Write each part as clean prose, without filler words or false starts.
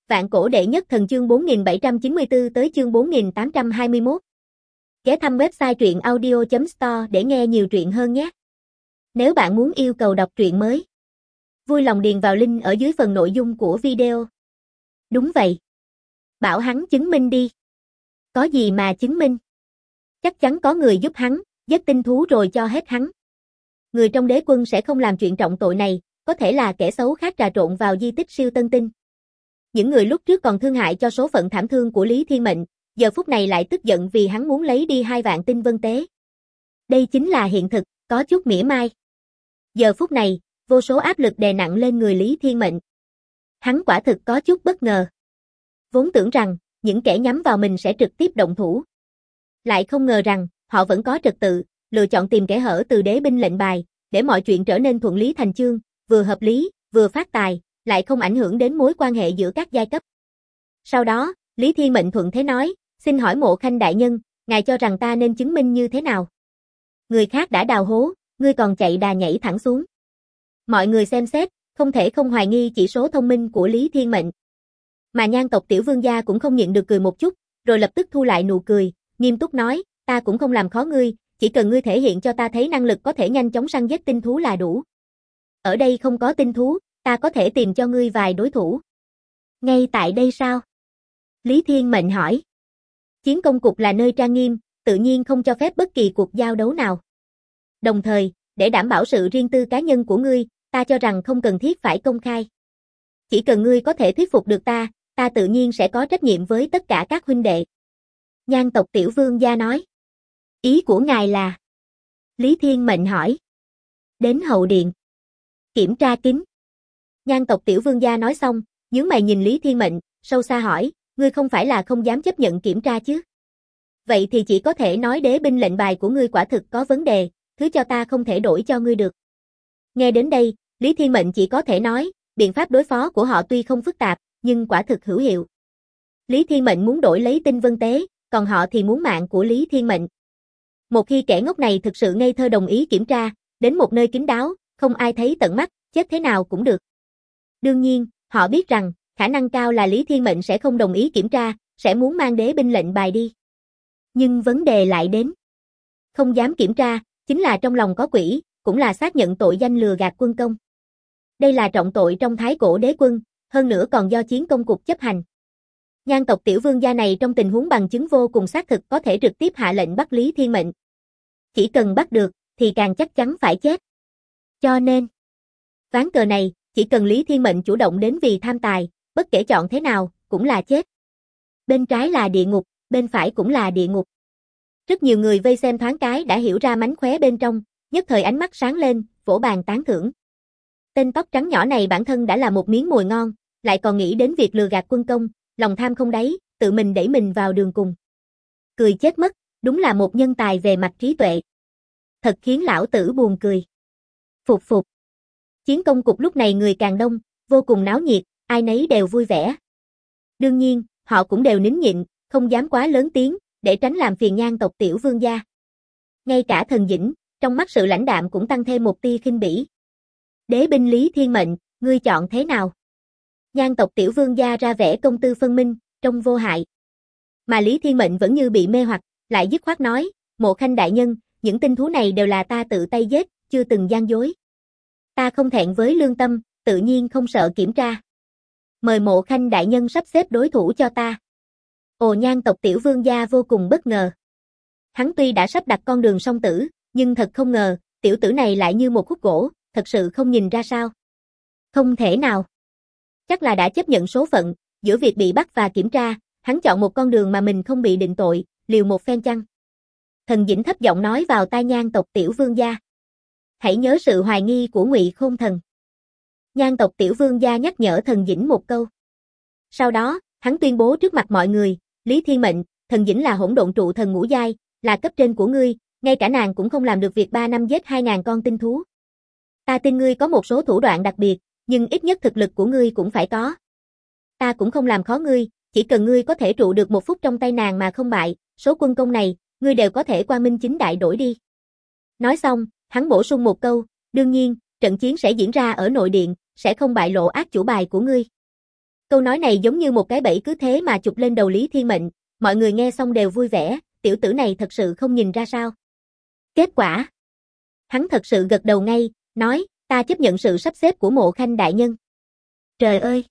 Vạn cổ đệ nhất thần chương 4794 tới chương 4821. Ghé thăm website truyện audio.store để nghe nhiều truyện hơn nhé. Nếu bạn muốn yêu cầu đọc truyện mới, vui lòng điền vào link ở dưới phần nội dung của video. Đúng vậy. Bảo hắn chứng minh đi. Có gì mà chứng minh? Chắc chắn có người giúp hắn, giết tinh thú rồi cho hết hắn. Người trong đế quân sẽ không làm chuyện trọng tội này, có thể là kẻ xấu khác trà trộn vào di tích siêu tân tinh. Những người lúc trước còn thương hại cho số phận thảm thương của Lý Thiên Mệnh, giờ phút này lại tức giận vì hắn muốn lấy đi 2 vạn tinh vân tế. Đây chính là hiện thực, có chút mỉa mai. Giờ phút này, vô số áp lực đè nặng lên người Lý Thiên Mệnh. Hắn quả thực có chút bất ngờ. Vốn tưởng rằng, những kẻ nhắm vào mình sẽ trực tiếp động thủ. Lại không ngờ rằng, họ vẫn có trật tự, lựa chọn tìm kẽ hở từ đế binh lệnh bài, để mọi chuyện trở nên thuận lý thành chương, vừa hợp lý, vừa phát tài, lại không ảnh hưởng đến mối quan hệ giữa các giai cấp. Sau đó, Lý Thiên Mệnh thuận thế nói, xin hỏi Mộ Khanh đại nhân, ngài cho rằng ta nên chứng minh như thế nào? Người khác đã đào hố, ngươi còn chạy đà nhảy thẳng xuống. Mọi người xem xét, không thể không hoài nghi chỉ số thông minh của Lý Thiên Mệnh. Mà Nhan tộc tiểu vương gia cũng không nhịn được cười một chút, rồi lập tức thu lại nụ cười, nghiêm túc nói, ta cũng không làm khó ngươi, chỉ cần ngươi thể hiện cho ta thấy năng lực có thể nhanh chóng săn giết tinh thú là đủ. Ở đây không có tinh thú, ta có thể tìm cho ngươi vài đối thủ. Ngay tại đây sao? Lý Thiên Mệnh hỏi. Chiến công cục là nơi trang nghiêm, tự nhiên không cho phép bất kỳ cuộc giao đấu nào. Đồng thời, để đảm bảo sự riêng tư cá nhân của ngươi, ta cho rằng không cần thiết phải công khai. Chỉ cần ngươi có thể thuyết phục được ta, ta tự nhiên sẽ có trách nhiệm với tất cả các huynh đệ. Nhan tộc tiểu vương gia nói. Ý của ngài là? Lý Thiên Mệnh hỏi. Đến hậu điện. Kiểm tra kín. Nhan tộc tiểu vương gia nói xong, nhướng mày nhìn Lý Thiên Mệnh, sâu xa hỏi, ngươi không phải là không dám chấp nhận kiểm tra chứ? Vậy thì chỉ có thể nói đế binh lệnh bài của ngươi quả thực có vấn đề, thứ cho ta không thể đổi cho ngươi được. Nghe đến đây, Lý Thiên Mệnh chỉ có thể nói, biện pháp đối phó của họ tuy không phức tạp, nhưng quả thực hữu hiệu. Lý Thiên Mệnh muốn đổi lấy tinh vân tế, còn họ thì muốn mạng của Lý Thiên Mệnh. Một khi kẻ ngốc này thực sự ngây thơ đồng ý kiểm tra, đến một nơi kín đáo, không ai thấy tận mắt, chết thế nào cũng được. Đương nhiên, họ biết rằng, khả năng cao là Lý Thiên Mệnh sẽ không đồng ý kiểm tra, sẽ muốn mang đế binh lệnh bài đi. Nhưng vấn đề lại đến. Không dám kiểm tra, chính là trong lòng có quỷ, cũng là xác nhận tội danh lừa gạt quân công. Đây là trọng tội trong thái cổ đế quân, hơn nữa còn do chiến công cục chấp hành. Nhan tộc tiểu vương gia này trong tình huống bằng chứng vô cùng xác thực có thể trực tiếp hạ lệnh bắt Lý Thiên Mệnh. Chỉ cần bắt được, thì càng chắc chắn phải chết. Cho nên, ván cờ này, chỉ cần Lý Thiên Mệnh chủ động đến vì tham tài, bất kể chọn thế nào, cũng là chết. Bên trái là địa ngục, bên phải cũng là địa ngục. Rất nhiều người vây xem thoáng cái đã hiểu ra mánh khóe bên trong, nhất thời ánh mắt sáng lên, vỗ bàn tán thưởng. Tên tóc trắng nhỏ này bản thân đã là một miếng mồi ngon, lại còn nghĩ đến việc lừa gạt quân công, lòng tham không đáy, tự mình đẩy mình vào đường cùng. Cười chết mất, đúng là một nhân tài về mặt trí tuệ. Thật khiến lão tử buồn cười. Phục phục. Chiến công cục lúc này người càng đông, vô cùng náo nhiệt, ai nấy đều vui vẻ. Đương nhiên, họ cũng đều nín nhịn, không dám quá lớn tiếng, để tránh làm phiền Nhan tộc tiểu vương gia. Ngay cả Thần Dĩnh, trong mắt sự lãnh đạm cũng tăng thêm một tia khinh bỉ. Đế binh Lý Thiên Mệnh, ngươi chọn thế nào? Nhan tộc tiểu vương gia ra vẻ công tư phân minh, trông vô hại. Mà Lý Thiên Mệnh vẫn như bị mê hoặc, lại dứt khoát nói, Mộ Khanh đại nhân, những tinh thú này đều là ta tự tay giết, chưa từng gian dối. Ta không thẹn với lương tâm, tự nhiên không sợ kiểm tra. Mời Mộ Khanh đại nhân sắp xếp đối thủ cho ta. Ồ, Nhan tộc tiểu vương gia vô cùng bất ngờ. Hắn tuy đã sắp đặt con đường song tử, nhưng thật không ngờ, tiểu tử này lại như một khúc gỗ, thật sự không nhìn ra sao. Không thể nào. Chắc là đã chấp nhận số phận, giữa việc bị bắt và kiểm tra, hắn chọn một con đường mà mình không bị định tội, liều một phen chăng? Thần Dĩnh thấp giọng nói vào tai Nhan tộc tiểu vương gia. Hãy nhớ sự hoài nghi của Ngụy Khôn Thần. Nhan tộc tiểu vương gia nhắc nhở Thần Dĩnh một câu. Sau đó, hắn tuyên bố trước mặt mọi người, Lý Thiên Mệnh, Thần Dĩnh là hỗn độn trụ thần ngũ giai, là cấp trên của ngươi, ngay cả nàng cũng không làm được việc 3 năm giết 2.000 con tinh thú. Ta tin ngươi có một số thủ đoạn đặc biệt, nhưng ít nhất thực lực của ngươi cũng phải có. Ta cũng không làm khó ngươi, chỉ cần ngươi có thể trụ được 1 phút trong tay nàng mà không bại, số quân công này, ngươi đều có thể quang minh chính đại đổi đi. Nói xong, hắn bổ sung một câu, đương nhiên, trận chiến sẽ diễn ra ở nội điện, sẽ không bại lộ át chủ bài của ngươi. Câu nói này giống như một cái bẫy cứ thế mà chụp lên đầu Lý Thiên Mệnh, mọi người nghe xong đều vui vẻ, tiểu tử này thật sự không nhìn ra sao. Kết quả, hắn thật sự gật đầu ngay, nói, ta chấp nhận sự sắp xếp của Mộ Khanh đại nhân. Trời ơi!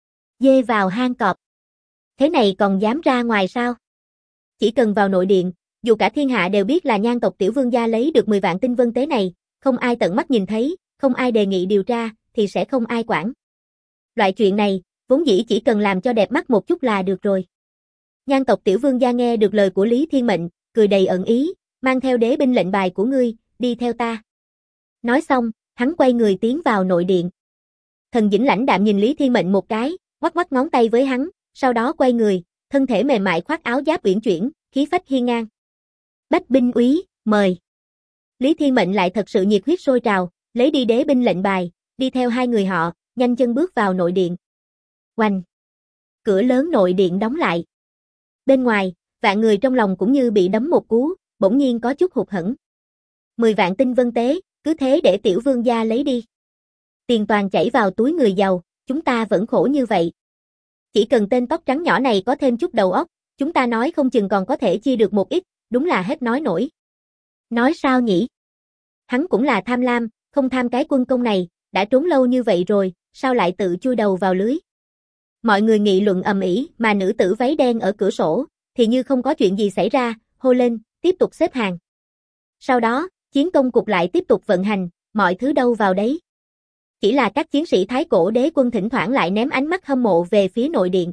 Dê vào hang cọp. Thế này còn dám ra ngoài sao? Chỉ cần vào nội điện, dù cả thiên hạ đều biết là Nhan tộc tiểu vương gia lấy được 10 vạn tinh vân tế này, không ai tận mắt nhìn thấy, không ai đề nghị điều tra, thì sẽ không ai quản. Loại chuyện này, vốn dĩ chỉ cần làm cho đẹp mắt một chút là được rồi. Nhan tộc tiểu vương gia nghe được lời của Lý Thiên Mệnh, cười đầy ẩn ý, mang theo đế binh lệnh bài của ngươi, đi theo ta. Nói xong, hắn quay người tiến vào nội điện. Thần Dĩnh lãnh đạm nhìn Lý Thiên Mệnh một cái, ngoắc ngoắc ngón tay với hắn, sau đó quay người, thân thể mềm mại khoác áo giáp uyển chuyển, khí phách hiên ngang. Bách binh úy, mời. Lý Thiên Mệnh lại thật sự nhiệt huyết sôi trào, lấy đi đế binh lệnh bài, đi theo hai người họ, nhanh chân bước vào nội điện. Oanh! Cửa lớn nội điện đóng lại. Bên ngoài, vạn người trong lòng cũng như bị đấm một cú, bỗng nhiên có chút hụt hẫng. 10 vạn tinh vân tế, cứ thế để tiểu vương gia lấy đi. Tiền toàn chảy vào túi người giàu, chúng ta vẫn khổ như vậy. Chỉ cần tên tóc trắng nhỏ này có thêm chút đầu óc, chúng ta nói không chừng còn có thể chia được một ít, đúng là hết nói nổi. Nói sao nhỉ? Hắn cũng là tham lam, không tham cái quân công này, đã trốn lâu như vậy rồi, sao lại tự chui đầu vào lưới? Mọi người nghị luận ầm ĩ, mà nữ tử váy đen ở cửa sổ, thì như không có chuyện gì xảy ra, hô lên, tiếp tục xếp hàng. Sau đó, chiến công cục lại tiếp tục vận hành, mọi thứ đâu vào đấy. Chỉ là các chiến sĩ Thái Cổ Đế Quân thỉnh thoảng lại ném ánh mắt hâm mộ về phía nội điện.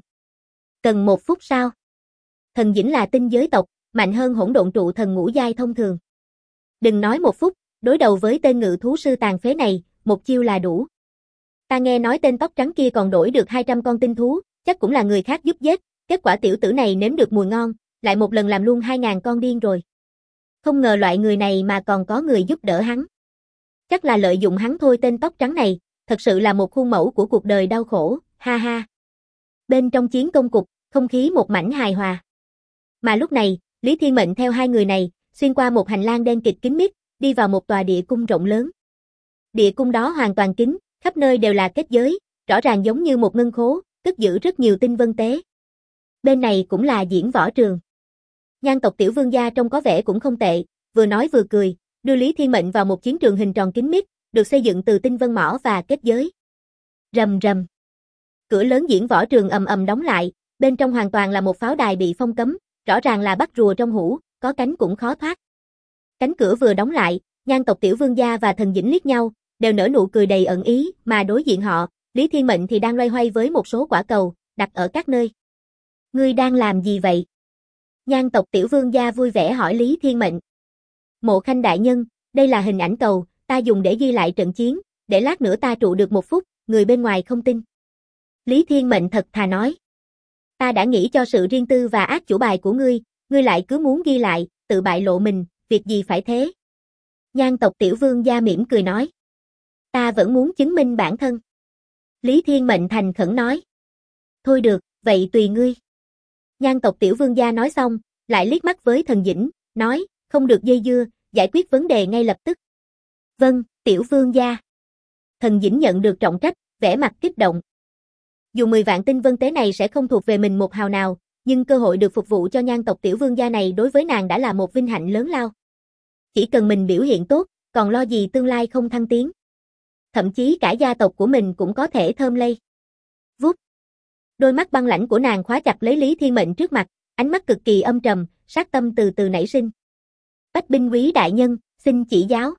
Cần 1 phút sau. Thần Dĩnh là tinh giới tộc, mạnh hơn hỗn độn trụ thần ngũ giai thông thường. Đừng nói 1 phút, đối đầu với tên ngự thú sư tàn phế này, một chiêu là đủ. Ta nghe nói tên tóc trắng kia còn đổi được 200 con tinh thú, chắc cũng là người khác giúp giết, kết quả tiểu tử này nếm được mùi ngon, lại một lần làm luôn 2.000 con điên rồi. Không ngờ loại người này mà còn có người giúp đỡ hắn. Chắc là lợi dụng hắn thôi, tên tóc trắng này, thật sự là một khuôn mẫu của cuộc đời đau khổ, ha ha. Bên trong chiến công cục, không khí một mảnh hài hòa. Mà lúc này, Lý Thiên Mệnh theo hai người này, xuyên qua một hành lang đen kịt kín mít, đi vào một tòa địa cung rộng lớn. Địa cung đó hoàn toàn kín, khắp nơi đều là kết giới, rõ ràng giống như một ngân khố, cất giữ rất nhiều tinh vân tế. Bên này cũng là diễn võ trường. Nhan tộc tiểu vương gia trông có vẻ cũng không tệ, vừa nói vừa cười, đưa Lý Thiên Mệnh vào một chiến trường hình tròn kín mít, được xây dựng từ tinh vân mỏ và kết giới. Rầm rầm. Cửa lớn diễn võ trường ầm ầm đóng lại, bên trong hoàn toàn là một pháo đài bị phong cấm, rõ ràng là bắt rùa trong hũ, có cánh cũng khó thoát. Cánh cửa vừa đóng lại, Nhan tộc tiểu vương gia và Thần Dĩnh liếc nhau, đều nở nụ cười đầy ẩn ý, mà đối diện họ, Lý Thiên Mệnh thì đang loay hoay với một số quả cầu, đặt ở các nơi. Ngươi đang làm gì vậy? Nhan tộc tiểu vương gia vui vẻ hỏi Lý Thiên Mệnh. Mộ Khanh đại nhân, đây là hình ảnh cầu, ta dùng để ghi lại trận chiến, để lát nữa ta trụ được 1 phút, người bên ngoài không tin. Lý Thiên Mệnh thật thà nói. Ta đã nghĩ cho sự riêng tư và ác chủ bài của ngươi lại cứ muốn ghi lại, tự bại lộ mình, việc gì phải thế? Nhan tộc tiểu vương gia mỉm cười nói. Ta vẫn muốn chứng minh bản thân. Lý Thiên Mệnh thành khẩn nói. Thôi được, vậy tùy ngươi. Nhan tộc tiểu vương gia nói xong, lại liếc mắt với Thần Dĩnh, nói, không được dây dưa, giải quyết vấn đề ngay lập tức. Vâng, tiểu vương gia. Thần Dĩnh nhận được trọng trách, vẻ mặt kích động. Dù 10 vạn tinh vân tế này sẽ không thuộc về mình một hào nào, nhưng cơ hội được phục vụ cho Nhan tộc tiểu vương gia này đối với nàng đã là một vinh hạnh lớn lao. Chỉ cần mình biểu hiện tốt, còn lo gì tương lai không thăng tiến. Thậm chí cả gia tộc của mình cũng có thể thơm lây. Vút. Đôi mắt băng lãnh của nàng khóa chặt lấy Lý Thiên Mệnh trước mặt, ánh mắt cực kỳ âm trầm, sát tâm từ từ nảy sinh. Bách binh quý đại nhân, xin chỉ giáo.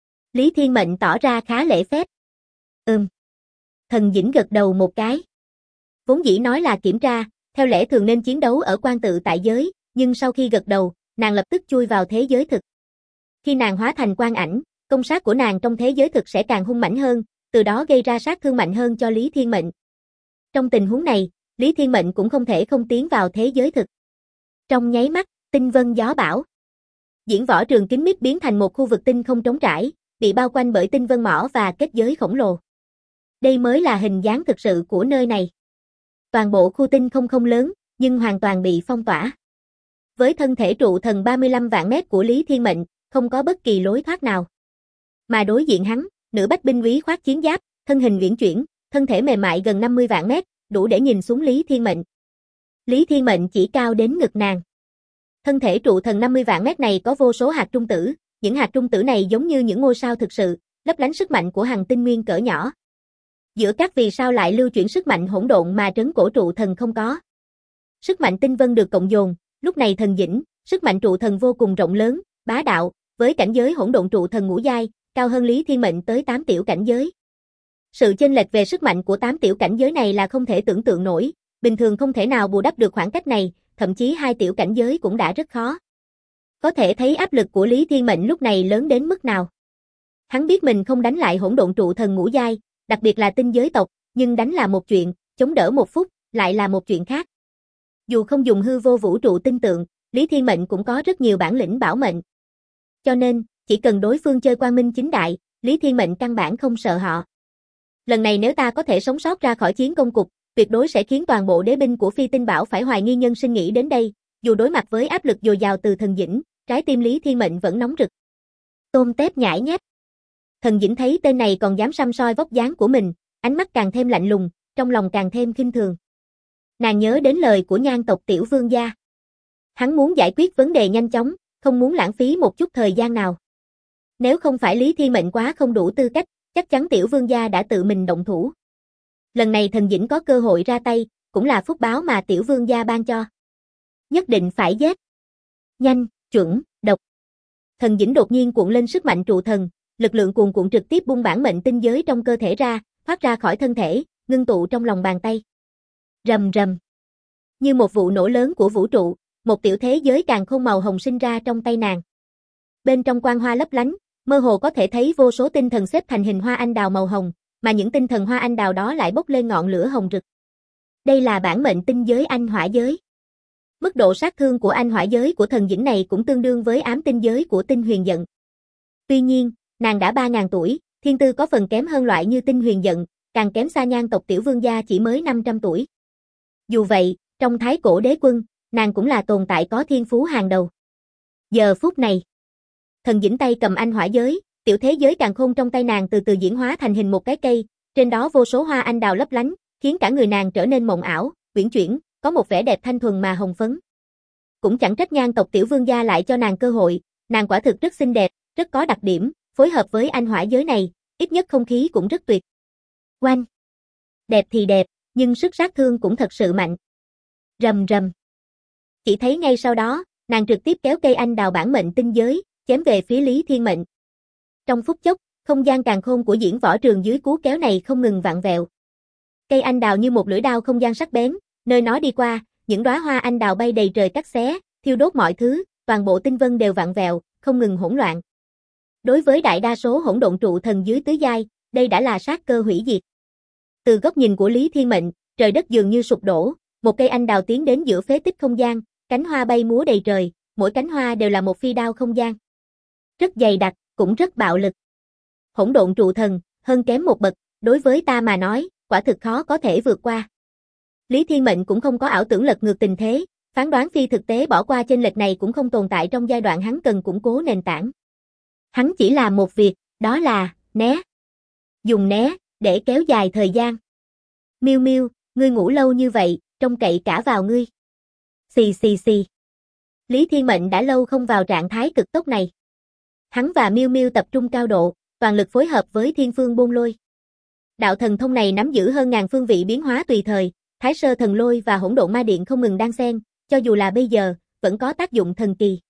Lý Thiên Mệnh tỏ ra khá lễ phép. Thần Dĩnh gật đầu một cái. Vốn dĩ nói là kiểm tra, theo lẽ thường nên chiến đấu ở quan tự tại giới, nhưng sau khi gật đầu, nàng lập tức chui vào thế giới thực. Khi nàng hóa thành quan ảnh, công sát của nàng trong thế giới thực sẽ càng hung mãnh hơn, từ đó gây ra sát thương mạnh hơn cho Lý Thiên Mệnh. Trong tình huống này, Lý Thiên Mệnh cũng không thể không tiến vào thế giới thực. Trong nháy mắt, tinh vân gió bão. Diễn võ trường kín mít biến thành một khu vực tinh không trống trải, bị bao quanh bởi tinh vân mỏ và kết giới khổng lồ. Đây mới là hình dáng thực sự của nơi này. Toàn bộ khu tinh không lớn, nhưng hoàn toàn bị phong tỏa. Với thân thể trụ thần 35 vạn mét của Lý Thiên Mệnh, không có bất kỳ lối thoát nào. Mà đối diện hắn, nữ bách binh úy khoác chiến giáp, thân hình uyển chuyển, thân thể mềm mại gần 50 vạn mét, đủ để nhìn xuống Lý Thiên Mệnh. Lý Thiên Mệnh chỉ cao đến ngực nàng. Thân thể trụ thần 50 vạn mét này có vô số hạt trung tử, những hạt trung tử này giống như những ngôi sao thực sự, lấp lánh sức mạnh của hành tinh nguyên cỡ nhỏ. Giữa các vì sao lại lưu chuyển sức mạnh hỗn độn mà trấn cổ trụ thần không có. Sức mạnh tinh vân được cộng dồn, lúc này thần dĩnh, sức mạnh trụ thần vô cùng rộng lớn, bá đạo, với cảnh giới hỗn độn trụ thần ngũ giai, cao hơn Lý Thiên Mệnh tới 8 tiểu cảnh giới. Sự chênh lệch về sức mạnh của 8 tiểu cảnh giới này là không thể tưởng tượng nổi, bình thường không thể nào bù đắp được khoảng cách này, thậm chí 2 tiểu cảnh giới cũng đã rất khó. Có thể thấy áp lực của Lý Thiên Mệnh lúc này lớn đến mức nào. Hắn biết mình không đánh lại hỗn độn trụ thần ngũ giai, đặc biệt là tinh giới tộc, nhưng đánh là một chuyện, chống đỡ một phút, lại là một chuyện khác. Dù không dùng hư vô vũ trụ tinh tượng, Lý Thiên Mệnh cũng có rất nhiều bản lĩnh bảo mệnh. Cho nên, chỉ cần đối phương chơi quang minh chính đại, Lý Thiên Mệnh căn bản không sợ họ. Lần này nếu ta có thể sống sót ra khỏi chiến công cục, tuyệt đối sẽ khiến toàn bộ đế binh của Phi Tinh Bảo phải hoài nghi nhân sinh nghĩ đến đây, dù đối mặt với áp lực dồi dào từ thần dĩnh, trái tim Lý Thiên Mệnh vẫn nóng rực. Tôm tép nhãi nhép. Thần dĩnh thấy tên này còn dám săm soi vóc dáng của mình, ánh mắt càng thêm lạnh lùng, trong lòng càng thêm khinh thường. Nàng nhớ đến lời của Nhan tộc tiểu vương gia. Hắn muốn giải quyết vấn đề nhanh chóng, không muốn lãng phí một chút thời gian nào. Nếu không phải Lý Thiên Mệnh quá không đủ tư cách, chắc chắn tiểu vương gia đã tự mình động thủ. Lần này thần dĩnh có cơ hội ra tay, cũng là phúc báo mà tiểu vương gia ban cho. Nhất định phải giết. Nhanh, chuẩn, độc. Thần dĩnh đột nhiên cuộn lên sức mạnh trụ thần, lực lượng cuồn cuộn trực tiếp bung bản mệnh tinh giới trong cơ thể ra, thoát ra khỏi thân thể, ngưng tụ trong lòng bàn tay. Rầm rầm. Như một vụ nổ lớn của vũ trụ, một tiểu thế giới càn khôn màu hồng sinh ra trong tay nàng. Bên trong quang hoa lấp lánh, mơ hồ có thể thấy vô số tinh thần xếp thành hình hoa anh đào màu hồng, mà những tinh thần hoa anh đào đó lại bốc lên ngọn lửa hồng rực. Đây là bản mệnh tinh giới anh hỏa giới. Mức độ sát thương của anh hỏa giới của thần dĩnh này cũng tương đương với ám tinh giới của tinh huyền giận. Tuy nhiên, nàng đã 3.000 tuổi, thiên tư có phần kém hơn loại như tinh huyền giận, càng kém xa Nhan tộc tiểu vương gia chỉ mới 500 tuổi. Dù vậy, trong thái cổ đế quân, nàng cũng là tồn tại có thiên phú hàng đầu. Giờ phút này, thần dĩnh tay cầm anh hỏa giới, tiểu thế giới càn khôn trong tay nàng từ từ diễn hóa thành hình một cái cây, trên đó vô số hoa anh đào lấp lánh, khiến cả người nàng trở nên mộng ảo, uyển chuyển, có một vẻ đẹp thanh thuần mà hồng phấn. Cũng chẳng trách Nhan tộc tiểu vương gia lại cho nàng cơ hội, nàng quả thực rất xinh đẹp, rất có đặc điểm, phối hợp với anh hỏa giới này, ít nhất không khí cũng rất tuyệt. Oanh! Đẹp thì đẹp, nhưng sức sát thương cũng thật sự mạnh. Rầm rầm. Chỉ thấy ngay sau đó, nàng trực tiếp kéo cây anh đào bản mệnh tinh giới, chém về phía Lý Thiên Mệnh. Trong phút chốc, không gian càn khôn của diễn võ trường dưới cú kéo này không ngừng vặn vẹo. Cây anh đào như một lưỡi đao không gian sắc bén, nơi nó đi qua, những đóa hoa anh đào bay đầy trời cắt xé, thiêu đốt mọi thứ, toàn bộ tinh vân đều vặn vẹo, không ngừng hỗn loạn. Đối với đại đa số hỗn độn trụ thần dưới tứ giai, đây đã là sát cơ hủy diệt. Từ góc nhìn của Lý Thiên Mệnh, trời đất dường như sụp đổ, một cây anh đào tiến đến giữa phế tích không gian, cánh hoa bay múa đầy trời, mỗi cánh hoa đều là một phi đao không gian. Rất dày đặc, cũng rất bạo lực. Hỗn độn trụ thần, hơn kém một bậc, đối với ta mà nói, quả thực khó có thể vượt qua. Lý Thiên Mệnh cũng không có ảo tưởng lật ngược tình thế, phán đoán phi thực tế bỏ qua chênh lệch này cũng không tồn tại trong giai đoạn hắn cần củng cố nền tảng. Hắn chỉ làm một việc, đó là né. Dùng né để kéo dài thời gian. Miu Miu, ngươi ngủ lâu như vậy, trông cậy cả vào ngươi. Xì xì xì. Lý Thiên Mệnh đã lâu không vào trạng thái cực tốc này. Hắn và Miu Miu tập trung cao độ, toàn lực phối hợp với Thiên Phương Bôn Lôi. Đạo thần thông này nắm giữ hơn ngàn phương vị biến hóa tùy thời, Thái Sơ Thần Lôi và Hỗn Độn Ma Điện không ngừng đan xen, cho dù là bây giờ, vẫn có tác dụng thần kỳ.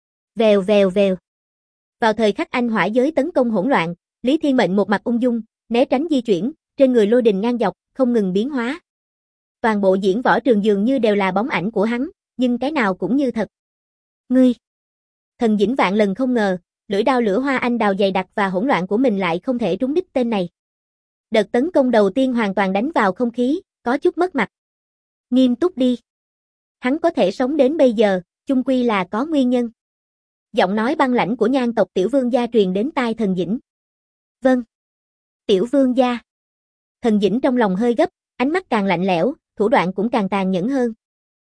Vèo vèo vèo. Vào thời khắc anh hỏa giới tấn công hỗn loạn, Lý Thiên Mệnh một mặt ung dung, né tránh di chuyển, trên người lôi đình ngang dọc, không ngừng biến hóa. Toàn bộ diễn võ trường dường như đều là bóng ảnh của hắn, nhưng cái nào cũng như thật. Ngươi! Thần dĩnh vạn lần không ngờ, lưỡi đao lửa hoa anh đào dày đặc và hỗn loạn của mình lại không thể trúng đích tên này. Đợt tấn công đầu tiên hoàn toàn đánh vào không khí, có chút mất mặt. Nghiêm túc đi. Hắn có thể sống đến bây giờ, chung quy là có nguyên nhân. Giọng nói băng lãnh của Nhan tộc tiểu vương gia truyền đến tai thần dĩnh. Vâng. Tiểu vương gia. Thần dĩnh trong lòng hơi gấp, ánh mắt càng lạnh lẽo, thủ đoạn cũng càng tàn nhẫn hơn.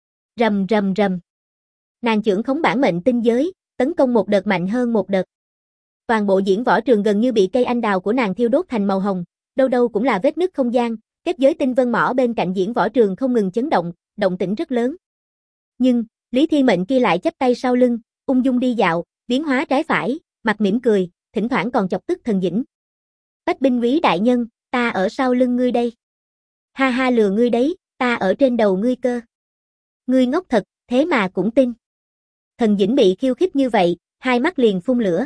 Rầm rầm rầm. Nàng chưởng khống bản mệnh tinh giới, tấn công một đợt mạnh hơn một đợt. Toàn bộ diễn võ trường gần như bị cây anh đào của nàng thiêu đốt thành màu hồng, đâu đâu cũng là vết nứt không gian, kết giới tinh vân mỏ bên cạnh diễn võ trường không ngừng chấn động, động tĩnh rất lớn. Nhưng, Lý Thiên Mệnh kia lại chắp tay sau lưng, ung dung đi dạo, biến hóa trái phải, mặt mỉm cười, thỉnh thoảng còn chọc tức Thần Dĩnh. Bách binh quý đại nhân, ta ở sau lưng ngươi đây. Ha ha lừa ngươi đấy, ta ở trên đầu ngươi cơ. Ngươi ngốc thật, thế mà cũng tin. Thần Dĩnh bị khiêu khích như vậy, hai mắt liền phun lửa.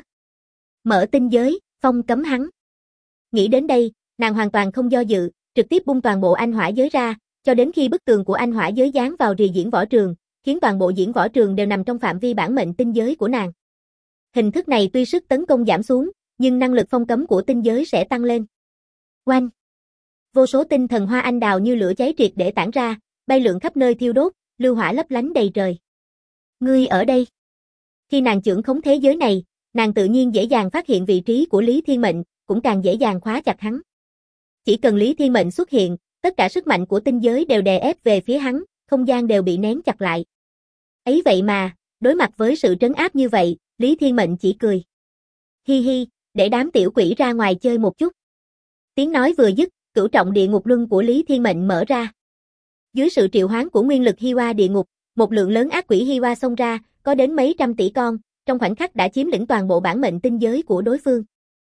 Mở tinh giới, phong cấm hắn. Nghĩ đến đây, nàng hoàn toàn không do dự, trực tiếp bung toàn bộ anh hỏa giới ra, cho đến khi bức tường của anh hỏa giới dán vào rìa diễn võ trường, khiến toàn bộ diễn võ trường đều nằm trong phạm vi bản mệnh tinh giới của nàng. Hình thức này tuy sức tấn công giảm xuống, nhưng năng lực phong cấm của tinh giới sẽ tăng lên. Oanh! Vô số tinh thần hoa anh đào như lửa cháy triệt để tản ra, bay lượn khắp nơi thiêu đốt, lưu hỏa lấp lánh đầy trời. Ngươi ở đây. Khi nàng chưởng khống thế giới này, nàng tự nhiên dễ dàng phát hiện vị trí của Lý Thiên Mệnh, cũng càng dễ dàng khóa chặt hắn. Chỉ cần Lý Thiên Mệnh xuất hiện, tất cả sức mạnh của tinh giới đều đè ép về phía hắn, không gian đều bị nén chặt lại. Ấy vậy mà, đối mặt với sự trấn áp như vậy, Lý Thiên Mệnh chỉ cười. Hi hi, để đám tiểu quỷ ra ngoài chơi một chút. Tiếng nói vừa dứt, cửu trọng địa ngục luân của Lý Thiên Mệnh mở ra. Dưới sự triệu hoán của nguyên lực Hi Hoa địa ngục, một lượng lớn ác quỷ Hi Hoa xông ra, có đến mấy trăm tỷ con, trong khoảnh khắc đã chiếm lĩnh toàn bộ bản mệnh tinh giới của đối phương.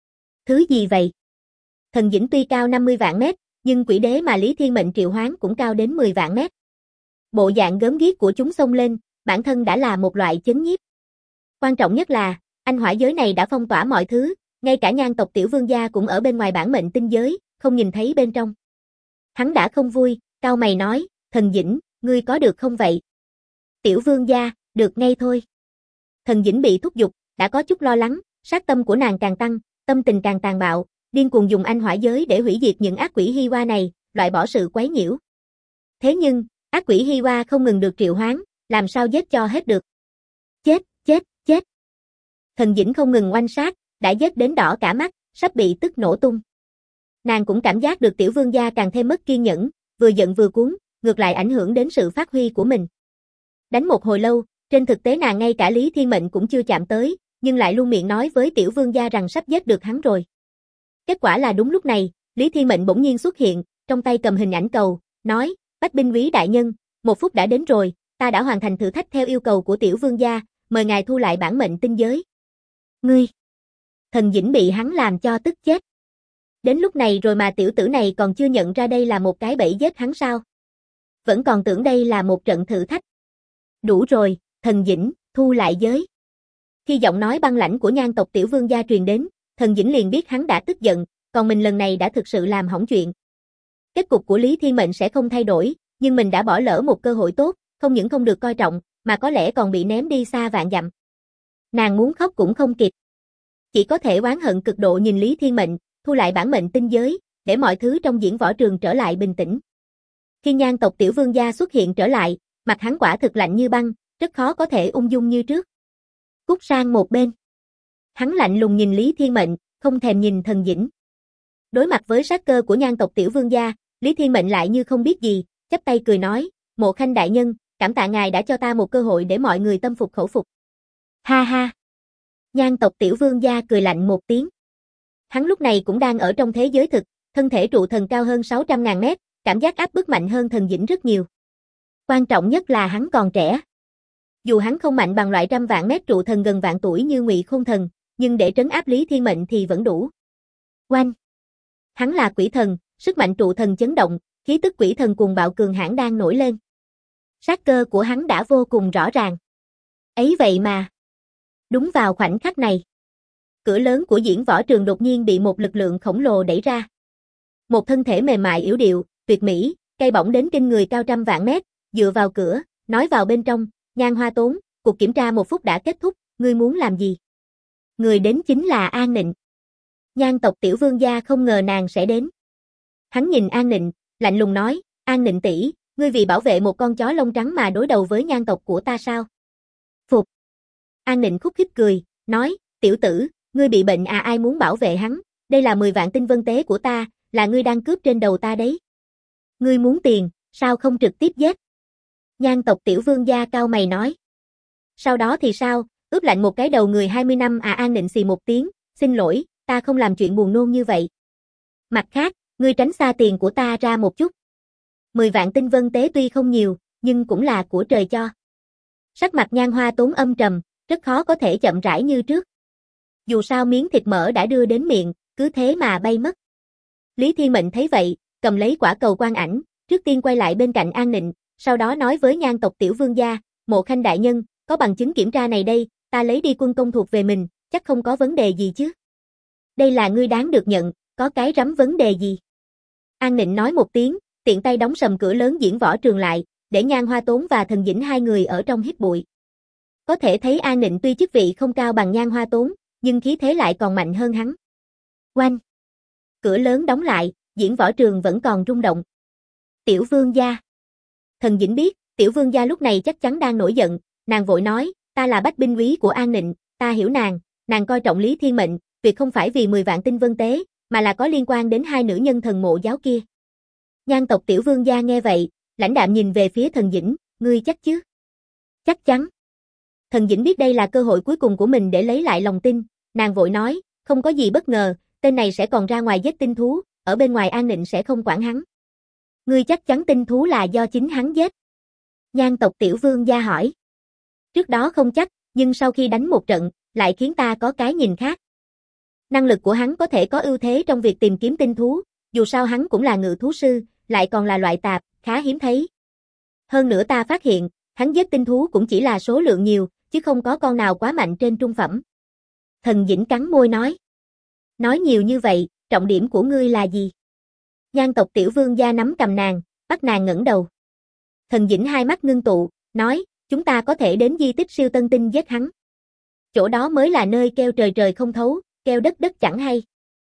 Thứ gì vậy? Thần Dĩnh tuy cao 50 vạn mét, nhưng quỷ đế mà Lý Thiên Mệnh triệu hoán cũng cao đến 10 vạn mét. Bộ dạng gớm ghiếc của chúng xông lên, bản thân đã là một loại chấn nhiếp. Quan trọng nhất là, anh hỏa giới này đã phong tỏa mọi thứ, ngay cả Nhan tộc tiểu vương gia cũng ở bên ngoài bản mệnh tinh giới, không nhìn thấy bên trong. Hắn đã không vui, cau mày nói, Thần Dĩnh, ngươi có được không vậy? Tiểu vương gia, được ngay thôi. Thần Dĩnh bị thúc giục, đã có chút lo lắng, sát tâm của nàng càng tăng, tâm tình càng tàn bạo, điên cuồng dùng anh hỏa giới để hủy diệt những ác quỷ Hi Hoa này, loại bỏ sự quấy nhiễu. Thế nhưng, ác quỷ Hi Hoa không ngừng được triệu hoán, làm sao giết cho hết được? Chết, chết, chết. Thần Dĩnh không ngừng oanh sát, đã giết đến đỏ cả mắt, sắp bị tức nổ tung. Nàng cũng cảm giác được tiểu vương gia càng thêm mất kiên nhẫn, vừa giận vừa cuống, ngược lại ảnh hưởng đến sự phát huy của mình. Đánh một hồi lâu, trên thực tế nàng ngay cả Lý Thiên Mệnh cũng chưa chạm tới, nhưng lại luôn miệng nói với tiểu vương gia rằng sắp giết được hắn rồi. Kết quả là đúng lúc này, Lý Thiên Mệnh bỗng nhiên xuất hiện, trong tay cầm hình ảnh cầu, nói, Bách binh quý đại nhân, 1 phút đã đến rồi, ta đã hoàn thành thử thách theo yêu cầu của tiểu vương gia, mời ngài thu lại bản mệnh tinh giới. Ngươi! Thần Dĩnh bị hắn làm cho tức chết. Đến lúc này rồi mà tiểu tử này còn chưa nhận ra đây là một cái bẫy giết hắn sao? Vẫn còn tưởng đây là một trận thử thách. Đủ rồi, Thần Dĩnh, thu lại giới. Khi giọng nói băng lãnh của Nhan tộc tiểu vương gia truyền đến, Thần Dĩnh liền biết hắn đã tức giận, còn mình lần này đã thực sự làm hỏng chuyện. Kết cục của Lý Thiên Mệnh sẽ không thay đổi, nhưng mình đã bỏ lỡ một cơ hội tốt, không những không được coi trọng, mà có lẽ còn bị ném đi xa vạn dặm. Nàng muốn khóc cũng không kịp. Chỉ có thể oán hận cực độ nhìn Lý Thiên Mệnh, thu lại bản mệnh tinh giới, để mọi thứ trong diễn võ trường trở lại bình tĩnh. Khi Nhan tộc tiểu vương gia xuất hiện trở lại, mặt hắn quả thực lạnh như băng, rất khó có thể ung dung như trước. Cút sang một bên. Hắn lạnh lùng nhìn Lý Thiên Mệnh, không thèm nhìn Thần Dĩnh. Đối mặt với sát cơ của Nhan tộc tiểu vương gia, Lý Thiên Mệnh lại như không biết gì, chắp tay cười nói, Mộ Khanh đại nhân, cảm tạ ngài đã cho ta một cơ hội để mọi người tâm phục khẩu phục. Ha ha. Nhan tộc tiểu vương gia cười lạnh một tiếng. Hắn lúc này cũng đang ở trong thế giới thực, thân thể trụ thần cao hơn 600.000 mét, cảm giác áp bức mạnh hơn Thần Dĩnh rất nhiều. Quan trọng nhất là hắn còn trẻ. Dù hắn không mạnh bằng loại 100 vạn mét trụ thần gần vạn tuổi như Ngụy Khôn Thần, nhưng để trấn áp Lý Thiên Mệnh thì vẫn đủ. Oanh! Hắn là quỷ thần, sức mạnh trụ thần chấn động, khí tức quỷ thần cuồng bạo cường hãn đang nổi lên. Sát cơ của hắn đã vô cùng rõ ràng. Ấy vậy mà. Đúng vào khoảnh khắc này, cửa lớn của diễn võ trường đột nhiên bị một lực lượng khổng lồ đẩy ra. Một thân thể mềm mại yểu điệu, tuyệt mỹ, cây bỏng đến kinh người cao 100 vạn mét, dựa vào cửa, nói vào bên trong, Nhan Hoa Tốn, cuộc kiểm tra 1 phút đã kết thúc, ngươi muốn làm gì? Người đến chính là An Nịnh. Nhan tộc tiểu vương gia không ngờ nàng sẽ đến. Hắn nhìn An Nịnh, lạnh lùng nói, An Nịnh tỷ, ngươi vì bảo vệ một con chó lông trắng mà đối đầu với nhan tộc của ta sao? Phục. An Nịnh khúc khích cười, nói, tiểu tử, ngươi bị bệnh à, ai muốn bảo vệ hắn, đây là 10 vạn tinh vân tế của ta, là ngươi đang cướp trên đầu ta đấy. Ngươi muốn tiền, sao không trực tiếp giết? Nhan tộc tiểu vương gia cao mày nói. Sau đó thì sao, ướp lạnh một cái đầu người 20 năm à? An Nịnh xì một tiếng, xin lỗi, ta không làm chuyện buồn nôn như vậy. Mặt khác, Ngươi tránh xa tiền của ta ra một chút. 10 vạn tinh vân tế tuy không nhiều, nhưng cũng là của trời cho. Sắc mặt Nhan Hoa Tốn âm trầm, rất khó có thể chậm rãi như trước. Dù sao miếng thịt mỡ đã đưa đến miệng, cứ thế mà bay mất. Lý Thiên Mệnh thấy vậy, cầm lấy quả cầu quan ảnh, trước tiên quay lại bên cạnh An Nịnh, sau đó nói với Nhan tộc tiểu vương gia, Mộ Khanh đại nhân, có bằng chứng kiểm tra này đây, ta lấy đi quân công thuộc về mình, chắc không có vấn đề gì chứ. Đây là ngươi đáng được nhận, có cái rắm vấn đề gì. An Nịnh nói một tiếng, tiện tay đóng sầm cửa lớn diễn võ trường lại, để Nhan Hoa Tốn và Thần Dĩnh hai người ở trong hít bụi. Có thể thấy An Nịnh tuy chức vị không cao bằng Nhan Hoa Tốn, nhưng khí thế lại còn mạnh hơn hắn. Oanh! Cửa lớn đóng lại, diễn võ trường vẫn còn rung động. Tiểu vương gia. Thần Dĩnh biết, tiểu vương gia lúc này chắc chắn đang nổi giận, nàng vội nói, ta là bách binh úy của An Nịnh, ta hiểu nàng coi trọng Lý Thiên Mệnh, tuyệt không phải vì 10 vạn tinh vân tế, mà là có liên quan đến hai nữ nhân thần mộ giáo kia. Nhan tộc tiểu vương gia nghe vậy, lãnh đạm nhìn về phía Thần Dĩnh, ngươi chắc chứ? Chắc chắn. Thần Dĩnh biết đây là cơ hội cuối cùng của mình để lấy lại lòng tin, nàng vội nói, không có gì bất ngờ, tên này sẽ còn ra ngoài giết tinh thú, ở bên ngoài An Nịnh sẽ không quản hắn. Ngươi chắc chắn tinh thú là do chính hắn giết? Nhan tộc tiểu vương gia hỏi. Trước đó không chắc, nhưng sau khi đánh một trận, lại khiến ta có cái nhìn khác. Năng lực của hắn có thể có ưu thế trong việc tìm kiếm tinh thú, dù sao hắn cũng là ngự thú sư, lại còn là loại tạp, khá hiếm thấy. Hơn nữa ta phát hiện, hắn giết tinh thú cũng chỉ là số lượng nhiều, chứ không có con nào quá mạnh trên trung phẩm. Thần Dĩnh cắn môi nói. Nói nhiều như vậy, trọng điểm của ngươi là gì? Nhan tộc tiểu vương gia nắm cầm nàng, bắt nàng ngẩng đầu. Thần Dĩnh hai mắt ngưng tụ, nói, chúng ta có thể đến di tích siêu tân tinh giết hắn. Chỗ đó mới là nơi kêu trời trời không thấu, kêu đất đất chẳng hay.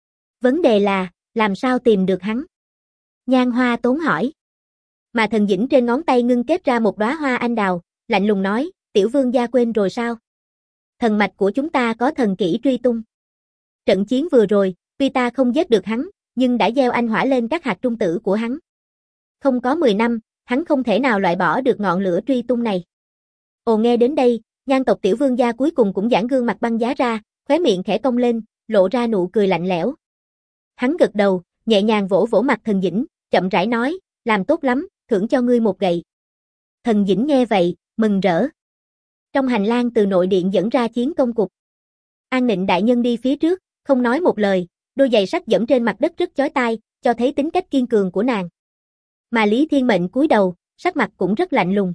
Vấn đề là, làm sao tìm được hắn? Nhan Hoa Tốn hỏi. Mà Thần Dĩnh trên ngón tay ngưng kết ra một đóa hoa anh đào, lạnh lùng nói, tiểu vương gia quên rồi sao? Thần mạch của chúng ta có thần kỹ truy tung. Trận chiến vừa rồi, tuy ta không giết được hắn, nhưng đã gieo anh hỏa lên các hạt trung tử của hắn. Không có 10 năm, hắn không thể nào loại bỏ được ngọn lửa truy tung này. Ồ, nghe đến đây, Nhan tộc tiểu vương gia cuối cùng cũng giãn gương mặt băng giá ra, khóe miệng khẽ cong lên, lộ ra nụ cười lạnh lẽo. Hắn gật đầu, nhẹ nhàng vỗ vỗ mặt Thần Dĩnh, chậm rãi nói, làm tốt lắm, thưởng cho ngươi một gậy. Thần Dĩnh nghe vậy, mừng rỡ. Trong hành lang từ nội điện dẫn ra chiến công cục. An Nịnh đại nhân đi phía trước, không nói một lời, đôi giày sắt dẫm trên mặt đất rất chói tai, cho thấy tính cách kiên cường của nàng. Mà Lý Thiên Mệnh cúi đầu, sắc mặt cũng rất lạnh lùng.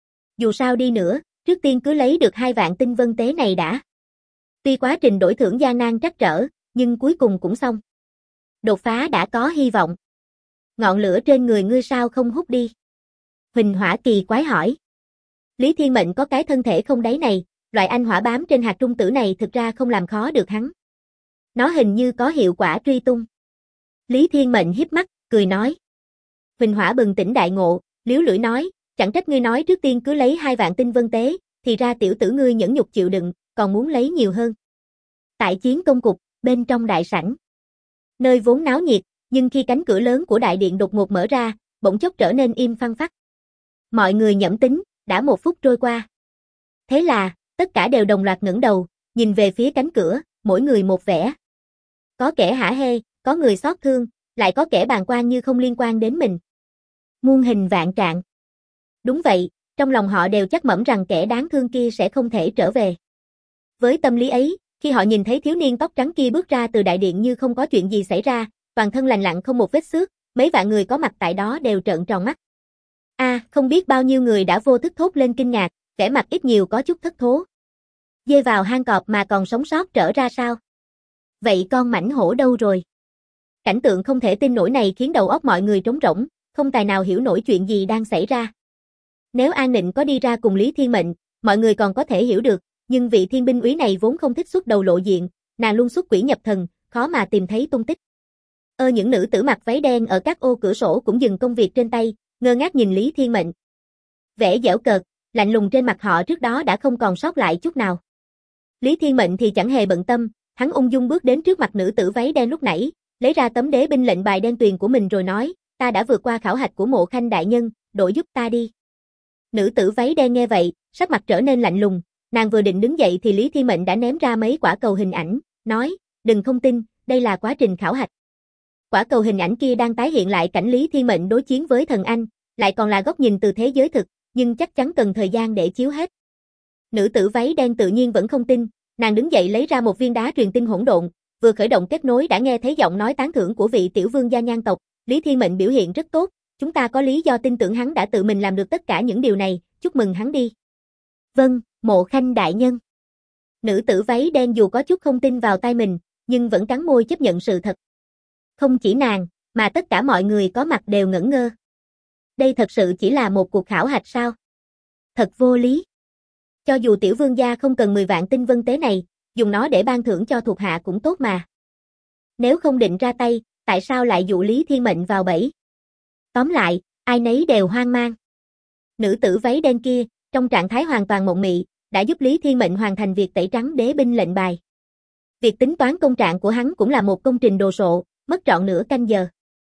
Dù sao đi nữa, trước tiên cứ lấy được 2 vạn tinh vân tế này đã. Tuy quá trình đổi thưởng gian nan trắc trở, nhưng cuối cùng cũng xong. Đột phá đã có hy vọng. Ngọn lửa trên người ngươi sao không hút đi? Huỳnh Hỏa kỳ quái hỏi. Lý Thiên Mệnh có cái thân thể không đáy này, loại anh hỏa bám trên hạt trung tử này thực ra không làm khó được hắn. Nó hình như có hiệu quả truy tung. Lý Thiên Mệnh híp mắt, cười nói. Huỳnh Hỏa bừng tỉnh đại ngộ, liếu lưỡi nói, chẳng trách ngươi nói trước tiên cứ lấy 2 vạn tinh vân tế, thì ra tiểu tử ngươi nhẫn nhục chịu đựng, còn muốn lấy nhiều hơn. Tại chiến công cục, bên trong đại sảnh. Nơi vốn náo nhiệt, nhưng khi cánh cửa lớn của đại điện đột ngột mở ra, bỗng chốc trở nên im phăng phắc. Mọi người nhẩm tính, đã 1 phút trôi qua. Thế là, tất cả đều đồng loạt ngẩng đầu, nhìn về phía cánh cửa, mỗi người một vẻ. Có kẻ hả hê, có người xót thương, lại có kẻ bàng quan như không liên quan đến mình. Muôn hình vạn trạng. Đúng vậy, trong lòng họ đều chắc mẩm rằng kẻ đáng thương kia sẽ không thể trở về. Với tâm lý ấy, khi họ nhìn thấy thiếu niên tóc trắng kia bước ra từ đại điện như không có chuyện gì xảy ra, toàn thân lành lặn không một vết xước, mấy vạn người có mặt tại đó đều trợn tròn mắt. Không biết bao nhiêu người đã vô thức thốt lên kinh ngạc, vẻ mặt ít nhiều có chút thất thố. Dê vào hang cọp mà còn sống sót trở ra sao? Vậy con mãnh hổ đâu rồi? Cảnh tượng không thể tin nổi này khiến đầu óc mọi người trống rỗng, không tài nào hiểu nổi chuyện gì đang xảy ra. Nếu An Nịnh có đi ra cùng Lý Thiên Mệnh, mọi người còn có thể hiểu được, nhưng vị thiên binh úy này vốn không thích xuất đầu lộ diện, nàng luôn xuất quỷ nhập thần, khó mà tìm thấy tung tích. Những nữ tử mặc váy đen ở các ô cửa sổ cũng dừng công việc trên tay, ngơ ngác nhìn Lý Thiên Mệnh. Vẻ giễu cợt, lạnh lùng trên mặt họ trước đó đã không còn sót lại chút nào. Lý Thiên Mệnh thì chẳng hề bận tâm, hắn ung dung bước đến trước mặt nữ tử váy đen lúc nãy, lấy ra tấm đế binh lệnh bài đen tuyền của mình rồi nói, ta đã vượt qua khảo hạch của Mộ Khanh đại nhân, đổi giúp ta đi. Nữ tử váy đen nghe vậy, sắc mặt trở nên lạnh lùng, nàng vừa định đứng dậy thì Lý Thiên Mệnh đã ném ra mấy quả cầu hình ảnh, nói, đừng không tin, đây là quá trình khảo hạch. Quả cầu hình ảnh kia đang tái hiện lại cảnh Lý Thiên Mệnh đối chiến với thần anh, lại còn là góc nhìn từ thế giới thực, nhưng chắc chắn cần thời gian để chiếu hết. Nữ tử váy đen tự nhiên vẫn không tin, nàng đứng dậy lấy ra một viên đá truyền tinh hỗn độn, vừa khởi động kết nối đã nghe thấy giọng nói tán thưởng của vị tiểu vương gia Nhan tộc, Lý Thiên Mệnh biểu hiện rất tốt, chúng ta có lý do tin tưởng hắn đã tự mình làm được tất cả những điều này, chúc mừng hắn đi. Vâng, Mộ Khanh đại nhân. Nữ tử váy đen dù có chút không tin vào tai mình, nhưng vẫn cắn môi chấp nhận sự thật. Không chỉ nàng, mà tất cả mọi người có mặt đều ngẩn ngơ. Đây thật sự chỉ là một cuộc khảo hạch sao? Thật vô lý. Cho dù tiểu vương gia không cần 10 vạn tinh vân tế này, dùng nó để ban thưởng cho thuộc hạ cũng tốt mà. Nếu không định ra tay, tại sao lại dụ Lý Thiên Mệnh vào bẫy? Tóm lại, ai nấy đều hoang mang. Nữ tử váy đen kia, trong trạng thái hoàn toàn mộng mị, đã giúp Lý Thiên Mệnh hoàn thành việc tẩy trắng đế binh lệnh bài. Việc tính toán công trạng của hắn cũng là một công trình đồ sộ, mất trọn nửa canh giờ.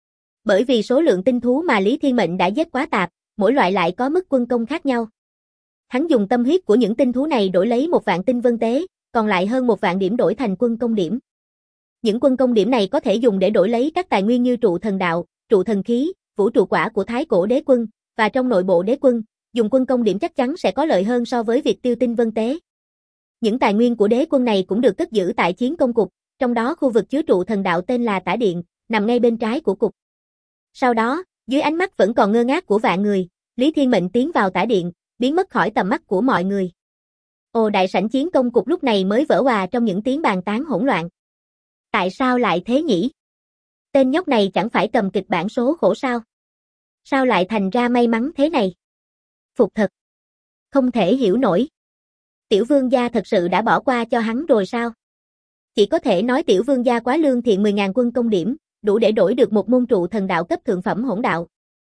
Bởi vì số lượng tinh thú mà Lý Thiên Mệnh đã giết quá tạp, mỗi loại lại có mức quân công khác nhau. Hắn dùng tâm huyết của những tinh thú này đổi lấy 1 vạn tinh vân tế, còn lại hơn 1 vạn điểm đổi thành quân công điểm. Những quân công điểm này có thể dùng để đổi lấy các tài nguyên như trụ thần đạo, trụ thần khí, vũ trụ quả của Thái Cổ Đế Quân, và trong nội bộ đế quân, dùng quân công điểm chắc chắn sẽ có lợi hơn so với việc tiêu tinh vân tế. Những tài nguyên của đế quân này cũng được cất giữ tại chiến công cục, trong đó khu vực chứa trụ thần đạo tên là Tả Điện, nằm ngay bên trái của cục. Sau đó, dưới ánh mắt vẫn còn ngơ ngác của vạn người, Lý Thiên Mệnh tiến vào Tả Điện, biến mất khỏi tầm mắt của mọi người. Ồ, đại sảnh chiến công cục lúc này mới vỡ òa trong những tiếng bàn tán hỗn loạn. Tại sao lại thế nhỉ? Tên nhóc này chẳng phải cầm kịch bản số khổ sao? Sao lại thành ra may mắn thế này? Phục thật. Không thể hiểu nổi. Tiểu vương gia thật sự đã bỏ qua cho hắn rồi sao? Chỉ có thể nói tiểu vương gia quá lương thiện 10.000 quân công điểm, đủ để đổi được một môn trụ thần đạo cấp thượng phẩm hỗn đạo.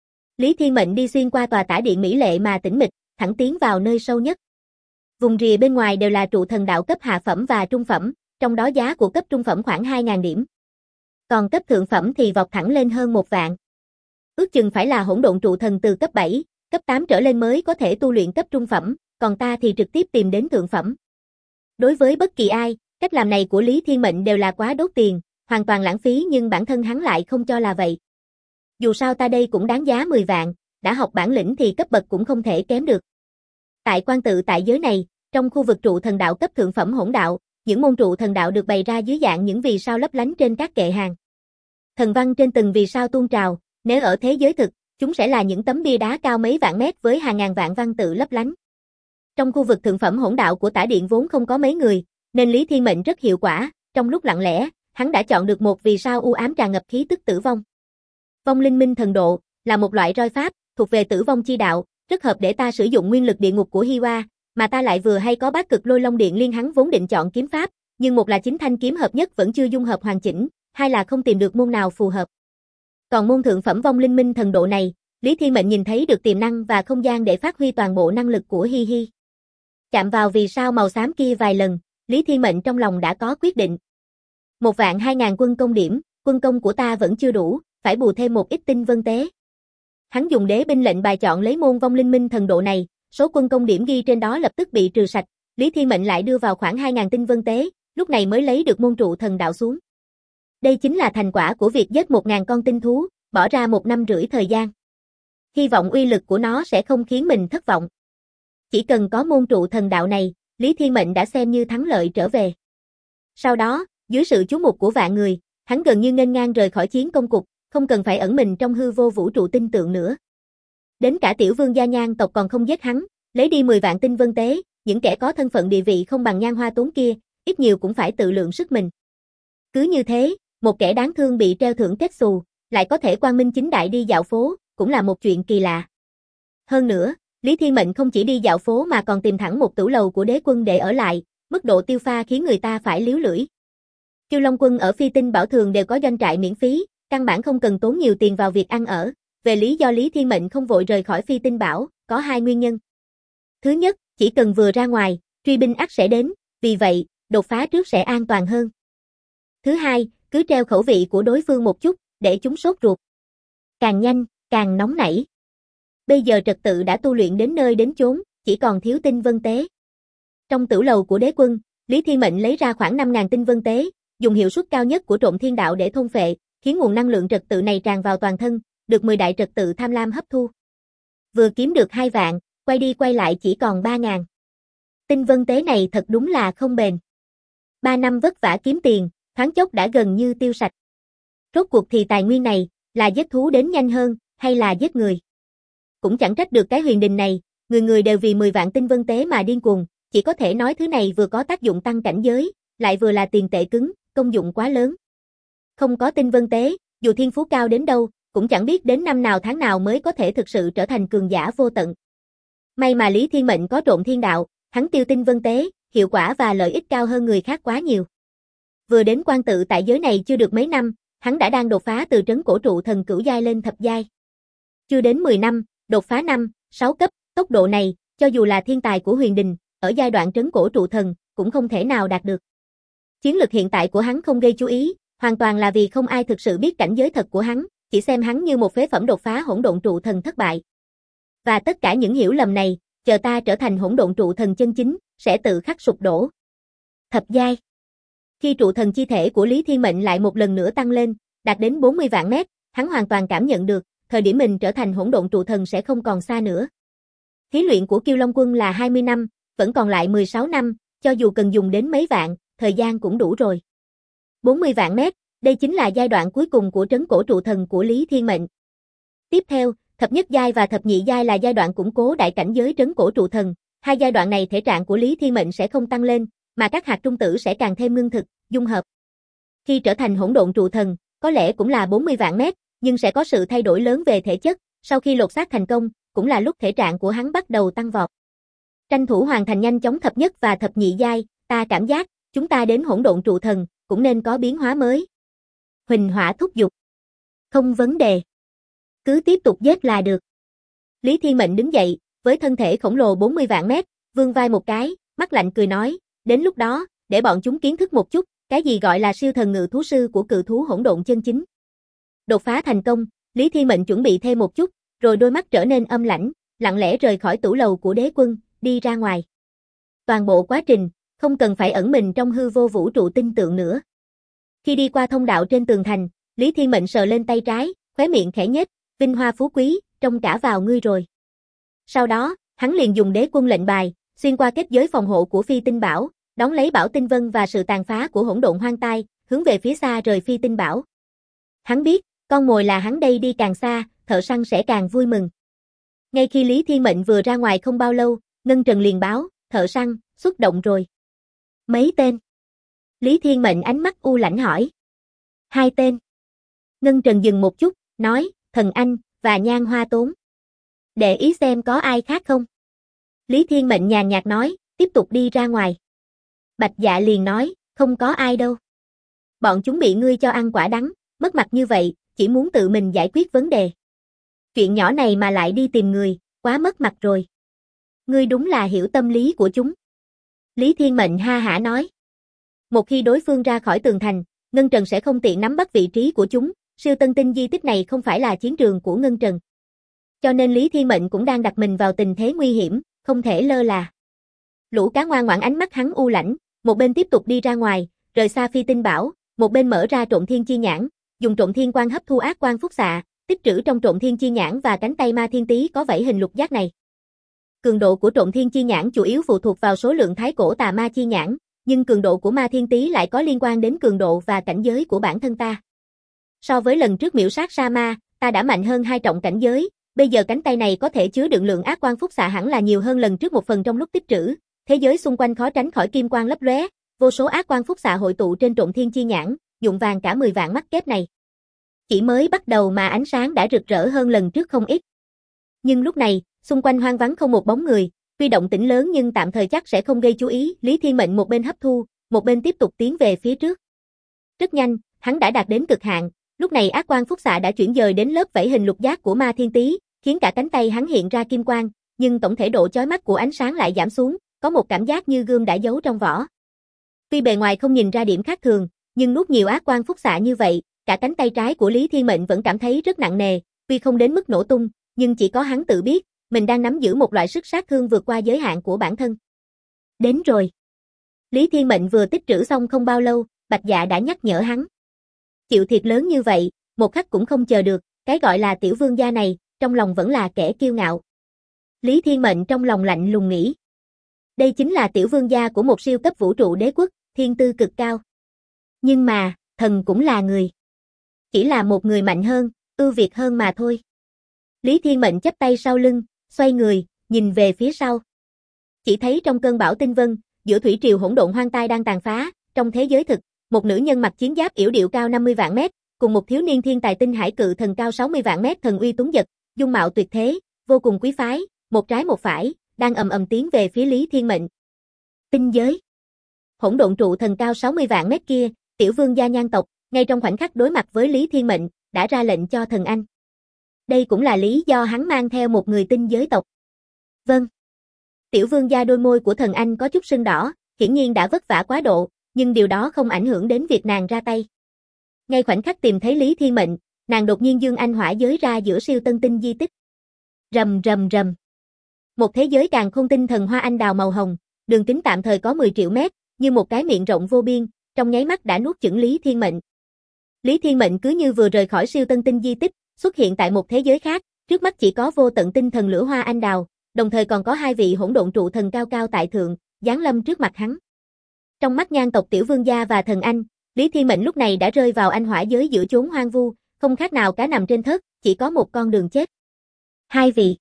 Lý Thiên Mệnh đi xuyên qua tòa Tả Điện mỹ lệ mà tĩnh mịch, thẳng tiến vào nơi sâu nhất. Vùng rìa bên ngoài đều là trụ thần đạo cấp hạ phẩm và trung phẩm, trong đó giá của cấp trung phẩm khoảng 2.000 điểm. Còn cấp thượng phẩm thì vọt thẳng lên hơn 1 vạn. Ước chừng phải là hỗn độn trụ thần từ cấp 7, cấp 8 trở lên mới có thể tu luyện cấp trung phẩm, còn ta thì trực tiếp tìm đến thượng phẩm. Đối với bất kỳ ai, cách làm này của Lý Thiên Mệnh đều là quá đốt tiền, hoàn toàn lãng phí, nhưng bản thân hắn lại không cho là vậy. Dù sao ta đây cũng đáng giá 10 vạn, đã học bản lĩnh thì cấp bậc cũng không thể kém được. Tại quan tự tại giới này, trong khu vực trụ thần đạo cấp thượng phẩm hỗn đạo, những môn trụ thần đạo được bày ra dưới dạng những vì sao lấp lánh trên các kệ hàng. Thần văn trên từng vì sao tuôn trào, nếu ở thế giới thực, chúng sẽ là những tấm bia đá cao mấy vạn mét với hàng ngàn vạn văn tự lấp lánh. Trong khu vực thượng phẩm hỗn đạo của Tả Điện vốn không có mấy người, nên Lý Thiên Mệnh rất hiệu quả, trong lúc lặng lẽ, hắn đã chọn được một vì sao u ám tràn ngập khí tức tử vong. Vong linh minh thần độ là một loại roi pháp, thuộc về tử vong chi đạo, rất hợp để ta sử dụng nguyên lực địa ngục của Hi Hoa, mà ta lại vừa hay có Bát Cực Lôi Long Điện Liên. Hắn vốn định chọn kiếm pháp, nhưng một là chính thanh kiếm hợp nhất vẫn chưa dung hợp hoàn chỉnh, hai là không tìm được môn nào phù hợp. Còn môn thượng phẩm vong linh minh thần độ này, Lý Thiên Mệnh nhìn thấy được tiềm năng và không gian để phát huy toàn bộ năng lực của Hi Hi. Chạm vào vì sao màu xám kia vài lần, Lý Thiên Mệnh trong lòng đã có quyết định. 1.200.000 quân công điểm, quân công của ta vẫn chưa đủ, phải bù thêm một ít tinh vân tế. Hắn dùng đế binh lệnh bài chọn lấy môn vong linh minh thần độ này, số quân công điểm ghi trên đó lập tức bị trừ sạch, Lý Thiên Mệnh lại đưa vào khoảng 2.000 tinh vân tế, lúc này mới lấy được môn trụ thần đạo xuống. Đây chính là thành quả của việc giết 1.000 con tinh thú, bỏ ra 1 năm rưỡi thời gian. Hy vọng uy lực của nó sẽ không khiến mình thất vọng. Chỉ cần có môn trụ thần đạo này, Lý Thiên Mệnh đã xem như thắng lợi trở về. Sau đó, dưới sự chú mục của vạn người, hắn gần như nghênh ngang rời khỏi chiến công cục, không cần phải ẩn mình trong hư vô vũ trụ tinh tượng nữa. Đến cả tiểu vương gia Nhan tộc còn không giết hắn, lấy đi 10 vạn tinh vân tế, những kẻ có thân phận địa vị không bằng Nhan Hoa Tốn kia, ít nhiều cũng phải tự lượng sức mình. Cứ như thế, một kẻ đáng thương bị treo thưởng kết xù, lại có thể quang minh chính đại đi dạo phố, cũng là một chuyện kỳ lạ. Hơn nữa, Lý Thiên Mệnh không chỉ đi dạo phố mà còn tìm thẳng một tửu lầu của đế quân để ở lại, mức độ tiêu pha khiến người ta phải liếu lưỡi. Kiêu Long Quân ở Phi Tinh Bảo Thường đều có doanh trại miễn phí, căn bản không cần tốn nhiều tiền vào việc ăn ở. Về lý do Lý Thiên Mệnh không vội rời khỏi Phi Tinh Bảo, có 2 nguyên nhân. Thứ nhất, chỉ cần vừa ra ngoài, truy binh ắt sẽ đến, vì vậy, đột phá trước sẽ an toàn hơn. Thứ hai, cứ treo khẩu vị của đối phương một chút, để chúng sốt ruột. Càng nhanh, càng nóng nảy. Bây giờ trật tự đã tu luyện đến nơi đến chốn, chỉ còn thiếu tinh vân tế. Trong tửu lầu của đế quân, Lý Thiên Mệnh lấy ra khoảng 5.000 tinh vân tế, dùng hiệu suất cao nhất của Trộm Thiên Đạo để thôn phệ, khiến nguồn năng lượng trật tự này tràn vào toàn thân, được 10 đại trật tự tham lam hấp thu. Vừa kiếm được 2 vạn, quay đi quay lại chỉ còn 3.000. Tinh vân tế này thật đúng là không bền. 3 năm vất vả kiếm tiền, thoáng chốc đã gần như tiêu sạch. Rốt cuộc thì tài nguyên này, là giết thú đến nhanh hơn, hay là giết người? Cũng chẳng trách được cái huyền đình này, người người đều vì 10 vạn tinh vân tế mà điên cuồng, chỉ có thể nói thứ này vừa có tác dụng tăng cảnh giới, lại vừa là tiền tệ cứng, công dụng quá lớn. Không có tinh vân tế, dù thiên phú cao đến đâu, cũng chẳng biết đến năm nào tháng nào mới có thể thực sự trở thành cường giả vô tận. May mà Lý Thiên Mệnh có trộn thiên đạo, hắn tiêu tinh vân tế, hiệu quả và lợi ích cao hơn người khác quá nhiều. Vừa đến quan tự tại giới này chưa được mấy năm, hắn đã đang đột phá từ trấn cổ trụ thần cửu giai lên thập giai. Chưa đến 10 năm, đột phá 5, 6 cấp, tốc độ này, cho dù là thiên tài của huyền đình, ở giai đoạn trấn cổ trụ thần, cũng không thể nào đạt được. Chiến lực hiện tại của hắn không gây chú ý, hoàn toàn là vì không ai thực sự biết cảnh giới thật của hắn, chỉ xem hắn như một phế phẩm đột phá hỗn độn trụ thần thất bại. Và tất cả những hiểu lầm này, chờ ta trở thành hỗn độn trụ thần chân chính, sẽ tự khắc sụp đổ. Thập giai. Khi trụ thần chi thể của Lý Thiên Mệnh lại một lần nữa tăng lên, đạt đến 40 vạn mét, hắn hoàn toàn cảm nhận được, thời điểm mình trở thành hỗn độn trụ thần sẽ không còn xa nữa. Thí luyện của Kiêu Long Quân là 20 năm, vẫn còn lại 16 năm, cho dù cần dùng đến mấy vạn, thời gian cũng đủ rồi. 40 vạn mét, đây chính là giai đoạn cuối cùng của trấn cổ trụ thần của Lý Thiên Mệnh. Tiếp theo, thập nhất giai và thập nhị giai là giai đoạn củng cố đại cảnh giới trấn cổ trụ thần. Hai giai đoạn này thể trạng của Lý Thiên Mệnh sẽ không tăng lên, mà các hạt trung tử sẽ càng thêm ngưng thực, dung hợp. Khi trở thành hỗn độn trụ thần, có lẽ cũng là 40 vạn mét, nhưng sẽ có sự thay đổi lớn về thể chất, sau khi lột xác thành công, cũng là lúc thể trạng của hắn bắt đầu tăng vọt. Tranh thủ hoàn thành nhanh chóng thập nhất và thập nhị giai, ta cảm giác, chúng ta đến hỗn độn trụ thần, cũng nên có biến hóa mới. Huỳnh Hỏa thúc giục. Không vấn đề. Cứ tiếp tục giết là được. Lý Thiên Mệnh đứng dậy, với thân thể khổng lồ 40 vạn mét, vươn vai một cái, mắt lạnh cười nói, đến lúc đó, để bọn chúng kiến thức một chút, cái gì gọi là siêu thần ngự thú sư của cự thú hỗn độn chân chính. Đột phá thành công, Lý Thiên Mệnh chuẩn bị thêm một chút, rồi đôi mắt trở nên âm lãnh, lặng lẽ rời khỏi tủ lầu của đế quân, đi ra ngoài. Toàn bộ quá trình, không cần phải ẩn mình trong hư vô vũ trụ tinh tượng nữa. Khi đi qua thông đạo trên tường thành, Lý Thiên Mệnh sờ lên tay trái, khóe miệng khẽ nhếch, vinh hoa phú quý, trông cả vào ngươi rồi. Sau đó, hắn liền dùng đế quân lệnh bài, xuyên qua kết giới phòng hộ của Phi Tinh Bảo, đón lấy Bảo Tinh Vân và sự tàn phá của hỗn độn hoang tai, hướng về phía xa rời Phi Tinh Bảo. Hắn biết, con mồi là hắn đây đi càng xa, thợ săn sẽ càng vui mừng. Ngay khi Lý Thiên Mệnh vừa ra ngoài không bao lâu, Ngân Trần liền báo, thợ săn, xuất động rồi. Mấy tên? Lý Thiên Mệnh ánh mắt u lãnh hỏi. 2 tên. Ngân Trần dừng một chút, nói, Thần Anh, và Nhan Hoa Tốn. Để ý xem có ai khác không? Lý Thiên Mệnh nhàn nhạt nói, tiếp tục đi ra ngoài. Bạch Dạ liền nói, không có ai đâu. Bọn chúng bị ngươi cho ăn quả đắng, mất mặt như vậy, chỉ muốn tự mình giải quyết vấn đề. Chuyện nhỏ này mà lại đi tìm người, quá mất mặt rồi. Ngươi đúng là hiểu tâm lý của chúng. Lý Thiên Mệnh ha hả nói. Một khi đối phương ra khỏi tường thành, Ngân Trần sẽ không tiện nắm bắt vị trí của chúng, siêu tân tinh di tích này không phải là chiến trường của Ngân Trần. Cho nên Lý Thiên Mệnh cũng đang đặt mình vào tình thế nguy hiểm, không thể lơ là. Lũ cá ngoan ngoãn ánh mắt hắn u lãnh, một bên tiếp tục đi ra ngoài, rời xa Phi Tinh Bảo, một bên mở ra Trộn Thiên Chi Nhãn, dùng Trộn Thiên Quang hấp thu ác quang phúc xạ, tích trữ trong Trộn Thiên Chi Nhãn và cánh tay Ma Thiên Tý có vảy hình lục giác này. Cường độ của Trộn Thiên Chi Nhãn chủ yếu phụ thuộc vào số lượng thái cổ tà ma chi nhãn, nhưng cường độ của Ma Thiên Tý lại có liên quan đến cường độ và cảnh giới của bản thân ta. So với lần trước miểu sát Sa Ma, ta đã mạnh hơn 2 trọng cảnh giới, bây giờ cánh tay này có thể chứa đựng lượng ác quang phúc xạ hẳn là nhiều hơn lần trước 1 phần trong lúc tích trữ. Thế giới xung quanh khó tránh khỏi kim quang lấp lóe, vô số ác quang phúc xạ hội tụ trên Trộn Thiên Chi Nhãn, dụng vàng cả 10 vạn mắt kép này. Chỉ mới bắt đầu mà ánh sáng đã rực rỡ hơn lần trước không ít. Nhưng lúc này, xung quanh hoang vắng không một bóng người, tuy động tĩnh lớn nhưng tạm thời chắc sẽ không gây chú ý. Lý Thiên Mệnh một bên hấp thu, một bên tiếp tục tiến về phía trước. Rất nhanh, hắn đã đạt đến cực hạn, lúc này ác quang phúc xạ đã chuyển dời đến lớp vảy hình lục giác của Ma Thiên Tý, khiến cả cánh tay hắn hiện ra kim quang, nhưng tổng thể độ chói mắt của ánh sáng lại giảm xuống, có một cảm giác như gươm đã giấu trong vỏ. Tuy bề ngoài không nhìn ra điểm khác thường, nhưng nuốt nhiều ác quang phúc xạ như vậy, cả cánh tay trái của Lý Thiên Mệnh vẫn cảm thấy rất nặng nề, tuy không đến mức nổ tung, nhưng chỉ có hắn tự biết, mình đang nắm giữ một loại sức sát thương vượt qua giới hạn của bản thân. Đến rồi. Lý Thiên Mệnh vừa tích trữ xong không bao lâu, Bạch Dạ đã nhắc nhở hắn. Chịu thiệt lớn như vậy, một khắc cũng không chờ được, cái gọi là tiểu vương gia này, trong lòng vẫn là kẻ kiêu ngạo. Lý Thiên Mệnh trong lòng lạnh lùng nghĩ. Đây chính là tiểu vương gia của một siêu cấp vũ trụ đế quốc, thiên tư cực cao. Nhưng mà, thần cũng là người. Chỉ là một người mạnh hơn, ưu việt hơn mà thôi. Lý Thiên Mệnh chắp tay sau lưng, xoay người, nhìn về phía sau. Chỉ thấy trong cơn bão tinh vân, giữa thủy triều hỗn độn hoang tai đang tàn phá, trong thế giới thực, một nữ nhân mặc chiến giáp yểu điệu cao 50 vạn mét, cùng một thiếu niên thiên tài tinh hải cự thần cao 60 vạn mét thần uy tuấn dật, dung mạo tuyệt thế, vô cùng quý phái, một trái một phải, đang ầm ầm tiến về phía Lý Thiên Mệnh. Tinh giới. Hỗn độn trụ thần cao 60 vạn mét kia, tiểu vương gia Nhan tộc, ngay trong khoảnh khắc đối mặt với Lý Thiên Mệnh, đã ra lệnh cho thần anh. Đây cũng là lý do hắn mang theo một người tinh giới tộc. Vâng. Tiểu vương gia đôi môi của thần anh có chút sưng đỏ, hiển nhiên đã vất vả quá độ, nhưng điều đó không ảnh hưởng đến việc nàng ra tay. Ngay khoảnh khắc tìm thấy Lý Thiên Mệnh, nàng đột nhiên dương anh hỏa giới ra giữa siêu tân tinh di tích. Rầm rầm rầm. Một thế giới càn khôn tinh thần hoa anh đào màu hồng, đường kính tạm thời có 10 triệu mét, như một cái miệng rộng vô biên, trong nháy mắt đã nuốt chửng Lý Thiên Mệnh. Lý Thiên Mệnh cứ như vừa rời khỏi siêu tân tinh di tích, xuất hiện tại một thế giới khác, trước mắt chỉ có vô tận tinh thần lửa hoa anh đào, đồng thời còn có hai vị hỗn độn trụ thần cao cao tại thượng, giáng lâm trước mặt hắn. Trong mắt Nhan tộc tiểu vương gia và thần anh, Lý Thiên Mệnh lúc này đã rơi vào anh hỏa giới giữa chốn hoang vu, không khác nào cá nằm trên thớt, chỉ có một con đường chết. Hai vị.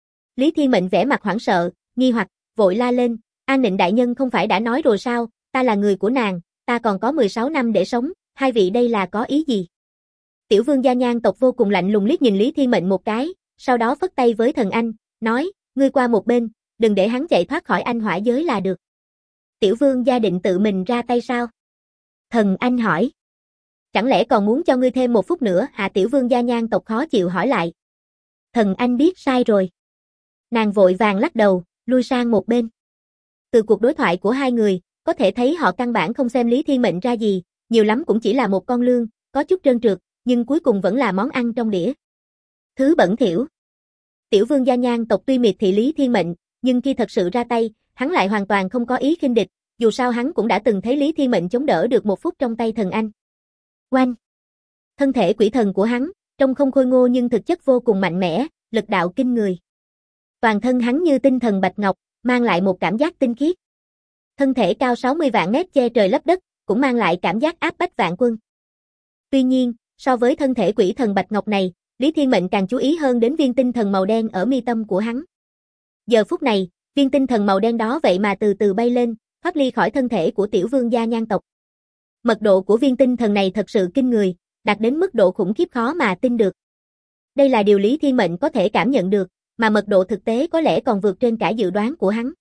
Lý Thiên Mệnh vẻ mặt hoảng sợ, nghi hoặc, vội la lên, An Nịnh đại nhân không phải đã nói rồi sao, ta là người của nàng, ta còn có 16 năm để sống, hai vị đây là có ý gì? Tiểu vương gia Nhan tộc vô cùng lạnh lùng liếc nhìn Lý Thiên Mệnh một cái, sau đó phất tay với thần anh, nói, ngươi qua một bên, đừng để hắn chạy thoát khỏi anh hỏa giới là được. Tiểu vương gia định tự mình ra tay sao? Thần anh hỏi. Chẳng lẽ còn muốn cho ngươi thêm một phút nữa hả? Tiểu vương gia Nhan tộc khó chịu hỏi lại. Thần anh biết sai rồi. Nàng vội vàng lắc đầu, lui sang một bên. Từ cuộc đối thoại của hai người, có thể thấy họ căn bản không xem Lý Thiên Mệnh ra gì, nhiều lắm cũng chỉ là một con lươn, có chút trơn trượt, nhưng cuối cùng vẫn là món ăn trong đĩa. Thứ bẩn thỉu. Tiểu vương gia Nhan tộc tuy miệt thị Lý Thiên Mệnh, nhưng khi thật sự ra tay, hắn lại hoàn toàn không có ý khinh địch, dù sao hắn cũng đã từng thấy Lý Thiên Mệnh chống đỡ được một phút trong tay thần anh. Oanh! Thân thể quỷ thần của hắn, trông không khôi ngô nhưng thực chất vô cùng mạnh mẽ, lực đạo kinh người. Toàn thân hắn như tinh thần bạch ngọc, mang lại một cảm giác tinh khiết. Thân thể cao 60 vạn mét che trời lấp đất, cũng mang lại cảm giác áp bách vạn quân. Tuy nhiên, so với thân thể quỷ thần bạch ngọc này, Lý Thiên Mệnh càng chú ý hơn đến viên tinh thần màu đen ở mi tâm của hắn. Giờ phút này, viên tinh thần màu đen đó vậy mà từ từ bay lên, thoát ly khỏi thân thể của tiểu vương gia Nhan tộc. Mật độ của viên tinh thần này thật sự kinh người, đạt đến mức độ khủng khiếp khó mà tin được. Đây là điều Lý Thiên Mệnh có thể cảm nhận được, mà mật độ thực tế có lẽ còn vượt trên cả dự đoán của hắn.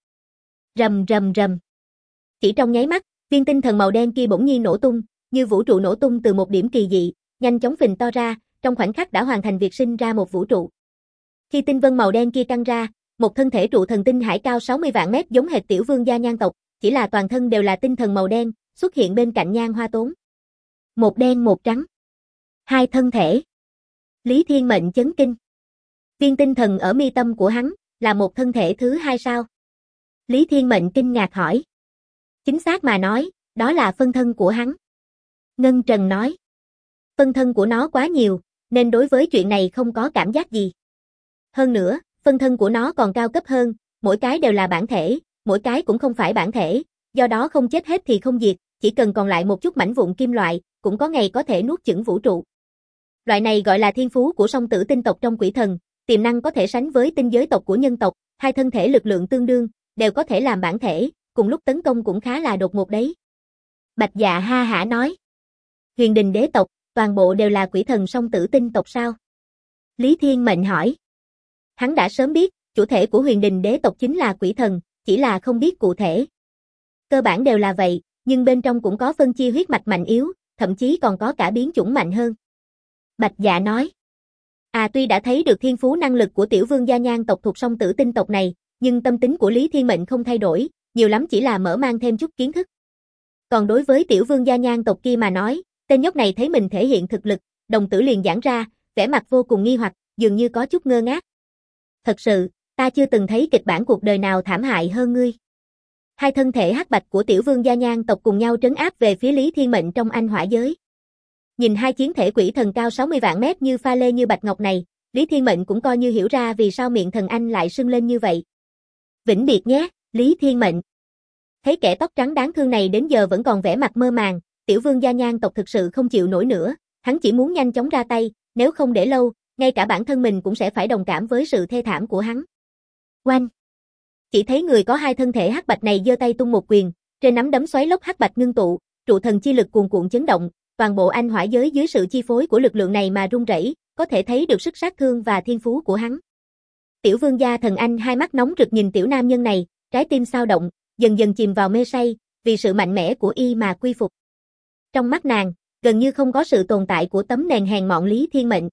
Rầm rầm rầm. Chỉ trong nháy mắt, viên tinh thần màu đen kia bỗng nhiên nổ tung, như vũ trụ nổ tung từ một điểm kỳ dị, nhanh chóng phình to ra, trong khoảnh khắc đã hoàn thành việc sinh ra một vũ trụ. Khi tinh vân màu đen kia căng ra, một thân thể trụ thần tinh hải cao 60 vạn mét giống hệt tiểu vương gia Nhan tộc, chỉ là toàn thân đều là tinh thần màu đen, xuất hiện bên cạnh Nhan Hoa Tốn. Một đen một trắng. Hai thân thể. Lý Thiên Mệnh chấn kinh. Viên tinh thần ở mi tâm của hắn, là một thân thể thứ hai sao? Lý Thiên Mệnh kinh ngạc hỏi. Chính xác mà nói, đó là phân thân của hắn. Ngân Trần nói. Phân thân của nó quá nhiều, nên đối với chuyện này không có cảm giác gì. Hơn nữa, phân thân của nó còn cao cấp hơn, mỗi cái đều là bản thể, mỗi cái cũng không phải bản thể, do đó không chết hết thì không diệt, chỉ cần còn lại một chút mảnh vụn kim loại, cũng có ngày có thể nuốt chửng vũ trụ. Loại này gọi là thiên phú của song tử tinh tộc trong quỷ thần, tiềm năng có thể sánh với tinh giới tộc của nhân tộc, hai thân thể lực lượng tương đương, đều có thể làm bản thể, cùng lúc tấn công cũng khá là đột ngột đấy. Bạch Dạ ha hả nói. Huyền Đình đế tộc, toàn bộ đều là quỷ thần song tử tinh tộc sao? Lý Thiên Mệnh hỏi. Hắn đã sớm biết, chủ thể của Huyền Đình đế tộc chính là quỷ thần, chỉ là không biết cụ thể. Cơ bản đều là vậy, nhưng bên trong cũng có phân chia huyết mạch mạnh yếu, thậm chí còn có cả biến chủng mạnh hơn. Bạch Dạ nói. Tuy đã thấy được thiên phú năng lực của tiểu vương gia Nhan tộc thuộc song tử tinh tộc này, nhưng tâm tính của Lý Thiên Mệnh không thay đổi, nhiều lắm chỉ là mở mang thêm chút kiến thức. Còn đối với tiểu vương gia Nhan tộc kia mà nói, tên nhóc này thấy mình thể hiện thực lực, đồng tử liền giãn ra, vẻ mặt vô cùng nghi hoặc, dường như có chút ngơ ngác. Thật sự, ta chưa từng thấy kịch bản cuộc đời nào thảm hại hơn ngươi. Hai thân thể hắc bạch của tiểu vương gia Nhan tộc cùng nhau trấn áp về phía Lý Thiên Mệnh trong anh hỏa giới. Nhìn hai chiến thể quỷ thần cao 60 vạn mét như pha lê như bạch ngọc này, Lý Thiên Mệnh cũng coi như hiểu ra vì sao miệng thần anh lại sưng lên như vậy. Vĩnh biệt nhé, Lý Thiên Mệnh. Thấy kẻ tóc trắng đáng thương này đến giờ vẫn còn vẻ mặt mơ màng, Tiểu Vương gia Nhan tộc thực sự không chịu nổi nữa, hắn chỉ muốn nhanh chóng ra tay, nếu không để lâu, ngay cả bản thân mình cũng sẽ phải đồng cảm với sự thê thảm của hắn. Oanh! Chỉ thấy người có hai thân thể hắc bạch này giơ tay tung một quyền, trên nắm đấm xoáy lốc hắc bạch ngưng tụ, trụ thần chi lực cuồn cuộn chấn động, toàn bộ anh hỏa giới dưới sự chi phối của lực lượng này mà rung rẩy, có thể thấy được sức sát thương và thiên phú của hắn. Tiểu Vương gia Thần Anh hai mắt nóng rực nhìn tiểu nam nhân này, trái tim xao động, dần dần chìm vào mê say, vì sự mạnh mẽ của y mà quy phục. Trong mắt nàng, gần như không có sự tồn tại của tấm nền hèn mọn Lý Thiên Mệnh.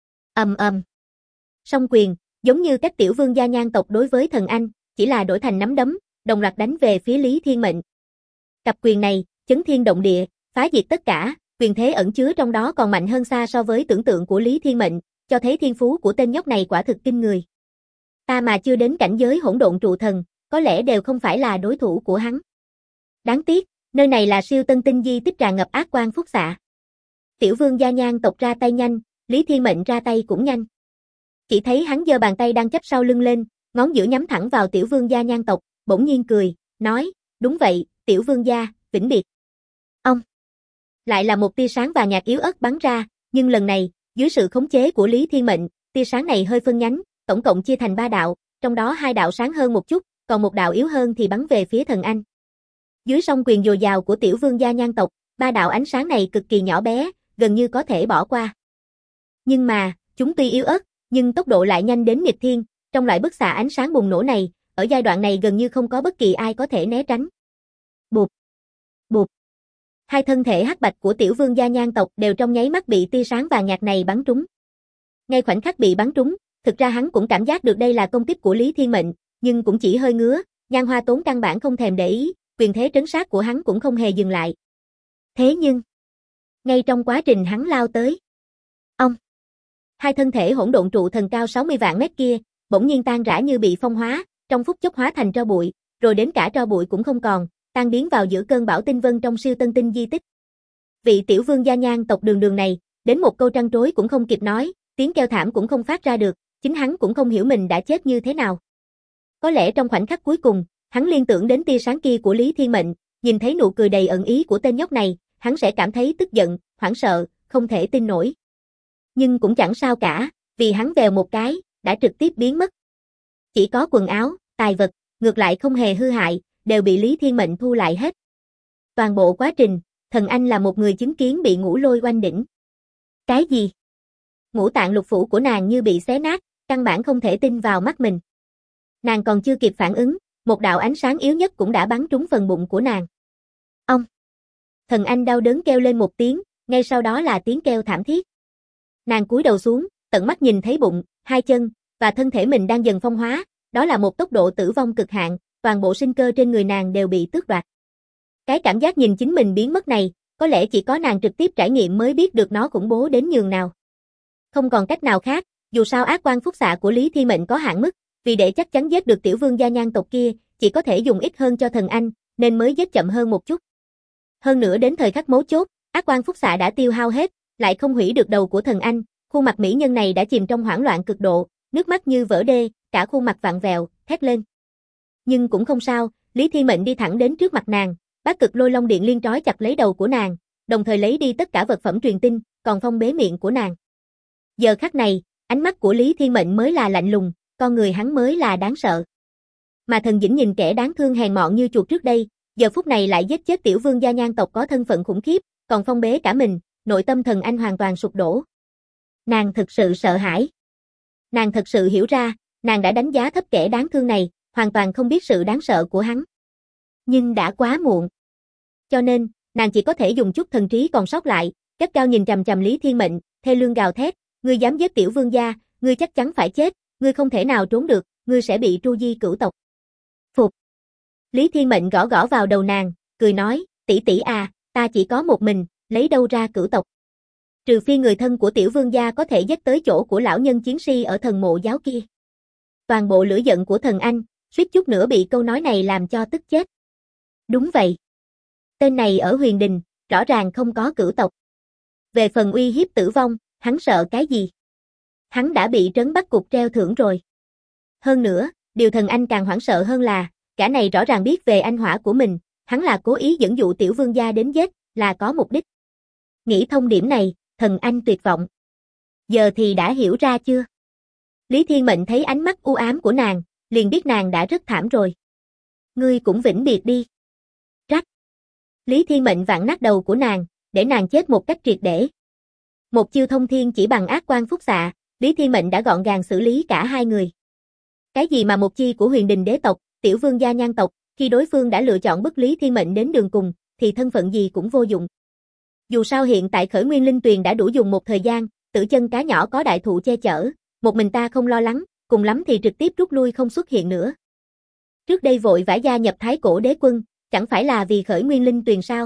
Ầm ầm. Song quyền, giống như cách Tiểu Vương gia Nhan tộc đối với Thần Anh, chỉ là đổi thành nắm đấm, đồng loạt đánh về phía Lý Thiên Mệnh. Cặp quyền này, chấn thiên động địa, phá diệt tất cả, quyền thế ẩn chứa trong đó còn mạnh hơn xa so với tưởng tượng của Lý Thiên Mệnh, cho thấy thiên phú của tên nhóc này quả thực kinh người. Ta mà chưa đến cảnh giới hỗn độn trụ thần, có lẽ đều không phải là đối thủ của hắn. Đáng tiếc, nơi này là siêu tân tinh di tích tràn ngập ác quan phúc xạ. Tiểu Vương gia Nhan tộc ra tay nhanh, Lý Thiên Mệnh ra tay cũng nhanh. Chỉ thấy hắn giơ bàn tay đang chắp sau lưng lên, ngón giữa nhắm thẳng vào Tiểu Vương gia Nhan tộc, bỗng nhiên cười, nói, đúng vậy, Tiểu Vương gia, vĩnh biệt. Ông! Lại là một tia sáng vàng nhạt yếu ớt bắn ra, nhưng lần này, dưới sự khống chế của Lý Thiên Mệnh, tia sáng này hơi phân nhánh, tổng cộng chia thành 3 đạo, trong đó 2 đạo sáng hơn một chút, còn một đạo yếu hơn thì bắn về phía Thần Anh. Dưới song quyền dồi dào của Tiểu Vương gia Nhan tộc, 3 đạo ánh sáng này cực kỳ nhỏ bé, gần như có thể bỏ qua. Nhưng mà, chúng tuy yếu ớt, nhưng tốc độ lại nhanh đến nghịch thiên, trong loại bức xạ ánh sáng bùng nổ này, ở giai đoạn này gần như không có bất kỳ ai có thể né tránh. Bụp, bụp. Hai thân thể hắc bạch của Tiểu Vương gia Nhan tộc đều trong nháy mắt bị tia sáng vàng nhạt này bắn trúng. Ngay khoảnh khắc bị bắn trúng, thực ra hắn cũng cảm giác được đây là công kích của Lý Thiên Mệnh, nhưng cũng chỉ hơi ngứa, Nhan Hoa Tốn căn bản không thèm để ý, quyền thế trấn sát của hắn cũng không hề dừng lại. Thế nhưng, ngay trong quá trình hắn lao tới, ông, hai thân thể hỗn độn trụ thần cao 60 vạn mét kia, bỗng nhiên tan rã như bị phong hóa, trong phút chốc hóa thành tro bụi, rồi đến cả tro bụi cũng không còn, tan biến vào giữa cơn bão tinh vân trong siêu tân tinh di tích. Vị Tiểu Vương gia Nhan tộc đường đường này, đến một câu trăn trối cũng không kịp nói, tiếng kêu thảm cũng không phát ra được, chính hắn cũng không hiểu mình đã chết như thế nào. Có lẽ trong khoảnh khắc cuối cùng, hắn liên tưởng đến tia sáng kia của Lý Thiên Mệnh, nhìn thấy nụ cười đầy ẩn ý của tên nhóc này, hắn sẽ cảm thấy tức giận, hoảng sợ, không thể tin nổi. Nhưng cũng chẳng sao cả, vì hắn vèo một cái, đã trực tiếp biến mất. Chỉ có quần áo, tài vật, ngược lại không hề hư hại, đều bị Lý Thiên Mệnh thu lại hết. Toàn bộ quá trình, Thần Anh là một người chứng kiến bị ngũ lôi oanh đỉnh. Cái gì? Ngũ tạng lục phủ của nàng như bị xé nát, căn bản không thể tin vào mắt mình. Nàng còn chưa kịp phản ứng, một đạo ánh sáng yếu nhất cũng đã bắn trúng phần bụng của nàng. Ông! Thần Anh đau đớn kêu lên một tiếng, ngay sau đó là tiếng kêu thảm thiết. Nàng cúi đầu xuống, tận mắt nhìn thấy bụng, hai chân, và thân thể mình đang dần phong hóa, đó là một tốc độ tử vong cực hạn, toàn bộ sinh cơ trên người nàng đều bị tước đoạt. Cái cảm giác nhìn chính mình biến mất này, có lẽ chỉ có nàng trực tiếp trải nghiệm mới biết được nó khủng bố đến nhường nào. Không còn cách nào khác, dù sao ác quan phúc xạ của Lý Thiên Mệnh có hạn mức, vì để chắc chắn giết được Tiểu Vương gia Nhan tộc kia, chỉ có thể dùng ít hơn cho Thần Anh, nên mới giết chậm hơn một chút. Hơn nữa đến thời khắc mấu chốt, ác quan phúc xạ đã tiêu hao hết, lại không hủy được đầu của Thần Anh, khuôn mặt mỹ nhân này đã chìm trong hoảng loạn cực độ, nước mắt như vỡ đê, cả khuôn mặt vặn vẹo, thét lên. Nhưng cũng không sao, Lý Thiên Mệnh đi thẳng đến trước mặt nàng, Bát Cực Lôi Long Điện liên trói chặt lấy đầu của nàng, đồng thời lấy đi tất cả vật phẩm truyền tin, còn phong bế miệng của nàng. Giờ khắc này, ánh mắt của Lý Thiên Mệnh mới là lạnh lùng, con người hắn mới là đáng sợ. Mà Thần Dĩnh nhìn kẻ đáng thương hèn mọn như chuột trước đây, giờ phút này lại giết chết Tiểu Vương gia Nhan tộc có thân phận khủng khiếp, còn phong bế cả mình, nội tâm Thần Anh hoàn toàn sụp đổ. Nàng thực sự sợ hãi. Nàng thật sự hiểu ra, nàng đã đánh giá thấp kẻ đáng thương này, hoàn toàn không biết sự đáng sợ của hắn. Nhưng đã quá muộn. Cho nên, nàng chỉ có thể dùng chút thần trí còn sót lại, gắt cao nhìn chằm chằm Lý Thiên Mệnh, thê lương gào thét, ngươi dám giết Tiểu Vương gia, ngươi chắc chắn phải chết, ngươi không thể nào trốn được, ngươi sẽ bị tru di cửu tộc. Phục. Lý Thiên Mệnh gõ gõ vào đầu nàng, cười nói, tỷ tỷ à, ta chỉ có một mình, lấy đâu ra cửu tộc. Trừ phi người thân của Tiểu Vương gia có thể dắt tới chỗ của lão nhân chiến si ở thần mộ giáo kia. Toàn bộ lửa giận của Thần Anh, suýt chút nữa bị câu nói này làm cho tức chết. Đúng vậy. Tên này ở Huyền Đình, rõ ràng không có cửu tộc. Về phần uy hiếp tử vong, hắn sợ cái gì? Hắn đã bị trấn Bắc Cục treo thưởng rồi. Hơn nữa, điều Thần Anh càng hoảng sợ hơn là, gã này rõ ràng biết về anh hỏa của mình, hắn là cố ý dẫn dụ tiểu vương gia đến giết, là có mục đích. Nghĩ thông điểm này, Thần Anh tuyệt vọng. Giờ thì đã hiểu ra chưa? Lý Thiên Mệnh thấy ánh mắt u ám của nàng, liền biết nàng đã rất thảm rồi. Ngươi cũng vĩnh biệt đi. Rắc. Lý Thiên Mệnh vặn nát đầu của nàng, để nàng chết một cách triệt để. Một chiêu thông thiên chỉ bằng ác quan phúc xạ, Lý Thiên Mệnh đã gọn gàng xử lý cả hai người. Cái gì mà một chi của Huyền Đình đế tộc, tiểu vương gia Nhan tộc, khi đối phương đã lựa chọn bức Lý Thiên Mệnh đến đường cùng, thì thân phận gì cũng vô dụng. Dù sao hiện tại Khởi Nguyên Linh Tuyền đã đủ dùng một thời gian, Tử Chân cá nhỏ có đại thụ che chở, một mình ta không lo lắng, cùng lắm thì trực tiếp rút lui không xuất hiện nữa. Trước đây vội vã gia nhập Thái Cổ Đế Quân, chẳng phải là vì Khởi Nguyên Linh Tuyền sao?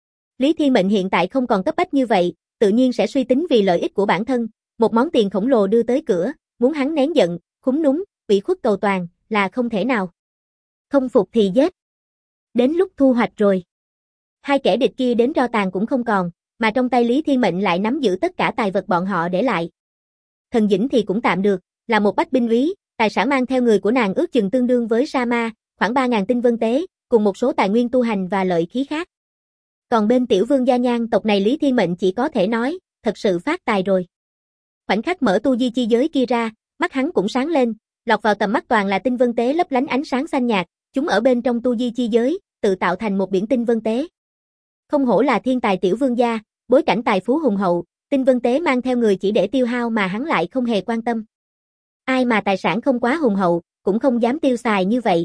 Lý Thiên Mệnh hiện tại không còn cấp bách như vậy, tự nhiên sẽ suy tính vì lợi ích của bản thân, một món tiền khổng lồ đưa tới cửa, muốn hắn nén giận, khúm núm, ủy khuất cầu toàn, là không thể nào. Không phục thì giết. Đến lúc thu hoạch rồi. Hai kẻ địch kia đến tro tàn cũng không còn, mà trong tay Lý Thiên Mệnh lại nắm giữ tất cả tài vật bọn họ để lại. Thần Dĩnh thì cũng tạm được, là một bách binh úy, tài sản mang theo người của nàng ước chừng tương đương với sa ma, khoảng 3.000 tinh vân tế, cùng một số tài nguyên tu hành và lợi khí khác. Còn bên tiểu vương gia Nhan tộc này Lý Thiên Mệnh chỉ có thể nói, thật sự phát tài rồi. Khoảnh khắc mở tu di chi giới kia ra, mắt hắn cũng sáng lên, lọt vào tầm mắt toàn là tinh vân tế lấp lánh ánh sáng xanh nhạt, chúng ở bên trong tu di chi giới, tự tạo thành một biển tinh vân tế. Không hổ là thiên tài tiểu vương gia, bối cảnh tài phú hùng hậu, tinh vân tế mang theo người chỉ để tiêu hao mà hắn lại không hề quan tâm. Ai mà tài sản không quá hùng hậu, cũng không dám tiêu xài như vậy.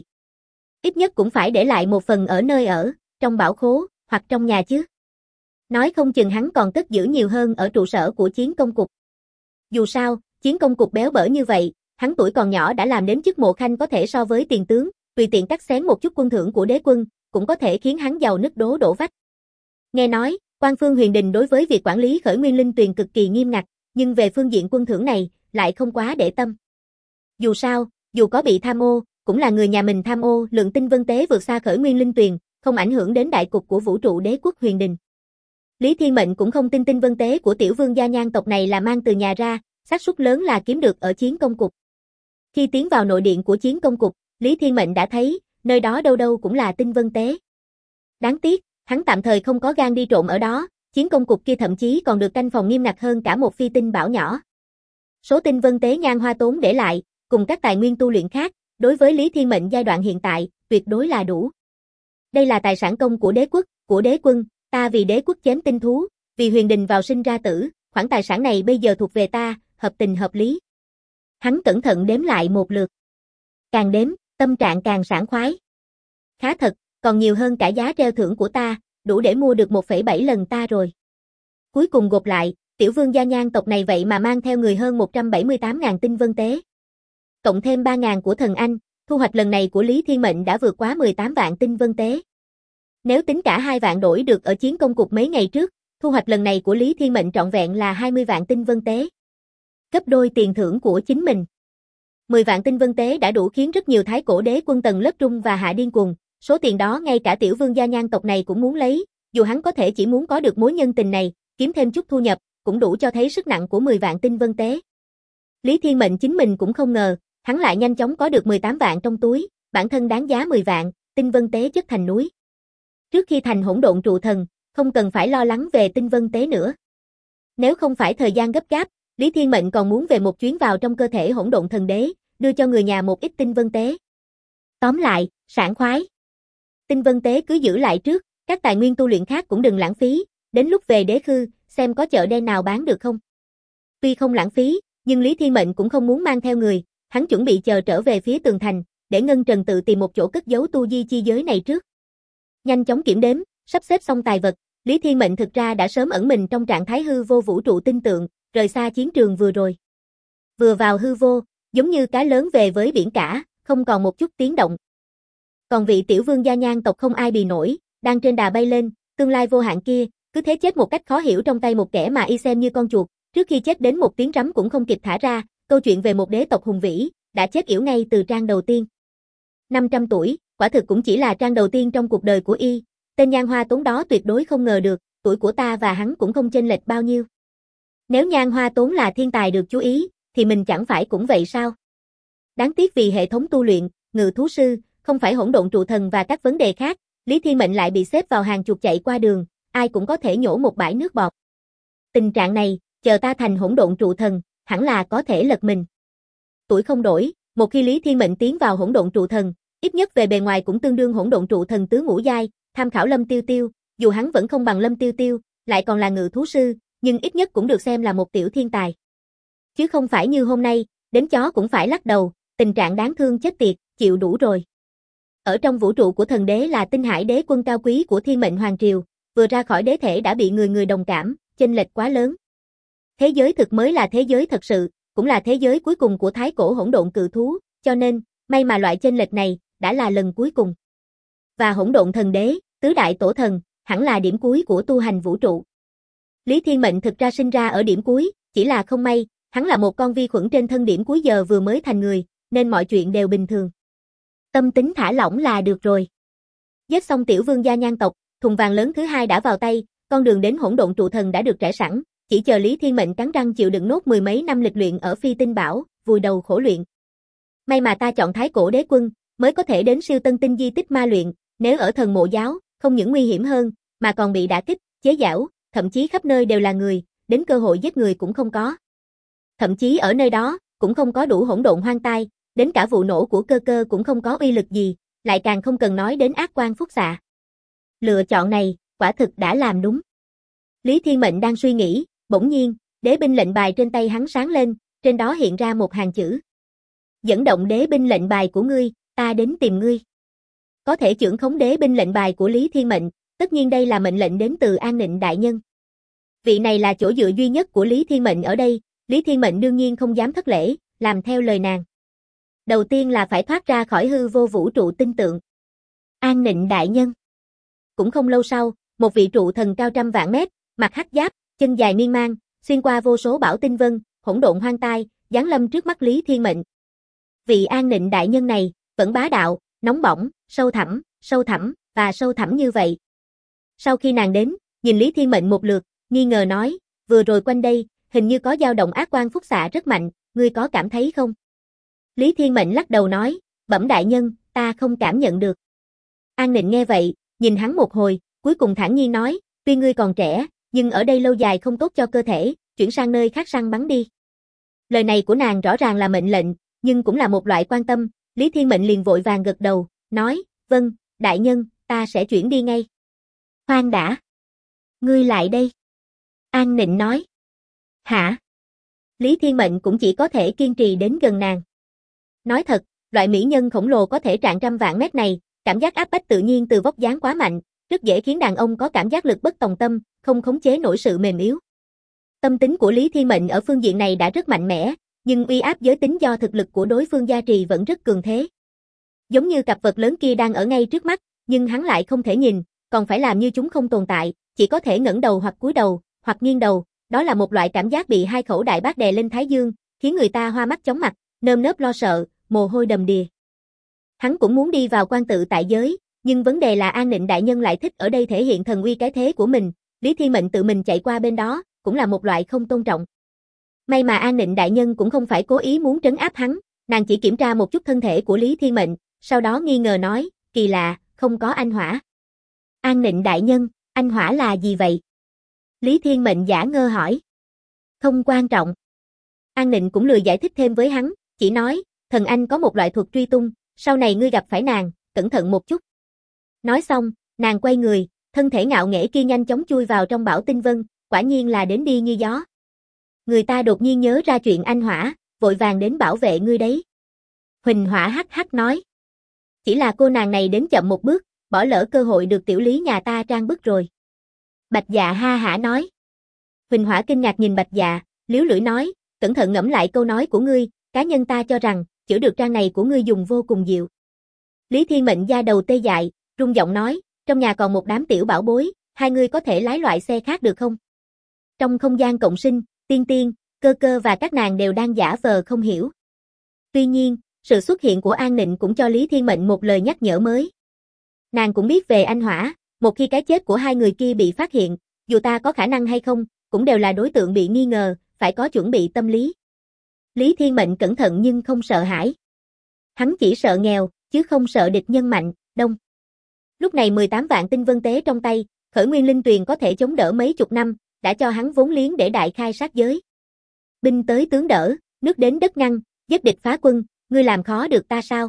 Ít nhất cũng phải để lại một phần ở nơi ở, trong bảo khố, hoặc trong nhà chứ. Nói không chừng hắn còn cất giữ nhiều hơn ở trụ sở của Chiến Công Cục. Dù sao, Chiến Công Cục béo bở như vậy, hắn tuổi còn nhỏ đã làm đến chức mộ khanh có thể so với tiền tướng, tùy tiện cắt xén một chút quân thưởng của đế quân, cũng có thể khiến hắn giàu nứt đổ vách. Nghe nói, Quan Phương Huyền Đình đối với việc quản lý Khởi Nguyên Linh Tuyền cực kỳ nghiêm ngặt, nhưng về phương diện quân thưởng này, lại không quá để tâm. Dù sao, dù có bị tham ô, cũng là người nhà mình tham ô, lượng tinh vân tế vượt xa Khởi Nguyên Linh Tuyền, không ảnh hưởng đến đại cục của vũ trụ đế quốc Huyền Đình. Lý Thiên Mệnh cũng không tin tinh vân tế của tiểu vương gia Nhan tộc này là mang từ nhà ra, xác suất lớn là kiếm được ở Chiến Công Cục. Khi tiến vào nội điện của Chiến Công Cục, Lý Thiên Mệnh đã thấy, nơi đó đâu đâu cũng là tinh vân tế. Đáng tiếc, hắn tạm thời không có gan đi trộm ở đó, Chiến Công Cục kia thậm chí còn được canh phòng nghiêm ngặt hơn cả một phi tinh bảo nhỏ. Số tinh vân tế Nhan Hoa Tốn để lại, cùng các tài nguyên tu luyện khác, đối với Lý Thiên Mệnh giai đoạn hiện tại, tuyệt đối là đủ. Đây là tài sản công của đế quốc, của đế quân, ta vì đế quốc chém tinh thú, vì Huyền Đình vào sinh ra tử, khoản tài sản này bây giờ thuộc về ta, hợp tình hợp lý. Hắn cẩn thận đếm lại một lượt. Càng đếm, tâm trạng càng sảng khoái. Khá thật, còn nhiều hơn cả giá treo thưởng của ta, đủ để mua được 1,7 lần ta rồi. Cuối cùng gộp lại, tiểu vương gia Nhan tộc này vậy mà mang theo người hơn 178.000 tinh vân tế. Cộng thêm 3.000 của Thần Anh, thu hoạch lần này của Lý Thiên Mệnh đã vượt quá 18 vạn tinh vân tế. Nếu tính cả 2 vạn đổi được ở Chiến Công Cục mấy ngày trước, thu hoạch lần này của Lý Thiên Mệnh trọn vẹn là 20 vạn tinh vân tế. Gấp đôi tiền thưởng của chính mình. 10 vạn tinh vân tế đã đủ khiến rất nhiều Thái Cổ Đế Quân tầng lớp trung và hạ điên cuồng, số tiền đó ngay cả tiểu vương gia Nhan tộc này cũng muốn lấy, dù hắn có thể chỉ muốn có được mối nhân tình này, kiếm thêm chút thu nhập, cũng đủ cho thấy sức nặng của 10 vạn tinh vân tế. Lý Thiên Mệnh chính mình cũng không ngờ, hắn lại nhanh chóng có được 18 vạn trong túi, bản thân đáng giá 10 vạn, tinh vân tế chất thành núi. Trước khi thành hỗn độn trụ thần, không cần phải lo lắng về tinh vân tế nữa. Nếu không phải thời gian gấp gáp, Lý Thiên Mệnh còn muốn về một chuyến vào trong cơ thể hỗn độn thần đế, đưa cho người nhà một ít tinh vân tế. Tóm lại, sảng khoái. Tinh vân tế cứ giữ lại trước, các tài nguyên tu luyện khác cũng đừng lãng phí, đến lúc về đế khư, xem có chợ đen nào bán được không. Tuy không lãng phí, nhưng Lý Thiên Mệnh cũng không muốn mang theo người, hắn chuẩn bị chờ trở về phía tường thành, để Ngân Trần tự tìm một chỗ cất giấu tu di chi giới này trước. Nhanh chóng kiểm đếm, sắp xếp xong tài vật, Lý Thiên Mệnh thực ra đã sớm ẩn mình trong trạng thái hư vô vũ trụ tinh tượng, rời xa chiến trường vừa rồi. Vừa vào hư vô, giống như cá lớn về với biển cả, không còn một chút tiếng động. Còn vị tiểu vương gia Nhan tộc không ai bì nổi, đang trên đà bay lên, tương lai vô hạn kia, cứ thế chết một cách khó hiểu trong tay một kẻ mà y xem như con chuột, trước khi chết đến một tiếng rắm cũng không kịp thả ra, câu chuyện về một đế tộc hùng vĩ, đã chết yểu ngay từ trang đầu tiên. 500 tuổi, quả thực cũng chỉ là trang đầu tiên trong cuộc đời của y, tên Nhan Hoa Tốn đó tuyệt đối không ngờ được, tuổi của ta và hắn cũng không chênh lệch bao nhiêu. Nếu Nhan Hoa Tốn là thiên tài được chú ý, thì mình chẳng phải cũng vậy sao? Đáng tiếc vì hệ thống tu luyện, ngự thú sư, không phải hỗn độn trụ thần và các vấn đề khác, Lý Thiên Mệnh lại bị xếp vào hàng chuột chạy qua đường, ai cũng có thể nhổ một bãi nước bọt. Tình trạng này, chờ ta thành hỗn độn trụ thần, hẳn là có thể lật mình. Tuổi không đổi, một khi Lý Thiên Mệnh tiến vào hỗn độn trụ thần, ít nhất về bề ngoài cũng tương đương hỗn độn trụ thần tứ ngũ giai, tham khảo Lâm Tiêu Tiêu, dù hắn vẫn không bằng Lâm Tiêu Tiêu, lại còn là ngự thú sư, nhưng ít nhất cũng được xem là một tiểu thiên tài. Chứ không phải như hôm nay, đến chó cũng phải lắc đầu, tình trạng đáng thương chết tiệt, chịu đủ rồi. Ở trong vũ trụ của thần đế là Tinh Hải đế quân cao quý của Thiên Mệnh Hoàng Triều, vừa ra khỏi đế thể đã bị người người đồng cảm, chênh lệch quá lớn. Thế giới thực mới là thế giới thật sự, cũng là thế giới cuối cùng của thái cổ hỗn độn cự thú, cho nên, may mà loại chênh lệch này, đã là lần cuối cùng. Và hỗn độn thần đế, tứ đại tổ thần, hẳn là điểm cuối của tu hành vũ trụ. Lý Thiên Mệnh thực ra sinh ra ở điểm cuối, chỉ là không may, hắn là một con vi khuẩn trên thân điểm cuối giờ vừa mới thành người, nên mọi chuyện đều bình thường. Tâm tính thả lỏng là được rồi. Giết xong tiểu vương gia Nhan tộc, thùng vàng lớn thứ hai đã vào tay, con đường đến hỗn độn trụ thần đã được trải sẵn, chỉ chờ Lý Thiên Mệnh cắn răng chịu đựng nốt mười mấy năm lịch luyện ở Phi Tinh Bảo, vùi đầu khổ luyện. May mà ta chọn thái cổ đế quân, mới có thể đến siêu tân tinh di tích ma luyện, nếu ở thần mộ giáo, không những nguy hiểm hơn, mà còn bị đả kích, chế giễu, thậm chí khắp nơi đều là người, đến cơ hội giết người cũng không có. Thậm chí ở nơi đó, cũng không có đủ hỗn độn hoang tai, đến cả vụ nổ của cơ cơ cũng không có uy lực gì, lại càng không cần nói đến ác quan phúc xạ. Lựa chọn này, quả thực đã làm đúng. Lý Thiên Mệnh đang suy nghĩ, bỗng nhiên, đế binh lệnh bài trên tay hắn sáng lên, trên đó hiện ra một hàng chữ. Dẫn động đế binh lệnh bài của ngươi, ta đến tìm ngươi. Có thể chưởng khống đế binh lệnh bài của Lý Thiên Mệnh, tất nhiên đây là mệnh lệnh đến từ An Nịnh đại nhân. Vị này là chỗ dựa duy nhất của Lý Thiên Mệnh ở đây, Lý Thiên Mệnh đương nhiên không dám thất lễ, làm theo lời nàng. Đầu tiên là phải thoát ra khỏi hư vô vũ trụ tinh tượng. An Nịnh đại nhân. Cũng không lâu sau, một vị trụ thần cao trăm vạn mét, mặc hắc giáp, chân dài miên man, xuyên qua vô số bão tinh vân, hỗn độn hoang tai, giáng lâm trước mắt Lý Thiên Mệnh. Vị An Nịnh đại nhân này, vẫn bá đạo, nóng bỏng, sâu thẳm, và sâu thẳm như vậy. Sau khi nàng đến, nhìn Lý Thiên Mệnh một lượt, nghi ngờ nói, vừa rồi quanh đây, hình như có dao động ác quan phúc xạ rất mạnh, ngươi có cảm thấy không? Lý Thiên Mệnh lắc đầu nói, bẩm đại nhân, ta không cảm nhận được. An Nịnh nghe vậy, nhìn hắn một hồi, cuối cùng thản nhiên nói, tuy ngươi còn trẻ, nhưng ở đây lâu dài không tốt cho cơ thể, chuyển sang nơi khác săn bắn đi. Lời này của nàng rõ ràng là mệnh lệnh, nhưng cũng là một loại quan tâm, Lý Thiên Mệnh liền vội vàng gật đầu, nói, vâng, đại nhân, ta sẽ chuyển đi ngay. Khoan đã. Ngươi lại đây. An Nịnh nói. Hả? Lý Thiên Mệnh cũng chỉ có thể kiên trì đến gần nàng. Nói thật, loại mỹ nhân khổng lồ có thể trạn trăm vạn mét này, cảm giác áp bách tự nhiên từ vóc dáng quá mạnh, rất dễ khiến đàn ông có cảm giác lực bất tòng tâm, không khống chế nổi sự mềm yếu. Tâm tính của Lý Thiên Mệnh ở phương diện này đã rất mạnh mẽ, nhưng uy áp giới tính do thực lực của đối phương gia trì vẫn rất cường thế. Giống như cặp vật lớn kia đang ở ngay trước mắt, nhưng hắn lại không thể nhìn, còn phải làm như chúng không tồn tại, chỉ có thể ngẩng đầu hoặc cúi đầu, hoặc nghiêng đầu, đó là một loại cảm giác bị hai khẩu đại bác đè lên thái dương, khiến người ta hoa mắt chóng mặt, nơm nớp lo sợ, mồ hôi đầm đìa. Hắn cũng muốn đi vào quan tự tại giới, nhưng vấn đề là An Nịnh đại nhân lại thích ở đây thể hiện thần uy cái thế của mình, Lý Thiên Mệnh tự mình chạy qua bên đó, cũng là một loại không tôn trọng. May mà An Nịnh đại nhân cũng không phải cố ý muốn trấn áp hắn, nàng chỉ kiểm tra một chút thân thể của Lý Thiên Mệnh, sau đó nghi ngờ nói, kỳ lạ, không có anh hỏa. An Nịnh đại nhân, anh hỏa là gì vậy? Lý Thiên Mệnh giả ngơ hỏi. Không quan trọng. An Nịnh cũng lười giải thích thêm với hắn, chỉ nói, thần anh có một loại thuật truy tung, sau này ngươi gặp phải nàng, cẩn thận một chút. Nói xong, nàng quay người, thân thể ngạo nghễ kia nhanh chóng chui vào trong bão tinh vân, quả nhiên là đến đi như gió. Người ta đột nhiên nhớ ra chuyện anh hỏa, vội vàng đến bảo vệ ngươi đấy. Huỳnh Hỏa hắc hắc nói. Chỉ là cô nàng này đến chậm một bước, bỏ lỡ cơ hội được tiểu Lý nhà ta trang bức rồi. Bạch Dạ ha hả nói. Huỳnh Hỏa kinh ngạc nhìn Bạch Dạ, liếu lưỡi nói, cẩn thận ngẫm lại câu nói của ngươi, cá nhân ta cho rằng, chữa được trang này của ngươi dùng vô cùng diệu. Lý Thiên Mệnh da đầu tê dại, run giọng nói, trong nhà còn một đám tiểu bảo bối, hai ngươi có thể lái loại xe khác được không? Trong không gian cộng sinh, Tiên Tiên, Cơ Cơ và các nàng đều đang giả vờ không hiểu. Tuy nhiên, sự xuất hiện của An Nịnh cũng cho Lý Thiên Mệnh một lời nhắc nhở mới. Nàng cũng biết về anh hỏa, một khi cái chết của hai người kia bị phát hiện, dù ta có khả năng hay không, cũng đều là đối tượng bị nghi ngờ, phải có chuẩn bị tâm lý. Lý Thiên Mệnh cẩn thận nhưng không sợ hãi. Hắn chỉ sợ nghèo, chứ không sợ địch nhân mạnh, đông. Lúc này 18 vạn tinh vân tế trong tay, Khởi Nguyên Linh Tuyền có thể chống đỡ mấy chục năm, đã cho hắn vốn liếng để đại khai sát giới. Binh tới tướng đỡ, nước đến đất ngăn, giết địch phá quân, ngươi làm khó được ta sao?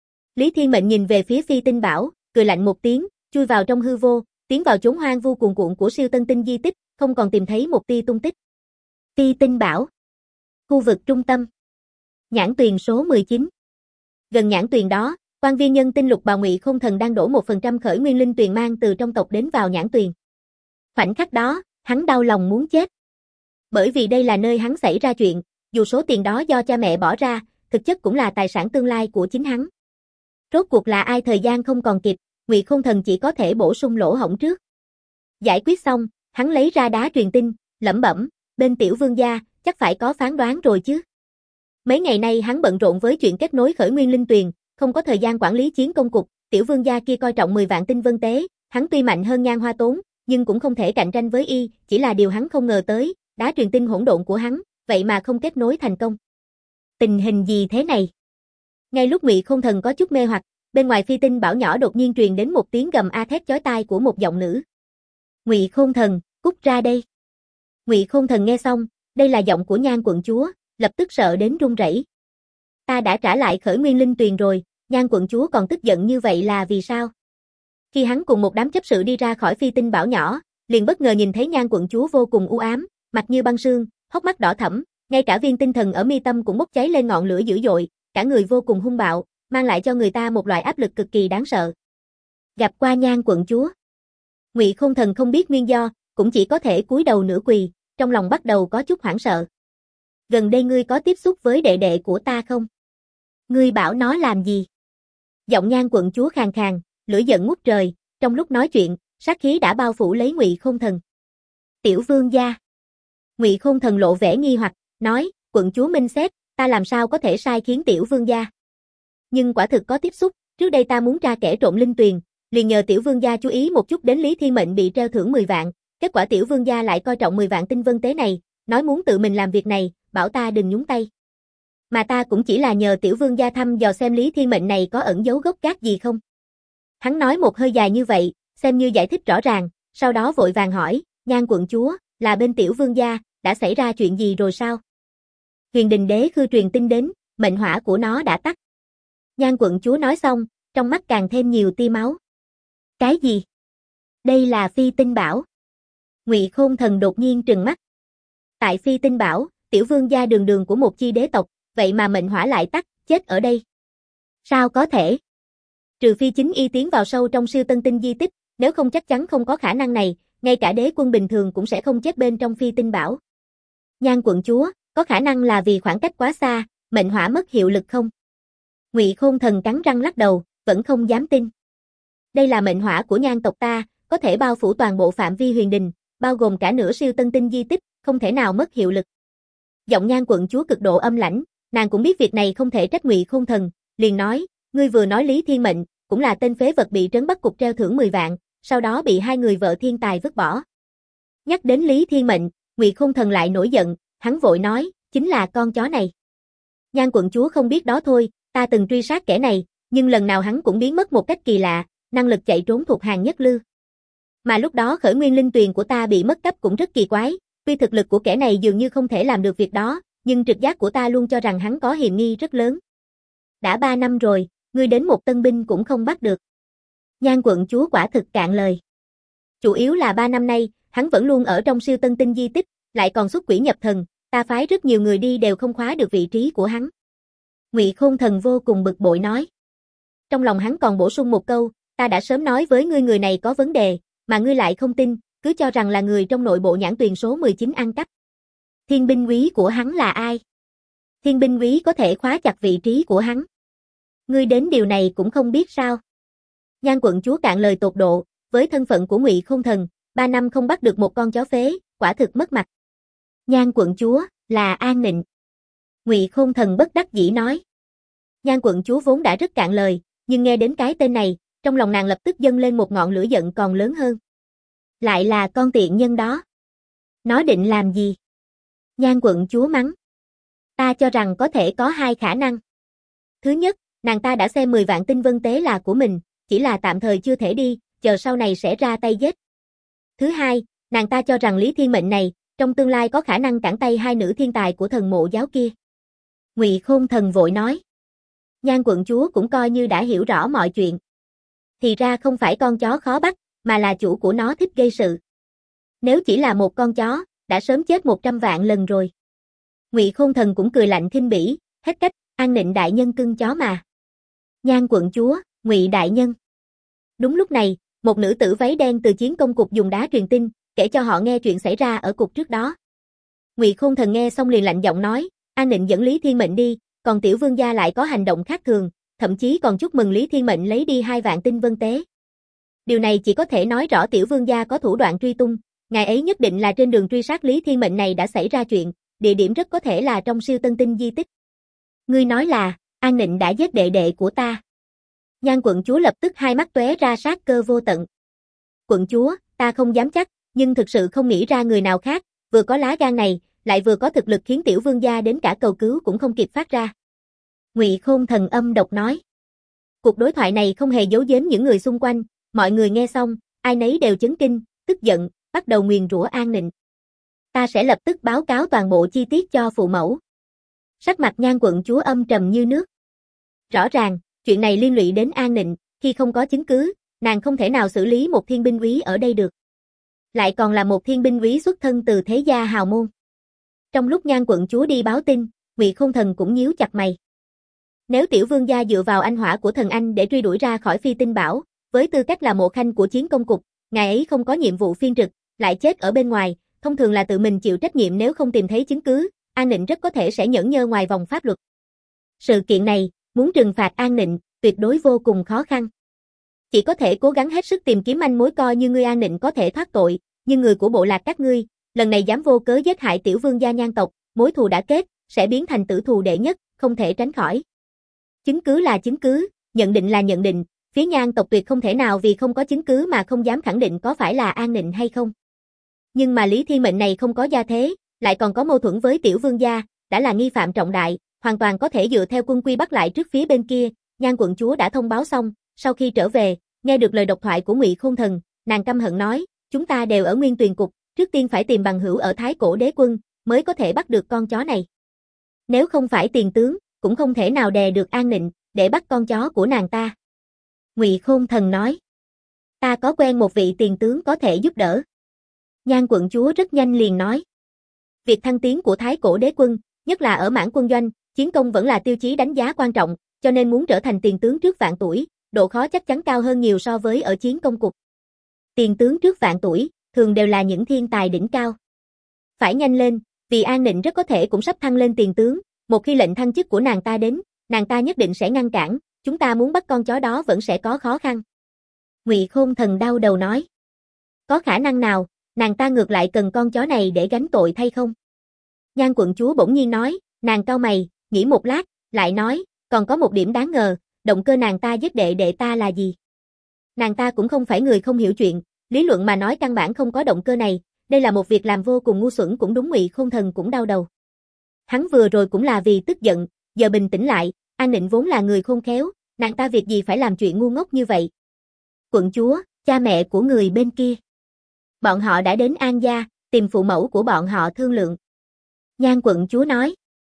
Lý Thiên Mệnh nhìn về phía Phi Tinh Bảo, cười lạnh một tiếng, chui vào trong hư vô, tiến vào chốn hoang vu cuồn cuộn của siêu tân tinh di tích, không còn tìm thấy một tia tung tích. Phi Tinh Bảo. Khu vực trung tâm. Nhãn Tuyền số 19. Gần nhãn tuyền đó, quan viên nhân tinh lục bào Ngụy Không Thần đang đổ 1% Khởi Nguyên Linh Tuyền mang từ trong tộc đến vào nhãn tuyền. Khoảnh khắc đó, hắn đau lòng muốn chết. Bởi vì đây là nơi hắn xảy ra chuyện, dù số tiền đó do cha mẹ bỏ ra, thực chất cũng là tài sản tương lai của chính hắn. Rốt cuộc là ai thời gian không còn kịp, Ngụy Không Thần chỉ có thể bổ sung lỗ hổng trước. Giải quyết xong, hắn lấy ra đá truyền tin, lẩm bẩm, bên Tiểu Vương gia, chắc phải có phán đoán rồi chứ. Mấy ngày nay hắn bận rộn với chuyện kết nối Khởi Nguyên Linh Tuyền, không có thời gian quản lý chiến công cục, Tiểu Vương gia kia coi trọng 10 vạn tinh vân tế, hắn tuy mạnh hơn Nhan Hoa Tốn, nhưng cũng không thể cạnh tranh với y, chỉ là điều hắn không ngờ tới, đá truyền tin hỗn độn của hắn, vậy mà không kết nối thành công. Tình hình gì thế này? Ngay lúc Ngụy Không Thần có chút mê hoặc, bên ngoài Phi Tinh Bảo nhỏ đột nhiên truyền đến một tiếng gầm a thét chói tai của một giọng nữ. Ngụy Không Thần, cút ra đây. Ngụy Không Thần nghe xong, đây là giọng của Nhan quận chúa, lập tức sợ đến run rẩy. Ta đã trả lại Khởi Nguyên Linh Tuyền rồi, Nhan quận chúa còn tức giận như vậy là vì sao? Khi hắn cùng một đám chấp sự đi ra khỏi Phi Tinh Bảo nhỏ, liền bất ngờ nhìn thấy Nhan quận chúa vô cùng u ám, mặt như băng sương, hốc mắt đỏ thẫm, ngay cả viên tinh thần ở mi tâm cũng bốc cháy lên ngọn lửa dữ dội, cả người vô cùng hung bạo, mang lại cho người ta một loại áp lực cực kỳ đáng sợ. Gặp qua Nhan quận chúa. Ngụy Không Thần không biết nguyên do, cũng chỉ có thể cúi đầu nửa quỳ, trong lòng bắt đầu có chút hoảng sợ. Gần đây ngươi có tiếp xúc với đệ đệ của ta không? Ngươi bảo nó làm gì? Giọng Nhan quận chúa khàn khàn, lửa giận ngút trời, trong lúc nói chuyện, sát khí đã bao phủ lấy Ngụy Không Thần. Tiểu Vương gia. Ngụy Không Thần lộ vẻ nghi hoặc, nói, quận chúa minh xét, ta làm sao có thể sai khiến Tiểu Vương gia? Nhưng quả thực có tiếp xúc, trước đây ta muốn tra kẻ trộm linh tuyền, liền nhờ Tiểu Vương gia chú ý một chút đến Lý Thiên Mệnh bị treo thưởng 10 vạn, kết quả Tiểu Vương gia lại coi trọng 10 vạn tinh vân tế này, nói muốn tự mình làm việc này, bảo ta đừng nhúng tay. Mà ta cũng chỉ là nhờ Tiểu Vương gia thăm dò xem Lý Thiên Mệnh này có ẩn giấu gốc gác gì không. Hắn nói một hơi dài như vậy, xem như giải thích rõ ràng, sau đó vội vàng hỏi, Nhan quận chúa, là bên Tiểu Vương gia, đã xảy ra chuyện gì rồi sao? Huyền Đình Đế Khư truyền tin đến, mệnh hỏa của nó đã tắt. Nhan quận chúa nói xong, trong mắt càng thêm nhiều tia máu. Cái gì? Đây là Phi Tinh Bảo. Ngụy Không Thần đột nhiên trừng mắt. Tại Phi Tinh Bảo, Tiểu Vương gia đường đường của một chi đế tộc, vậy mà mệnh hỏa lại tắt, chết ở đây. Sao có thể? Trừ phi chính y tiến vào sâu trong siêu tân tinh di tích, nếu không chắc chắn không có khả năng này, ngay cả đế quân bình thường cũng sẽ không chết bên trong Phi Tinh Bảo. Nhan quận chúa, có khả năng là vì khoảng cách quá xa, mệnh hỏa mất hiệu lực không? Ngụy Không Thần cắn răng lắc đầu, vẫn không dám tin. Đây là mệnh hỏa của Nhan tộc ta, có thể bao phủ toàn bộ phạm vi huyền đình, bao gồm cả nửa siêu tân tinh di tích, không thể nào mất hiệu lực. Giọng Nhan quận chúa cực độ âm lãnh, nàng cũng biết việc này không thể trách Ngụy Không Thần, liền nói, ngươi vừa nói Lý Thiên Mệnh, cũng là tên phế vật bị trấn Bắc cục treo thưởng 10 vạn, sau đó bị hai người vợ thiên tài vứt bỏ. Nhắc đến Lý Thiên Mệnh, Ngụy Không Thần lại nổi giận, hắn vội nói, chính là con chó này. Nhan quận chúa không biết đó thôi, ta từng truy sát kẻ này, nhưng lần nào hắn cũng biến mất một cách kỳ lạ, năng lực chạy trốn thuộc hàng nhất lưu. Mà lúc đó Khởi Nguyên Linh Tuyền của ta bị mất cắp cũng rất kỳ quái, tuy thực lực của kẻ này dường như không thể làm được việc đó, nhưng trực giác của ta luôn cho rằng hắn có hiểm nghi rất lớn. Đã 3 năm rồi, ngươi đến một tân binh cũng không bắt được. Nhan quận chúa quả thực cạn lời. Chủ yếu là 3 năm nay, hắn vẫn luôn ở trong siêu tân tinh di tích, lại còn xuất quỷ nhập thần, ta phái rất nhiều người đi đều không khóa được vị trí của hắn. Ngụy Không Thần vô cùng bực bội nói. Trong lòng hắn còn bổ sung một câu, ta đã sớm nói với ngươi người này có vấn đề, mà ngươi lại không tin, cứ cho rằng là người trong nội bộ nhãn tuyền số 19 ăn cắp. Thiên binh úy của hắn là ai? Thiên binh úy có thể khóa chặt vị trí của hắn. Ngươi đến điều này cũng không biết sao? Nhan quận chúa cạn lời tột độ, với thân phận của Ngụy Không Thần, 3 năm không bắt được một con chó phế, quả thực mất mặt. Nhan quận chúa, là An Nịnh. Ngụy Không Thần bất đắc dĩ nói. Nhan quận chúa vốn đã rất cạn lời, nhưng nghe đến cái tên này, trong lòng nàng lập tức dâng lên một ngọn lửa giận còn lớn hơn. Lại là con tiện nhân đó. Nó định làm gì? Nhan quận chúa mắng. Ta cho rằng có thể có hai khả năng. Thứ nhất, nàng ta đã xem 10 vạn tinh vân tế là của mình, chỉ là tạm thời chưa thể đi, chờ sau này sẽ ra tay giết. Thứ hai, nàng ta cho rằng Lý Thiên Mệnh này, trong tương lai có khả năng cản tay hai nữ thiên tài của thần mộ giáo kia. Ngụy Khôn Thần vội nói. Nhan quận chúa cũng coi như đã hiểu rõ mọi chuyện. Thì ra không phải con chó khó bắt, mà là chủ của nó thích gây sự. Nếu chỉ là một con chó, đã sớm chết 100 vạn lần rồi. Ngụy Khôn Thần cũng cười lạnh khinh bỉ, hết cách, An Nịnh đại nhân cưng chó mà. Nhan quận chúa, Ngụy đại nhân. Đúng lúc này, một nữ tử váy đen từ chiến công cục dùng đá truyền tin, kể cho họ nghe chuyện xảy ra ở cục trước đó. Ngụy Khôn Thần nghe xong liền lạnh giọng nói, An Nịnh dẫn Lý Thiên Mệnh đi, còn tiểu vương gia lại có hành động khác thường, thậm chí còn chúc mừng Lý Thiên Mệnh lấy đi 2 vạn tinh vân tế. Điều này chỉ có thể nói rõ tiểu vương gia có thủ đoạn truy tung, ngài ấy nhất định là trên đường truy sát Lý Thiên Mệnh này đã xảy ra chuyện, địa điểm rất có thể là trong siêu tân tinh di tích. Ngươi nói là, An Nịnh đã giết đệ đệ của ta. Nhan quận chúa lập tức hai mắt tóe ra sát cơ vô tận. Quận chúa, ta không dám chắc, nhưng thực sự không nghĩ ra người nào khác, vừa có lá gan này, lại vừa có thực lực khiến tiểu vương gia đến cả cầu cứu cũng không kịp phát ra. Ngụy Khôn Thần âm độc nói. Cuộc đối thoại này không hề giấu giếm những người xung quanh, mọi người nghe xong, ai nấy đều chấn kinh, tức giận, bắt đầu nguyền rủa An Nịnh. Ta sẽ lập tức báo cáo toàn bộ chi tiết cho phụ mẫu. Sắc mặt Nhan quận chúa âm trầm như nước. Rõ ràng, chuyện này liên lụy đến An Nịnh, khi không có chứng cứ, nàng không thể nào xử lý một thiên binh úy ở đây được. Lại còn là một thiên binh úy xuất thân từ thế gia hào môn. Trong lúc Nhan quận chúa đi báo tin, Ngụy Khôn Thần cũng nhíu chặt mày. Nếu tiểu vương gia dựa vào anh hỏa của thần anh để truy đuổi ra khỏi Phi Tinh Bảo, với tư cách là mộ khanh của chiến công cục, ngài ấy không có nhiệm vụ phiên trực, lại chết ở bên ngoài, thông thường là tự mình chịu trách nhiệm nếu không tìm thấy chứng cứ, An Nịnh rất có thể sẽ nhẫn nhơ ngoài vòng pháp luật. Sự kiện này, muốn trừng phạt An Nịnh, tuyệt đối vô cùng khó khăn. Chỉ có thể cố gắng hết sức tìm kiếm manh mối coi như ngươi An Nịnh có thể thoát tội, nhưng người của bộ lạc các ngươi, lần này dám vô cớ giết hại tiểu vương gia Nhan tộc, mối thù đã kết, sẽ biến thành tử thù đệ nhất, không thể tránh khỏi. Chứng cứ là chứng cứ, nhận định là nhận định, phía Nhan tộc tuyệt không thể nào vì không có chứng cứ mà không dám khẳng định có phải là An Nịnh hay không. Nhưng mà Lý Thiên Mệnh này không có gia thế, lại còn có mâu thuẫn với tiểu vương gia, đã là nghi phạm trọng đại, hoàn toàn có thể dựa theo quân quy bắt lại trước phía bên kia. Nhan quận chúa đã thông báo xong, sau khi trở về, nghe được lời độc thoại của Ngụy Khôn Thần, nàng căm hận nói, chúng ta đều ở Nguyên Tuyền cục, trước tiên phải tìm bằng hữu ở Thái Cổ Đế Quân, mới có thể bắt được con chó này. Nếu không phải tiền tướng, cũng không thể nào đè được An Nịnh, để bắt con chó của nàng ta. Ngụy Khôn Thần nói, ta có quen một vị tiền tướng có thể giúp đỡ. Nhan quận chúa rất nhanh liền nói, việc thăng tiến của Thái Cổ Đế Quân, nhất là ở mảng quân doanh, chiến công vẫn là tiêu chí đánh giá quan trọng, cho nên muốn trở thành tiền tướng trước vạn tuổi, độ khó chắc chắn cao hơn nhiều so với ở chiến công cục. Tiền tướng trước vạn tuổi, thường đều là những thiên tài đỉnh cao. Phải nhanh lên, vì An Nịnh rất có thể cũng sắp thăng lên tiền tướng, một khi lệnh thăng chức của nàng ta đến, nàng ta nhất định sẽ ngăn cản, chúng ta muốn bắt con chó đó vẫn sẽ có khó khăn. Ngụy Khôn Thần đau đầu nói, có khả năng nào, nàng ta ngược lại cần con chó này để gánh tội thay không? Nhan quận chúa bỗng nhiên nói, nàng cau mày, nghĩ một lát, lại nói, còn có một điểm đáng ngờ, động cơ nàng ta giết đệ đệ ta là gì? Nàng ta cũng không phải người không hiểu chuyện, lý luận mà nói căn bản không có động cơ này, đây là một việc làm vô cùng ngu xuẩn cũng đúng. Ngụy Khôn Thần cũng đau đầu. Hắn vừa rồi cũng là vì tức giận, giờ bình tĩnh lại, An Nịnh vốn là người khôn khéo, nàng ta việc gì phải làm chuyện ngu ngốc như vậy? Quận chúa, cha mẹ của người bên kia. Bọn họ đã đến An gia, tìm phụ mẫu của bọn họ thương lượng. Nhan quận chúa nói.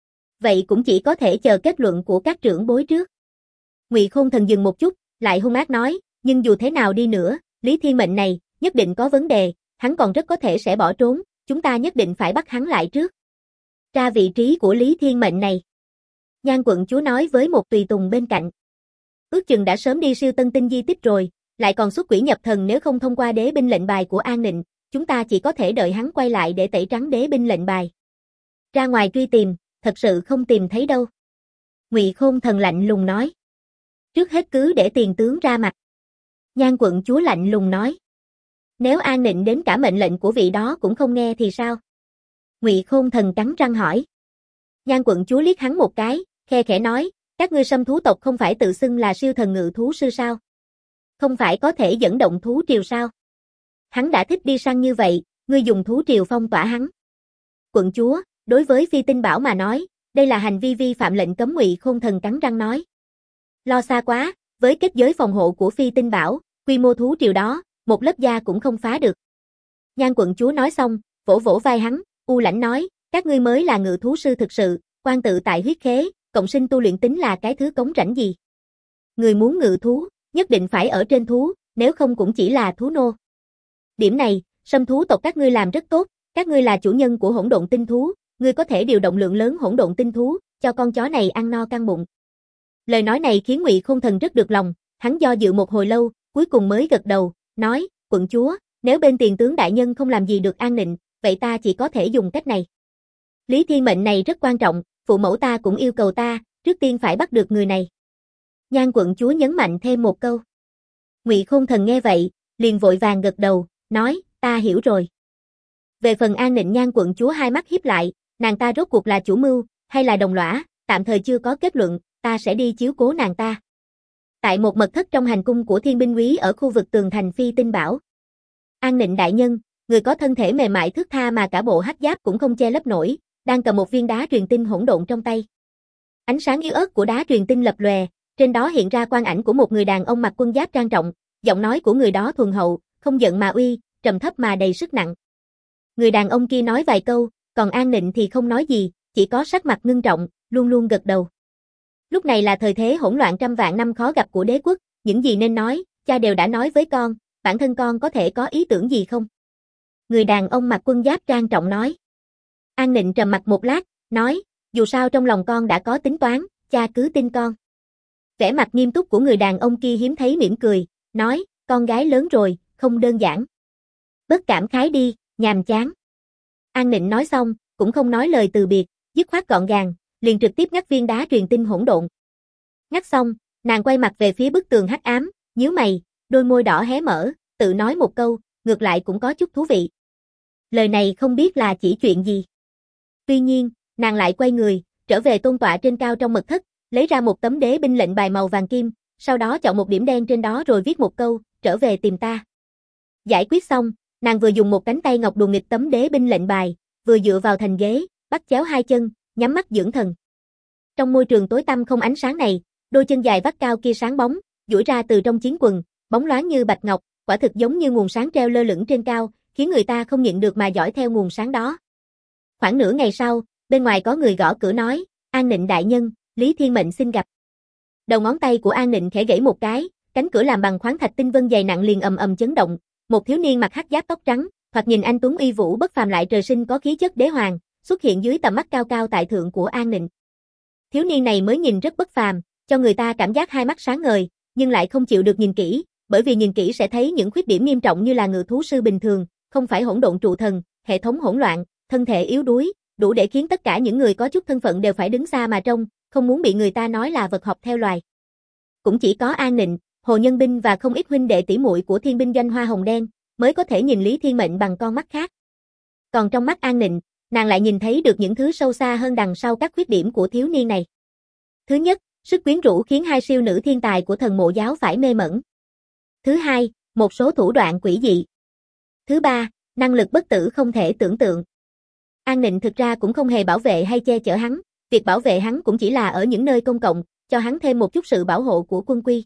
Vậy cũng chỉ có thể chờ kết luận của các trưởng bối trước. Ngụy Khôn Thần dừng một chút, lại hung ác nói, nhưng dù thế nào đi nữa, Lý Thiên Mệnh này, nhất định có vấn đề, hắn còn rất có thể sẽ bỏ trốn, chúng ta nhất định phải bắt hắn lại trước. Tra vị trí của Lý Thiên Mệnh này. Nhan quận chúa nói với một tùy tùng bên cạnh. Ước chừng đã sớm đi siêu tân tinh di tích rồi, lại còn xuất quỷ nhập thần, nếu không thông qua đế binh lệnh bài của An Nịnh, chúng ta chỉ có thể đợi hắn quay lại để tẩy trắng đế binh lệnh bài. Ra ngoài truy tìm, thật sự không tìm thấy đâu. Ngụy Khôn Thần lạnh lùng nói. Trước hết cứ để tiền tướng ra mặt. Nhan quận chúa lạnh lùng nói. Nếu An Nịnh đến cả mệnh lệnh của vị đó cũng không nghe thì sao? Ngụy Khôn Thần cắn răng hỏi. Nhan quận chúa liếc hắn một cái, khe khẽ nói, các ngươi Sâm thú tộc không phải tự xưng là siêu thần ngự thú sư sao? Không phải có thể dẫn động thú triều sao? Hắn đã thích đi săn như vậy, ngươi dùng thú triều phong tỏa hắn. Quận chúa, đối với Phi Tinh Bảo mà nói, đây là hành vi vi phạm lệnh cấm. Ngụy Khôn Thần cắn răng nói. Lo xa quá, với kết giới phòng hộ của Phi Tinh Bảo, quy mô thú triều đó, một lớp da cũng không phá được. Nhan quận chúa nói xong, vỗ vỗ vai hắn, u lãnh nói, các ngươi mới là ngự thú sư thực sự, quan tự tại huyết khế, cộng sinh tu luyện tính là cái thứ cống rãnh gì. Người muốn ngự thú, nhất định phải ở trên thú, nếu không cũng chỉ là thú nô. Điểm này, Sâm thú tộc các ngươi làm rất tốt, các ngươi là chủ nhân của hỗn độn tinh thú, ngươi có thể điều động lượng lớn hỗn độn tinh thú, cho con chó này ăn no căng bụng. Lời nói này khiến Ngụy Khôn Thần rất được lòng, hắn do dự một hồi lâu, cuối cùng mới gật đầu, nói, quận chúa, nếu bên tiền tướng đại nhân không làm gì được An Nịnh, vậy ta chỉ có thể dùng cách này. Lý Thiên Mệnh này rất quan trọng, phụ mẫu ta cũng yêu cầu ta, trước tiên phải bắt được người này. Nhan quận chúa nhấn mạnh thêm một câu. Ngụy Khôn Thần nghe vậy, liền vội vàng gật đầu, nói, ta hiểu rồi. Về phần An Nịnh, Nhan quận chúa hai mắt híp lại, nàng ta rốt cuộc là chủ mưu, hay là đồng lõa, tạm thời chưa có kết luận, ta sẽ đi chiếu cố nàng ta. Tại một mật thất trong hành cung của Thiên binh úy ở khu vực tường thành Phi Tinh Bảo. An Nịnh đại nhân, người có thân thể mềm mại thướt tha mà cả bộ hắc giáp cũng không che lấp nổi, đang cầm một viên đá truyền tinh hỗn độn trong tay. Ánh sáng yếu ớt của đá truyền tinh lập lòe, trên đó hiện ra quang ảnh của một người đàn ông mặc quân giáp trang trọng, giọng nói của người đó thuần hậu, không giận mà uy, trầm thấp mà đầy sức nặng. Người đàn ông kia nói vài câu, còn An Nịnh thì không nói gì, chỉ có sắc mặt ngưng trọng, luôn luôn gật đầu. Lúc này là thời thế hỗn loạn trăm vạn năm khó gặp của đế quốc, những gì nên nói, cha đều đã nói với con, bản thân con có thể có ý tưởng gì không? Người đàn ông mặc quân giáp trang trọng nói. An Nịnh trầm mặt một lát, nói, dù sao trong lòng con đã có tính toán, cha cứ tin con. Vẻ mặt nghiêm túc của người đàn ông kia hiếm thấy mỉm cười, nói, con gái lớn rồi, không đơn giản. Bớt cảm khái đi, nhàm chán. An Nịnh nói xong, cũng không nói lời từ biệt, dứt khoát gọn gàng, liền trực tiếp ngắt viên đá truyền tinh hỗn độn. Ngắt xong, nàng quay mặt về phía bức tường hắc ám, nhíu mày, đôi môi đỏ hé mở, tự nói một câu, ngược lại cũng có chút thú vị. Lời này không biết là chỉ chuyện gì. Tuy nhiên, nàng lại quay người, trở về tôn tọa trên cao trong mật thất, lấy ra một tấm đế binh lệnh bài màu vàng kim, sau đó chọn một điểm đen trên đó rồi viết một câu, trở về tìm ta. Giải quyết xong, nàng vừa dùng một cánh tay ngọc đùa nghịch tấm đế binh lệnh bài, vừa dựa vào thành ghế, bắt chéo hai chân, nhắm mắt dưỡng thần. Trong môi trường tối tăm không ánh sáng này, đôi chân dài vắt cao kia sáng bóng, duỗi ra từ trong chiến quần, bóng loáng như bạch ngọc, quả thực giống như nguồn sáng treo lơ lửng trên cao, khiến người ta không nhịn được mà dõi theo nguồn sáng đó. Khoảng nửa ngày sau, bên ngoài có người gõ cửa nói, An Nịnh đại nhân, Lý Thiên Mệnh xin gặp. Đầu ngón tay của An Nịnh khẽ gãy một cái, cánh cửa làm bằng khoáng thạch tinh vân dày nặng liền ầm ầm chấn động, một thiếu niên mặc hắc giáp tóc trắng, thoạt nhìn anh tuấn uy vũ bất phàm lại trời sinh có khí chất đế hoàng, xuất hiện dưới tầm mắt cao cao tại thượng của An Nịnh. Thiếu niên này mới nhìn rất bất phàm, cho người ta cảm giác hai mắt sáng ngời, nhưng lại không chịu được nhìn kỹ, bởi vì nhìn kỹ sẽ thấy những khuyết điểm nghiêm trọng như là ngự thú sư bình thường, không phải hỗn độn trụ thần, hệ thống hỗn loạn, thân thể yếu đuối, đủ để khiến tất cả những người có chút thân phận đều phải đứng xa mà trông, không muốn bị người ta nói là vật học theo loài. Cũng chỉ có An Nịnh, Hồ Nhân Binh và không ít huynh đệ tỷ muội của Thiên binh doanh Hoa Hồng Đen mới có thể nhìn Lý Thiên Mệnh bằng con mắt khác. Còn trong mắt An Nịnh, nàng lại nhìn thấy được những thứ sâu xa hơn đằng sau các khuyết điểm của thiếu niên này. Thứ nhất, sức quyến rũ khiến hai siêu nữ thiên tài của thần mộ giáo phải mê mẩn. Thứ hai, một số thủ đoạn quỷ dị. Thứ ba, năng lực bất tử không thể tưởng tượng. An Nịnh thực ra cũng không hề bảo vệ hay che chở hắn, việc bảo vệ hắn cũng chỉ là ở những nơi công cộng, cho hắn thêm một chút sự bảo hộ của quân quy.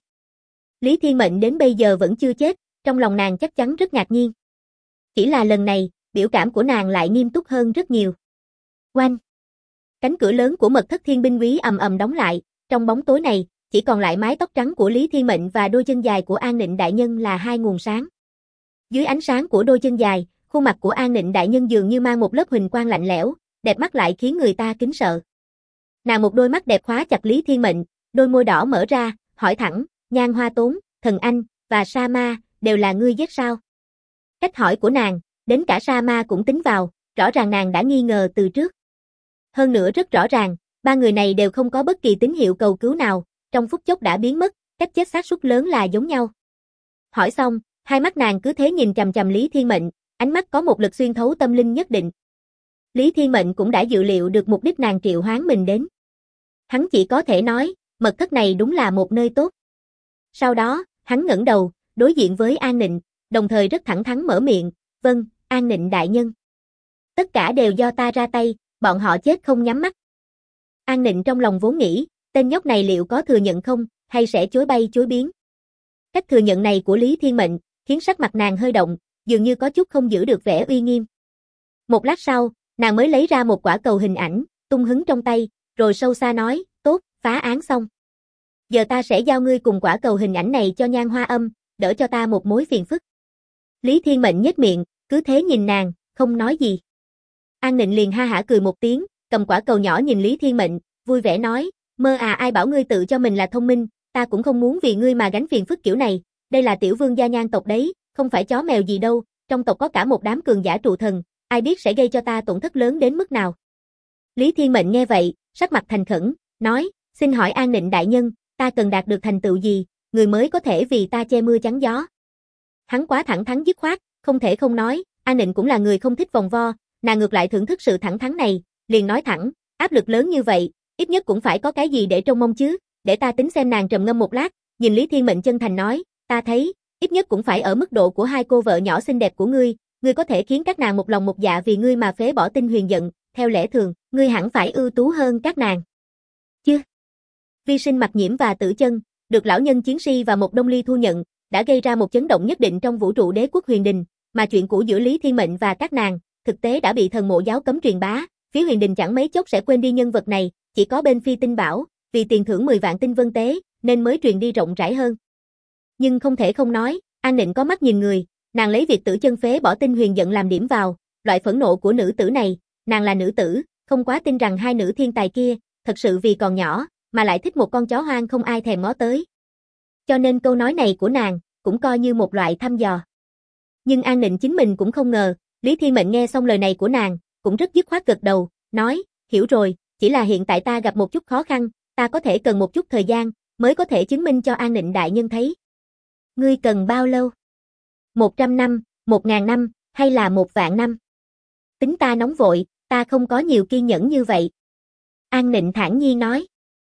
Lý Thiên Mệnh đến bây giờ vẫn chưa chết, trong lòng nàng chắc chắn rất ngạc nhiên. Chỉ là lần này, biểu cảm của nàng lại nghiêm túc hơn rất nhiều. Oanh! Cánh cửa lớn của mật thất Thiên binh úy ầm ầm đóng lại, trong bóng tối này, chỉ còn lại mái tóc trắng của Lý Thiên Mệnh và đôi chân dài của An Nịnh đại nhân là hai nguồn sáng. Dưới ánh sáng của đôi chân dài, khuôn mặt của An Nịnh đại nhân dường như mang một lớp huỳnh quang lạnh lẽo, đẹp mắt lại khiến người ta kính sợ. Nàng một đôi mắt đẹp khóa chặt Lý Thiên Mệnh, đôi môi đỏ mở ra, hỏi thẳng, Nhan Hoa Tốn, Thần Anh và Sa Ma đều là ngươi giết sao? Cách hỏi của nàng, đến cả Sa Ma cũng tính vào, rõ ràng nàng đã nghi ngờ từ trước. Hơn nữa rất rõ ràng, ba người này đều không có bất kỳ tín hiệu cầu cứu nào, trong phút chốc đã biến mất, cách chết xác suất lớn là giống nhau. Hỏi xong, hai mắt nàng cứ thế nhìn chằm chằm Lý Thiên Mệnh, ánh mắt có một lực xuyên thấu tâm linh nhất định. Lý Thiên Mệnh cũng đã dự liệu được mục đích nàng triệu hoán mình đến. Hắn chỉ có thể nói, mật thất này đúng là một nơi tốt. Sau đó, hắn ngẩng đầu, đối diện với An Nịnh, đồng thời rất thẳng thắn mở miệng, vâng, An Nịnh đại nhân. Tất cả đều do ta ra tay, bọn họ chết không nhắm mắt. An Nịnh trong lòng vốn nghĩ, tên nhóc này liệu có thừa nhận không, hay sẽ chối bay chối biến. Cách thừa nhận này của Lý Thiên Mệnh, khiến sắc mặt nàng hơi động, dường như có chút không giữ được vẻ uy nghiêm. Một lát sau, nàng mới lấy ra một quả cầu hình ảnh, tung hứng trong tay, rồi sâu xa nói, tốt, phá án xong. Giờ ta sẽ giao ngươi cùng quả cầu hình ảnh này cho Nhan Hoa Âm, đỡ cho ta một mối phiền phức. Lý Thiên Mệnh nhếch miệng, cứ thế nhìn nàng, không nói gì. An Nịnh liền ha hả cười một tiếng, cầm quả cầu nhỏ nhìn Lý Thiên Mệnh, vui vẻ nói, mơ à, ai bảo ngươi tự cho mình là thông minh, ta cũng không muốn vì ngươi mà gánh phiền phức kiểu này, đây là tiểu vương gia Nhan tộc đấy, không phải chó mèo gì đâu, trong tộc có cả một đám cường giả trụ thần, ai biết sẽ gây cho ta tổn thất lớn đến mức nào. Lý Thiên Mệnh nghe vậy, sắc mặt thành khẩn, nói, xin hỏi An Nịnh đại nhân, ta cần đạt được thành tựu gì, người mới có thể vì ta che mưa chắn gió. Hắn quá thẳng thắn dứt khoát, không thể không nói, An Nịnh cũng là người không thích vòng vo, nàng ngược lại thưởng thức sự thẳng thắn này, liền nói thẳng, áp lực lớn như vậy, ít nhất cũng phải có cái gì để trông mong chứ, để ta tính xem. Nàng trầm ngâm một lát, nhìn Lý Thiên Mệnh chân thành nói, ta thấy, ít nhất cũng phải ở mức độ của hai cô vợ nhỏ xinh đẹp của ngươi có thể khiến các nàng một lòng một dạ vì ngươi mà phế bỏ Tinh Huyền giận, theo lẽ thường, ngươi hẳn phải ưu tú hơn các nàng. Chứ? Vi Sinh Mặc Nhiễm và Tử Chân, được lão nhân chiến si và một Đông Ly thu nhận, đã gây ra một chấn động nhất định trong vũ trụ đế quốc Huyền Đình, mà chuyện cũ giữa Lý Thiên Mệnh và các nàng, thực tế đã bị thần mộ giáo cấm truyền bá, phía Huyền Đình chẳng mấy chốc sẽ quên đi nhân vật này, chỉ có bên Phi Tinh Bảo, vì tiền thưởng 10 vạn tinh vân tế, nên mới truyền đi rộng rãi hơn. Nhưng không thể không nói, An Nịnh có mắt nhìn người, nàng lấy việc Tử Chân phế bỏ Tinh Huyền giận làm điểm vào, loại phẫn nộ của nữ tử này, nàng là nữ tử, không quá tin rằng hai nữ thiên tài kia, thật sự vì còn nhỏ, mà lại thích một con chó hoang không ai thèm ngó tới. Cho nên câu nói này của nàng, cũng coi như một loại thăm dò. Nhưng An Nịnh chính mình cũng không ngờ, Lý Thiên Mệnh nghe xong lời này của nàng, cũng rất dứt khoát gật đầu, nói, hiểu rồi, chỉ là hiện tại ta gặp một chút khó khăn, ta có thể cần một chút thời gian, mới có thể chứng minh cho An Nịnh đại nhân thấy. Ngươi cần bao lâu? 100 năm, 1000 năm, hay là 1.000.000 năm? Tính ta nóng vội, ta không có nhiều kiên nhẫn như vậy. An Nịnh thản nhiên nói.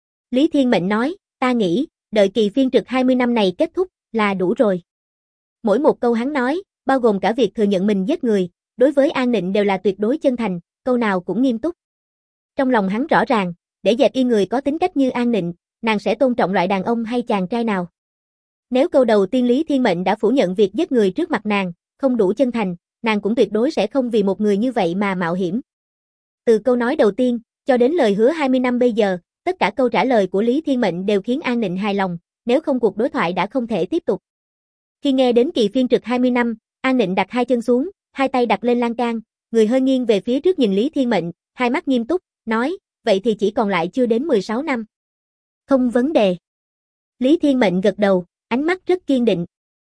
Lý Thiên Mệnh nói, ta nghĩ, đợi kỳ phiên trực 20 năm này kết thúc, là đủ rồi. Mỗi một câu hắn nói, bao gồm cả việc thừa nhận mình giết người, đối với An Nịnh đều là tuyệt đối chân thành, câu nào cũng nghiêm túc. Trong lòng hắn rõ ràng, để dẹp yên người có tính cách như An Nịnh, nàng sẽ tôn trọng loại đàn ông hay chàng trai nào. Nếu câu đầu tiên Lý Thiên Mệnh đã phủ nhận việc giết người trước mặt nàng, không đủ chân thành, nàng cũng tuyệt đối sẽ không vì một người như vậy mà mạo hiểm. Từ câu nói đầu tiên, cho đến lời hứa 20 năm bây giờ, tất cả câu trả lời của Lý Thiên Mệnh đều khiến An Nịnh hài lòng, nếu không cuộc đối thoại đã không thể tiếp tục. Khi nghe đến kỳ phiên trực 20 năm, An Nịnh đặt hai chân xuống, hai tay đặt lên lan can, người hơi nghiêng về phía trước nhìn Lý Thiên Mệnh, hai mắt nghiêm túc, nói, vậy thì chỉ còn lại chưa đến 16 năm. Không vấn đề. Lý Thiên Mệnh gật đầu, ánh mắt rất kiên định.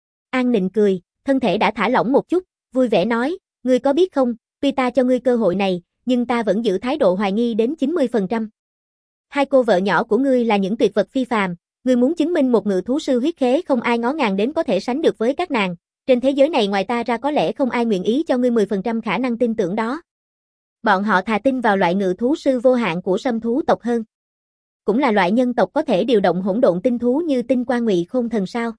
An Nịnh cười, thân thể đã thả lỏng một chút, vui vẻ nói, ngươi có biết không, tuy ta cho ngươi cơ hội này, nhưng ta vẫn giữ thái độ hoài nghi đến 90%. Hai cô vợ nhỏ của ngươi là những tuyệt vật phi phàm, ngươi muốn chứng minh một ngự thú sư huyết khế không ai ngó ngàng đến có thể sánh được với các nàng, trên thế giới này ngoài ta ra có lẽ không ai nguyện ý cho ngươi 10% khả năng tin tưởng đó. Bọn họ thà tin vào loại ngự thú sư vô hạn của Sâm thú tộc hơn. Cũng là loại nhân tộc có thể điều động hỗn độn tinh thú như Tinh Quan Ngụy Khôn Thần sao?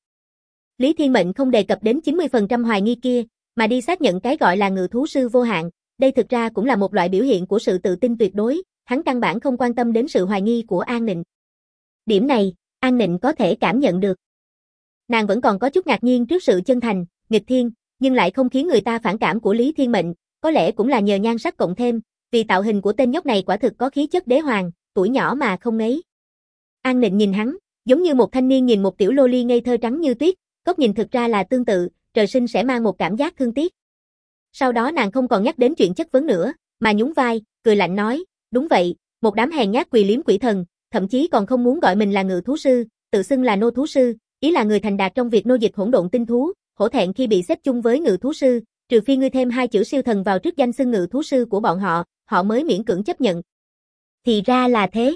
Lý Thiên Mệnh không đề cập đến 90% hoài nghi kia, mà đi xác nhận cái gọi là ngự thú sư vô hạn, đây thực ra cũng là một loại biểu hiện của sự tự tin tuyệt đối, hắn căn bản không quan tâm đến sự hoài nghi của An Nịnh. Điểm này, An Nịnh có thể cảm nhận được. Nàng vẫn còn có chút ngạc nhiên trước sự chân thành, nghịch thiên, nhưng lại không khiến người ta phản cảm của Lý Thiên Mệnh, có lẽ cũng là nhờ nhan sắc cộng thêm, vì tạo hình của tên nhóc này quả thực có khí chất đế hoàng, tuổi nhỏ mà không ngấy. An Nịnh nhìn hắn, giống như một thanh niên nhìn một tiểu lô ly ngây thơ trắng như tuyết, góc nhìn thực ra là tương tự, trời sinh sẽ mang một cảm giác thương tiếc. Sau đó nàng không còn nhắc đến chuyện chất vấn nữa, mà nhún vai, cười lạnh nói, đúng vậy, một đám hèn nhát quỳ liếm quỷ thần, thậm chí còn không muốn gọi mình là ngự thú sư, tự xưng là nô thú sư, ý là người thành đạt trong việc nô dịch hỗn độn tinh thú, hổ thẹn khi bị xếp chung với ngự thú sư, trừ phi ngươi thêm hai chữ siêu thần vào trước danh xưng ngự thú sư của bọn họ, họ mới miễn cưỡng chấp nhận. Thì ra là thế.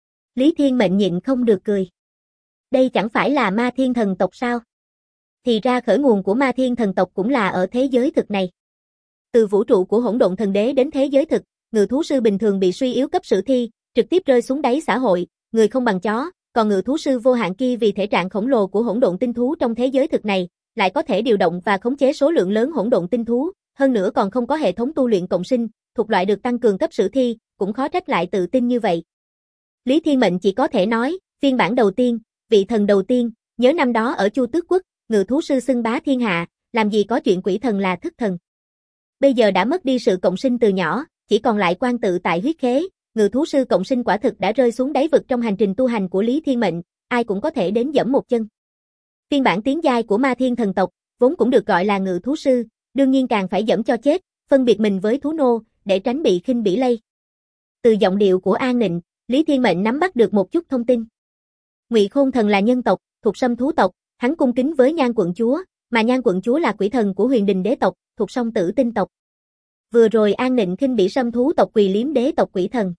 Lý Thiên Mệnh nhịn không được cười. Đây chẳng phải là ma thiên thần tộc sao? Thì ra khởi nguồn của ma thiên thần tộc cũng là ở thế giới thực này. Từ vũ trụ của hỗn độn thần đế đến thế giới thực, ngự thú sư bình thường bị suy yếu cấp sử thi, trực tiếp rơi xuống đáy xã hội, người không bằng chó, còn ngự thú sư vô hạn kia vì thể trạng khổng lồ của hỗn độn tinh thú trong thế giới thực này, lại có thể điều động và khống chế số lượng lớn hỗn độn tinh thú, hơn nữa còn không có hệ thống tu luyện cộng sinh, thuộc loại được tăng cường cấp sử thi, cũng khó trách lại tự tin như vậy. Lý Thiên Mệnh chỉ có thể nói, phiên bản đầu tiên, vị thần đầu tiên, nhớ năm đó ở Chu Tước Quốc, ngự thú sư xưng bá thiên hạ, làm gì có chuyện quỷ thần là thức thần. Bây giờ đã mất đi sự cộng sinh từ nhỏ, chỉ còn lại quan tự tại huyết khế, ngự thú sư cộng sinh quả thực đã rơi xuống đáy vực trong hành trình tu hành của Lý Thiên Mệnh, ai cũng có thể đến giẫm một chân. Phiên bản tiến giai của Ma Thiên thần tộc, vốn cũng được gọi là ngự thú sư, đương nhiên càng phải giẫm cho chết, phân biệt mình với thú nô, để tránh bị khinh bỉ lây. Từ giọng điệu của An Nịnh, Lý Thiên Mệnh nắm bắt được một chút thông tin. Ngụy Khôn thần là nhân tộc, thuộc Sâm thú tộc, hắn cung kính với Nhan quận chúa, mà Nhan quận chúa là quỷ thần của Huyền Đình đế tộc, thuộc Song Tử tinh tộc. Vừa rồi An Nịnh khinh bỉ Sâm thú tộc quỳ liếm đế tộc quỷ thần.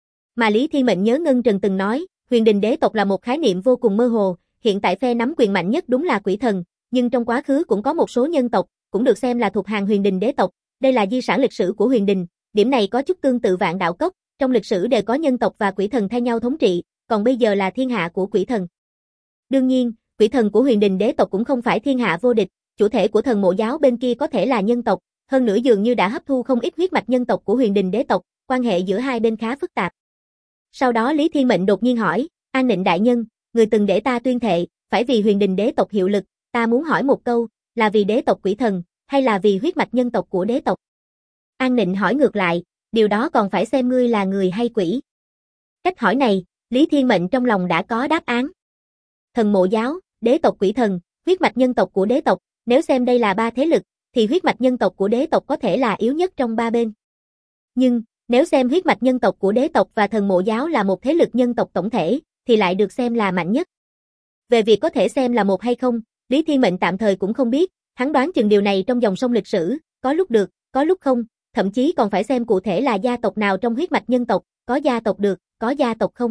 Mà Lý Thiên Mệnh nhớ Ngân Trần từng nói, Huyền Đình đế tộc là một khái niệm vô cùng mơ hồ, hiện tại phe nắm quyền mạnh nhất đúng là quỷ thần, nhưng trong quá khứ cũng có một số nhân tộc, cũng được xem là thuộc hàng Huyền Đình đế tộc, đây là di sản lịch sử của Huyền Đình, điểm này có chút tương tự Vạn Đạo Cốc, trong lịch sử đều có nhân tộc và quỷ thần thay nhau thống trị, còn bây giờ là thiên hạ của quỷ thần. Đương nhiên, quỷ thần của Huyền Đình đế tộc cũng không phải thiên hạ vô địch, chủ thể của thần mộ giáo bên kia có thể là nhân tộc, hơn nữa dường như đã hấp thu không ít huyết mạch nhân tộc của Huyền Đình đế tộc, quan hệ giữa hai bên khá phức tạp. Sau đó Lý Thiên Mệnh đột nhiên hỏi, An Nịnh đại nhân, người từng để ta tuyên thệ, phải vì Huyền Đình đế tộc hiệu lực, ta muốn hỏi một câu, là vì đế tộc quỷ thần, hay là vì huyết mạch nhân tộc của đế tộc? An Nịnh hỏi ngược lại, điều đó còn phải xem ngươi là người hay quỷ. Cách hỏi này, Lý Thiên Mệnh trong lòng đã có đáp án. Thần mộ giáo, đế tộc quỷ thần, huyết mạch nhân tộc của đế tộc, nếu xem đây là ba thế lực, thì huyết mạch nhân tộc của đế tộc có thể là yếu nhất trong ba bên. Nhưng, nếu xem huyết mạch nhân tộc của đế tộc và thần mộ giáo là một thế lực nhân tộc tổng thể, thì lại được xem là mạnh nhất. Về việc có thể xem là một hay không, Lý Thiên Mệnh tạm thời cũng không biết, hắn đoán chừng điều này trong dòng sông lịch sử, có lúc được, có lúc không, thậm chí còn phải xem cụ thể là gia tộc nào trong huyết mạch nhân tộc, có gia tộc được, có gia tộc không.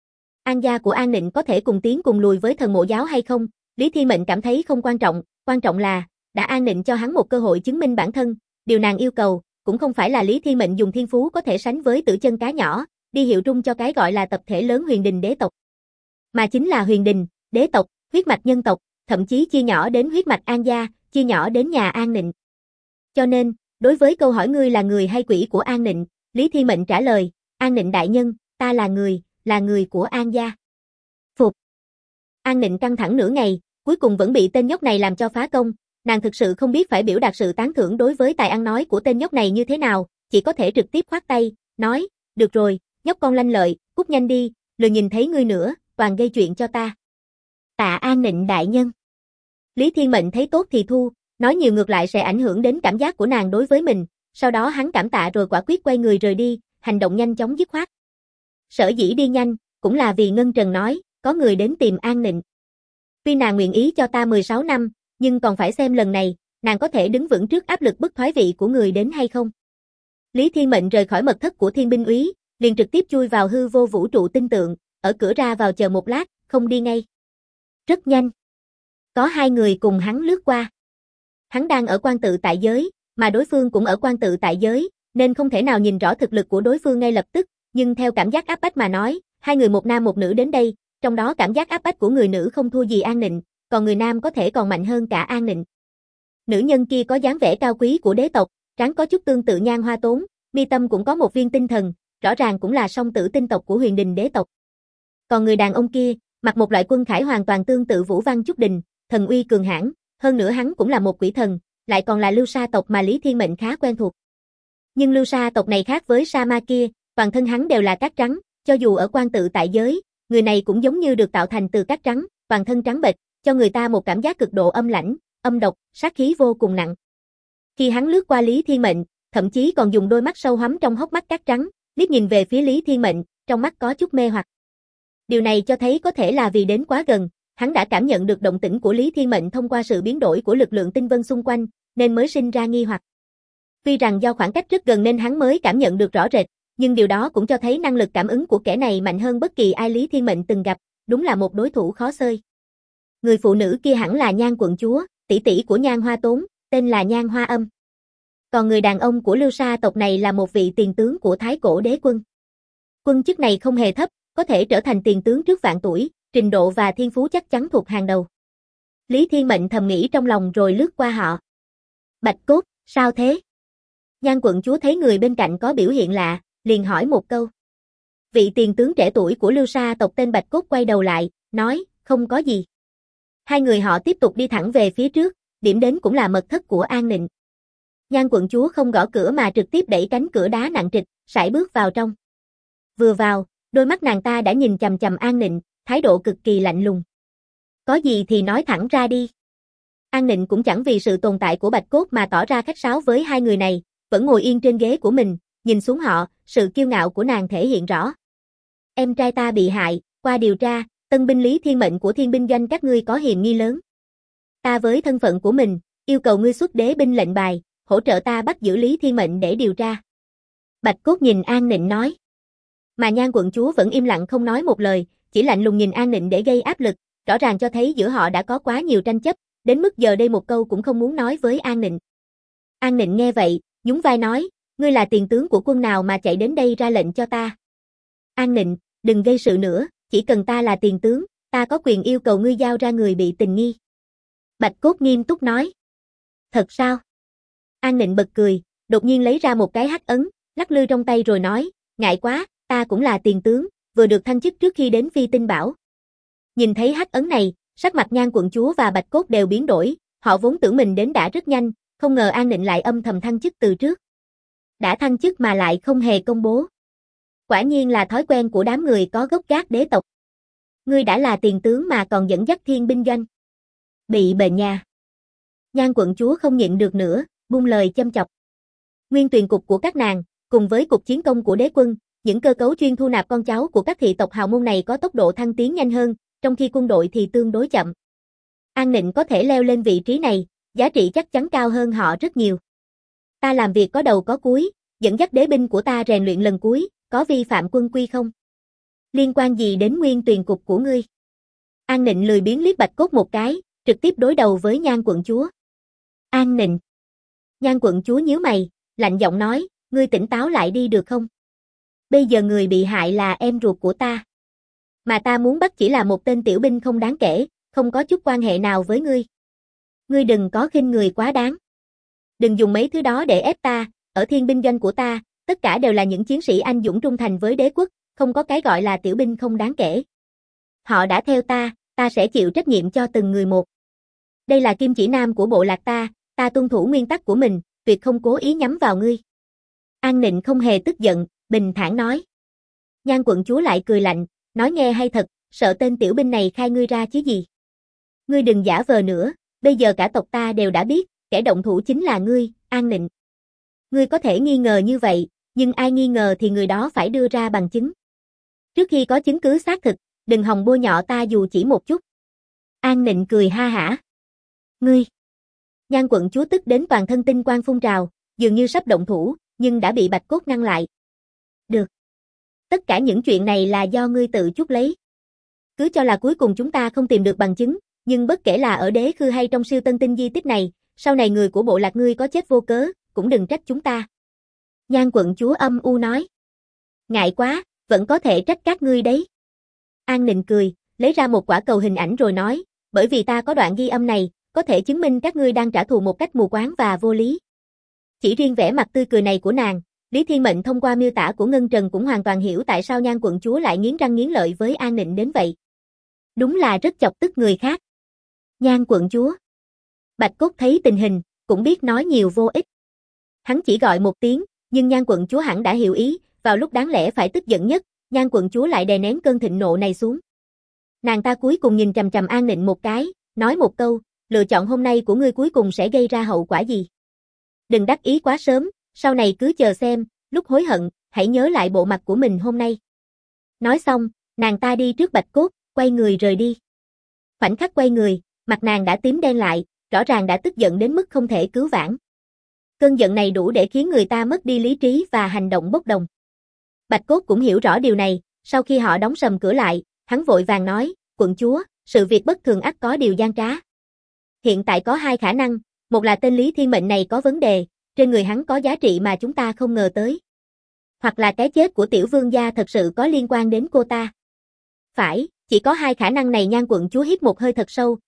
An gia của An Nịnh có thể cùng tiến cùng lùi với thần mộ giáo hay không, Lý Thiên Mệnh cảm thấy không quan trọng là, đã An Nịnh cho hắn một cơ hội chứng minh bản thân, điều nàng yêu cầu, cũng không phải là Lý Thiên Mệnh dùng thiên phú có thể sánh với tử chân cá nhỏ, đi hiệu trung cho cái gọi là tập thể lớn Huyền Đình đế tộc. Mà chính là Huyền Đình, đế tộc, huyết mạch nhân tộc, thậm chí chia nhỏ đến huyết mạch An gia, chia nhỏ đến nhà An Nịnh. Cho nên, đối với câu hỏi ngươi là người hay quỷ của An Nịnh, Lý Thiên Mệnh trả lời, An Nịnh đại nhân, ta là người của An gia. Phục. An Nịnh căng thẳng nửa ngày, cuối cùng vẫn bị tên nhóc này làm cho phá công, nàng thực sự không biết phải biểu đạt sự tán thưởng đối với tài ăn nói của tên nhóc này như thế nào, chỉ có thể trực tiếp khoát tay, nói, được rồi, nhóc con lanh lợi, cút nhanh đi, lười nhìn thấy ngươi nữa, toàn gây chuyện cho ta. Tạ An Nịnh đại nhân. Lý Thiên Mệnh thấy tốt thì thu, nói nhiều ngược lại sẽ ảnh hưởng đến cảm giác của nàng đối với mình, sau đó hắn cảm tạ rồi quả quyết quay người rời đi, hành động nhanh chóng dứt khoát. Sở dĩ đi nhanh, cũng là vì Ngân Trần nói, có người đến tìm An Nịnh. Tuy nàng nguyện ý cho ta 16 năm, nhưng còn phải xem lần này, nàng có thể đứng vững trước áp lực bức thoái vị của người đến hay không. Lý Thiên Mệnh rời khỏi mật thất của Thiên binh úy, liền trực tiếp chui vào hư vô vũ trụ tinh tượng, ở cửa ra vào chờ một lát, không đi ngay. Rất nhanh. Có hai người cùng hắn lướt qua. Hắn đang ở quan tự tại giới, mà đối phương cũng ở quan tự tại giới, nên không thể nào nhìn rõ thực lực của đối phương ngay lập tức, nhưng theo cảm giác áp bách mà nói, hai người một nam một nữ đến đây, trong đó cảm giác áp bách của người nữ không thua gì An Nịnh, còn người nam có thể còn mạnh hơn cả An Nịnh. Nữ nhân kia có dáng vẻ cao quý của đế tộc, trán có chút tương tự Nhan Hoa Tốn, mi tâm cũng có một viên tinh thần, rõ ràng cũng là Song Tử tinh tộc của Huyền Đình đế tộc. Còn người đàn ông kia, mặc một loại quân khải hoàn toàn tương tự Vũ Văn Chúc Đình, thần uy cường hãn, hơn nữa hắn cũng là một quỷ thần, lại còn là Lưu Sa tộc mà Lý Thiên Mệnh khá quen thuộc. Nhưng Lưu Sa tộc này khác với Sa Ma kia, toàn thân hắn đều là cát trắng, cho dù ở quan tự tại giới, người này cũng giống như được tạo thành từ cát trắng, toàn thân trắng bệch, cho người ta một cảm giác cực độ âm lãnh, âm độc, sát khí vô cùng nặng. Khi hắn lướt qua Lý Thiên Mệnh, thậm chí còn dùng đôi mắt sâu hoắm trong hốc mắt cát trắng, liếc nhìn về phía Lý Thiên Mệnh, trong mắt có chút mê hoặc. Điều này cho thấy có thể là vì đến quá gần, hắn đã cảm nhận được động tĩnh của Lý Thiên Mệnh thông qua sự biến đổi của lực lượng tinh vân xung quanh, nên mới sinh ra nghi hoặc. Tuy rằng do khoảng cách rất gần nên hắn mới cảm nhận được rõ rệt, nhưng điều đó cũng cho thấy năng lực cảm ứng của kẻ này mạnh hơn bất kỳ ai Lý Thiên Mệnh từng gặp, đúng là một đối thủ khó xơi. Người phụ nữ kia hẳn là Nhan quận chúa, tỷ tỷ của Nhan Hoa Tốn, tên là Nhan Hoa Âm. Còn người đàn ông của Lưu Sa tộc này là một vị tiền tướng của Thái Cổ Đế quân. Quân chức này không hề thấp, có thể trở thành tiền tướng trước vạn tuổi, trình độ và thiên phú chắc chắn thuộc hàng đầu. Lý Thiên Mệnh thầm nghĩ trong lòng rồi lướt qua họ. Bạch Cốt, sao thế? Nhan quận chúa thấy người bên cạnh có biểu hiện lạ, liền hỏi một câu. Vị tiền tướng trẻ tuổi của Lưu Sa tộc tên Bạch Cốt quay đầu lại, nói, không có gì. Hai người họ tiếp tục đi thẳng về phía trước, điểm đến cũng là mật thất của An Nịnh. Nhan quận chúa không gõ cửa mà trực tiếp đẩy cánh cửa đá nặng trịch, sải bước vào trong. Vừa vào, đôi mắt nàng ta đã nhìn chằm chằm An Nịnh, thái độ cực kỳ lạnh lùng. Có gì thì nói thẳng ra đi. An Nịnh cũng chẳng vì sự tồn tại của Bạch Cốt mà tỏ ra khách sáo với hai người này, vẫn ngồi yên trên ghế của mình, nhìn xuống họ, sự kiêu ngạo của nàng thể hiện rõ. Em trai ta bị hại, qua điều tra, tân binh Lý Thiên Mệnh của Thiên binh doanh các ngươi có hiềm nghi lớn. Ta với thân phận của mình, yêu cầu ngươi xuất đế binh lệnh bài, hỗ trợ ta bắt giữ Lý Thiên Mệnh để điều tra. Bạch Cốt nhìn An Nịnh nói. Mà Nhan quận chúa vẫn im lặng không nói một lời, chỉ lạnh lùng nhìn An Nịnh để gây áp lực, rõ ràng cho thấy giữa họ đã có quá nhiều tranh chấp, đến mức giờ đây một câu cũng không muốn nói với An Nịnh. An Nịnh nghe vậy, nhún vai nói, ngươi là tiền tướng của quân nào mà chạy đến đây ra lệnh cho ta? An Nịnh, đừng gây sự nữa, chỉ cần ta là tiền tướng, ta có quyền yêu cầu ngươi giao ra người bị tình nghi. Bạch Cốt nghiêm túc nói. Thật sao? An Nịnh bật cười, đột nhiên lấy ra một cái hắc ấn, lắc lư trong tay rồi nói, ngại quá, ta cũng là tiền tướng, vừa được thăng chức trước khi đến Phi Tinh Bảo. Nhìn thấy hắc ấn này, sắc mặt Nhan quận chúa và Bạch Cốt đều biến đổi, họ vốn tưởng mình đến đã rất nhanh, không ngờ An Nịnh lại âm thầm thăng chức từ trước. Đã thăng chức mà lại không hề công bố. Quả nhiên là thói quen của đám người có gốc gác đế tộc. Ngươi đã là tiền tướng mà còn dẫn dắt thiên binh doanh. Bị bệnh nhà. Nhan quận chúa không nhịn được nữa, buông lời châm chọc. Nguyên Tuyền cục của các nàng, cùng với cục chiến công của đế quân, những cơ cấu chuyên thu nạp con cháu của các thị tộc hào môn này có tốc độ thăng tiến nhanh hơn, trong khi quân đội thì tương đối chậm. An Nịnh có thể leo lên vị trí này, giá trị chắc chắn cao hơn họ rất nhiều. Ta làm việc có đầu có cuối, dẫn dắt đế binh của ta rèn luyện lần cuối, có vi phạm quân quy không? Liên quan gì đến Nguyên Tuyền cục của ngươi? An Nịnh lười biếng liếc Bạch Cốt một cái, trực tiếp đối đầu với Nhan quận chúa. An Nịnh. Nhan quận chúa nhíu mày, lạnh giọng nói, ngươi tỉnh táo lại đi được không? Bây giờ người bị hại là em ruột của ta. Mà ta muốn bắt chỉ là một tên tiểu binh không đáng kể, không có chút quan hệ nào với ngươi. Ngươi đừng có khinh người quá đáng. Đừng dùng mấy thứ đó để ép ta, ở thiên binh doanh của ta, tất cả đều là những chiến sĩ anh dũng trung thành với đế quốc, không có cái gọi là tiểu binh không đáng kể. Họ đã theo ta sẽ chịu trách nhiệm cho từng người một. Đây là kim chỉ nam của bộ lạc ta tuân thủ nguyên tắc của mình, tuyệt không cố ý nhắm vào ngươi. An Nịnh không hề tức giận, bình thản nói. Nhan quận chúa lại cười lạnh, nói nghe hay thật, sợ tên tiểu binh này khai ngươi ra chứ gì. Ngươi đừng giả vờ nữa, bây giờ cả tộc ta đều đã biết, kẻ động thủ chính là ngươi, An Nịnh. Ngươi có thể nghi ngờ như vậy, nhưng ai nghi ngờ thì người đó phải đưa ra bằng chứng. Trước khi có chứng cứ xác thực, đừng hòng bôi nhọ ta dù chỉ một chút. An Nịnh cười ha hả. Ngươi. Nhan quận chúa tức đến toàn thân tinh quang phun trào, dường như sắp động thủ, nhưng đã bị Bạch Cốt ngăn lại. Được. Tất cả những chuyện này là do ngươi tự chuốc lấy. Cứ cho là cuối cùng chúng ta không tìm được bằng chứng, nhưng bất kể là ở đế khư hay trong siêu tân tinh di tích này, sau này người của bộ lạc ngươi có chết vô cớ, cũng đừng trách chúng ta. Nhan quận chúa âm u nói. Ngại quá, vẫn có thể trách các ngươi đấy. An Nịnh cười, lấy ra một quả cầu hình ảnh rồi nói, bởi vì ta có đoạn ghi âm này, có thể chứng minh các ngươi đang trả thù một cách mù quáng và vô lý. Chỉ riêng vẻ mặt tươi cười này của nàng, Lý Thiên Mệnh thông qua miêu tả của Ngân Trần cũng hoàn toàn hiểu tại sao Nhan quận chúa lại nghiến răng nghiến lợi với An Nịnh đến vậy. Đúng là rất chọc tức người khác. Nhan quận chúa. Bạch Cốt thấy tình hình, cũng biết nói nhiều vô ích. Hắn chỉ gọi một tiếng, nhưng Nhan quận chúa hẳn đã hiểu ý, vào lúc đáng lẽ phải tức giận nhất, Nhan quận chúa lại đè nén cơn thịnh nộ này xuống. Nàng ta cuối cùng nhìn chằm chằm An Nịnh một cái, nói một câu, lựa chọn hôm nay của ngươi cuối cùng sẽ gây ra hậu quả gì. Đừng đắc ý quá sớm, sau này cứ chờ xem, lúc hối hận, hãy nhớ lại bộ mặt của mình hôm nay. Nói xong, nàng ta đi trước Bạch Cốt, quay người rời đi. Khoảnh khắc quay người, mặt nàng đã tím đen lại, rõ ràng đã tức giận đến mức không thể cứu vãn. Cơn giận này đủ để khiến người ta mất đi lý trí và hành động bốc đồng. Bạch Cốt cũng hiểu rõ điều này, sau khi họ đóng sầm cửa lại, hắn vội vàng nói, quận chúa, sự việc bất thường ắt có điều gian trá. Hiện tại có hai khả năng, một là tên Lý Thiên Mệnh này có vấn đề, trên người hắn có giá trị mà chúng ta không ngờ tới. Hoặc là cái chết của tiểu vương gia thật sự có liên quan đến cô ta. Phải, chỉ có hai khả năng này. Nhan quận chúa hít một hơi thật sâu,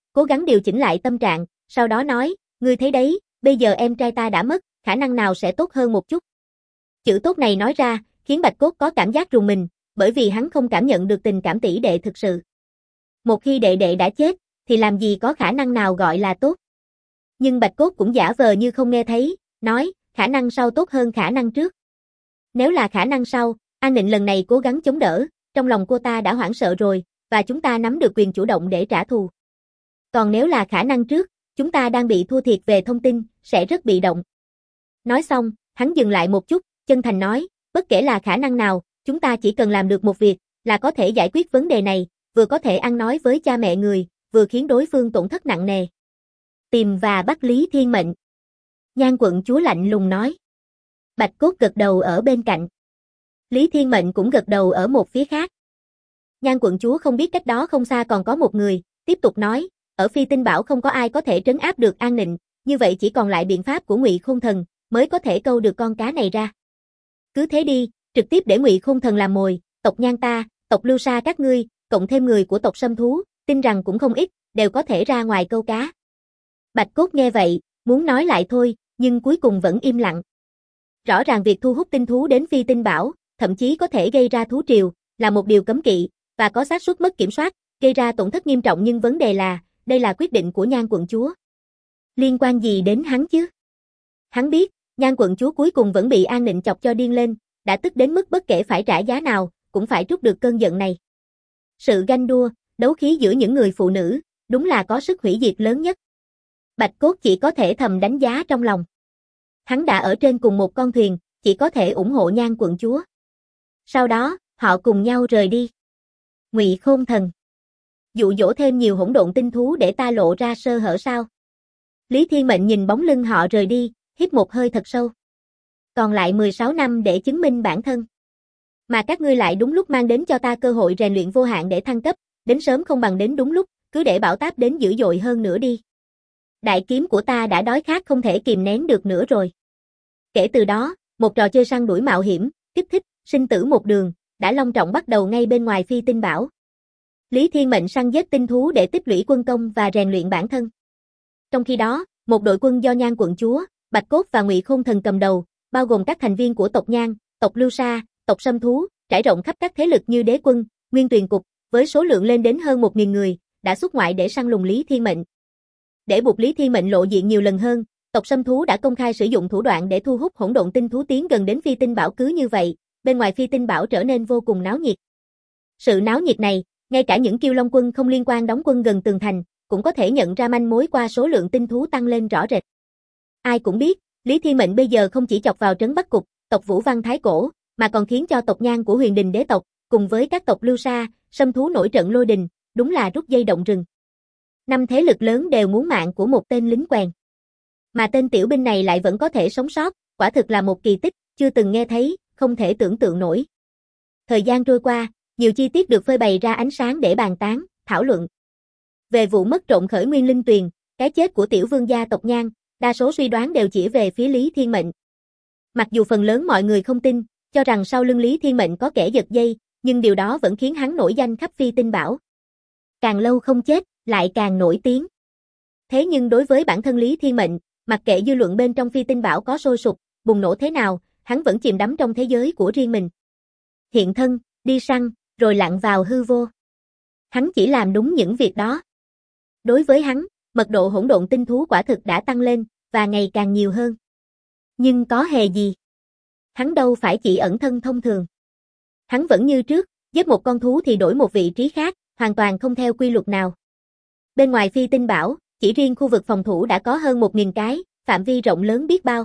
cố gắng điều chỉnh lại tâm trạng, sau đó nói, ngươi thấy đấy, bây giờ em trai ta đã mất, khả năng nào sẽ tốt hơn một chút. Chữ tốt này nói ra, khiến Bạch Cốt có cảm giác rùng mình, bởi vì hắn không cảm nhận được tình cảm tỷ đệ thực sự. Một khi đệ đệ đã chết, thì làm gì có khả năng nào gọi là tốt. Nhưng Bạch Cốt cũng giả vờ như không nghe thấy, nói, khả năng sau tốt hơn khả năng trước. Nếu là khả năng sau, An Nịnh lần này cố gắng chống đỡ, trong lòng cô ta đã hoảng sợ rồi, và chúng ta nắm được quyền chủ động để trả thù. Còn nếu là khả năng trước, chúng ta đang bị thua thiệt về thông tin, sẽ rất bị động. Nói xong, hắn dừng lại một chút, chân thành nói, bất kể là khả năng nào, chúng ta chỉ cần làm được một việc, là có thể giải quyết vấn đề này, vừa có thể ăn nói với cha mẹ người, vừa khiến đối phương tổn thất nặng nề. Tìm và bắt Lý Thiên Mệnh. Nhan quận chúa lạnh lùng nói. Bạch Cốt gật đầu ở bên cạnh. Lý Thiên Mệnh cũng gật đầu ở một phía khác. Nhan quận chúa không biết cách đó không xa còn có một người, tiếp tục nói, ở Phi Tinh Bảo không có ai có thể trấn áp được An Nịnh, như vậy chỉ còn lại biện pháp của Ngụy Khôn Thần, mới có thể câu được con cá này ra. Cứ thế đi, trực tiếp để Ngụy Khôn Thần làm mồi, tộc Nhan ta, tộc Lưu Sa các ngươi, cộng thêm người của tộc Sâm Thú, tin rằng cũng không ít, đều có thể ra ngoài câu cá. Bạch Cốt nghe vậy, muốn nói lại thôi, nhưng cuối cùng vẫn im lặng. Rõ ràng việc thu hút tinh thú đến Phi Tinh Bảo, thậm chí có thể gây ra thú triều, là một điều cấm kỵ, và có xác suất mất kiểm soát, gây ra tổn thất nghiêm trọng, nhưng vấn đề là, đây là quyết định của Nhan quận chúa. Liên quan gì đến hắn chứ? Hắn biết, Nhan quận chúa cuối cùng vẫn bị An Nịnh chọc cho điên lên, đã tức đến mức bất kể phải trả giá nào, cũng phải trút được cơn giận này. Sự ganh đua, đấu khí giữa những người phụ nữ, đúng là có sức hủy diệt lớn nhất. Bạch Cốt chỉ có thể thầm đánh giá trong lòng. Hắn đã ở trên cùng một con thuyền, chỉ có thể ủng hộ Nhan quận chúa. Sau đó, họ cùng nhau rời đi. Ngụy Khôn Thần. Dụ dỗ thêm nhiều hỗn độn tinh thú để ta lộ ra sơ hở sao? Lý Thiên Mệnh nhìn bóng lưng họ rời đi, hít một hơi thật sâu. Còn lại 16 năm để chứng minh bản thân. Mà các ngươi lại đúng lúc mang đến cho ta cơ hội rèn luyện vô hạn để thăng cấp, đến sớm không bằng đến đúng lúc, cứ để bão táp đến dữ dội hơn nữa đi. Đại kiếm của ta đã đói khát không thể kìm nén được nữa rồi. Kể từ đó, một trò chơi săn đuổi mạo hiểm, kích thích, sinh tử một đường, đã long trọng bắt đầu ngay bên ngoài Phi Tinh Bảo. Lý Thiên Mệnh săn giết tinh thú để tích lũy quân công và rèn luyện bản thân. Trong khi đó, một đội quân do Nhan quận chúa, Bạch Cốt và Ngụy Khôn Thần cầm đầu, bao gồm các thành viên của tộc Nhan, tộc Lưu Sa, tộc Sâm Thú, trải rộng khắp các thế lực như Đế Quân, Nguyên Tuyền Cục, với số lượng lên đến hơn 1000 người, đã xuất ngoại để săn lùng Lý Thiên Mệnh. Để buộc Lý Thiên Mệnh lộ diện nhiều lần hơn, tộc Sâm Thú đã công khai sử dụng thủ đoạn để thu hút hỗn độn tinh thú tiến gần đến Phi Tinh Bảo. Cứ như vậy, bên ngoài Phi Tinh Bảo trở nên vô cùng náo nhiệt. Sự náo nhiệt này, ngay cả những Kiêu Long quân không liên quan đóng quân gần tường thành, cũng có thể nhận ra manh mối qua số lượng tinh thú tăng lên rõ rệt. Ai cũng biết, Lý Thiên Mệnh bây giờ không chỉ chọc vào trấn Bắc Cục, tộc Vũ Văn Thái Cổ, mà còn khiến cho tộc Nhan của Huyền Đình đế tộc, cùng với các tộc Lưu Sa, Sâm Thú nổi trận lôi đình, đúng là rút dây động rừng. 5 thế lực lớn đều muốn mạng của một tên lính quèn. Mà tên tiểu binh này lại vẫn có thể sống sót, quả thực là một kỳ tích, chưa từng nghe thấy, không thể tưởng tượng nổi. Thời gian trôi qua, nhiều chi tiết được phơi bày ra ánh sáng để bàn tán, thảo luận. Về vụ mất trộm khởi nguyên linh tuyền, cái chết của tiểu vương gia tộc Nhan, đa số suy đoán đều chỉ về phía Lý Thiên Mệnh. Mặc dù phần lớn mọi người không tin, cho rằng sau lưng Lý Thiên Mệnh có kẻ giật dây, nhưng điều đó vẫn khiến hắn nổi danh khắp Phi Tinh Bảo. Càng lâu không chết, lại càng nổi tiếng. Thế nhưng đối với bản thân Lý Thiên Mệnh, mặc kệ dư luận bên trong Phi Tinh Bảo có sôi sục, bùng nổ thế nào, hắn vẫn chìm đắm trong thế giới của riêng mình. Hiện thân, đi săn, rồi lặn vào hư vô. Hắn chỉ làm đúng những việc đó. Đối với hắn, mật độ hỗn độn tinh thú quả thực đã tăng lên, và ngày càng nhiều hơn. Nhưng có hề gì? Hắn đâu phải chỉ ẩn thân thông thường. Hắn vẫn như trước, giết một con thú thì đổi một vị trí khác, hoàn toàn không theo quy luật nào. Bên ngoài Phi Tinh Bảo, chỉ riêng khu vực phòng thủ đã có hơn 1000 cái, phạm vi rộng lớn biết bao.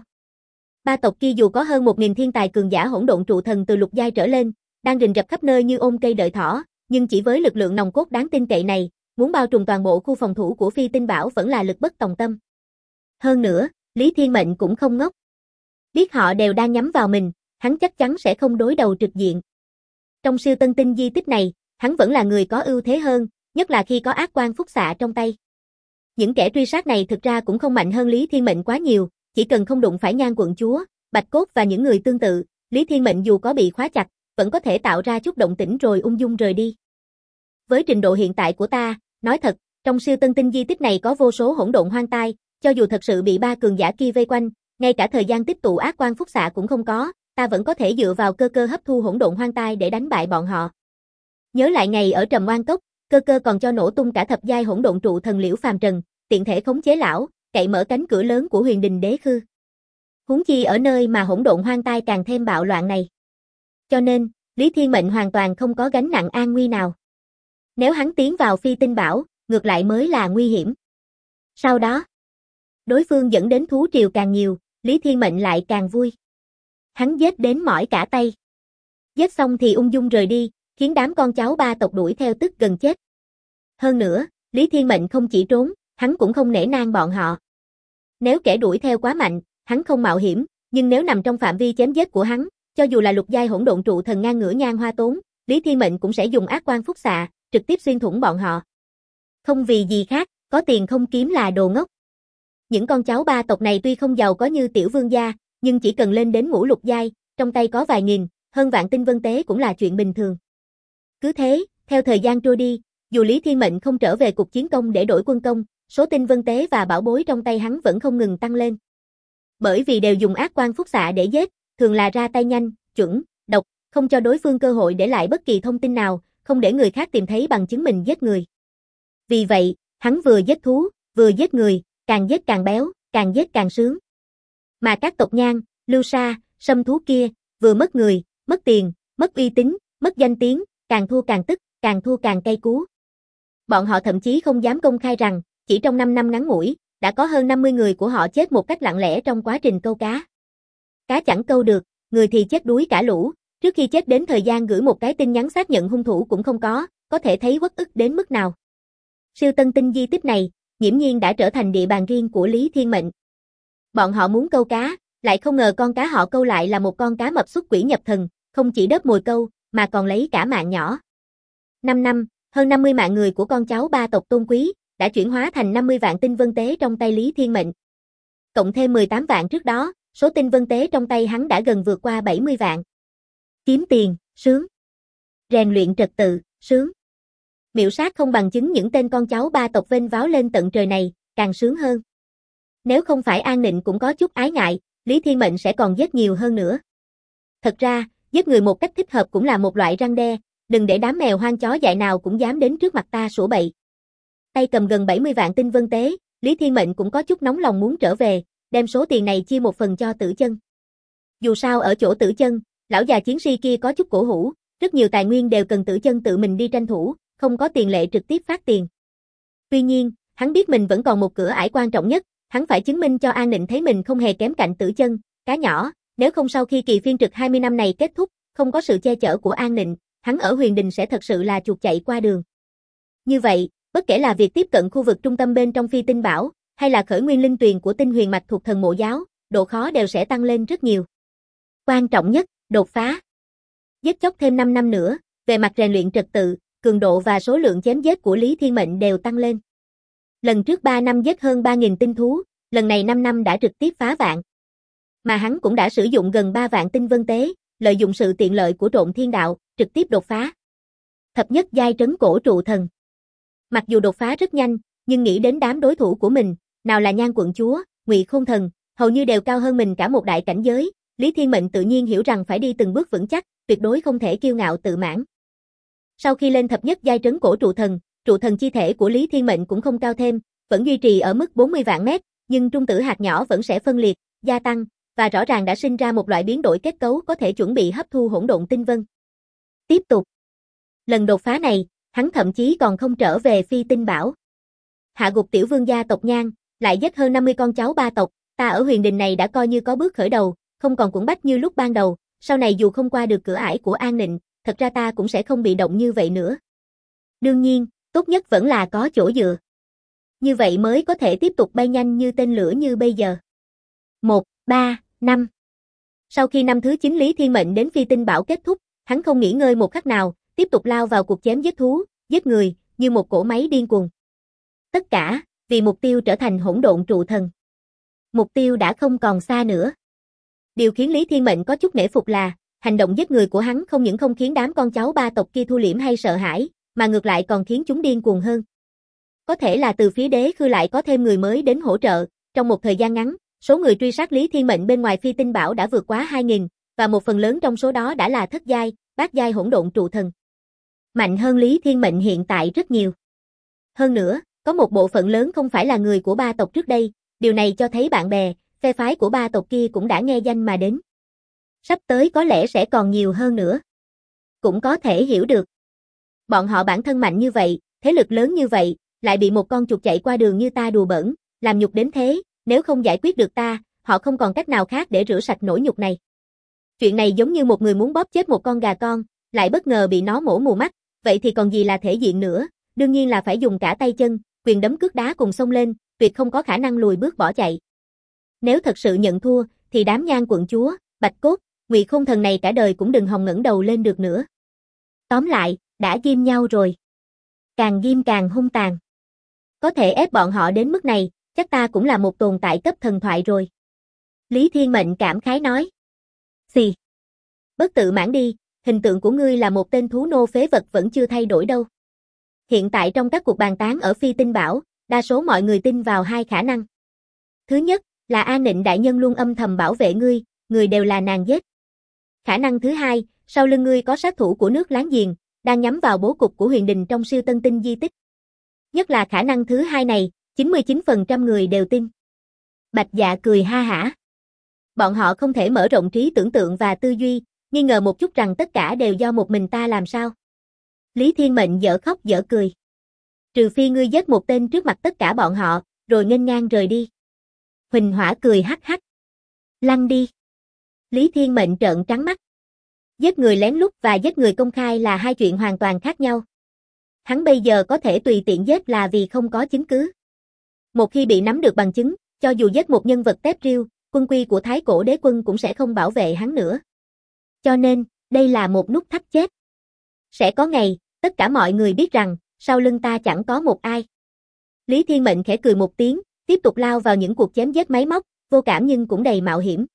Ba tộc kia dù có hơn 1000 thiên tài cường giả hỗn độn trụ thần từ lục giai trở lên, đang rình rập khắp nơi như ôm cây đợi thỏ, nhưng chỉ với lực lượng nòng cốt đáng tin cậy này, muốn bao trùm toàn bộ khu phòng thủ của Phi Tinh Bảo vẫn là lực bất tòng tâm. Hơn nữa, Lý Thiên Mệnh cũng không ngốc. Biết họ đều đang nhắm vào mình, hắn chắc chắn sẽ không đối đầu trực diện. Trong siêu tân tinh di tích này, hắn vẫn là người có ưu thế hơn, nhất là khi có ác quan phúc xạ trong tay. Những kẻ truy sát này thực ra cũng không mạnh hơn Lý Thiên Mệnh quá nhiều, chỉ cần không đụng phải Nhan quận chúa, Bạch Cốt và những người tương tự, Lý Thiên Mệnh dù có bị khóa chặt, vẫn có thể tạo ra chút động tĩnh rồi ung dung rời đi. Với trình độ hiện tại của ta, nói thật, Trong siêu tân tinh di tích này có vô số hỗn độn hoang tai, cho dù thật sự bị ba cường giả kia vây quanh, ngay cả thời gian tích tụ ác quan phúc xạ cũng không có, ta vẫn có thể dựa vào cơ cơ hấp thu hỗn độn hoang tai để đánh bại bọn họ. Nhớ lại ngày ở Trầm Oan Cốc, cơ cơ còn cho nổ tung cả thập giai hỗn độn trụ thần Liễu Phàm Trần, tiện thể khống chế lão, cậy mở cánh cửa lớn của Huyền Đình Đế Khư. Huống chi ở nơi mà hỗn độn hoang tai càng thêm bạo loạn này. Cho nên, Lý Thiên Mệnh hoàn toàn không có gánh nặng an nguy nào. Nếu hắn tiến vào Phi Tinh Bảo, ngược lại mới là nguy hiểm. Sau đó, đối phương dẫn đến thú triều càng nhiều, Lý Thiên Mệnh lại càng vui. Hắn giết đến mỏi cả tay. Giết xong thì ung dung rời đi, khiến đám con cháu ba tộc đuổi theo tức gần chết. Hơn nữa, Lý Thiên Mệnh không chỉ trốn, hắn cũng không nể nang bọn họ. Nếu kẻ đuổi theo quá mạnh, hắn không mạo hiểm, nhưng nếu nằm trong phạm vi chém giết của hắn, cho dù là lục giai hỗn độn trụ thần ngang ngửa Nhan Hoa Tốn, Lý Thiên Mệnh cũng sẽ dùng ác quan phúc xạ, trực tiếp xuyên thủng bọn họ. Không vì gì khác, có tiền không kiếm là đồ ngốc. Những con cháu ba tộc này tuy không giàu có như tiểu vương gia, nhưng chỉ cần lên đến ngũ lục giai, trong tay có vài nghìn, hơn vạn tinh vân tế cũng là chuyện bình thường. Cứ thế, theo thời gian trôi đi, dù Lý Thiên Mệnh không trở về cục chiến công để đổi quân công, số tinh vân tế và bảo bối trong tay hắn vẫn không ngừng tăng lên. Bởi vì đều dùng ác quan phúc xạ để giết, thường là ra tay nhanh, chuẩn, độc, không cho đối phương cơ hội để lại bất kỳ thông tin nào, không để người khác tìm thấy bằng chứng mình giết người. Vì vậy, hắn vừa giết thú, vừa giết người, càng giết càng béo, càng giết càng sướng. Mà các tộc Nhan, Lưu Sa, Sâm thú kia, vừa mất người, mất tiền, mất uy tín, mất danh tiếng, càng thua càng tức, càng thua càng cay cú. Bọn họ thậm chí không dám công khai rằng, chỉ trong 5 năm ngắn ngủi, đã có hơn 50 người của họ chết một cách lặng lẽ trong quá trình câu cá. Cá chẳng câu được, người thì chết đuối cả lũ, trước khi chết đến thời gian gửi một cái tin nhắn xác nhận hung thủ cũng không có thể thấy uất ức đến mức nào. Siêu tân tinh di tích này, nghiễm nhiên đã trở thành địa bàn riêng của Lý Thiên Mệnh. Bọn họ muốn câu cá, lại không ngờ con cá họ câu lại là một con cá mập xuất quỷ nhập thần, không chỉ đớp mồi câu, mà còn lấy cả mạng nhỏ. 5 năm, hơn 50 mạng người của con cháu ba tộc tôn quý, đã chuyển hóa thành 50 vạn tinh vân tế trong tay Lý Thiên Mệnh. Cộng thêm 18 vạn trước đó, số tinh vân tế trong tay hắn đã gần vượt qua 70 vạn. Kiếm tiền, sướng. Rèn luyện trật tự, sướng. Miểu sát không bằng chứng những tên con cháu ba tộc vênh váo lên tận trời này, càng sướng hơn. Nếu không phải An Nịnh cũng có chút ái ngại, Lý Thiên Mệnh sẽ còn giết nhiều hơn nữa. Thật ra, giết người một cách thích hợp cũng là một loại răn đe, đừng để đám mèo hoang chó dại nào cũng dám đến trước mặt ta sủa bậy. Tay cầm gần 70 vạn tinh vân tế, Lý Thiên Mệnh cũng có chút nóng lòng muốn trở về, đem số tiền này chia một phần cho Tử Chân. Dù sao ở chỗ Tử Chân, lão già chiến si kia có chút cổ hủ, rất nhiều tài nguyên đều cần Tử Chân tự mình đi tranh thủ, không có tiền lệ trực tiếp phát tiền. Tuy nhiên, hắn biết mình vẫn còn một cửa ải quan trọng nhất, hắn phải chứng minh cho An Nịnh thấy mình không hề kém cạnh Tử Chân, cá nhỏ, nếu không sau khi kỳ phiên trực 20 năm này kết thúc, không có sự che chở của An Nịnh, hắn ở Huyền Đình sẽ thật sự là chuột chạy qua đường. Như vậy, bất kể là việc tiếp cận khu vực trung tâm bên trong Phi Tinh Bảo, hay là khởi nguyên linh tuyền của tinh huyền mạch thuộc thần mộ giáo, độ khó đều sẽ tăng lên rất nhiều. Quan trọng nhất, đột phá. Giết chóc thêm 5 năm nữa, về mặt rèn luyện trật tự, cường độ và số lượng chém giết của Lý Thiên Mệnh đều tăng lên. Lần trước 3 năm giết hơn 3.000 tinh thú, lần này 5 năm đã trực tiếp phá vạn. Mà hắn cũng đã sử dụng gần 3 vạn tinh vân tế, lợi dụng sự tiện lợi của Trộn Thiên Đạo, trực tiếp đột phá. Thập nhất giai trấn cổ trụ thần. Mặc dù đột phá rất nhanh, nhưng nghĩ đến đám đối thủ của mình, nào là Nhan quận chúa, Ngụy Khôn thần, hầu như đều cao hơn mình cả một đại cảnh giới, Lý Thiên Mệnh tự nhiên hiểu rằng phải đi từng bước vững chắc, tuyệt đối không thể kiêu ngạo tự mãn. Sau khi lên thập nhất giai trấn cổ trụ thần chi thể của Lý Thiên Mệnh cũng không cao thêm, vẫn duy trì ở mức 40 vạn mét, nhưng trung tử hạt nhỏ vẫn sẽ phân liệt, gia tăng, và rõ ràng đã sinh ra một loại biến đổi kết cấu có thể chuẩn bị hấp thu hỗn độn tinh vân. Tiếp tục. Lần đột phá này, hắn thậm chí còn không trở về Phi Tinh Bảo. Hạ gục tiểu vương gia tộc Nhan, lại giết hơn 50 con cháu ba tộc, ta ở Huyền Đình này đã coi như có bước khởi đầu, không còn cuộn bách như lúc ban đầu, sau này dù không qua được cửa ải của An Nịnh, thật ra ta cũng sẽ không bị động như vậy nữa. Đương nhiên, tốt nhất vẫn là có chỗ dựa. Như vậy mới có thể tiếp tục bay nhanh như tên lửa như bây giờ. 1, 3, 5. Sau khi năm thứ 9 Lý Thiên Mệnh đến Phi Tinh Bảo kết thúc, hắn không nghỉ ngơi một khắc nào, tiếp tục lao vào cuộc chém giết thú, giết người, như một cỗ máy điên cuồng. Tất cả, vì mục tiêu trở thành hỗn độn trụ thần. Mục tiêu đã không còn xa nữa. Điều khiến Lý Thiên Mệnh có chút nể phục là, hành động giết người của hắn không những không khiến đám con cháu ba tộc kia thu liễm hay sợ hãi, mà ngược lại còn khiến chúng điên cuồng hơn. Có thể là từ phía Đế Khư lại có thêm người mới đến hỗ trợ, trong một thời gian ngắn, số người truy sát Lý Thiên Mệnh bên ngoài Phi Tinh Bảo đã vượt quá 2.000, và một phần lớn trong số đó đã là thất giai, bát giai hỗn độn trụ thần. Mạnh hơn Lý Thiên Mệnh hiện tại rất nhiều. Hơn nữa, có một bộ phận lớn không phải là người của ba tộc trước đây, điều này cho thấy bạn bè, phe phái của ba tộc kia cũng đã nghe danh mà đến. Sắp tới có lẽ sẽ còn nhiều hơn nữa. Cũng có thể hiểu được. Bọn họ bản thân mạnh như vậy, thế lực lớn như vậy, lại bị một con chuột chạy qua đường như ta đùa bỡn, làm nhục đến thế, nếu không giải quyết được ta, họ không còn cách nào khác để rửa sạch nỗi nhục này. Chuyện này giống như một người muốn bóp chết một con gà con, lại bất ngờ bị nó mổ mù mắt, vậy thì còn gì là thể diện nữa, đương nhiên là phải dùng cả tay chân, quyền đấm cước đá cùng xông lên, tuyệt không có khả năng lùi bước bỏ chạy. Nếu thật sự nhận thua, thì đám Nhan quận chúa, Bạch Cốt, Ngụy Khôn Thần này cả đời cũng đừng hòng ngẩng đầu lên được nữa. Tóm lại, đã ghim nhau rồi. Càng ghim càng hung tàn. Có thể ép bọn họ đến mức này, chắc ta cũng là một tồn tại cấp thần thoại rồi. Lý Thiên Mệnh cảm khái nói. Xì. Bất tự mãn đi, hình tượng của ngươi là một tên thú nô phế vật vẫn chưa thay đổi đâu. Hiện tại trong các cuộc bàn tán ở Phi Tinh Bảo, đa số mọi người tin vào hai khả năng. Thứ nhất, là An Nịnh đại nhân luôn âm thầm bảo vệ ngươi, người đều là nàng giết. Khả năng thứ hai, sau lưng ngươi có sát thủ của nước láng giềng, đang nhắm vào bố cục của huyền đình trong siêu tân tinh di tích. Nhất là khả năng thứ hai này, 99% người đều tin. Bạch Dạ cười ha hả. Bọn họ không thể mở rộng trí tưởng tượng và tư duy, nghi ngờ một chút rằng tất cả đều do một mình ta làm sao. Lý Thiên Mệnh dở khóc dở cười. Trừ phi ngươi giết một tên trước mặt tất cả bọn họ, rồi nghênh ngang rời đi. Huỳnh Hỏa cười hắc hắc. Lăn đi. Lý Thiên Mệnh trợn trắng mắt. Giết người lén lút và giết người công khai là hai chuyện hoàn toàn khác nhau. Hắn bây giờ có thể tùy tiện giết là vì không có chứng cứ. Một khi bị nắm được bằng chứng, cho dù giết một nhân vật tép riêu, quân quy của Thái Cổ Đế Quân cũng sẽ không bảo vệ hắn nữa. Cho nên, đây là một nút thắt chết. Sẽ có ngày, tất cả mọi người biết rằng, sau lưng ta chẳng có một ai. Lý Thiên Mệnh khẽ cười một tiếng, tiếp tục lao vào những cuộc chém giết máy móc, vô cảm nhưng cũng đầy mạo hiểm.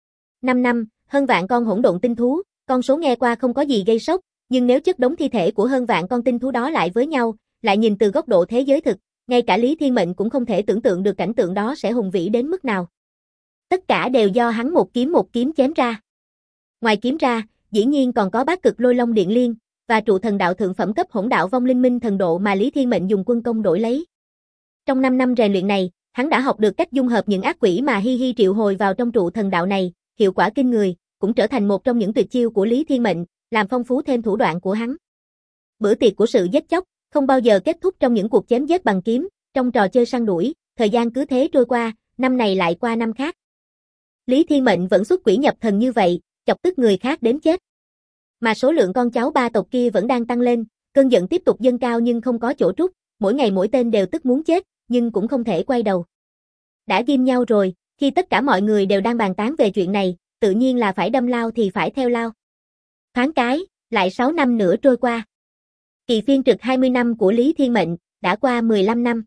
5 năm, hơn vạn con hỗn độn tinh thú, con số nghe qua không có gì gây sốc, nhưng nếu chất đống thi thể của hơn vạn con tinh thú đó lại với nhau, lại nhìn từ góc độ thế giới thực, ngay cả Lý Thiên Mệnh cũng không thể tưởng tượng được cảnh tượng đó sẽ hùng vĩ đến mức nào. Tất cả đều do hắn một kiếm chém ra. Ngoài kiếm ra, dĩ nhiên còn có bát cực lôi long điện liên, và trụ thần đạo thượng phẩm cấp hỗn đạo vong linh minh thần độ mà Lý Thiên Mệnh dùng quân công đổi lấy. Trong 5 năm rèn luyện này, hắn đã học được cách dung hợp những ác quỷ mà Hi Hi triệu hồi vào trong trụ thần đạo này, hiệu quả kinh người, cũng trở thành một trong những tuyệt chiêu của Lý Thiên Mệnh, làm phong phú thêm thủ đoạn của hắn. Bữa tiệc của sự giết chóc không bao giờ kết thúc trong những cuộc chém giết bằng kiếm, trong trò chơi săn đuổi, thời gian cứ thế trôi qua, năm này lại qua năm khác. Lý Thiên Mệnh vẫn xuất quỷ nhập thần như vậy, chọc tức người khác đến chết. Mà số lượng con cháu ba tộc kia vẫn đang tăng lên, cơn giận tiếp tục dâng cao nhưng không có chỗ trút, mỗi ngày mỗi tên đều tức muốn chết, nhưng cũng không thể quay đầu. Đã ghim nhau rồi, khi tất cả mọi người đều đang bàn tán về chuyện này, tự nhiên là phải đâm lao thì phải theo lao. Thoáng cái, lại 6 năm nữa trôi qua. Kỳ phiên trực 20 năm của Lý Thiên Mệnh, đã qua 15 năm.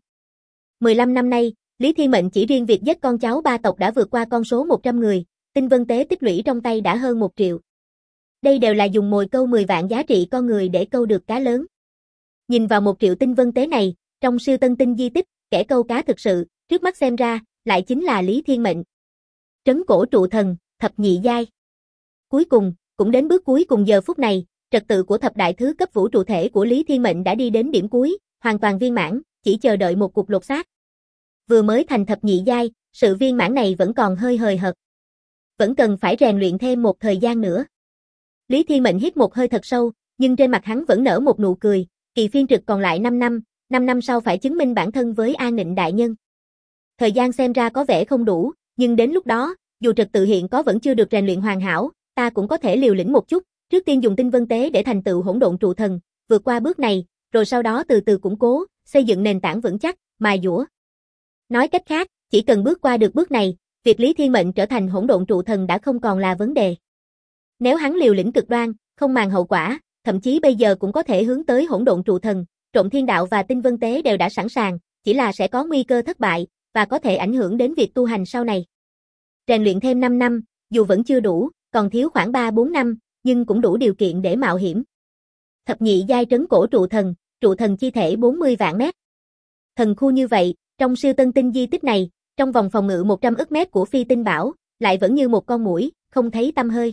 15 năm nay, Lý Thiên Mệnh chỉ riêng việc giết con cháu ba tộc đã vượt qua con số 100 người, tinh vân tế tích lũy trong tay đã hơn 1 triệu. Đây đều là dùng mồi câu 10 vạn giá trị con người để câu được cá lớn. Nhìn vào 1 triệu tinh vân tế này, trong siêu tân tinh di tích, kẻ câu cá thực sự, trước mắt xem ra, lại chính là Lý Thiên Mệnh. Trấn cổ trụ thần, thập nhị giai. Cuối cùng, cũng đến bước cuối cùng giờ phút này, trật tự của thập đại thứ cấp vũ trụ thể của Lý Thiên Mệnh đã đi đến điểm cuối, hoàn toàn viên mãn, chỉ chờ đợi một cuộc lột xác. Vừa mới thành thập nhị giai, sự viên mãn này vẫn còn hơi hời hợt. Vẫn cần phải rèn luyện thêm một thời gian nữa. Lý Thiên Mệnh hít một hơi thật sâu, nhưng trên mặt hắn vẫn nở một nụ cười, kỳ phiên trực còn lại 5 năm, 5 năm sau phải chứng minh bản thân với An Nịnh đại nhân. Thời gian xem ra có vẻ không đủ, nhưng đến lúc đó, dù trật tự hiện có vẫn chưa được rèn luyện hoàn hảo, ta cũng có thể liều lĩnh một chút, trước tiên dùng tinh vân tế để thành tựu hỗn độn trụ thần, vượt qua bước này, rồi sau đó từ từ củng cố, xây dựng nền tảng vững chắc, mài dũa. Nói cách khác, chỉ cần bước qua được bước này, việc Lý Thiên Mệnh trở thành hỗn độn trụ thần đã không còn là vấn đề. Nếu hắn liều lĩnh cực đoan, không màng hậu quả, thậm chí bây giờ cũng có thể hướng tới hỗn độn trụ thần, Trộm Thiên Đạo và Tinh Vân Tế đều đã sẵn sàng, chỉ là sẽ có nguy cơ thất bại, và có thể ảnh hưởng đến việc tu hành sau này. Rèn luyện thêm 5 năm, dù vẫn chưa đủ, còn thiếu khoảng 3-4 năm, nhưng cũng đủ điều kiện để mạo hiểm. Thập nhị giai trấn cổ trụ thần chi thể 40 vạn mét. Thần khu như vậy, trong siêu tân tinh di tích này, trong vòng phòng ngự 100 ức mét của phi tinh bảo, lại vẫn như một con muỗi, không thấy tăm hơi.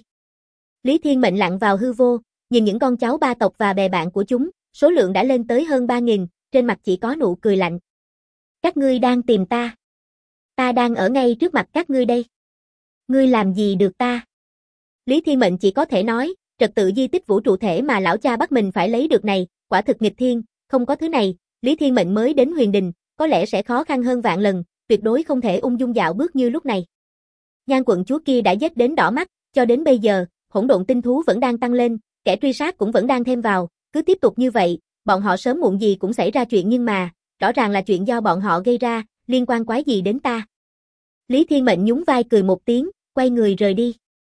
Lý Thiên Mệnh lặn vào hư vô, nhìn những con cháu ba tộc và bè bạn của chúng, số lượng đã lên tới hơn 3.000, trên mặt chỉ có nụ cười lạnh. Các ngươi đang tìm ta. Ta đang ở ngay trước mặt các ngươi đây. Ngươi làm gì được ta? Lý Thiên Mệnh chỉ có thể nói, trật tự di tích vũ trụ thể mà lão cha bắt mình phải lấy được này, quả thực nghịch thiên, không có thứ này, Lý Thiên Mệnh mới đến Huyền Đình, có lẽ sẽ khó khăn hơn vạn lần, tuyệt đối không thể ung dung dạo bước như lúc này. Nhan quận chúa kia đã giết đến đỏ mắt, cho đến bây giờ, hỗn độn tinh thú vẫn đang tăng lên, kẻ truy sát cũng vẫn đang thêm vào, cứ tiếp tục như vậy, bọn họ sớm muộn gì cũng xảy ra chuyện nhưng mà, rõ ràng là chuyện do bọn họ gây ra, liên quan quái gì đến ta. Lý Thiên Mệnh nhún vai cười một tiếng, quay người rời đi.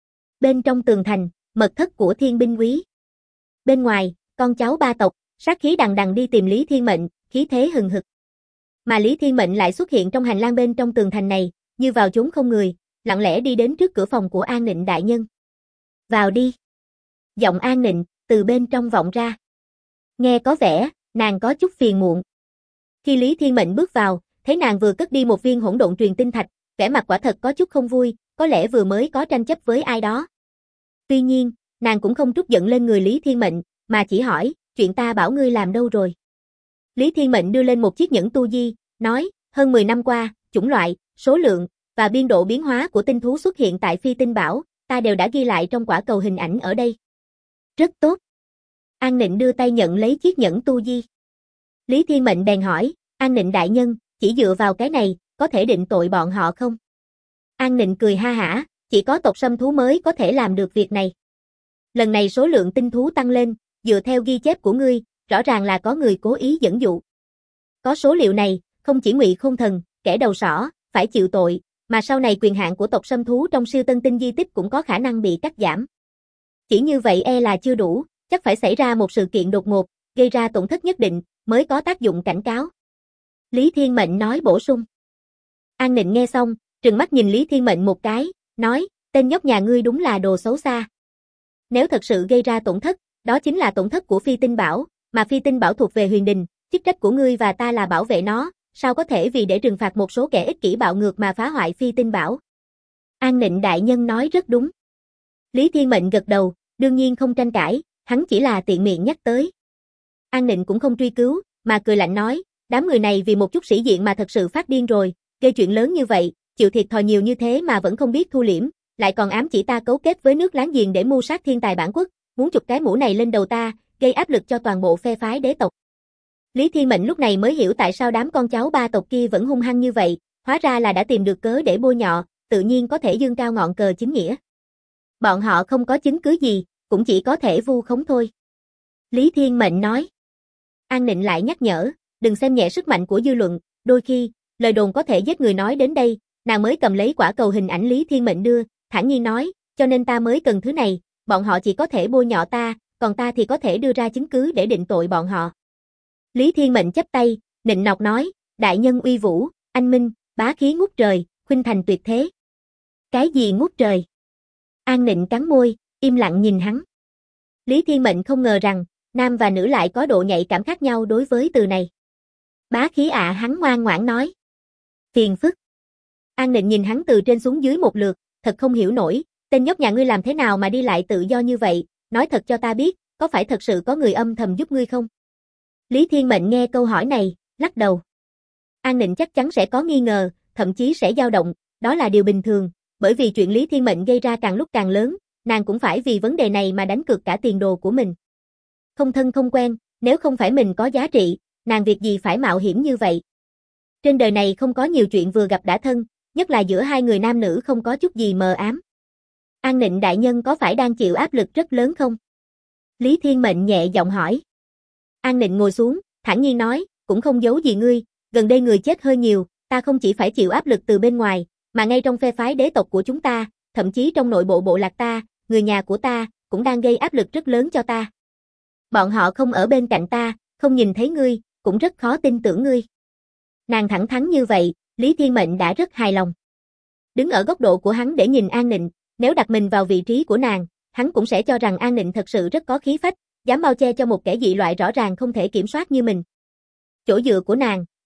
Bên trong tường thành, mật thất của Thiên binh quý. Bên ngoài, con cháu ba tộc, sát khí đằng đằng đi tìm Lý Thiên Mệnh, khí thế hừng hực. Mà Lý Thiên Mệnh lại xuất hiện trong hành lang bên trong tường thành này, như vào chốn không người, lặng lẽ đi đến trước cửa phòng của An Nịnh đại nhân. Vào đi. Giọng An Nịnh, từ bên trong vọng ra. Nghe có vẻ, nàng có chút phiền muộn. Khi Lý Thiên Mệnh bước vào, thấy nàng vừa cất đi một viên hỗn độn truyền tinh thạch, vẻ mặt quả thật có chút không vui, có lẽ vừa mới có tranh chấp với ai đó. Tuy nhiên, nàng cũng không trút giận lên người Lý Thiên Mệnh, mà chỉ hỏi, chuyện ta bảo ngươi làm đâu rồi? Lý Thiên Mệnh đưa lên một chiếc nhẫn tu di, nói, hơn 10 năm qua, chủng loại, số lượng, và biên độ biến hóa của tinh thú xuất hiện tại phi tinh bảo, ta đều đã ghi lại trong quả cầu hình ảnh ở đây. Rất tốt. An Nịnh đưa tay nhận lấy chiếc nhẫn tu di. Lý Thiên Mệnh bèn hỏi, An Nịnh đại nhân, chỉ dựa vào cái này, có thể định tội bọn họ không? An Nịnh cười ha hả, chỉ có tộc sâm thú mới có thể làm được việc này. Lần này số lượng tinh thú tăng lên, dựa theo ghi chép của ngươi, rõ ràng là có người cố ý dẫn dụ. Có số liệu này, không chỉ Ngụy Khôn Thần, kẻ đầu sỏ, phải chịu tội, mà sau này quyền hạn của tộc sâm thú trong siêu tân tinh di tích cũng có khả năng bị cắt giảm. Chỉ như vậy e là chưa đủ, chắc phải xảy ra một sự kiện đột ngột, gây ra tổn thất nhất định, mới có tác dụng cảnh cáo. Lý Thiên Mệnh nói bổ sung. An Nịnh nghe xong, trừng mắt nhìn Lý Thiên Mệnh một cái, nói, tên nhóc nhà ngươi đúng là đồ xấu xa. Nếu thật sự gây ra tổn thất, đó chính là tổn thất của phi tinh bảo, mà phi tinh bảo thuộc về Huyền Đình, chức trách của ngươi và ta là bảo vệ nó, sao có thể vì để trừng phạt một số kẻ ích kỷ bạo ngược mà phá hoại phi tinh bảo. An Nịnh đại nhân nói rất đúng. Lý Thiên Mệnh gật đầu, đương nhiên không tranh cãi, hắn chỉ là tiện miệng nhắc tới. An Nịnh cũng không truy cứu, mà cười lạnh nói, đám người này vì một chút sĩ diện mà thật sự phát điên rồi, gây chuyện lớn như vậy, chịu thiệt thòi nhiều như thế mà vẫn không biết thu liễm, lại còn ám chỉ ta cấu kết với nước láng giềng để mưu sát thiên tài bản quốc, muốn chụp cái mũ này lên đầu ta, gây áp lực cho toàn bộ phe phái đế tộc. Lý Thiên Mệnh lúc này mới hiểu tại sao đám con cháu ba tộc kia vẫn hung hăng như vậy, hóa ra là đã tìm được cớ để bôi nhọ, tự nhiên có thể dương cao ngọn cờ chính nghĩa. Bọn họ không có chứng cứ gì, cũng chỉ có thể vu khống thôi. Lý Thiên Mệnh nói. An Nịnh lại nhắc nhở, đừng xem nhẹ sức mạnh của dư luận, đôi khi, lời đồn có thể giết người nói đến đây, nàng mới cầm lấy quả cầu hình ảnh Lý Thiên Mệnh đưa, thản nhiên nói, cho nên ta mới cần thứ này, bọn họ chỉ có thể bôi nhọ ta, còn ta thì có thể đưa ra chứng cứ để định tội bọn họ. Lý Thiên Mệnh chắp tay, nịnh nọt nói, đại nhân uy vũ, anh minh, bá khí ngút trời, khuynh thành tuyệt thế. Cái gì ngút trời? An Nịnh cắn môi, im lặng nhìn hắn. Lý Thiên Mệnh không ngờ rằng, nam và nữ lại có độ nhạy cảm khác nhau đối với từ này. Bá khí ạ hắn ngoan ngoãn nói. Phiền phức. An Nịnh nhìn hắn từ trên xuống dưới một lượt, thật không hiểu nổi, tên nhóc nhà ngươi làm thế nào mà đi lại tự do như vậy, nói thật cho ta biết, có phải thật sự có người âm thầm giúp ngươi không? Lý Thiên Mệnh nghe câu hỏi này, lắc đầu. An Nịnh chắc chắn sẽ có nghi ngờ, thậm chí sẽ dao động, đó là điều bình thường, bởi vì chuyện Lý Thiên Mệnh gây ra càng lúc càng lớn, nàng cũng phải vì vấn đề này mà đánh cược cả tiền đồ của mình. Không thân không quen, nếu không phải mình có giá trị, nàng việc gì phải mạo hiểm như vậy? Trên đời này không có nhiều chuyện vừa gặp đã thân, nhất là giữa hai người nam nữ không có chút gì mờ ám. An Nịnh đại nhân có phải đang chịu áp lực rất lớn không? Lý Thiên Mệnh nhẹ giọng hỏi. An Nịnh ngồi xuống, thản nhiên nói, cũng không giấu gì ngươi, gần đây người chết hơi nhiều, ta không chỉ phải chịu áp lực từ bên ngoài, mà ngay trong phe phái đế tộc của chúng ta, thậm chí trong nội bộ bộ lạc ta, người nhà của ta, cũng đang gây áp lực rất lớn cho ta. Bọn họ không ở bên cạnh ta, không nhìn thấy ngươi, cũng rất khó tin tưởng ngươi. Nàng thẳng thắn như vậy, Lý Thiên Mệnh đã rất hài lòng. Đứng ở góc độ của hắn để nhìn An Nịnh, nếu đặt mình vào vị trí của nàng, hắn cũng sẽ cho rằng An Nịnh thật sự rất có khí phách, dám bao che cho một kẻ dị loại rõ ràng không thể kiểm soát như mình. Chỗ dựa của nàng,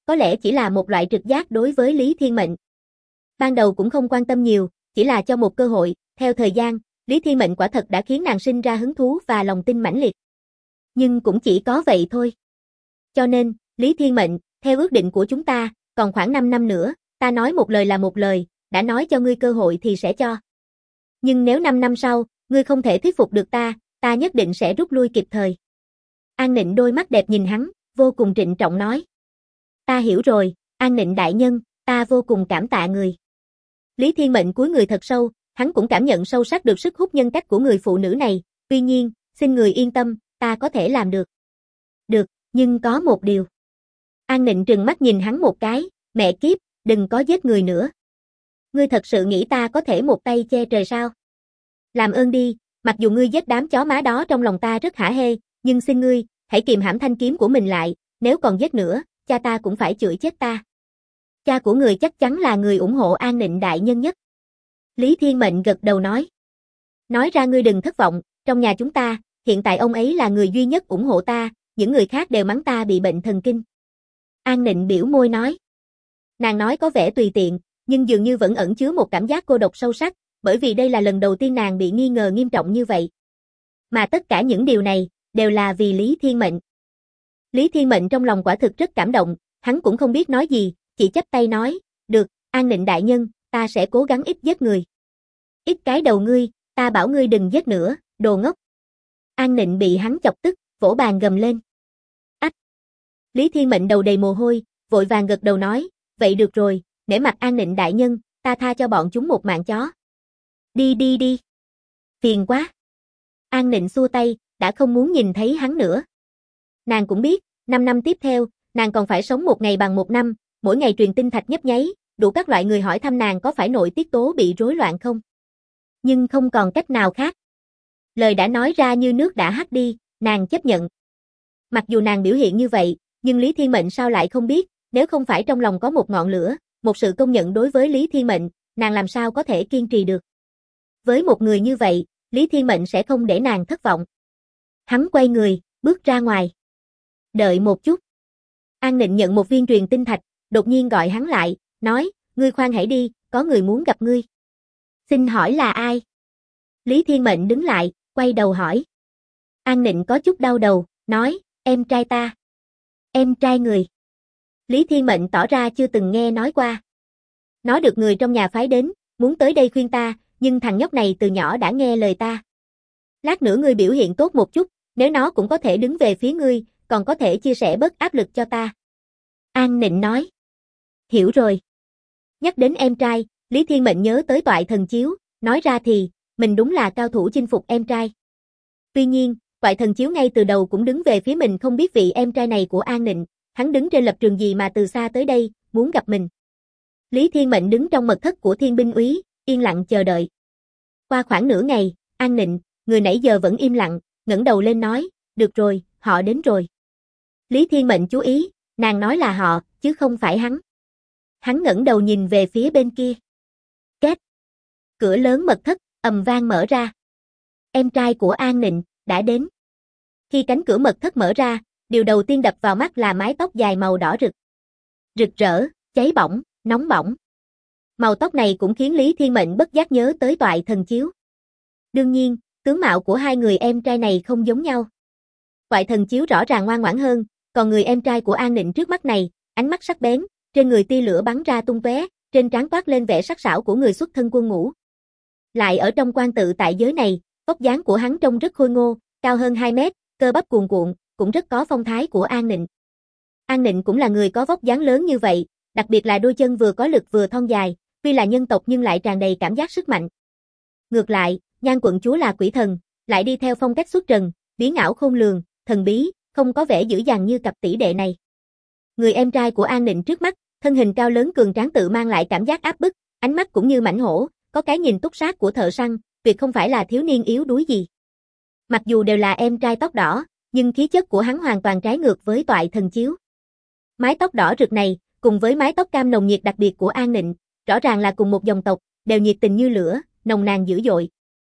có lẽ chỉ là một loại trực giác đối với Lý Thiên Mệnh. Ban đầu cũng không quan tâm nhiều, chỉ là cho một cơ hội, theo thời gian, Lý Thiên Mệnh quả thật đã khiến nàng sinh ra hứng thú và lòng tin mãnh liệt. Nhưng cũng chỉ có vậy thôi. Cho nên, Lý Thiên Mệnh, theo ước định của chúng ta, còn khoảng 5 năm nữa, ta nói một lời là một lời, đã nói cho ngươi cơ hội thì sẽ cho. Nhưng nếu 5 năm sau, ngươi không thể thuyết phục được ta nhất định sẽ rút lui kịp thời. An Nịnh đôi mắt đẹp nhìn hắn, vô cùng trịnh trọng nói. Ta hiểu rồi, An Nịnh đại nhân, ta vô cùng cảm tạ người. Lý Thiên Mệnh cúi người thật sâu, hắn cũng cảm nhận sâu sắc được sức hút nhân cách của người phụ nữ này, tuy nhiên, xin người yên tâm, ta có thể làm được. Được, nhưng có một điều. An Nịnh trừng mắt nhìn hắn một cái, mẹ kiếp, đừng có giết người nữa. Ngươi thật sự nghĩ ta có thể một tay che trời sao? Làm ơn đi, mặc dù ngươi giết đám chó má đó trong lòng ta rất hả hê, nhưng xin ngươi, hãy kìm hãm thanh kiếm của mình lại, nếu còn giết nữa, cha ta cũng phải chửi chết ta. Cha của người chắc chắn là người ủng hộ An Nịnh đại nhân nhất. Lý Thiên Mệnh gật đầu nói. Nói ra ngươi đừng thất vọng, trong nhà chúng ta, hiện tại ông ấy là người duy nhất ủng hộ ta, những người khác đều mắng ta bị bệnh thần kinh. An Nịnh biểu môi nói. Nàng nói có vẻ tùy tiện, nhưng dường như vẫn ẩn chứa một cảm giác cô độc sâu sắc, bởi vì đây là lần đầu tiên nàng bị nghi ngờ nghiêm trọng như vậy. Mà tất cả những điều này, đều là vì Lý Thiên Mệnh. Lý Thiên Mệnh trong lòng quả thực rất cảm động, hắn cũng không biết nói gì, chỉ chắp tay nói, được, An Nịnh đại nhân, ta sẽ cố gắng ít giết người. Ít cái đầu ngươi, ta bảo ngươi đừng giết nữa, đồ ngốc. An Nịnh bị hắn chọc tức, vỗ bàn gầm lên. Ách! Lý Thiên Mệnh đầu đầy mồ hôi, vội vàng gật đầu nói, vậy được rồi, nể mặt An Nịnh đại nhân, ta tha cho bọn chúng một mạng chó. Đi. Phiền quá. An Nịnh xua tay, đã không muốn nhìn thấy hắn nữa. Nàng cũng biết, 5 năm tiếp theo, nàng còn phải sống một ngày bằng một năm, mỗi ngày truyền tinh thạch nhấp nháy, đủ các loại người hỏi thăm nàng có phải nội tiết tố bị rối loạn không. Nhưng không còn cách nào khác. Lời đã nói ra như nước đã hắt đi, nàng chấp nhận. Mặc dù nàng biểu hiện như vậy, nhưng Lý Thiên Mệnh sao lại không biết, nếu không phải trong lòng có một ngọn lửa, một sự công nhận đối với Lý Thiên Mệnh, nàng làm sao có thể kiên trì được. Với một người như vậy, Lý Thiên Mệnh sẽ không để nàng thất vọng. Hắn quay người, bước ra ngoài. Đợi một chút. An Nịnh nhận một viên truyền tinh thạch, đột nhiên gọi hắn lại, nói, ngươi khoan hãy đi, có người muốn gặp ngươi. Xin hỏi là ai? Lý Thiên Mệnh đứng lại, quay đầu hỏi. An Nịnh có chút đau đầu, nói, em trai ta. Em trai người. Lý Thiên Mệnh tỏ ra chưa từng nghe nói qua. Nó được người trong nhà phái đến, muốn tới đây khuyên ta, nhưng thằng nhóc này từ nhỏ đã nghe lời ta. Lát nữa ngươi biểu hiện tốt một chút, nếu nó cũng có thể đứng về phía ngươi, còn có thể chia sẻ bớt áp lực cho ta. An Nịnh nói. Hiểu rồi. Nhắc đến em trai, Lý Thiên Mệnh nhớ tới Toại Thần Chiếu, nói ra thì, mình đúng là cao thủ chinh phục em trai. Tuy nhiên, Toại Thần Chiếu ngay từ đầu cũng đứng về phía mình, không biết vị em trai này của An Nịnh, hắn đứng trên lập trường gì mà từ xa tới đây, muốn gặp mình. Lý Thiên Mệnh đứng trong mật thất của Thiên binh úy, yên lặng chờ đợi. Qua khoảng nửa ngày, An Nịnh, người nãy giờ vẫn im lặng, ngẩng đầu lên nói, được rồi, họ đến rồi. Lý Thiên Mệnh chú ý, nàng nói là họ, chứ không phải hắn. Hắn ngẩng đầu nhìn về phía bên kia. Két. Cửa lớn mật thất, ầm vang mở ra. Em trai của An Nịnh, đã đến. Khi cánh cửa mật thất mở ra, điều đầu tiên đập vào mắt là mái tóc dài màu đỏ rực. Rực rỡ, cháy bỏng, nóng bỏng. Màu tóc này cũng khiến Lý Thiên Mệnh bất giác nhớ tới Toại Thần Chiếu. Đương nhiên, tướng mạo của hai người em trai này không giống nhau. Toại Thần Chiếu rõ ràng ngoan ngoãn hơn, còn người em trai của An Nịnh trước mắt này, ánh mắt sắc bén, trên người tia lửa bắn ra tung tóe, trên trán toát lên vẻ sắc sảo của người xuất thân quân ngũ. Lại ở trong quan tự tại giới này, vóc dáng của hắn trông rất khôi ngô, cao hơn 2 mét, cơ bắp cuồn cuộn, cũng rất có phong thái của An Nịnh. An Nịnh cũng là người có vóc dáng lớn như vậy, đặc biệt là đôi chân vừa có lực vừa thon dài, tuy là nhân tộc nhưng lại tràn đầy cảm giác sức mạnh. Ngược lại, Nhan quận chúa là quỷ thần, lại đi theo phong cách xuất trần, biến ảo khôn lường, thần bí, không có vẻ dữ dằn như cặp tỷ đệ này. Người em trai của An Nịnh trước mắt, thân hình cao lớn cường tráng tự mang lại cảm giác áp bức, ánh mắt cũng như mãnh hổ, có cái nhìn túc sát của thợ săn, tuyệt không phải là thiếu niên yếu đuối gì. Mặc dù đều là em trai tóc đỏ, nhưng khí chất của hắn hoàn toàn trái ngược với Toại Thần Chiếu. Mái tóc đỏ rực này, cùng với mái tóc cam nồng nhiệt đặc biệt của An Nịnh, rõ ràng là cùng một dòng tộc, đều nhiệt tình như lửa, nồng nàn dữ dội.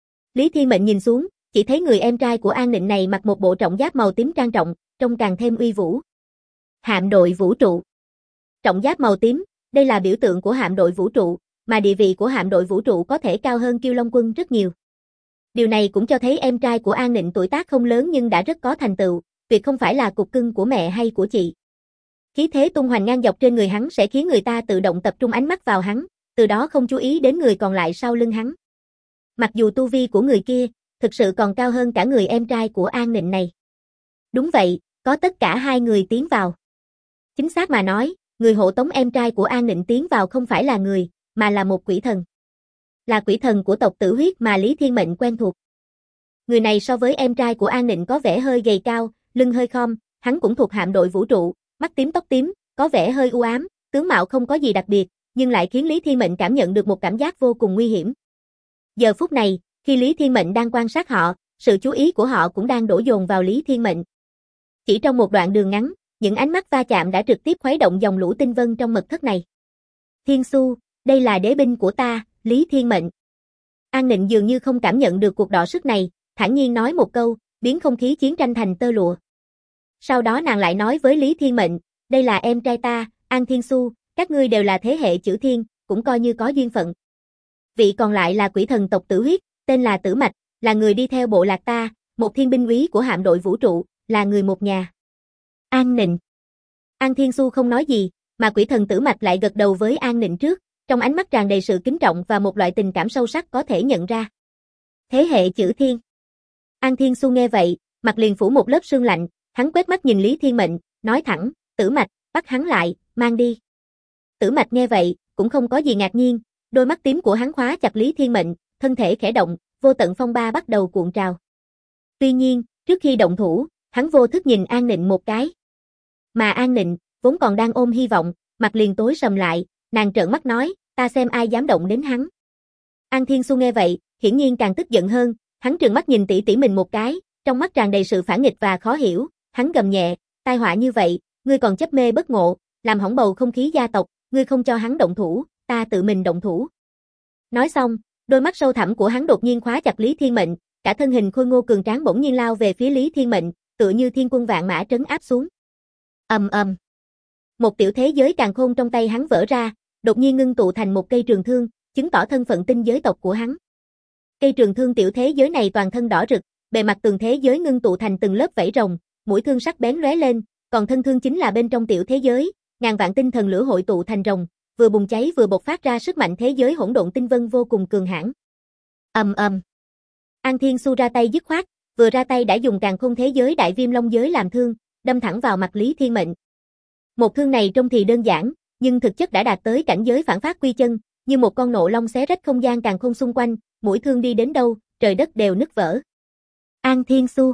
Lý Thiên Mệnh nhìn xuống, chỉ thấy người em trai của An Nịnh này mặc một bộ trọng giáp màu tím trang trọng, trông càng thêm uy vũ. Hạm đội vũ trụ. trọng giáp màu tím, đây là biểu tượng của hạm đội vũ trụ, mà địa vị của hạm đội vũ trụ có thể cao hơn Kiêu Long quân rất nhiều. Điều này cũng cho thấy em trai của An Nịnh tuổi tác không lớn nhưng đã rất có thành tựu, tuyệt không phải là cục cưng của mẹ hay của chị. Khí thế tung hoành ngang dọc trên người hắn sẽ khiến người ta tự động tập trung ánh mắt vào hắn, từ đó không chú ý đến người còn lại sau lưng hắn. Mặc dù tu vi của người kia thực sự còn cao hơn cả người em trai của An Nịnh này. Đúng vậy, có tất cả hai người tiến vào. Chính xác mà nói, người hộ tống em trai của An Nịnh tiến vào không phải là người, mà là một quỷ thần. Là quỷ thần của tộc Tử Huyết mà Lý Thiên Mệnh quen thuộc. Người này so với em trai của An Nịnh có vẻ hơi gầy cao, lưng hơi khom, hắn cũng thuộc hạm đội vũ trụ, mắt tím tóc tím, có vẻ hơi u ám, tướng mạo không có gì đặc biệt, nhưng lại khiến Lý Thiên Mệnh cảm nhận được một cảm giác vô cùng nguy hiểm. Giờ phút này, khi Lý Thiên Mệnh đang quan sát họ, sự chú ý của họ cũng đang đổ dồn vào Lý Thiên Mệnh. Chỉ trong một đoạn đường ngắn, những ánh mắt va chạm đã trực tiếp khuấy động dòng lũ tinh vân trong mật thất này. Thiên Xu, đây là đế binh của ta, Lý Thiên Mệnh. An Nịnh dường như không cảm nhận được cuộc đọ sức này, thản nhiên nói một câu, biến không khí chiến tranh thành tơ lụa. Sau đó nàng lại nói với Lý Thiên Mệnh, đây là em trai ta, An Thiên Xu, các ngươi đều là thế hệ chữ thiên, cũng coi như có duyên phận. Vị còn lại là quỷ thần tộc Tử Huyết, tên là Tử Mạch, là người đi theo bộ lạc ta, một thiên binh úy của hạm đội vũ trụ, là người một nhà. An Nịnh. An Thiên Xu không nói gì, mà quỷ thần Tử Mạch lại gật đầu với An Nịnh trước, trong ánh mắt tràn đầy sự kính trọng và một loại tình cảm sâu sắc có thể nhận ra. Thế hệ chữ thiên. An Thiên Xu nghe vậy, mặt liền phủ một lớp sương lạnh, hắn quét mắt nhìn Lý Thiên Mệnh, nói thẳng, Tử Mạch, bắt hắn lại, mang đi. Tử Mạch nghe vậy, cũng không có gì ngạc nhiên, đôi mắt tím của hắn khóa chặt Lý Thiên Mệnh, thân thể khẽ động, vô tận phong ba bắt đầu cuộn trào. Tuy nhiên, trước khi động thủ, hắn vô thức nhìn An Nịnh một cái. Mà An Nịnh, vốn còn đang ôm hy vọng, mặt liền tối sầm lại, nàng trợn mắt nói, ta xem ai dám động đến hắn. An Thiên Xu nghe vậy, hiển nhiên càng tức giận hơn, hắn trừng mắt nhìn tỷ tỷ mình một cái, trong mắt tràn đầy sự phản nghịch và khó hiểu, hắn gầm nhẹ, tai họa như vậy, ngươi còn chấp mê bất ngộ, làm hỏng bầu không khí gia tộc, ngươi không cho hắn động thủ, ta tự mình động thủ. Nói xong, đôi mắt sâu thẳm của hắn đột nhiên khóa chặt Lý Thiên Mệnh, cả thân hình khôi ngô cường tráng bỗng nhiên lao về phía Lý Thiên Mệnh, tựa như thiên quân vạn mã trấn áp xuống. Ầm ầm. Một tiểu thế giới càn khôn trong tay hắn vỡ ra, đột nhiên ngưng tụ thành một cây trường thương, chứng tỏ thân phận tinh giới tộc của hắn. Cây trường thương tiểu thế giới này toàn thân đỏ rực, bề mặt tường thế giới ngưng tụ thành từng lớp vảy rồng, mũi thương sắc bén lóe lên, còn thân thương chính là bên trong tiểu thế giới, ngàn vạn tinh thần lửa hội tụ thành rồng, vừa bùng cháy vừa bộc phát ra sức mạnh thế giới hỗn độn tinh vân vô cùng cường hãn. Ầm ầm. An Thiên Xu ra tay dứt khoát, vừa ra tay đã dùng càn khôn thế giới đại viêm long giới làm thương, đâm thẳng vào mặt Lý Thiên Mệnh. Một thương này trông thì đơn giản, nhưng thực chất đã đạt tới cảnh giới phản phát quy chân, như một con nộ long xé rách không gian càn khôn xung quanh, mũi thương đi đến đâu, trời đất đều nứt vỡ. An Thiên Xu.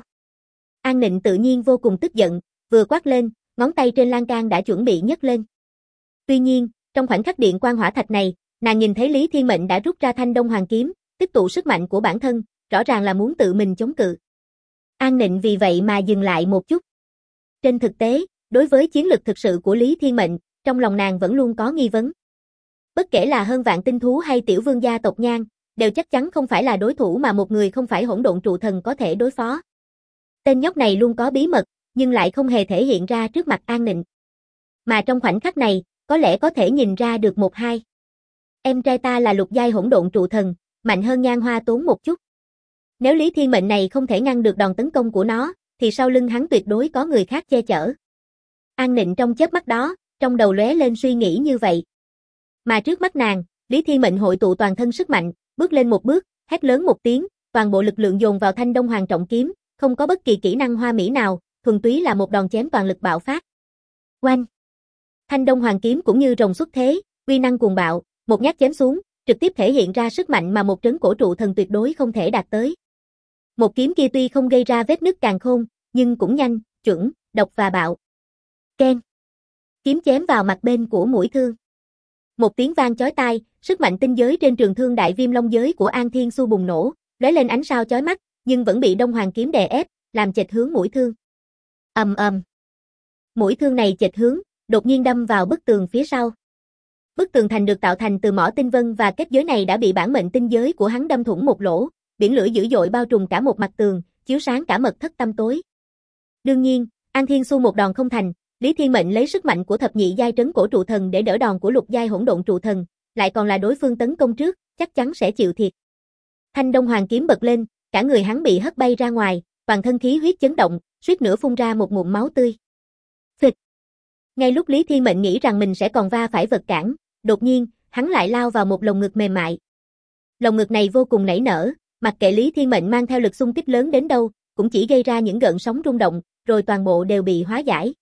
An Nịnh tự nhiên vô cùng tức giận, vừa quát lên, ngón tay trên lan can đã chuẩn bị nhấc lên. Tuy nhiên, trong khoảnh khắc điện quang hỏa thạch này, nàng nhìn thấy Lý Thiên Mệnh đã rút ra thanh Đông Hoàng kiếm, tích tụ sức mạnh của bản thân, rõ ràng là muốn tự mình chống cự. An Nịnh vì vậy mà dừng lại một chút. Trên thực tế, đối với chiến lực thực sự của Lý Thiên Mệnh, trong lòng nàng vẫn luôn có nghi vấn. Bất kể là hơn vạn tinh thú hay tiểu vương gia tộc Nhan, đều chắc chắn không phải là đối thủ mà một người không phải hỗn độn trụ thần có thể đối phó. Tên nhóc này luôn có bí mật, nhưng lại không hề thể hiện ra trước mặt An Nịnh. Mà trong khoảnh khắc này, có lẽ có thể nhìn ra được một hai. Em trai ta là lục giai hỗn độn trụ thần, mạnh hơn Nhan Hoa Tốn một chút. Nếu Lý Thiên Mệnh này không thể ngăn được đòn tấn công của nó, thì sau lưng hắn tuyệt đối có người khác che chở. An Nịnh trong chớp mắt đó, trong đầu lóe lên suy nghĩ như vậy. Mà trước mắt nàng, Lý Thiên Mệnh hội tụ toàn thân sức mạnh, bước lên một bước, hét lớn một tiếng, toàn bộ lực lượng dồn vào thanh Đông Hoàng trọng kiếm, không có bất kỳ kỹ năng hoa mỹ nào, thuần túy là một đòn chém toàn lực bạo phát. Oanh! Thanh Đông Hoàng kiếm cũng như rồng xuất thế, uy năng cuồng bạo, một nhát chém xuống, trực tiếp thể hiện ra sức mạnh mà một trấn cổ trụ thần tuyệt đối không thể đạt tới. Một kiếm kia tuy không gây ra vết nứt càn khôn, nhưng cũng nhanh, chuẩn, độc và bạo. Keng! Kiếm chém vào mặt bên của mũi thương. Một tiếng vang chói tai, sức mạnh tinh giới trên trường thương đại viêm long giới của An Thiên Xu bùng nổ, lóe lên ánh sao chói mắt, nhưng vẫn bị Đông Hoàng kiếm đè ép, làm chệch hướng mũi thương. Ầm ầm. Mũi thương này chệch hướng, đột nhiên đâm vào bức tường phía sau. Bức tường thành được tạo thành từ mỏ tinh vân và kết giới này đã bị bản mệnh tinh giới của hắn đâm thủng một lỗ, biển lửa dữ dội bao trùm cả một mặt tường, chiếu sáng cả mật thất tăm tối. Đương nhiên, An Thiên Xu một đòn không thành, Lý Thiên Mệnh lấy sức mạnh của thập nhị giai trấn cổ trụ thần để đỡ đòn của lục giai hỗn độn trụ thần, lại còn là đối phương tấn công trước, chắc chắn sẽ chịu thiệt. Thanh Đông Hoàng kiếm bật lên, cả người hắn bị hất bay ra ngoài, toàn thân khí huyết chấn động, suýt nữa phun ra một ngụm máu tươi. Phịch. Ngay lúc Lý Thiên Mệnh nghĩ rằng mình sẽ còn va phải vật cản, đột nhiên, hắn lại lao vào một lồng ngực mềm mại. Lồng ngực này vô cùng nảy nở, mặc kệ Lý Thiên Mệnh mang theo lực xung kích lớn đến đâu, cũng chỉ gây ra những gợn sóng rung động, rồi toàn bộ đều bị hóa giải.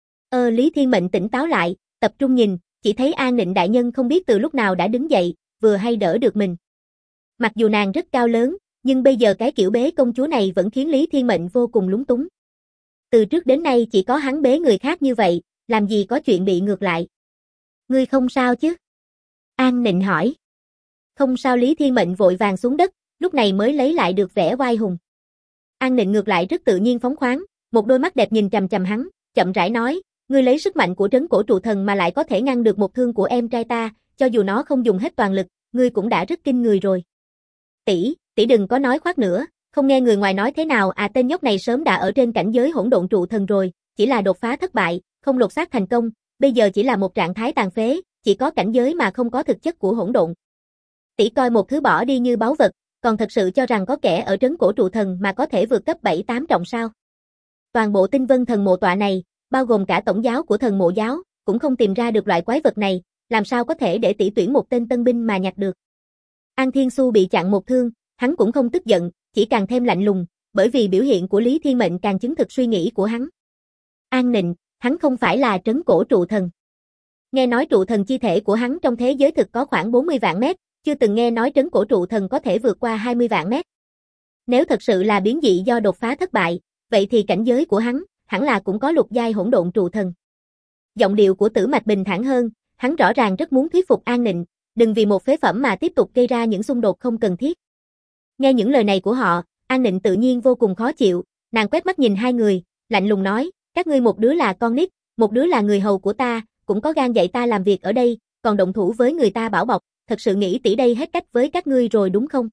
Lý Thiên Mệnh tỉnh táo lại, tập trung nhìn, chỉ thấy An Nịnh đại nhân không biết từ lúc nào đã đứng dậy, vừa hay đỡ được mình. Mặc dù nàng rất cao lớn, nhưng bây giờ cái kiểu bế công chúa này vẫn khiến Lý Thiên Mệnh vô cùng lúng túng. Từ trước đến nay chỉ có hắn bế người khác như vậy, làm gì có chuyện bị ngược lại. Ngươi không sao chứ? An Nịnh hỏi. Không sao. Lý Thiên Mệnh vội vàng xuống đất, lúc này mới lấy lại được vẻ oai hùng. An Nịnh ngược lại rất tự nhiên phóng khoáng, một đôi mắt đẹp nhìn chằm chằm hắn, chậm rãi nói, ngươi lấy sức mạnh của trấn cổ trụ thần mà lại có thể ngăn được một thương của em trai ta, cho dù nó không dùng hết toàn lực, ngươi cũng đã rất kinh người rồi. Tỷ đừng có nói khoác nữa, không nghe người ngoài nói thế nào tên nhóc này sớm đã ở trên cảnh giới hỗn độn trụ thần rồi, chỉ là đột phá thất bại, không lột xác thành công, bây giờ chỉ là một trạng thái tàn phế, chỉ có cảnh giới mà không có thực chất của hỗn độn. Tỷ coi một thứ bỏ đi như báu vật, còn thật sự cho rằng có kẻ ở trấn cổ trụ thần mà có thể vượt cấp 7-8 trọng sao? Toàn bộ Tinh Vân thần mộ tọa này, bao gồm cả tổng giáo của thần mộ giáo, cũng không tìm ra được loại quái vật này, làm sao có thể để tỷ tuyển một tên tân binh mà nhặt được. An Thiên Xu bị chặn một thương, hắn cũng không tức giận, chỉ càng thêm lạnh lùng, bởi vì biểu hiện của Lý Thiên Mệnh càng chứng thực suy nghĩ của hắn. An Nịnh, hắn không phải là trấn cổ trụ thần. Nghe nói trụ thần chi thể của hắn trong thế giới thực có khoảng 40 vạn mét, chưa từng nghe nói trấn cổ trụ thần có thể vượt qua 20 vạn mét. Nếu thật sự là biến dị do đột phá thất bại, vậy thì cảnh giới của hắn, hẳn là cũng có lục giai hỗn độn trụ thần. Giọng điệu của Tử Mạch bình thản hơn, hắn rõ ràng rất muốn thuyết phục An Nịnh, đừng vì một phế phẩm mà tiếp tục gây ra những xung đột không cần thiết. Nghe những lời này của họ, An Nịnh tự nhiên vô cùng khó chịu, nàng quét mắt nhìn hai người, lạnh lùng nói, các ngươi một đứa là con nít, một đứa là người hầu của ta, cũng có gan dạy ta làm việc ở đây, còn động thủ với người ta bảo bọc, thật sự nghĩ tỷ đây hết cách với các ngươi rồi đúng không?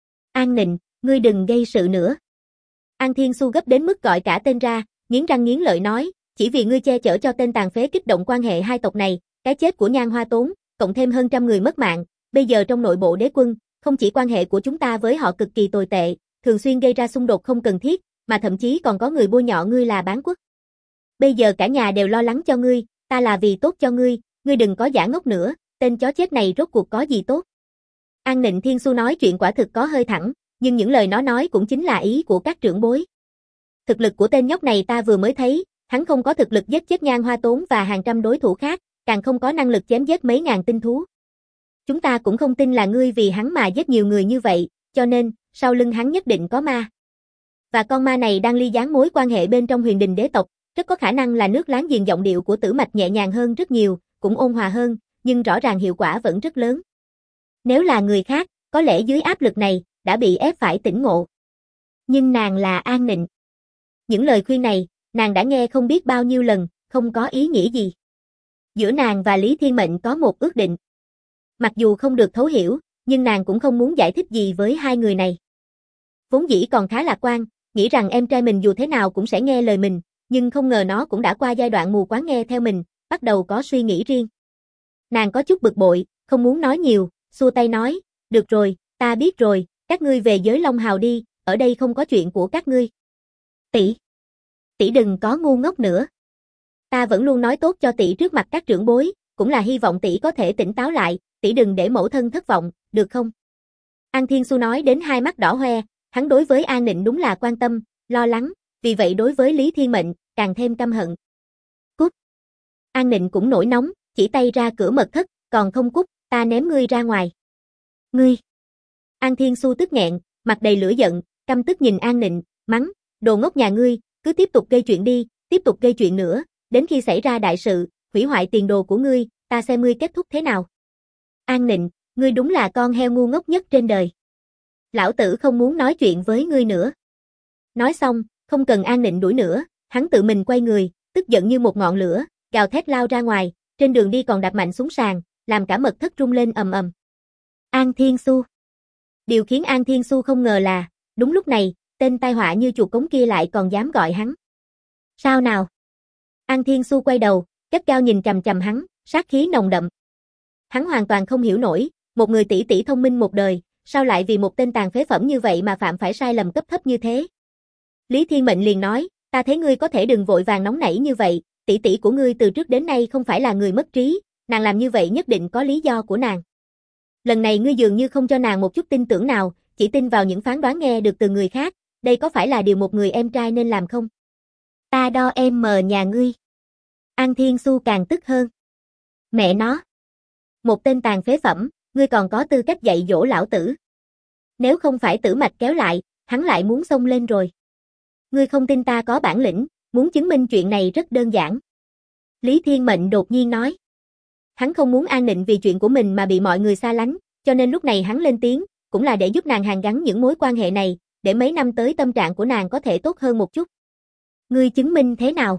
An Nịnh, ngươi đừng gây sự nữa. An Thiên Xu gấp đến mức gọi cả tên ra, nghiến răng nghiến lợi nói, chỉ vì ngươi che chở cho tên tàn phế kích động quan hệ hai tộc này, cái chết của Nhan Hoa Tốn, cộng thêm hơn trăm người mất mạng, bây giờ trong nội bộ đế quân, không chỉ quan hệ của chúng ta với họ cực kỳ tồi tệ, thường xuyên gây ra xung đột không cần thiết, mà thậm chí còn có người bôi nhọ ngươi là bán quốc. Bây giờ cả nhà đều lo lắng cho ngươi, ta là vì tốt cho ngươi đừng có giả ngốc nữa, tên chó chết này rốt cuộc có gì tốt. An Nịnh Thiên Xu nói chuyện quả thực có hơi thẳng, nhưng những lời nó nói cũng chính là ý của các trưởng bối. Thực lực của tên nhóc này ta vừa mới thấy, hắn không có thực lực giết chết Nhan Hoa Tốn và hàng trăm đối thủ khác, càng không có năng lực chém giết mấy ngàn tinh thú. Chúng ta cũng không tin là ngươi vì hắn mà giết nhiều người như vậy, cho nên, sau lưng hắn nhất định có ma. Và con ma này đang ly gián mối quan hệ bên trong Huyền Đình đế tộc, rất có khả năng là nước láng giềng. Giọng điệu của Tử Mạch nhẹ nhàng hơn rất nhiều, cũng ôn hòa hơn, nhưng rõ ràng hiệu quả vẫn rất lớn. Nếu là người khác, có lẽ dưới áp lực này, đã bị ép phải tỉnh ngộ. Nhưng nàng là An Nịnh. Những lời khuyên này, nàng đã nghe không biết bao nhiêu lần, không có ý nghĩa gì. Giữa nàng và Lý Thiên Mệnh có một ước định. Mặc dù không được thấu hiểu, nhưng nàng cũng không muốn giải thích gì với hai người này. Vốn dĩ còn khá lạc quan, nghĩ rằng em trai mình dù thế nào cũng sẽ nghe lời mình, nhưng không ngờ nó cũng đã qua giai đoạn mù quáng nghe theo mình, bắt đầu có suy nghĩ riêng. Nàng có chút bực bội, không muốn nói nhiều, xua tay nói, được rồi, ta biết rồi, các ngươi về giới Long Hào đi, ở đây không có chuyện của các ngươi. Tỷ đừng có ngu ngốc nữa. Ta vẫn luôn nói tốt cho tỷ trước mặt các trưởng bối, cũng là hy vọng tỷ có thể tỉnh táo lại, tỷ đừng để mẫu thân thất vọng, được không? An Thiên Xu nói đến hai mắt đỏ hoe, hắn đối với An Nịnh đúng là quan tâm, lo lắng, vì vậy đối với Lý Thiên Mệnh, càng thêm căm hận. Cút! An Nịnh cũng nổi nóng, chỉ tay ra cửa mật thất, còn không cút, ta ném ngươi ra ngoài. Ngươi! An Thiên Xu tức nghẹn, mặt đầy lửa giận, căm tức nhìn An Nịnh, mắng, đồ ngốc nhà ngươi, cứ tiếp tục gây chuyện đi, tiếp tục gây chuyện nữa, đến khi xảy ra đại sự, hủy hoại tiền đồ của ngươi, ta xem ngươi kết thúc thế nào. An Nịnh, ngươi đúng là con heo ngu ngốc nhất trên đời. Lão tử không muốn nói chuyện với ngươi nữa. Nói xong, không cần An Nịnh đuổi nữa, hắn tự mình quay người, tức giận như một ngọn lửa, gào thét lao ra ngoài, trên đường đi còn đạp mạnh xuống sàn, làm cả mật thất rung lên ầm ầm. An Thiên Xu. Điều khiến An Thiên Xu không ngờ là, đúng lúc này, tên tai họa như chuột cống kia lại còn dám gọi hắn. Sao nào? An Thiên Xu quay đầu, gắt gao nhìn chằm chằm hắn, sát khí nồng đậm. Hắn hoàn toàn không hiểu nổi, một người tỷ tỷ thông minh một đời, sao lại vì một tên tàn phế phẩm như vậy mà phạm phải sai lầm cấp thấp như thế? Lý Thiên Mệnh liền nói, ta thấy ngươi có thể đừng vội vàng nóng nảy như vậy, tỷ tỷ của ngươi từ trước đến nay không phải là người mất trí, nàng làm như vậy nhất định có lý do của nàng. Lần này ngươi dường như không cho nàng một chút tin tưởng nào, chỉ tin vào những phán đoán nghe được từ người khác, đây có phải là điều một người em trai nên làm không? Ta đo em mờ nhà ngươi. An Thiên Xu càng tức hơn. Mẹ nó. Một tên tàn phế phẩm, ngươi còn có tư cách dạy dỗ lão tử. Nếu không phải Tử Mạch kéo lại, hắn lại muốn xông lên rồi. Ngươi không tin ta có bản lĩnh, muốn chứng minh chuyện này rất đơn giản. Lý Thiên Mệnh đột nhiên nói. Hắn không muốn An Nịnh vì chuyện của mình mà bị mọi người xa lánh, cho nên lúc này hắn lên tiếng, cũng là để giúp nàng hàn gắn những mối quan hệ này, để mấy năm tới tâm trạng của nàng có thể tốt hơn một chút. Ngươi chứng minh thế nào?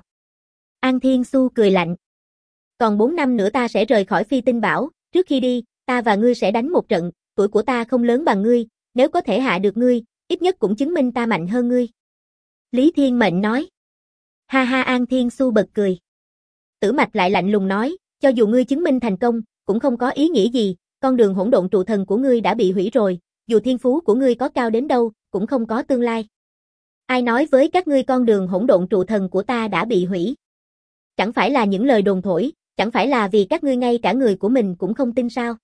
An Thiên Xu cười lạnh. Còn 4 năm nữa ta sẽ rời khỏi Phi Tinh Bảo, trước khi đi, ta và ngươi sẽ đánh một trận, tuổi của ta không lớn bằng ngươi, nếu có thể hạ được ngươi, ít nhất cũng chứng minh ta mạnh hơn ngươi. Lý Thiên Mệnh nói. Ha ha, An Thiên Xu bật cười. Tử Mạch lại lạnh lùng nói, cho dù ngươi chứng minh thành công, cũng không có ý nghĩa gì, con đường hỗn độn trụ thần của ngươi đã bị hủy rồi, dù thiên phú của ngươi có cao đến đâu, cũng không có tương lai. Ai nói với các ngươi con đường hỗn độn trụ thần của ta đã bị hủy? Chẳng phải là những lời đồn thổi, chẳng phải là vì các ngươi ngay cả người của mình cũng không tin sao?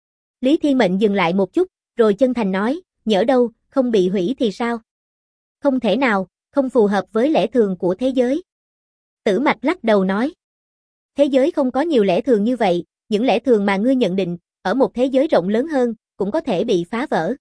Lý Thiên Mệnh dừng lại một chút, rồi chân thành nói, nhỡ đâu, không bị hủy thì sao? Không thể nào, không phù hợp với lẽ thường của thế giới. Tử Mạch lắc đầu nói. Thế giới không có nhiều lẽ thường như vậy, những lẽ thường mà ngươi nhận định, ở một thế giới rộng lớn hơn, cũng có thể bị phá vỡ.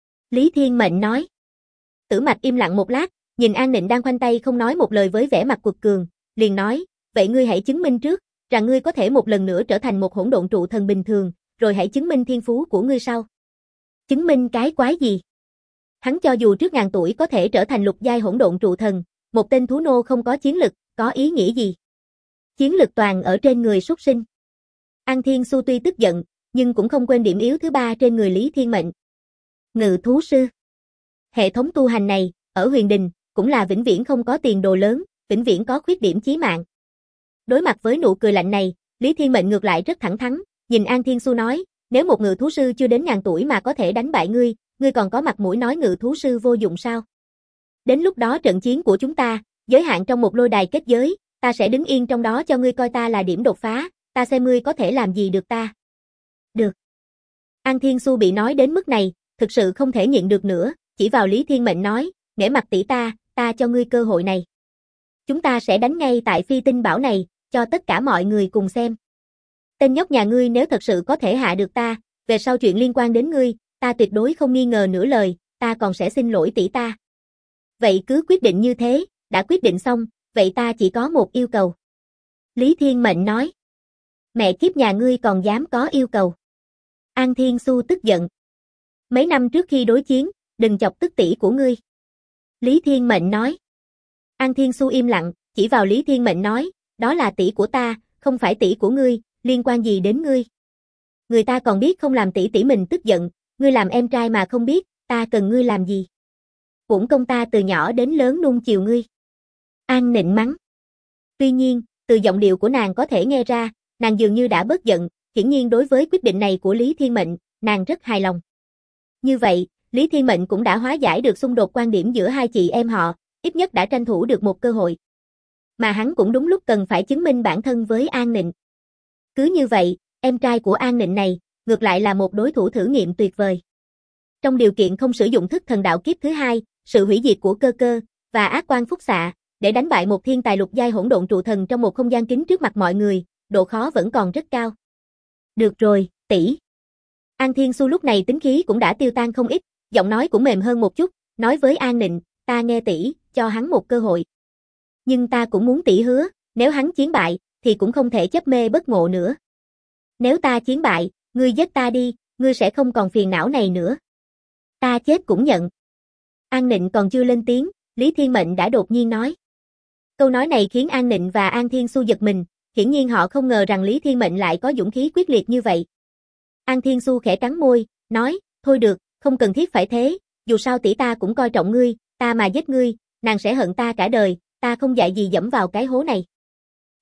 Lý Thiên Mệnh nói. Tử Mạch im lặng một lát, nhìn An Nịnh đang khoanh tay không nói một lời với vẻ mặt quật cường, liền nói, vậy ngươi hãy chứng minh trước, rằng ngươi có thể một lần nữa trở thành một hỗn độn trụ thần bình thường, rồi hãy chứng minh thiên phú của ngươi sau. Chứng minh cái quái gì? Hắn cho dù trước 1000 tuổi có thể trở thành lục giai hỗn độn trụ thần, một tên thú nô không có chiến lực, có ý nghĩa gì? Chiến lực toàn ở trên người súc sinh. An Thiên Xu tuy tức giận, nhưng cũng không quên điểm yếu thứ 3 trên người Lý Thiên Mệnh. Ngự thú sư. Hệ thống tu hành này, ở Huyền Đình, cũng là vĩnh viễn không có tiền đồ lớn, vĩnh viễn có khuyết điểm chí mạng. Đối mặt với nụ cười lạnh này, Lý Thiên Mệnh ngược lại rất thẳng thắn, nhìn An Thiên Xu nói, nếu một ngự thú sư chưa đến 1000 tuổi mà có thể đánh bại ngươi, ngươi còn có mặt mũi nói ngự thú sư vô dụng sao? Đến lúc đó trận chiến của chúng ta, giới hạn trong một lôi đài kết giới, ta sẽ đứng yên trong đó cho ngươi coi ta là điểm đột phá, ta xem ngươi có thể làm gì được ta. Được. An Thiên Xu bị nói đến mức này, thực sự không thể nhịn được nữa, chỉ vào Lý Thiên Mệnh nói, nể mặt tỷ ta cho ngươi cơ hội này. Chúng ta sẽ đánh ngay tại Phi Tinh Bảo này, cho tất cả mọi người cùng xem. Tên nhóc nhà ngươi nếu thật sự có thể hạ được ta, về sau chuyện liên quan đến ngươi, ta tuyệt đối không nghi ngờ nửa lời, ta còn sẽ xin lỗi tỷ ta. Vậy cứ quyết định như thế, đã quyết định xong, vậy ta chỉ có một yêu cầu. Lý Thiên Mệnh nói. Mẹ kiếp nhà ngươi còn dám có yêu cầu. An Thiên Xu tức giận. Mấy năm trước khi đối chiến, đừng chọc tức tỷ của ngươi. Lý Thiên Mệnh nói. An Thiên Xu im lặng, chỉ vào Lý Thiên Mệnh nói, đó là tỷ của ta, không phải tỷ của ngươi, liên quan gì đến ngươi. Người ta còn biết không làm tỷ mình tức giận, ngươi làm em trai mà không biết, ta cần ngươi làm gì. Uổng công ta từ nhỏ đến lớn nuông chiều ngươi. An Nịnh mắng. Tuy nhiên, từ giọng điệu của nàng có thể nghe ra, nàng dường như đã bớt giận, hiển nhiên đối với quyết định này của Lý Thiên Mệnh, nàng rất hài lòng. Như vậy, Lý Thiên Mệnh cũng đã hóa giải được xung đột quan điểm giữa hai chị em họ, ít nhất đã tranh thủ được một cơ hội. Mà hắn cũng đúng lúc cần phải chứng minh bản thân với An Nịnh. Cứ như vậy, em trai của An Nịnh này, ngược lại là một đối thủ thử nghiệm tuyệt vời. Trong điều kiện không sử dụng thức thần đạo kiếp thứ 2, sự hủy diệt của cơ cơ, và ác quan phúc xạ, để đánh bại một thiên tài lục giai hỗn độn trụ thần trong một không gian kín trước mặt mọi người, độ khó vẫn còn rất cao. Được rồi, tỷ. An Thiên Xu lúc này tính khí cũng đã tiêu tan không ít, giọng nói cũng mềm hơn một chút, nói với An Nịnh, ta nghe tỷ, cho hắn một cơ hội. Nhưng ta cũng muốn tỷ hứa, nếu hắn chiến bại, thì cũng không thể chấp mê bất ngộ nữa. Nếu ta chiến bại, ngươi giết ta đi, ngươi sẽ không còn phiền não này nữa. Ta chết cũng nhận. An Nịnh còn chưa lên tiếng, Lý Thiên Mệnh đã đột nhiên nói. Câu nói này khiến An Nịnh và An Thiên Xu giật mình, hiển nhiên họ không ngờ rằng Lý Thiên Mệnh lại có dũng khí quyết liệt như vậy. An Thiên Xu khẽ cắn môi, nói, thôi được, không cần thiết phải thế, dù sao tỷ ta cũng coi trọng ngươi, ta mà giết ngươi, nàng sẽ hận ta cả đời, ta không dại gì dẫm vào cái hố này.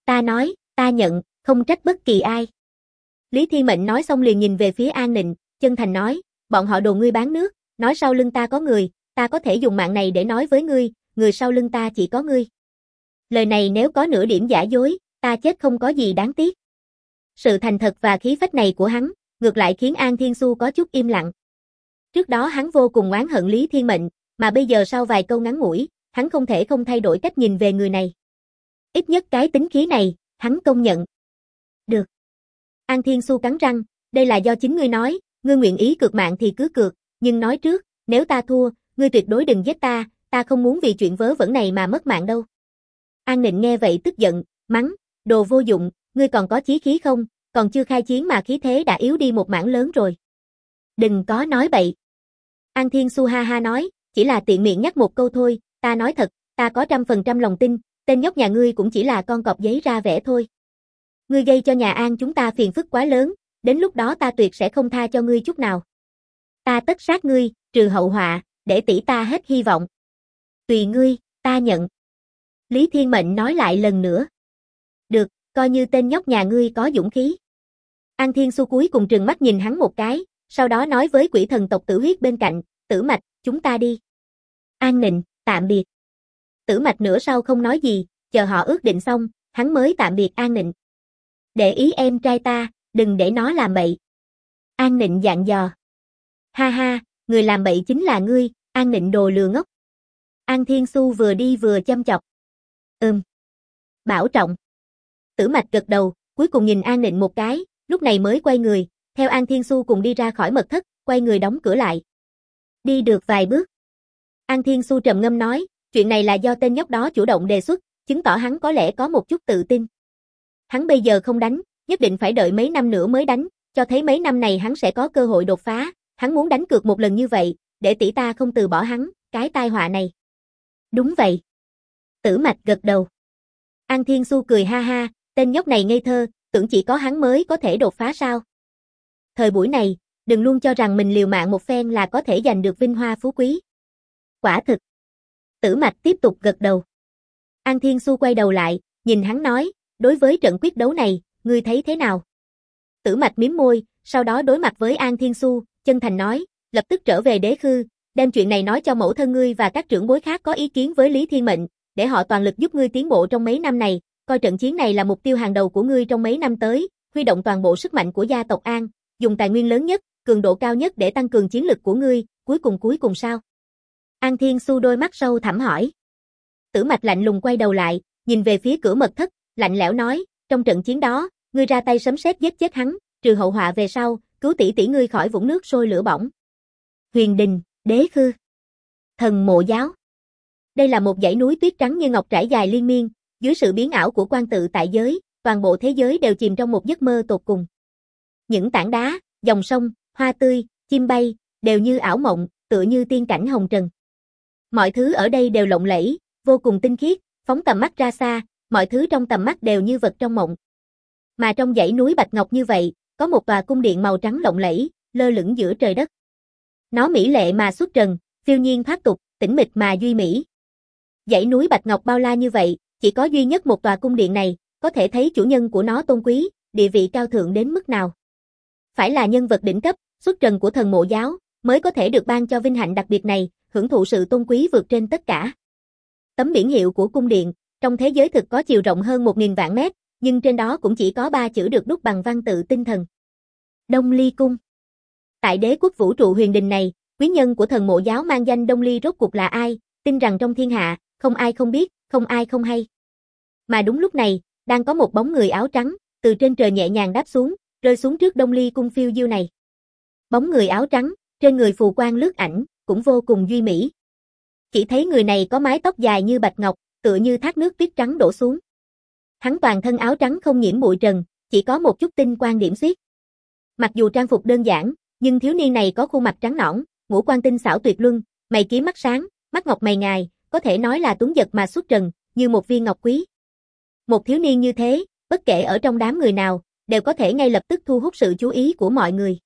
Ta nói, ta nhận, không trách bất kỳ ai. Lý Thiên Mệnh nói xong liền nhìn về phía An Nịnh, chân thành nói, bọn họ đồn ngươi bán nước, nói sau lưng ta có người, ta có thể dùng mạng này để nói với ngươi, người sau lưng ta chỉ có ngươi. Lời này nếu có nửa điểm giả dối, ta chết không có gì đáng tiếc. Sự thành thật và khí phách này của hắn, ngược lại khiến An Thiên Xu có chút im lặng. Trước đó hắn vô cùng oán hận Lý Thiên Mệnh, mà bây giờ sau vài câu ngắn ngủi, hắn không thể không thay đổi cách nhìn về người này. Ít nhất cái tính khí này, hắn công nhận. Được. An Thiên Xu cắn răng, đây là do chính ngươi nói, ngươi nguyện ý cược mạng thì cứ cược, nhưng nói trước, nếu ta thua, ngươi tuyệt đối đừng giết ta không muốn vì chuyện vớ vẩn này mà mất mạng đâu. An Nịnh nghe vậy tức giận, mắng, đồ vô dụng, ngươi còn có chí khí không, còn chưa khai chiến mà khí thế đã yếu đi một mảng lớn rồi. Đừng có nói bậy. An Thiên Xu ha ha nói, chỉ là tiện miệng nhắc một câu thôi, ta nói thật, ta có 100% lòng tin, tên nhóc nhà ngươi cũng chỉ là con cọp giấy ra vẻ thôi. Ngươi gây cho nhà An chúng ta phiền phức quá lớn, đến lúc đó ta tuyệt sẽ không tha cho ngươi chút nào. Ta tất sát ngươi, trừ hậu họa, để tỷ ta hết hy vọng. Tùy ngươi, ta nhận. Lý Thiên Mệnh nói lại lần nữa. Được, coi như tên nhóc nhà ngươi có dũng khí. An Thiên Xu cuối cùng trừng mắt nhìn hắn một cái, sau đó nói với quỷ thần tộc Tử Huyết bên cạnh, Tử Mạch, chúng ta đi. An Nịnh, tạm biệt. Tử Mạch nửa sau không nói gì, chờ họ ước định xong, hắn mới tạm biệt An Nịnh. Để ý em trai ta, đừng để nó làm bậy. An Nịnh dặn dò. Ha ha, người làm bậy chính là ngươi, An Nịnh đồ lừa ngốc. An Thiên Xu vừa đi vừa châm chọc. Bảo trọng. Tử Mạch gật đầu, cuối cùng nhìn An Nịnh một cái, lúc này mới quay người, theo An Thiên Xu cùng đi ra khỏi mật thất, quay người đóng cửa lại. Đi được vài bước. An Thiên Xu trầm ngâm nói, chuyện này là do tên nhóc đó chủ động đề xuất, chứng tỏ hắn có lẽ có một chút tự tin. Hắn bây giờ không đánh, nhất định phải đợi mấy năm nữa mới đánh, cho thấy mấy năm này hắn sẽ có cơ hội đột phá, hắn muốn đánh cược một lần như vậy, để tỷ ta không từ bỏ hắn, cái tai họa này. Đúng vậy. Tử Mạch gật đầu. An Thiên Xu cười ha ha, tên nhóc này ngây thơ, tưởng chỉ có hắn mới có thể đột phá sao. Thời buổi này, đừng luôn cho rằng mình liều mạng một phen là có thể giành được vinh hoa phú quý. Quả thực. Tử Mạch tiếp tục gật đầu. An Thiên Xu quay đầu lại, nhìn hắn nói, đối với trận quyết đấu này, ngươi thấy thế nào? Tử Mạch mím môi, sau đó đối mặt với An Thiên Xu, chân thành nói, lập tức trở về Đế Khư, đem chuyện này nói cho mẫu thân ngươi và các trưởng bối khác có ý kiến với Lý Thiên Mệnh, để họ toàn lực giúp ngươi tiến bộ trong mấy năm này, coi trận chiến này là mục tiêu hàng đầu của ngươi trong mấy năm tới, huy động toàn bộ sức mạnh của gia tộc An, dùng tài nguyên lớn nhất, cường độ cao nhất để tăng cường chiến lực của ngươi, cuối cùng sao? An Thiên Xu đôi mắt sâu thẳm hỏi. Tử Mạch lạnh lùng quay đầu lại, nhìn về phía cửa mật thất, lạnh lẽo nói, trong trận chiến đó, ngươi ra tay sấm sét giết chết hắn, trừ hậu họa về sau, cứu tỷ ngươi khỏi vũng nước sôi lửa bỏng. Huyền Đình, Đế Khư, Thần Mộ Giáo. Đây là một dãy núi tuyết trắng như ngọc trải dài liên miên, dưới sự biến ảo của quan tự tại giới, toàn bộ thế giới đều chìm trong một giấc mơ tột cùng. Những tảng đá, dòng sông, hoa tươi, chim bay, đều như ảo mộng, tựa như tiên cảnh hồng trần. Mọi thứ ở đây đều lộng lẫy, vô cùng tinh khiết, phóng tầm mắt ra xa, mọi thứ trong tầm mắt đều như vật trong mộng. Mà trong dãy núi bạch ngọc như vậy, có một tòa cung điện màu trắng lộng lẫy, lơ lửng giữa trời đất. Nó mỹ lệ mà xuất trần, phiêu nhiên thoát tục, tĩnh mịch mà duy mỹ. Dãy núi bạch ngọc bao la như vậy, chỉ có duy nhất một tòa cung điện này, có thể thấy chủ nhân của nó tôn quý, địa vị cao thượng đến mức nào. Phải là nhân vật đỉnh cấp, xuất trần của Thần Mộ Giáo, mới có thể được ban cho vinh hạnh đặc biệt này, hưởng thụ sự tôn quý vượt trên tất cả. Tấm biển hiệu của cung điện, trong thế giới thực có chiều rộng hơn 1000 vạn mét, nhưng trên đó cũng chỉ có 3 chữ được đúc bằng văn tự tinh thần. Đông Ly Cung. Tại đế quốc vũ trụ huyền đình này, quý nhân của Thần Mộ Giáo mang danh Đông Ly rốt cuộc là ai, tin rằng trong thiên hạ, không ai không biết, không ai không hay. Mà đúng lúc này, đang có một bóng người áo trắng, từ trên trời nhẹ nhàng đáp xuống, rơi xuống trước Đông Ly Cung phiêu diêu này. Bóng người áo trắng, trên người phù quang lướt ảnh, cũng vô cùng duy mỹ. Chỉ thấy người này có mái tóc dài như bạch ngọc, tựa như thác nước tuyết trắng đổ xuống. Hắn toàn thân áo trắng không nhiễm bụi trần, chỉ có một chút tinh quang điểm xuyết. Mặc dù trang phục đơn giản, nhưng thiếu niên này có khuôn mặt trắng nõn, ngũ quan tinh xảo tuyệt luân, mày kiếm mắt sáng, mắt ngọc mày ngài, có thể nói là tuấn giật mà xuất trần, như một viên ngọc quý. Một thiếu niên như thế, bất kể ở trong đám người nào, đều có thể ngay lập tức thu hút sự chú ý của mọi người.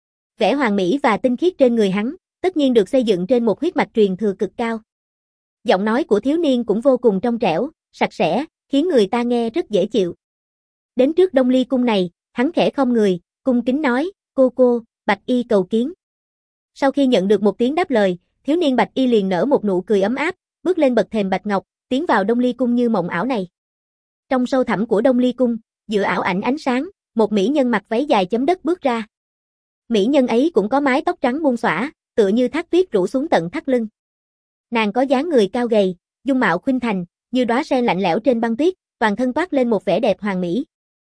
Vẻ hoàn mỹ và tinh khiết trên người hắn, tất nhiên được xây dựng trên một huyết mạch truyền thừa cực cao. Giọng nói của thiếu niên cũng vô cùng trong trẻo, sạch sẽ, khiến người ta nghe rất dễ chịu. Đến trước Đông Ly cung này, hắn khẽ khom người, cung kính nói, cô, Bạch Y cầu kiến. Sau khi nhận được một tiếng đáp lời, thiếu niên Bạch Y liền nở một nụ cười ấm áp, bước lên bậc thềm bạch ngọc, tiến vào Đông Ly cung như mộng ảo này. Trong sâu thẳm của Đông Ly cung, giữa ảo ảnh ánh sáng, một mỹ nhân mặc váy dài chấm đất bước ra. Mỹ nhân ấy cũng có mái tóc trắng buông xõa, tựa như thác tuyết rủ xuống tận thắt lưng. Nàng có dáng người cao gầy, dung mạo khuynh thành, như đóa sen lạnh lẽo trên băng tuyết, toàn thân toát lên một vẻ đẹp hoàn mỹ.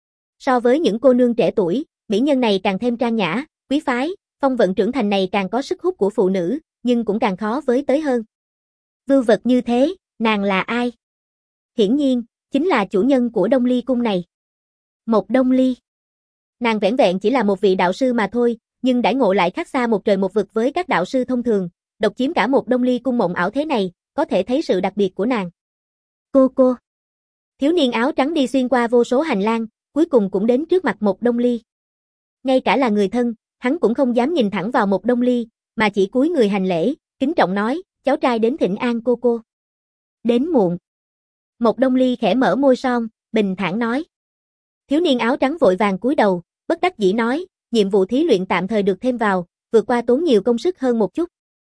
So với những cô nương trẻ tuổi, mỹ nhân này càng thêm trang nhã, quý phái, phong vận trưởng thành này càng có sức hút của phụ nữ, nhưng cũng càng khó với tới hơn. Vưu vật như thế, nàng là ai? Hiển nhiên, chính là chủ nhân của Đông Ly cung này. Một Đông Ly. Nàng vẻn vẹn chỉ là một vị đạo sư mà thôi, nhưng đãi ngộ lại khác xa một trời một vực với các đạo sư thông thường, độc chiếm cả một Đông Ly cung mộng ảo thế này, có thể thấy sự đặc biệt của nàng. Cô. Thiếu niên áo trắng đi xuyên qua vô số hành lang, cuối cùng cũng đến trước mặt một Đông Ly. Ngay cả là người thân, hắn cũng không dám nhìn thẳng vào một Đông Ly, mà chỉ cúi người hành lễ, kính trọng nói, cháu trai đến thỉnh an cô. Đến muộn. Một Đông Ly khẽ mở môi son, bình thản nói. Thiếu niên áo trắng vội vàng cúi đầu, bất đắc dĩ nói, nhiệm vụ thí luyện tạm thời được thêm vào, vượt qua tốn nhiều công sức hơn một chút.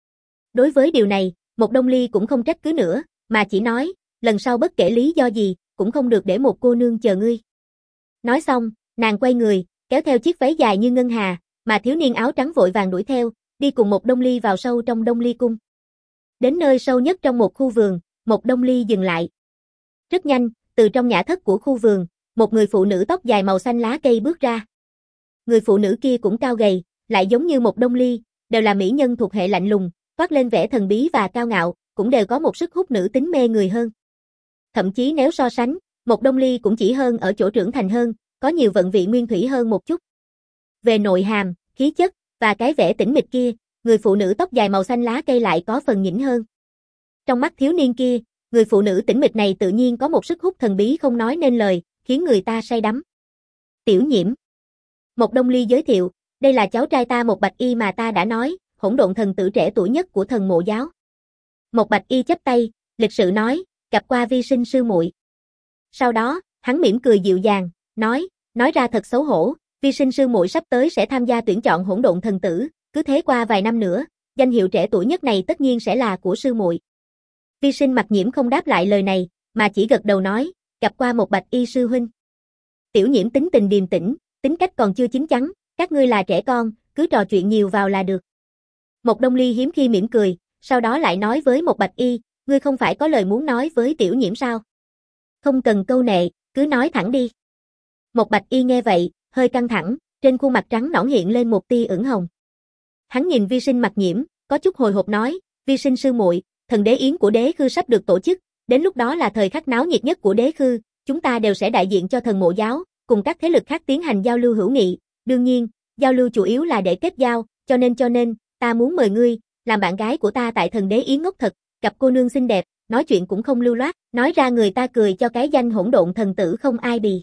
Đối với điều này, một Đông Ly cũng không trách cứ nữa, mà chỉ nói, lần sau bất kể lý do gì, cũng không được để một cô nương chờ ngươi. Nói xong, nàng quay người, kéo theo chiếc váy dài như ngân hà, mà thiếu niên áo trắng vội vàng đuổi theo, đi cùng một Đông Ly vào sâu trong Đông Ly cung. Đến nơi sâu nhất trong một khu vườn, một Đông Ly dừng lại. Rất nhanh, từ trong nhã thất của khu vườn, một người phụ nữ tóc dài màu xanh lá cây bước ra. Người phụ nữ kia cũng cao gầy, lại giống như một Đông Ly, đều là mỹ nhân thuộc hệ lạnh lùng, toát lên vẻ thần bí và cao ngạo, cũng đều có một sức hút nữ tính mê người hơn. Thậm chí nếu so sánh, một Đông Ly cũng chỉ hơn ở chỗ trưởng thành hơn, có nhiều vận vị nguyên thủy hơn một chút. Về nội hàm, khí chất, và cái vẻ tĩnh mịch kia, người phụ nữ tóc dài màu xanh lá cây lại có phần nhỉnh hơn. Trong mắt thiếu niên kia, người phụ nữ tĩnh mịch này tự nhiên có một sức hút thần bí không nói nên lời, khiến người ta say đắm. Tiểu Nhiễm. Một Đông Ly giới thiệu, đây là cháu trai ta một Bạch Y mà ta đã nói, hỗn độn thần tử trẻ tuổi nhất của thần mộ giáo. Một Bạch Y chắp tay, lịch sự nói, gặp qua vi sinh sư muội. Sau đó, hắn mỉm cười dịu dàng, nói ra thật xấu hổ, vi sinh sư muội sắp tới sẽ tham gia tuyển chọn hỗn độn thần tử, cứ thế qua vài năm nữa, danh hiệu trẻ tuổi nhất này tất nhiên sẽ là của sư muội. Vi sinh Mặc Nhiễm không đáp lại lời này, mà chỉ gật đầu nói, gặp qua một Bạch Y sư huynh. Tiểu Nhiễm tính tình điềm tĩnh, tính cách còn chưa chín chắn, các ngươi là trẻ con, cứ trò chuyện nhiều vào là được. Một Đông Ly hiếm khi mỉm cười, sau đó lại nói với một Bạch Y, ngươi không phải có lời muốn nói với Tiểu Nhiễm sao? Không cần câu nệ, cứ nói thẳng đi. Một Bạch Y nghe vậy, hơi căng thẳng, trên khuôn mặt trắng nõn hiện lên một tia ửng hồng. Hắn nhìn vi sinh Mặc Nhiễm, có chút hồi hộp nói, vi sinh sư muội, thần đế yến của đế khư sắp được tổ chức, đến lúc đó là thời khắc náo nhiệt nhất của đế khư, chúng ta đều sẽ đại diện cho thần mộ giáo, cùng các thế lực khác tiến hành giao lưu hữu nghị, đương nhiên, giao lưu chủ yếu là để kết giao, cho nên, ta muốn mời ngươi, làm bạn gái của ta tại thần đế yến ngốc thật, gặp cô nương xinh đẹp, nói chuyện cũng không lưu loát, nói ra người ta cười cho cái danh hỗn độn thần tử không ai bì.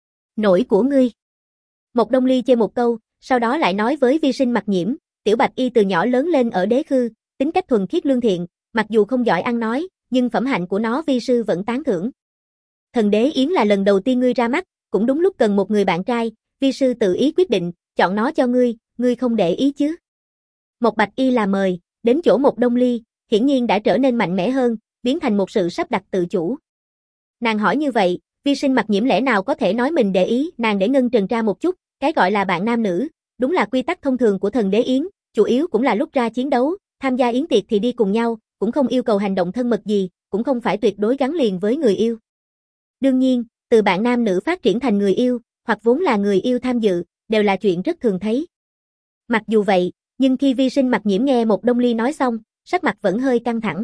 Nổi của ngươi. Một Đông Ly chê một câu, sau đó lại nói với vi sinh Mặc Nhiễm, Tiểu Bạch Y từ nhỏ lớn lên ở đế khư, tính cách thuần khiết lương thiện, mặc dù không giỏi ăn nói, nhưng phẩm hạnh của nó vi sư vẫn tán thưởng. Thần đế yến là lần đầu tiên ngươi ra mắt, cũng đúng lúc cần một người bạn trai, vi sư tự ý quyết định, chọn nó cho ngươi không để ý chứ. Một Bạch Y là mời, đến chỗ một Đông Ly, hiển nhiên đã trở nên mạnh mẽ hơn, biến thành một sự sắp đặt tự chủ. Nàng hỏi như vậy, vi sinh Mặc Nhiễm lẽ nào có thể nói mình để ý, nàng để ngân trần tra một chút, cái gọi là bạn nam nữ, đúng là quy tắc thông thường của thần đế yến, chủ yếu cũng là lúc ra chiến đấu, tham gia yến tiệc thì đi cùng nhau, cũng không yêu cầu hành động thân mật gì, cũng không phải tuyệt đối gắn liền với người yêu. Đương nhiên, từ bạn nam nữ phát triển thành người yêu, hoặc vốn là người yêu tham dự, đều là chuyện rất thường thấy. Mặc dù vậy, nhưng khi vi sinh Mặc Nhiễm nghe một Đông Ly nói xong, sắc mặt vẫn hơi căng thẳng.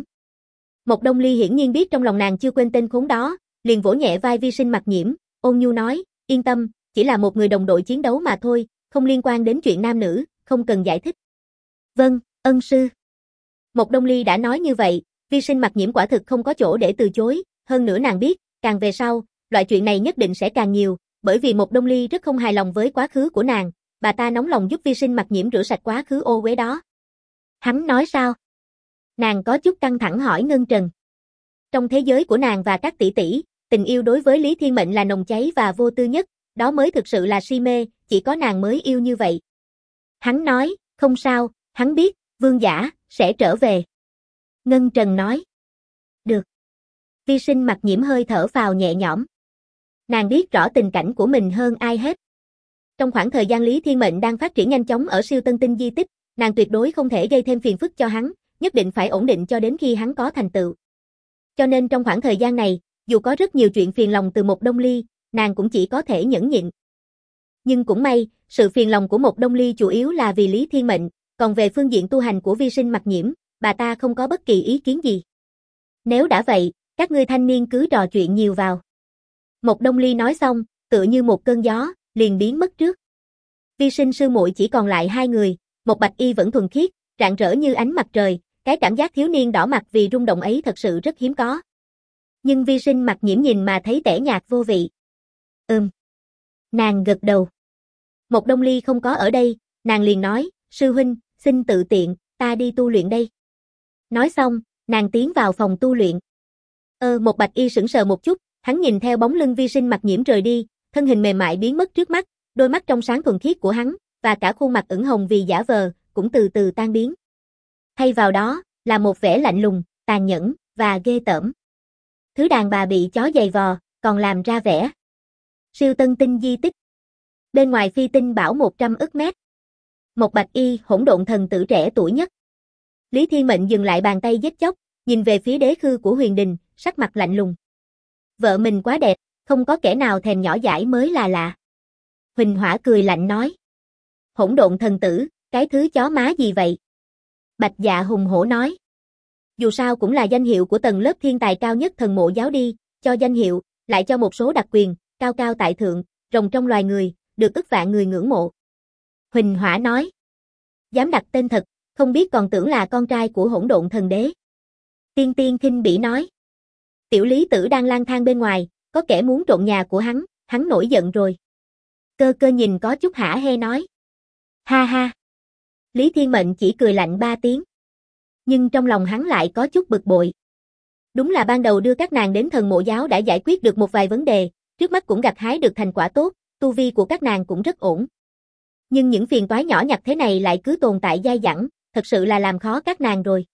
Một Đông Ly hiển nhiên biết trong lòng nàng chưa quên tên khốn đó, liền vỗ nhẹ vai vi sinh Mặc Nhiễm, ôn nhu nói, yên tâm, chỉ là một người đồng đội chiến đấu mà thôi, không liên quan đến chuyện nam nữ, không cần giải thích. Vâng, ân sư. Một Đông Ly đã nói như vậy, vi sinh Mặc Nhiễm quả thực không có chỗ để từ chối, hơn nữa nàng biết, càng về sau, loại chuyện này nhất định sẽ càng nhiều, bởi vì một Đông Ly rất không hài lòng với quá khứ của nàng, bà ta nóng lòng giúp vi sinh Mặc Nhiễm rửa sạch quá khứ ô uế đó. Hắn nói sao? Nàng có chút căng thẳng hỏi Ngân Trần. Trong thế giới của nàng và các tỷ tỷ, tình yêu đối với Lý Thiên Mệnh là nồng cháy và vô tư nhất, đó mới thực sự là si mê, chỉ có nàng mới yêu như vậy. Hắn nói, không sao, hắn biết, vương giả, sẽ trở về. Ngân Trần nói. Được. Vi Sinh Mặc Nhiễm hơi thở phào nhẹ nhõm. Nàng biết rõ tình cảnh của mình hơn ai hết. Trong khoảng thời gian Lý Thiên Mệnh đang phát triển nhanh chóng ở siêu tân tinh di tích, nàng tuyệt đối không thể gây thêm phiền phức cho hắn, nhất định phải ổn định cho đến khi hắn có thành tựu. Cho nên trong khoảng thời gian này, dù có rất nhiều chuyện phiền lòng từ Một Đông Ly, nàng cũng chỉ có thể nhẫn nhịn. Nhưng cũng may, sự phiền lòng của Một Đông Ly chủ yếu là vì Lý Thiên Mệnh, còn về phương diện tu hành của Vi Sinh Mặc Nhiễm, bà ta không có bất kỳ ý kiến gì. Nếu đã vậy, các ngươi thanh niên cứ trò chuyện nhiều vào. Một Đông Ly nói xong, tựa như một cơn gió, liền biến mất trước. Vi Sinh sư muội chỉ còn lại hai người, một bạch y vẫn thuần khiết, rạng rỡ như ánh mặt trời, cái cảm giác thiếu niên đỏ mặt vì rung động ấy thật sự rất hiếm có. Nhưng Vi Sinh Mặc Nhiễm nhìn mà thấy tẻ nhạt vô vị. Nàng gật đầu. Một Đông Ly không có ở đây, nàng liền nói, sư huynh, xin tự tiện, ta đi tu luyện đây. Nói xong, nàng tiến vào phòng tu luyện. Một bạch y sững sờ một chút, hắn nhìn theo bóng lưng Vi Sinh Mặc Nhiễm rời đi, thân hình mềm mại biến mất trước mắt, đôi mắt trong sáng thuần khiết của hắn, và cả khuôn mặt ửng hồng vì giả vờ, cũng từ từ tan biến. Thay vào đó, là một vẻ lạnh lùng, tàn nhẫn, và ghê tởm. Thứ đàn bà bị chó giày vò, còn làm ra vẻ. Siêu tân tinh di tích. Bên ngoài phi tinh bảo 100 ức mét. Một bạch y hỗn độn thần tử trẻ tuổi nhất. Lý Thiên Mệnh dừng lại bàn tay giết chóc, nhìn về phía đế khư của Huyền Đình, sắc mặt lạnh lùng. Vợ mình quá đẹp, không có kẻ nào thèm nhỏ dãi mới là lạ. Huỳnh Hỏa cười lạnh nói. Hỗn độn thần tử, cái thứ chó má gì vậy? Bạch Dạ hùng hổ nói. Dù sao cũng là danh hiệu của tầng lớp thiên tài cao nhất thần mộ giáo đi, cho danh hiệu, lại cho một số đặc quyền, cao cao tại thượng, rồng trong loài người, được ức vạn người ngưỡng mộ. Huỳnh Hỏa nói. Dám đặt tên thật, không biết còn tưởng là con trai của hỗn độn thần đế. Tiên Tiên khinh bỉ nói. Tiểu Lý Tử đang lang thang bên ngoài, có kẻ muốn trộm nhà của hắn nổi giận rồi. Cơ Cơ nhìn có chút hả hê nói. Ha ha. Lý Thiên Mệnh chỉ cười lạnh 3 tiếng. Nhưng trong lòng hắn lại có chút bực bội. Đúng là ban đầu đưa các nàng đến thần mộ giáo đã giải quyết được một vài vấn đề, trước mắt cũng gặt hái được thành quả tốt, tu vi của các nàng cũng rất ổn. Nhưng những phiền toái nhỏ nhặt thế này lại cứ tồn tại dai dẳng, thật sự là làm khó các nàng rồi.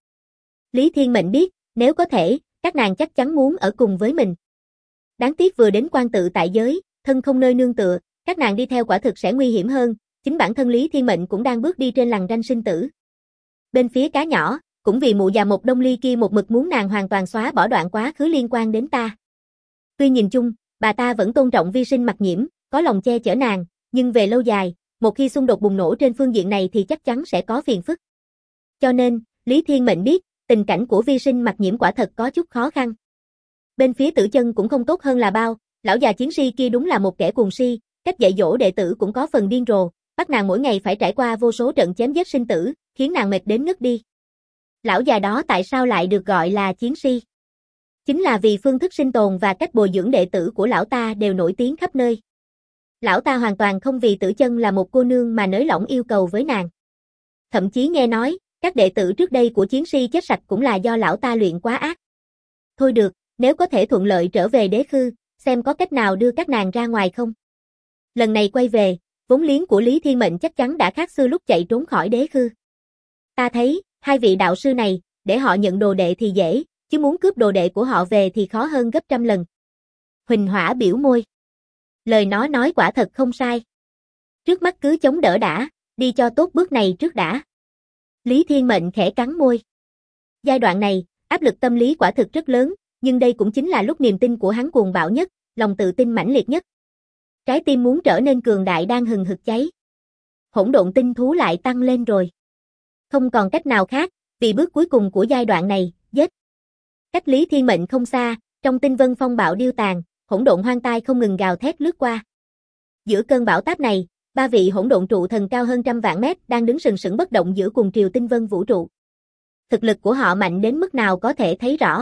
Lý Thiên Mệnh biết, nếu có thể, các nàng chắc chắn muốn ở cùng với mình. Đáng tiếc vừa đến quan tự tại giới, thân không nơi nương tựa, các nàng đi theo quả thực sẽ nguy hiểm hơn, chính bản thân Lý Thiên Mệnh cũng đang bước đi trên lằn ranh sinh tử. Bên phía cá nhỏ, cũng vì mụ già Một Đông Ly kia một mực muốn nàng hoàn toàn xóa bỏ đoạn quá khứ liên quan đến ta. Tuy nhìn chung, bà ta vẫn tôn trọng Vi Sinh Mặc Nhiễm, có lòng che chở nàng, nhưng về lâu dài, một khi xung đột bùng nổ trên phương diện này thì chắc chắn sẽ có phiền phức. Cho nên, Lý Thiên Mệnh biết, tình cảnh của Vi Sinh Mặc Nhiễm quả thật có chút khó khăn. Bên phía Tử Chân cũng không tốt hơn là bao, lão già chiến si kia đúng là một kẻ cuồng si, cách dạy dỗ đệ tử cũng có phần điên rồ, bắt nàng mỗi ngày phải trải qua vô số trận chém giết sinh tử, khiến nàng mệt đến ngất đi. Lão già đó tại sao lại được gọi là chiến si? Chính là vì phương thức sinh tồn và cách bồi dưỡng đệ tử của lão ta đều nổi tiếng khắp nơi. Lão ta hoàn toàn không vì Tử Chân là một cô nương mà nới lỏng yêu cầu với nàng. Thậm chí nghe nói, các đệ tử trước đây của chiến si chết sạch cũng là do lão ta luyện quá ác. Thôi được, nếu có thể thuận lợi trở về đế khư, xem có cách nào đưa các nàng ra ngoài không. Lần này quay về, vốn liếng của Lý Thiên Mệnh chắc chắn đã khác xưa lúc chạy trốn khỏi đế khư. Ta thấy, hai vị đạo sư này, để họ nhận đồ đệ thì dễ, chứ muốn cướp đồ đệ của họ về thì khó hơn gấp trăm lần. Huỳnh Hỏa biểu môi. Lời nó nói quả thật không sai. Trước mắt cứ chống đỡ đã, đi cho tốt bước này trước đã. Lý Thiên Mệnh khẽ cắn môi. Giai đoạn này, áp lực tâm lý quả thực rất lớn, nhưng đây cũng chính là lúc niềm tin của hắn cuồng bạo nhất, lòng tự tin mãnh liệt nhất. Trái tim muốn trở nên cường đại đang hừng hực cháy. Hỗn độn tinh thú lại tăng lên rồi. Không còn cách nào khác, vì bước cuối cùng của giai đoạn này, giết. Cách Lý Thiên Mệnh không xa, trong tinh vân phong bạo điêu tàn, hỗn độn hoang tai không ngừng gào thét lướt qua. Giữa cơn bão táp này, 3 vị hỗn độn trụ thần cao hơn trăm vạn mét đang đứng sừng sững bất động giữa cuồng triều tinh vân vũ trụ. Thực lực của họ mạnh đến mức nào có thể thấy rõ.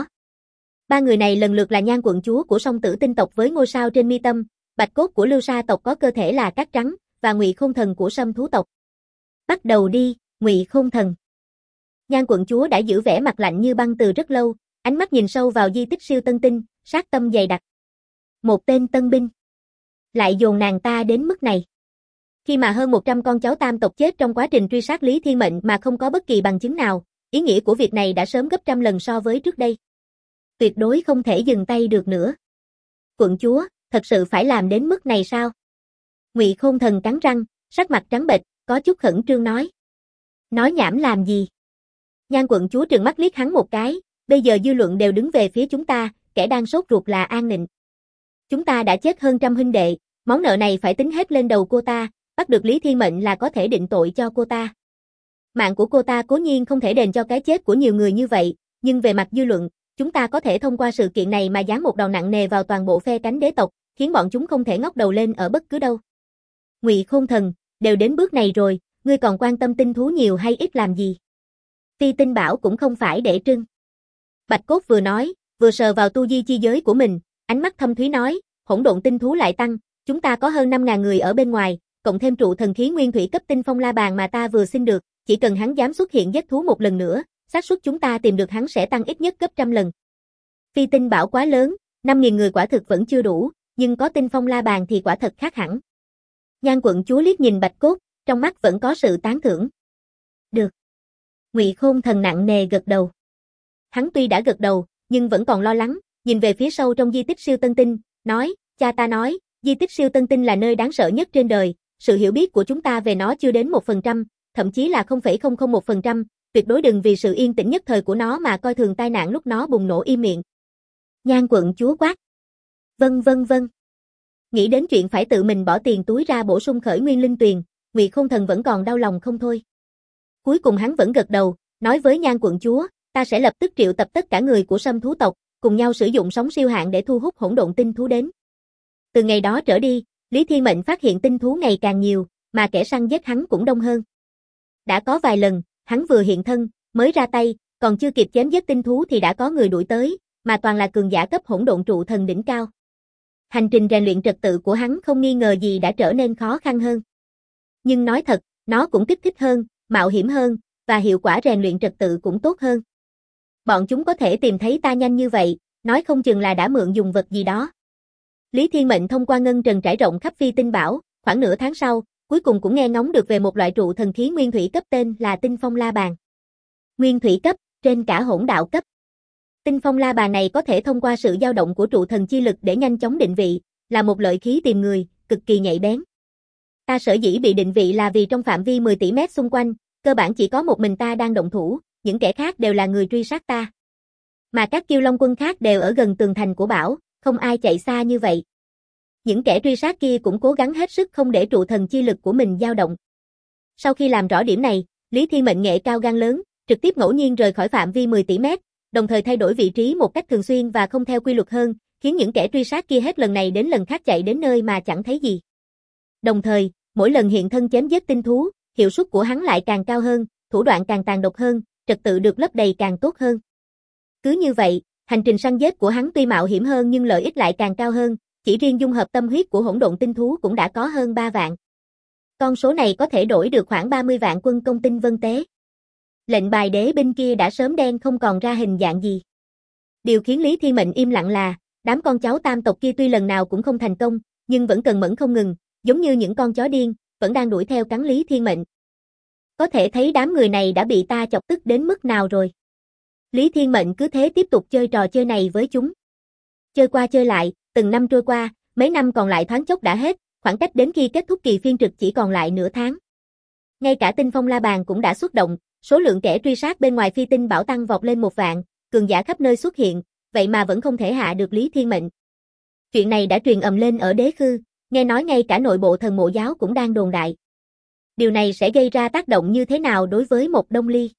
3 người này lần lượt là Nhan quận chúa của Song Tử tinh tộc với ngôi sao trên mi tâm, Bạch cốt của Lưu Sa tộc có cơ thể là cát trắng, và Ngụy Khôn thần của Sâm thú tộc. Bắt đầu đi, Ngụy Khôn thần. Nhan quận chúa đã giữ vẻ mặt lạnh như băng từ rất lâu, ánh mắt nhìn sâu vào di tích siêu tân tinh, sát tâm dày đặc. Một tên tân binh. Lại dồn nàng ta đến mức này. Khi mà hơn 100 con cháu tam tộc chết trong quá trình truy sát Lý Thiên Mệnh mà không có bất kỳ bằng chứng nào, ý nghĩa của việc này đã sớm gấp trăm lần so với trước đây. Tuyệt đối không thể dừng tay được nữa. Quận chúa, thật sự phải làm đến mức này sao? Ngụy Khôn Thần cắn răng, sắc mặt trắng bệch, có chút khẩn trương nói. Nói nhảm làm gì? Nhan quận chúa trừng mắt liếc hắn một cái, bây giờ dư luận đều đứng về phía chúng ta, kẻ đang sốt ruột là An Nịnh. Chúng ta đã chết hơn trăm huynh đệ, món nợ này phải tính hết lên đầu cô ta, bắt được Lý Thiên Mệnh là có thể định tội cho cô ta. Mạng của cô ta cố nhiên không thể đền cho cái chết của nhiều người như vậy, nhưng về mặt dư luận, chúng ta có thể thông qua sự kiện này mà giáng một đòn nặng nề vào toàn bộ phe cánh đế tộc, khiến bọn chúng không thể ngóc đầu lên ở bất cứ đâu. Ngụy Khôn Thần, đều đến bước này rồi, ngươi còn quan tâm tinh thú nhiều hay ít làm gì? Phi tinh bảo cũng không phải để trưng. Bạch Cốt vừa nói, vừa sờ vào tu di chi giới của mình, ánh mắt thâm thúy nói, hỗn độn tinh thú lại tăng, chúng ta có hơn 5.000 người ở bên ngoài, cộng thêm trụ thần khí nguyên thủy cấp tinh phong la bàn mà ta vừa xin được, chỉ cần hắn dám xuất hiện giết thú một lần nữa, xác suất chúng ta tìm được hắn sẽ tăng ít nhất gấp trăm lần. Phi tinh bảo quá lớn, 5.000 người quả thực vẫn chưa đủ, nhưng có tinh phong la bàn thì quả thật khác hẳn. Nhan quận chúa liếc nhìn Bạch Cốt, trong mắt vẫn có sự tán thưởng. Được. Ngụy Khôn Thần nặng nề gật đầu. Hắn tuy đã gật đầu, nhưng vẫn còn lo lắng, nhìn về phía sâu trong di tích siêu tân tinh, nói, cha ta nói, di tích siêu tân tinh là nơi đáng sợ nhất trên đời, sự hiểu biết của chúng ta về nó chưa đến 1%, thậm chí là 0,001%, tuyệt đối đừng vì sự yên tĩnh nhất thời của nó mà coi thường tai nạn lúc nó bùng nổ im miệng. Nhan quận chúa quát. Vâng. Nghĩ đến chuyện phải tự mình bỏ tiền túi ra bổ sung khởi nguyên linh tuyền, Ngụy Khôn Thần vẫn còn đau lòng không thôi. Cuối cùng hắn vẫn gật đầu, nói với Nhan quận chúa, ta sẽ lập tức triệu tập tất cả người của Sâm thú tộc, cùng nhau sử dụng sóng siêu hạn để thu hút hỗn độn tinh thú đến. Từ ngày đó trở đi, Lý Thiên Mệnh phát hiện tinh thú ngày càng nhiều, mà kẻ săn giết hắn cũng đông hơn. Đã có vài lần, hắn vừa hiện thân, mới ra tay, còn chưa kịp chém giết tinh thú thì đã có người đuổi tới, mà toàn là cường giả cấp hỗn độn trụ thần đỉnh cao. Hành trình rèn luyện trật tự của hắn không nghi ngờ gì đã trở nên khó khăn hơn. Nhưng nói thật, nó cũng kích thích hơn, mạo hiểm hơn, và hiệu quả rèn luyện trật tự cũng tốt hơn. Bọn chúng có thể tìm thấy ta nhanh như vậy, nói không chừng là đã mượn dùng vật gì đó. Lý Thiên Mệnh thông qua ngân trần trải rộng khắp phi tinh bảo, khoảng nửa tháng sau, cuối cùng cũng nghe ngóng được về một loại trụ thần khí nguyên thủy cấp tên là tinh phong la bàn. Nguyên thủy cấp, trên cả hỗn đạo cấp. Tinh phong la bàn này có thể thông qua sự dao động của trụ thần chi lực để nhanh chóng định vị, là một lợi khí tìm người, cực kỳ nhạy bén. Ta sở dĩ bị định vị là vì trong phạm vi 10 tỷ mét xung quanh, cơ bản chỉ có một mình ta đang động thủ, những kẻ khác đều là người truy sát ta. Mà các Kiêu Long quân khác đều ở gần tường thành của bảo, không ai chạy xa như vậy. Những kẻ truy sát kia cũng cố gắng hết sức không để trụ thần chi lực của mình dao động. Sau khi làm rõ điểm này, Lý Thiên Mệnh nghệ cao gan lớn, trực tiếp ngẫu nhiên rời khỏi phạm vi 10 tỷ mét, đồng thời thay đổi vị trí một cách thường xuyên và không theo quy luật hơn, khiến những kẻ truy sát kia hết lần này đến lần khác chạy đến nơi mà chẳng thấy gì. Đồng thời, mỗi lần hiện thân chém giết tinh thú, hiệu suất của hắn lại càng cao hơn, thủ đoạn càng tàn độc hơn, trật tự được lấp đầy càng tốt hơn. Cứ như vậy, hành trình săn giết của hắn tuy mạo hiểm hơn nhưng lợi ích lại càng cao hơn, chỉ riêng dung hợp tâm huyết của hỗn độn tinh thú cũng đã có hơn 3 vạn. Con số này có thể đổi được khoảng 30 vạn quân công tinh vân tế. Lệnh bài đế binh kia đã sớm đen không còn ra hình dạng gì. Điều khiến Lý Thiên Mệnh im lặng là, đám con cháu tam tộc kia tuy lần nào cũng không thành công, nhưng vẫn cần mẫn không ngừng, giống như những con chó điên, vẫn đang đuổi theo cắn Lý Thiên Mệnh. Có thể thấy đám người này đã bị ta chọc tức đến mức nào rồi. Lý Thiên Mệnh cứ thế tiếp tục chơi trò chơi này với chúng. Chơi qua chơi lại, từng năm trôi qua, mấy năm còn lại thoáng chốc đã hết, khoảng cách đến khi kết thúc kỳ phiên trực chỉ còn lại nửa tháng. Ngay cả tinh phong la bàn cũng đã xuất động, số lượng kẻ truy sát bên ngoài phi tinh bảo tăng vọt lên 1 vạn, cường giả khắp nơi xuất hiện, vậy mà vẫn không thể hạ được Lý Thiên Mệnh. Chuyện này đã truyền ầm lên ở Đế Khư, nghe nói ngay cả nội bộ thần mộ giáo cũng đang đồn đại. Điều này sẽ gây ra tác động như thế nào đối với một Đông Ly?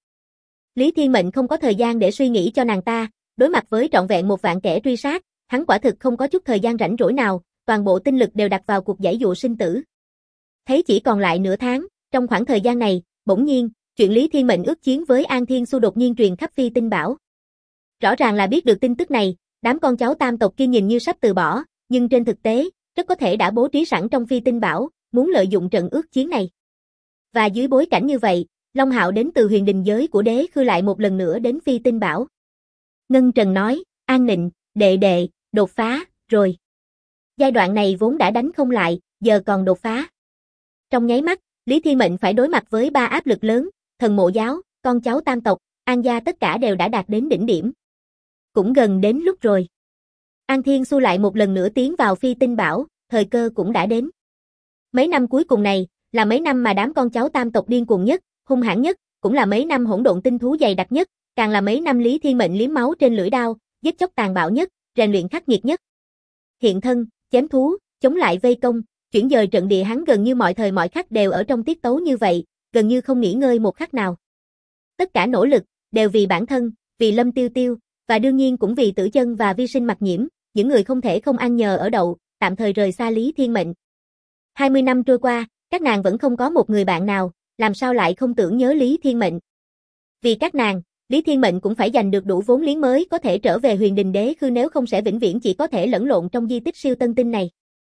Lý Thiên Mệnh không có thời gian để suy nghĩ cho nàng ta, đối mặt với trọn vẹn 1 vạn kẻ truy sát, hắn quả thực không có chút thời gian rảnh rỗi nào, toàn bộ tinh lực đều đặt vào cuộc giãy dụa sinh tử. Thấy chỉ còn lại nửa tháng, trong khoảng thời gian này, bỗng nhiên, chuyện Lý Thiên Mệnh ước chiến với An Thiên Xu đột nhiên truyền khắp phi tinh bảo. Rõ ràng là biết được tin tức này, đám con cháu tam tộc kia nhìn như sắp từ bỏ, nhưng trên thực tế, rất có thể đã bố trí sẵn trong phi tinh bảo, muốn lợi dụng trận ước chiến này. Và dưới bối cảnh như vậy, Long Hạo đến từ huyền đình giới của Đế Khư lại một lần nữa đến phi tinh bảo. Ngân Trần nói, An Nịnh, đệ đệ, đột phá, rồi. Giai đoạn này vốn đã đánh không lại, giờ còn đột phá. Trong nháy mắt, Lý Thiên Mệnh phải đối mặt với 3 áp lực lớn, thần mộ giáo, con cháu tam tộc, An gia tất cả đều đã đạt đến đỉnh điểm. Cũng gần đến lúc rồi. An Thiên Xu lại một lần nữa tiến vào phi tinh bảo, thời cơ cũng đã đến. Mấy năm cuối cùng này, là mấy năm mà đám con cháu tam tộc điên cuồng nhất, hung hãn nhất, cũng là mấy năm hỗn độn tinh thú dày đặc nhất, càng là mấy năm Lý Thiên Mệnh liếm máu trên lưỡi đao, giết chóc tàn bạo nhất, rèn luyện khắc nghiệt nhất. Hiện thân, chém thú, chống lại vây công, chuyển dời trận địa, hắn gần như mọi thời mọi khắc đều ở trong tiết tấu như vậy, gần như không nghỉ ngơi một khắc nào. Tất cả nỗ lực đều vì bản thân, vì Lâm Tiêu Tiêu, và đương nhiên cũng vì Tử Chân và Vi Sinh Mặc Nhiễm, những người không thể không ăn nhờ ở đậu, tạm thời rời xa Lý Thiên Mệnh. 20 năm trôi qua, các nàng vẫn không có một người bạn nào, làm sao lại không tưởng nhớ Lý Thiên Mệnh. Vì các nàng, Lý Thiên Mệnh cũng phải giành được đủ vốn liếng mới có thể trở về Huyền Đình Đế Khư, nếu không sẽ vĩnh viễn chỉ có thể lẫn lộn trong di tích siêu tân tinh này.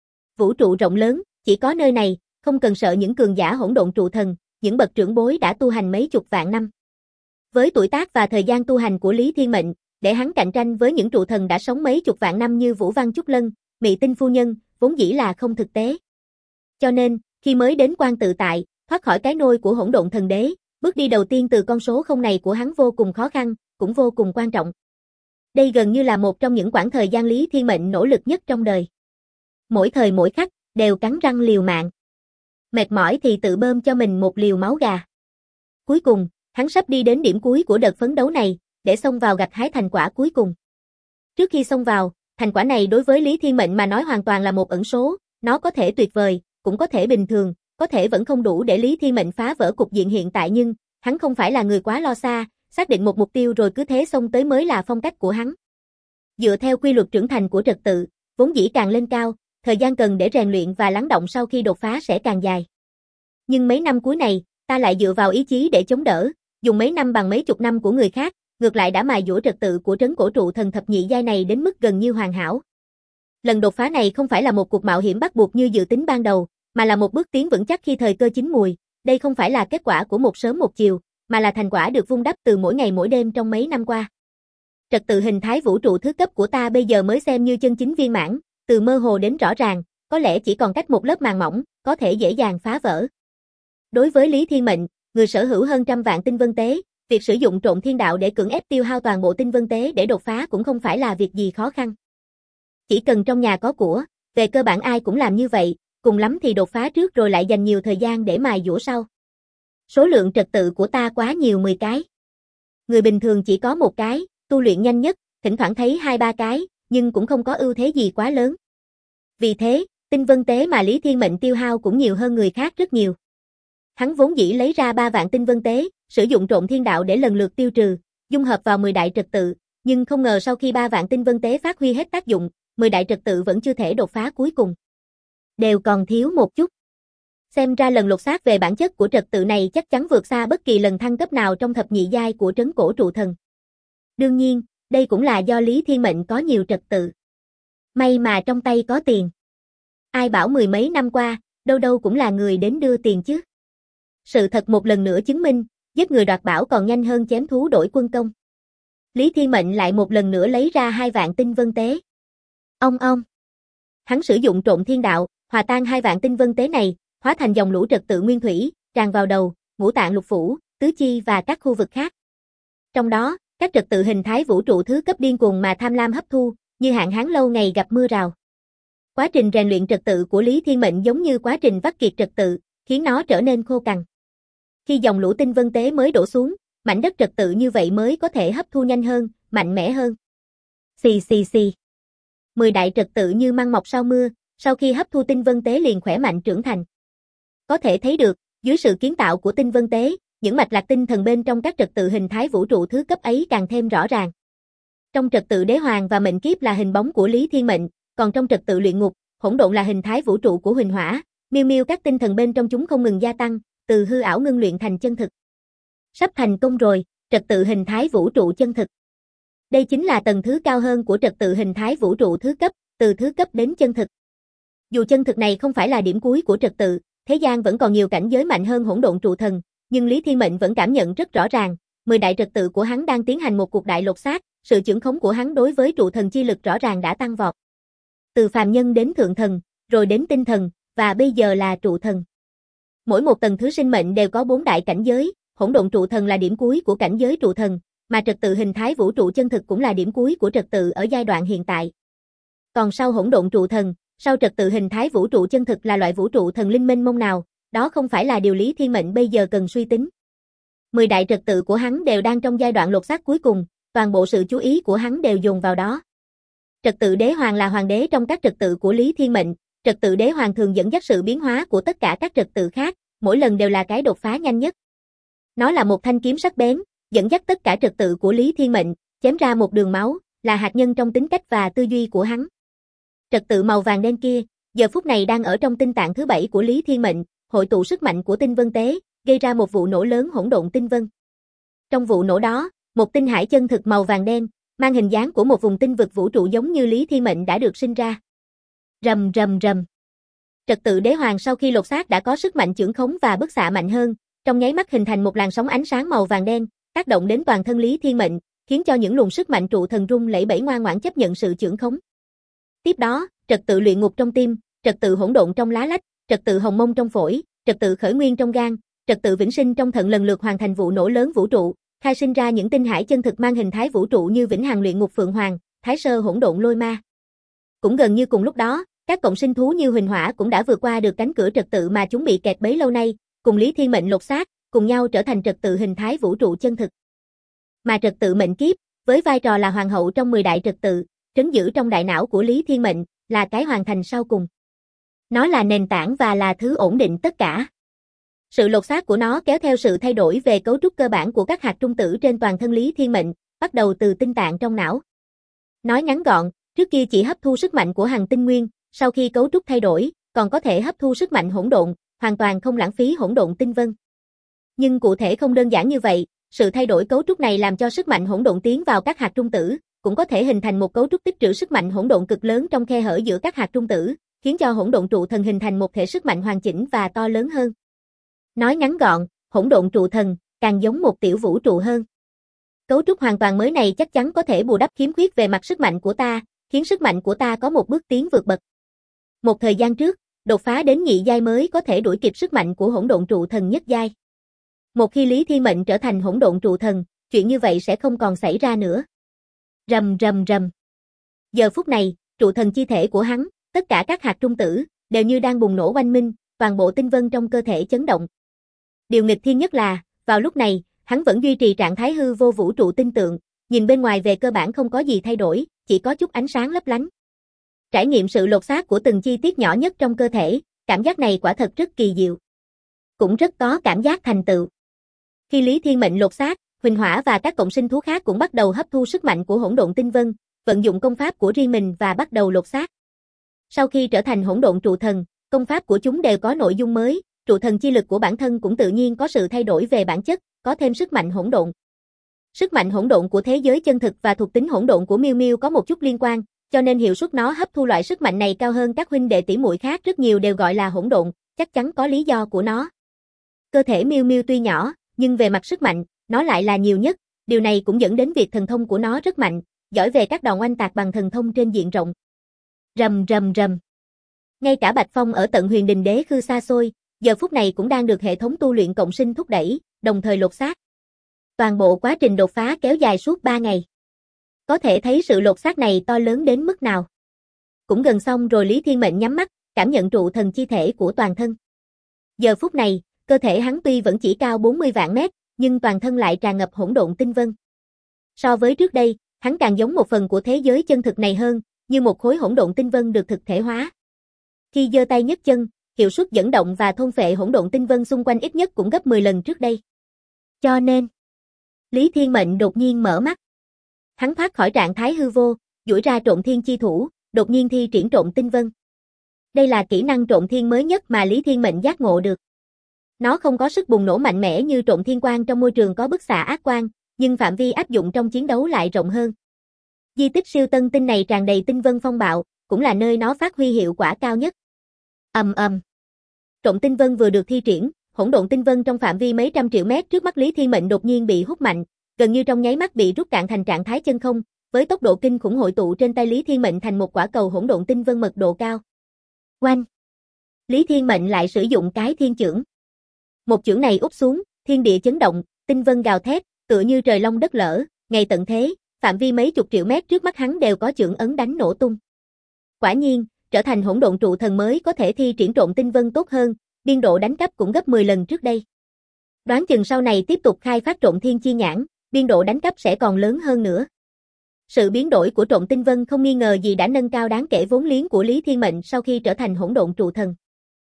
Vũ trụ rộng lớn, chỉ có nơi này, không cần sợ những cường giả hỗn độn trụ thần, những bậc trưởng bối đã tu hành mấy chục vạn năm. Với tuổi tác và thời gian tu hành của Lý Thiên Mệnh, để hắn cạnh tranh với những trụ thần đã sống mấy chục vạn năm như Vũ Văn Trúc Lân, Mị Tinh Phu Nhân, vốn dĩ là không thực tế. Cho nên, khi mới đến Quan Tự Tại, thoát khỏi cái nôi của hỗn độn thần đế, bước đi đầu tiên từ con số không này của hắn vô cùng khó khăn, cũng vô cùng quan trọng. Đây gần như là một trong những quãng thời gian Lý Thiên Mệnh nỗ lực nhất trong đời. Mỗi thời mỗi khắc, đều cắn răng liều mạng. Mệt mỏi thì tự bơm cho mình một liều máu gà. Cuối cùng, hắn sắp đi đến điểm cuối của đợt phấn đấu này, để xông vào gặt hái thành quả cuối cùng. Trước khi xông vào, thành quả này đối với Lý Thiên Mệnh mà nói hoàn toàn là một ẩn số, nó có thể tuyệt vời, cũng có thể bình thường, có thể vẫn không đủ để Lý Thiên Mệnh phá vỡ cục diện hiện tại, nhưng hắn không phải là người quá lo xa, xác định một mục tiêu rồi cứ thế xông tới mới là phong cách của hắn. Dựa theo quy luật trưởng thành của trật tự, vốn dĩ càng lên cao, thời gian cần để rèn luyện và lắng động sau khi đột phá sẽ càng dài. Nhưng mấy năm cuối này, ta lại dựa vào ý chí để chống đỡ, dùng mấy năm bằng mấy chục năm của người khác, ngược lại đã mài dũa trật tự của trấn cổ trụ thần thập nhị giai này đến mức gần như hoàn hảo. Lần đột phá này không phải là một cuộc mạo hiểm bắt buộc như dự tính ban đầu, mà là một bước tiến vững chắc khi thời cơ chín mùi. Đây không phải là kết quả của một sớm một chiều, mà là thành quả được vun đắp từ mỗi ngày mỗi đêm trong mấy năm qua. Trật tự hình thái vũ trụ thứ cấp của ta bây giờ mới xem như chân chính viên mãn, từ mơ hồ đến rõ ràng, có lẽ chỉ còn cách một lớp màng mỏng, có thể dễ dàng phá vỡ. Đối với Lý Thiên Mệnh, người sở hữu hơn trăm vạn tinh vân tế, việc sử dụng trộn thiên đạo để cưỡng ép tiêu hao toàn bộ tinh vân tế để đột phá cũng không phải là việc gì khó khăn. Chỉ cần trong nhà có của, về cơ bản ai cũng làm như vậy, cùng lắm thì đột phá trước rồi lại dành nhiều thời gian để mài dũa sau. Số lượng trật tự của ta quá nhiều, 10 cái. Người bình thường chỉ có một cái, tu luyện nhanh nhất, thỉnh thoảng thấy 2-3 cái, nhưng cũng không có ưu thế gì quá lớn. Vì thế, tinh vân tế mà Lý Thiên Mệnh tiêu hao cũng nhiều hơn người khác rất nhiều. Hắn vốn dĩ lấy ra 3 vạn tinh vân tế, sử dụng trộn thiên đạo để lần lượt tiêu trừ, dung hợp vào 10 đại trật tự, nhưng không ngờ sau khi 3 vạn tinh vân tế phát huy hết tác dụng, 10 đại trật tự vẫn chưa thể đột phá cuối cùng. Đều còn thiếu một chút. Xem ra lần lột xác về bản chất của trật tự này chắc chắn vượt xa bất kỳ lần thăng cấp nào trong thập nhị giai của trấn cổ trụ thần. Đương nhiên, đây cũng là do Lý Thiên Mệnh có nhiều trật tự. May mà trong tay có tiền. Ai bảo mười mấy năm qua, đâu đâu cũng là người đến đưa tiền chứ. Sự thật một lần nữa chứng minh, giết người đoạt bảo còn nhanh hơn chém thú đổi quân công. Lý Thiên Mệnh lại một lần nữa lấy ra 2 vạn tinh vân tế. Ông. Hắn sử dụng trộn thiên đạo, hòa tan 2 vạn tinh vân tế này, hóa thành dòng lũ trật tự nguyên thủy, tràn vào đầu, ngũ tạng lục phủ, tứ chi và các khu vực khác. Trong đó, các trật tự hình thái vũ trụ thứ cấp điên cuồng mà tham lam hấp thu, như hạn hán lâu ngày gặp mưa rào. Quá trình rèn luyện trật tự của Lý Thiên Mệnh giống như quá trình vắt kiệt trật tự, khiến nó trở nên khô cằn. Khi dòng lũ tinh vân tế mới đổ xuống, mảnh đất trật tự như vậy mới có thể hấp thu nhanh hơn, mạnh mẽ hơn. Xì. 10 đại trật tự như măng mọc sau mưa, sau khi hấp thu tinh vân tế liền khỏe mạnh trưởng thành. Có thể thấy được, dưới sự kiến tạo của tinh vân tế, những mạch lạc tinh thần bên trong các trật tự hình thái vũ trụ thứ cấp ấy càng thêm rõ ràng. Trong trật tự đế hoàng và mệnh kiếp là hình bóng của Lý Thiên Mệnh, còn trong trật tự luyện ngục, hỗn độn là hình thái vũ trụ của Huỳnh Hỏa, miêu các tinh thần bên trong chúng không ngừng gia tăng, từ hư ảo ngưng luyện thành chân thực. Sắp thành công rồi, trật tự hình thái vũ trụ chân thực. Đây chính là tầng thứ cao hơn của trật tự hình thái vũ trụ thứ cấp, từ thứ cấp đến chân thực. Dù chân thực này không phải là điểm cuối của trật tự, thế gian vẫn còn nhiều cảnh giới mạnh hơn hỗn độn trụ thần, nhưng Lý Thiên Mệnh vẫn cảm nhận rất rõ ràng, 10 đại trật tự của hắn đang tiến hành một cuộc đại lột xác, sự chưởng khống của hắn đối với trụ thần chi lực rõ ràng đã tăng vọt. từ phàm nhân đến thượng thần, rồi đến tinh thần, và bây giờ là trụ thần. Mỗi một tầng thứ sinh mệnh đều có 4 đại cảnh giới, hỗn độn trụ thần là điểm cuối của cảnh giới trụ thần, mà trật tự hình thái vũ trụ chân thực cũng là điểm cuối của trật tự ở giai đoạn hiện tại. Còn sau hỗn độn trụ thần, sau trật tự hình thái vũ trụ chân thực là loại vũ trụ thần linh mênh mông nào, đó không phải là điều Lý Thiên Mệnh bây giờ cần suy tính. 10 đại trật tự của hắn đều đang trong giai đoạn lột xác cuối cùng, toàn bộ sự chú ý của hắn đều dồn vào đó. Trật tự đế hoàng là hoàng đế trong các trật tự của Lý Thiên Mệnh, trật tự đế hoàng thường dẫn dắt sự biến hóa của tất cả các trật tự khác, mỗi lần đều là cái đột phá nhanh nhất. Nó là một thanh kiếm sắc bén, dẫn dắt tất cả trật tự của Lý Thiên Mệnh, chém ra một đường máu, là hạt nhân trong tính cách và tư duy của hắn. Trật tự màu vàng đen kia, giờ phút này đang ở trong tinh tạng thứ 7 của Lý Thiên Mệnh, hội tụ sức mạnh của tinh vân tế, gây ra một vụ nổ lớn hỗn độn tinh vân. Trong vụ nổ đó, một tinh hải chân thực màu vàng đen, mang hình dáng của một vùng tinh vực vũ trụ giống như Lý Thiên Mệnh đã được sinh ra. Rầm rầm rầm. Trật tự đế hoàng sau khi lột xác đã có sức mạnh chưởng khống và bức xạ mạnh hơn, trong nháy mắt hình thành một làn sóng ánh sáng màu vàng đen, tác động đến toàn thân Lý Thiên Mệnh, khiến cho những luồng sức mạnh trụ thần rung lẩy bẩy ngoan ngoãn chấp nhận sự chưởng khống. Tiếp đó, trật tự luyện ngục trong tim, trật tự hỗn độn trong lá lách, trật tự hồng mông trong phổi, trật tự khởi nguyên trong gan, trật tự vĩnh sinh trong thận lần lượt hoàn thành vụ nổ lớn vũ trụ, khai sinh ra những tinh hải chân thực mang hình thái vũ trụ như vĩnh hằng luyện ngục phượng hoàng, thái sơ hỗn độn lôi ma. Cũng gần như cùng lúc đó, các cộng sinh thú như huỳnh hỏa cũng đã vượt qua được cánh cửa trật tự mà chúng bị kẹt bấy lâu nay, cùng Lý Thiên Mệnh lột xác, cùng nhau trở thành trật tự hình thái vũ trụ chân thực. Mà trật tự mệnh kiếp, với vai trò là hoàng hậu trong 10 đại trật tự, trấn giữ trong đại não của Lý Thiên Mệnh, là cái hoàn thành sau cùng. Nó là nền tảng và là thứ ổn định tất cả. Sự lột xác của nó kéo theo sự thay đổi về cấu trúc cơ bản của các hạt trung tử trên toàn thân Lý Thiên Mệnh, bắt đầu từ tinh tạng trong não. Nói ngắn gọn, trước kia chỉ hấp thu sức mạnh của hằng tinh nguyên, sau khi cấu trúc thay đổi, còn có thể hấp thu sức mạnh hỗn độn, hoàn toàn không lãng phí hỗn độn tinh vân. Nhưng cụ thể không đơn giản như vậy, sự thay đổi cấu trúc này làm cho sức mạnh hỗn độn tiến vào các hạt trung tử, cũng có thể hình thành một cấu trúc tích trữ sức mạnh hỗn độn cực lớn trong khe hở giữa các hạt trung tử, khiến cho hỗn độn trụ thần hình thành một thể sức mạnh hoàn chỉnh và to lớn hơn. Nói ngắn gọn, hỗn độn trụ thần càng giống một tiểu vũ trụ hơn. Cấu trúc hoàn toàn mới này chắc chắn có thể bù đắp khiếm khuyết về mặt sức mạnh của ta, khiến sức mạnh của ta có một bước tiến vượt bậc. Một thời gian trước, đột phá đến nhị giai mới có thể đuổi kịp sức mạnh của hỗn độn trụ thần nhất giai. Một khi Lý Thiên Mệnh trở thành hỗn độn trụ thần, chuyện như vậy sẽ không còn xảy ra nữa. Rầm rầm rầm. Giờ phút này, trụ thần chi thể của hắn, tất cả các hạt trung tử, đều như đang bùng nổ oanh minh, toàn bộ tinh vân trong cơ thể chấn động. Điều nghịch thiên nhất là, vào lúc này, hắn vẫn duy trì trạng thái hư vô vũ trụ tinh tượng, nhìn bên ngoài về cơ bản không có gì thay đổi, chỉ có chút ánh sáng lấp lánh. Trải nghiệm sự lột xác của từng chi tiết nhỏ nhất trong cơ thể, cảm giác này quả thật rất kỳ diệu. Cũng rất có cảm giác thành tựu. Khi Lý Thiên Mệnh lột xác, huỳnh hỏa và các cộng sinh thú khác cũng bắt đầu hấp thu sức mạnh của hỗn độn tinh vân, vận dụng công pháp của riêng mình và bắt đầu lột xác. Sau khi trở thành hỗn độn trụ thần, công pháp của chúng đều có nội dung mới, trụ thần chi lực của bản thân cũng tự nhiên có sự thay đổi về bản chất, có thêm sức mạnh hỗn độn. Sức mạnh hỗn độn của thế giới chân thực và thuộc tính hỗn độn của Miêu Miêu có một chút liên quan, cho nên hiệu suất nó hấp thu loại sức mạnh này cao hơn các huynh đệ tỷ muội khác rất nhiều, đều gọi là hỗn độn, chắc chắn có lý do của nó. Cơ thể Miêu Miêu tuy nhỏ, nhưng về mặt sức mạnh, nó lại là nhiều nhất, điều này cũng dẫn đến việc thần thông của nó rất mạnh, giỏi về các đòn oanh tạc bằng thần thông trên diện rộng. Rầm rầm rầm. Ngay cả Bạch Phong ở tận Huyền Đình Đế Khư xa xôi, giờ phút này cũng đang được hệ thống tu luyện cộng sinh thúc đẩy, đồng thời lột xác. Toàn bộ quá trình đột phá kéo dài suốt 3 ngày. Có thể thấy sự lột xác này to lớn đến mức nào. Cũng gần xong rồi, Lý Thiên Mệnh nhắm mắt, cảm nhận trụ thần chi thể của toàn thân. Giờ phút này, cơ thể hắn tuy vẫn chỉ cao 40 vạn mét, nhưng toàn thân lại tràn ngập hỗn độn tinh vân. So với trước đây, hắn càng giống một phần của thế giới chân thực này hơn, như một khối hỗn độn tinh vân được thực thể hóa. Khi giơ tay nhấc chân, hiệu suất dẫn động và thôn phệ hỗn độn tinh vân xung quanh ít nhất cũng gấp 10 lần trước đây. Cho nên, Lý Thiên Mệnh đột nhiên mở mắt. Hắn thoát khỏi trạng thái hư vô, duỗi ra trộn thiên chi thủ, đột nhiên thi triển trộn tinh vân. Đây là kỹ năng trộn thiên mới nhất mà Lý Thiên Mệnh giác ngộ được. Nó không có sức bùng nổ mạnh mẽ như trộn thiên quang trong môi trường có bức xạ ác quang, nhưng phạm vi áp dụng trong chiến đấu lại rộng hơn. Di tích siêu tân tinh này tràn đầy tinh vân phong bạo, cũng là nơi nó phát huy hiệu quả cao nhất. Ầm ầm. Trộn tinh vân vừa được thi triển, hỗn độn tinh vân trong phạm vi mấy trăm triệu mét trước mắt Lý Thiên Mệnh đột nhiên bị hút mạnh, gần như trong nháy mắt bị rút cạn thành trạng thái chân không, với tốc độ kinh khủng hội tụ trên tay Lý Thiên Mệnh thành một quả cầu hỗn độn tinh vân mật độ cao. Oanh! Lý Thiên Mệnh lại sử dụng cái thiên chưởng. Một chưởng này úp xuống, thiên địa chấn động, tinh vân gào thét, tựa như trời long đất lở, ngày tận thế, phạm vi mấy chục triệu mét trước mắt hắn đều có chưởng ấn đánh nổ tung. Quả nhiên, trở thành hỗn độn trụ thần mới có thể thi triển trộn tinh vân tốt hơn, biên độ đánh cắp cũng gấp 10 lần trước đây. Đoán chừng sau này tiếp tục khai phát trộn thiên chi nhãn, biên độ đánh cắp sẽ còn lớn hơn nữa. Sự biến đổi của trộn tinh vân không nghi ngờ gì đã nâng cao đáng kể vốn liếng của Lý Thiên Mệnh sau khi trở thành hỗn độn trụ thần.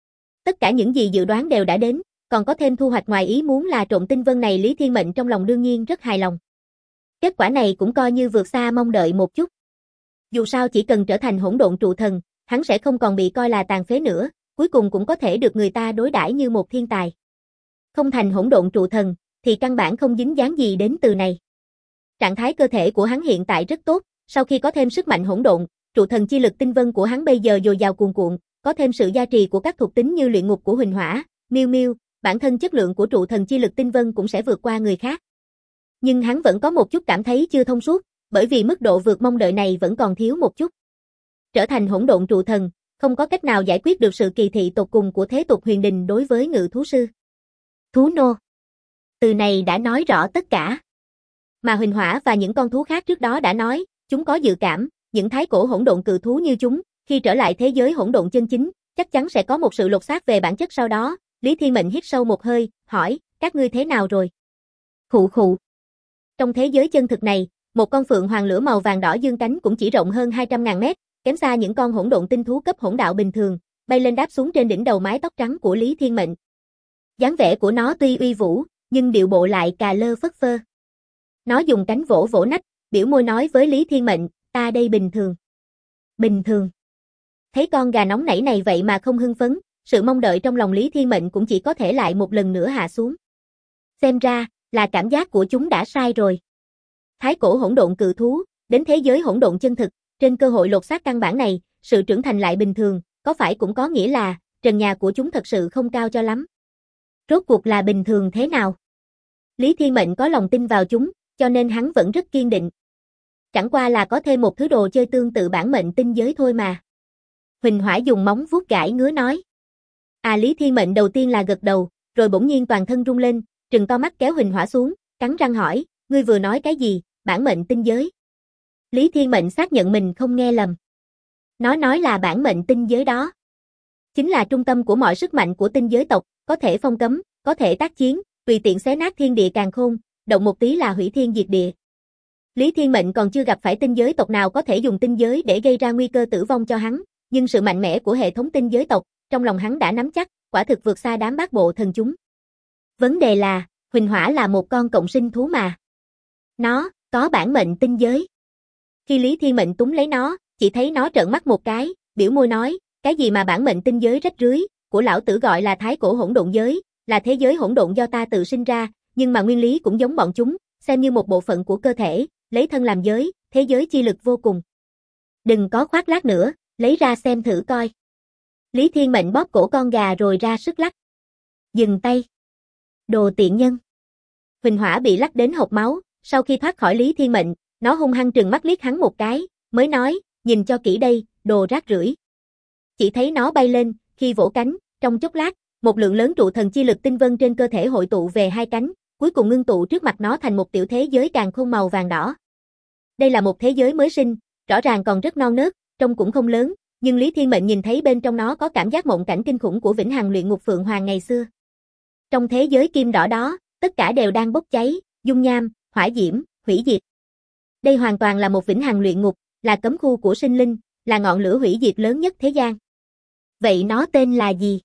Tất cả những gì dự đoán đều đã đến, còn có thêm thu hoạch ngoài ý muốn là trộn tinh vân này Lý Thiên Mệnh trong lòng đương nhiên rất hài lòng. Kết quả này cũng coi như vượt xa mong đợi một chút. Dù sao chỉ cần trở thành hỗn độn trụ thần, hắn sẽ không còn bị coi là tàn phế nữa, cuối cùng cũng có thể được người ta đối đãi như một thiên tài. Không thành hỗn độn trụ thần, thì căn bản không dính dáng gì đến từ này. Trạng thái cơ thể của hắn hiện tại rất tốt, sau khi có thêm sức mạnh hỗn độn, trụ thần chi lực tinh vân của hắn bây giờ dồi dào cuồn cuộn, có thêm sự gia trì của các thuộc tính như luyện ngục của Huỳnh Hỏa, Miêu Miêu, bản thân chất lượng của trụ thần chi lực tinh vân cũng sẽ vượt qua người khác. Nhưng hắn vẫn có một chút cảm thấy chưa thông suốt, bởi vì mức độ vượt mong đợi này vẫn còn thiếu một chút. Trở thành hỗn độn trụ thần, không có cách nào giải quyết được sự kỳ thị tột cùng của thế tục huyền đình đối với ngự thú sư. Thú nô. Từ này đã nói rõ tất cả. Mà Huỳnh Hỏa và những con thú khác trước đó đã nói, chúng có dự cảm, những thái cổ hỗn độn cự thú như chúng, khi trở lại thế giới hỗn độn chân chính, chắc chắn sẽ có một sự lột xác về bản chất sau đó. Lý Thiên Mệnh hít sâu một hơi, hỏi, các ngươi thế nào rồi? Khụ khụ. Trong thế giới chân thực này, một con phượng hoàng lửa màu vàng đỏ dương cánh cũng chỉ rộng hơn 200.000 mét, kém xa những con hỗn độn tinh thú cấp hỗn đạo bình thường, bay lên đáp xuống trên đỉnh đầu mái tóc trắng của Lý Thiên Mệnh. Dáng vẻ của nó tuy uy vũ, nhưng điệu bộ lại cà lơ phất phơ. Nó dùng cánh vỗ vỗ nách, biểu môi nói với Lý Thiên Mệnh, ta đây bình thường. Bình thường. Thấy con gà nóng nảy này vậy mà không hưng phấn, sự mong đợi trong lòng Lý Thiên Mệnh cũng chỉ có thể lại một lần nữa hạ xuống. Xem ra, là cảm giác của chúng đã sai rồi. Thái cổ hỗn độn cự thú, đến thế giới hỗn độn chân thực, trên cơ hội lột xác căn bản này, sự trưởng thành lại bình thường, có phải cũng có nghĩa là, trần nhà của chúng thật sự không cao cho lắm. Rốt cuộc là bình thường thế nào? Lý Thiên Mệnh có lòng tin vào chúng, cho nên hắn vẫn rất kiên định. Chẳng qua là có thêm một thứ đồ chơi tương tự bản mệnh tinh giới thôi mà. Huỳnh Hỏa dùng móng vuốt gãi ngứa nói. Lý Thiên Mệnh đầu tiên là gật đầu, rồi bỗng nhiên toàn thân rung lên, trừng to mắt kéo Huỳnh Hỏa xuống, cắn răng hỏi, ngươi vừa nói cái gì, bản mệnh tinh giới? Lý Thiên Mệnh xác nhận mình không nghe lầm. Nó nói là bản mệnh tinh giới đó. Chính là trung tâm của mọi sức mạnh của tinh giới tộc, có thể phong cấm, có thể tác chiến, tùy tiện xé nát thiên địa càn khôn, động một tí là hủy thiên diệt địa. Lý Thiên Mệnh còn chưa gặp phải tinh giới tộc nào có thể dùng tinh giới để gây ra nguy cơ tử vong cho hắn, nhưng sự mạnh mẽ của hệ thống tinh giới tộc, trong lòng hắn đã nắm chắc, quả thực vượt xa đám bát bộ thần chúng. Vấn đề là, Huỳnh Hỏa là một con cộng sinh thú mà. Nó, có bản mệnh tinh giới. Khi Lý Thiên Mệnh túm lấy nó, chỉ thấy nó trợn mắt một cái, biểu môi nói, cái gì mà bản mệnh tinh giới rách rưới, của lão tử gọi là thái cổ hỗn độn giới, là thế giới hỗn độn do ta tự sinh ra, nhưng mà nguyên lý cũng giống bọn chúng, xem như một bộ phận của cơ thể, lấy thân làm giới, thế giới chi lực vô cùng. Đừng có khoác lác nữa, lấy ra xem thử coi. Lý Thiên Mệnh bóp cổ con gà rồi ra sức lắc. Dừng tay. Đồ tiện nhân. Huỳnh Hỏa bị lắc đến hộc máu, sau khi thoát khỏi Lý Thiên Mệnh, nó hung hăng trừng mắt liếc hắn một cái, mới nói, nhìn cho kỹ đây, đồ rác rưởi. Chỉ thấy nó bay lên, khi vỗ cánh, trong chốc lát, một lượng lớn trụ thần chi lực tinh vân trên cơ thể hội tụ về hai cánh, cuối cùng ngưng tụ trước mặt nó thành một tiểu thế giới càn khôn màu vàng đỏ. Đây là một thế giới mới sinh, rõ ràng còn rất non nớt, trông cũng không lớn, nhưng Lý Thiên Mệnh nhìn thấy bên trong nó có cảm giác mộng cảnh kinh khủng của Vĩnh Hằng Luyện Ngục Phượng Hoàng ngày xưa. Trong thế giới kim đỏ đó, tất cả đều đang bốc cháy, dung nham, hỏa diễm, hủy diệt. Đây hoàn toàn là một Vĩnh Hằng Luyện Ngục, là cấm khu của sinh linh, là ngọn lửa hủy diệt lớn nhất thế gian. Vậy nó tên là gì?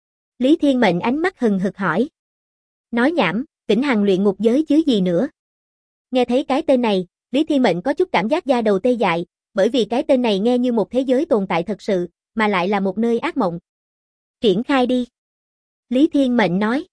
Lý Thiên Mệnh ánh mắt hừng hực hỏi. Nói nhảm, Vĩnh Hằng Luyện Ngục giới chứ gì nữa. Nghe thấy cái tên này, Lý Thiên Mệnh có chút cảm giác da đầu tê dại, bởi vì cái tên này nghe như một thế giới tồn tại thật sự, mà lại là một nơi ác mộng. Triển khai đi. Lý Thiên Mệnh nói.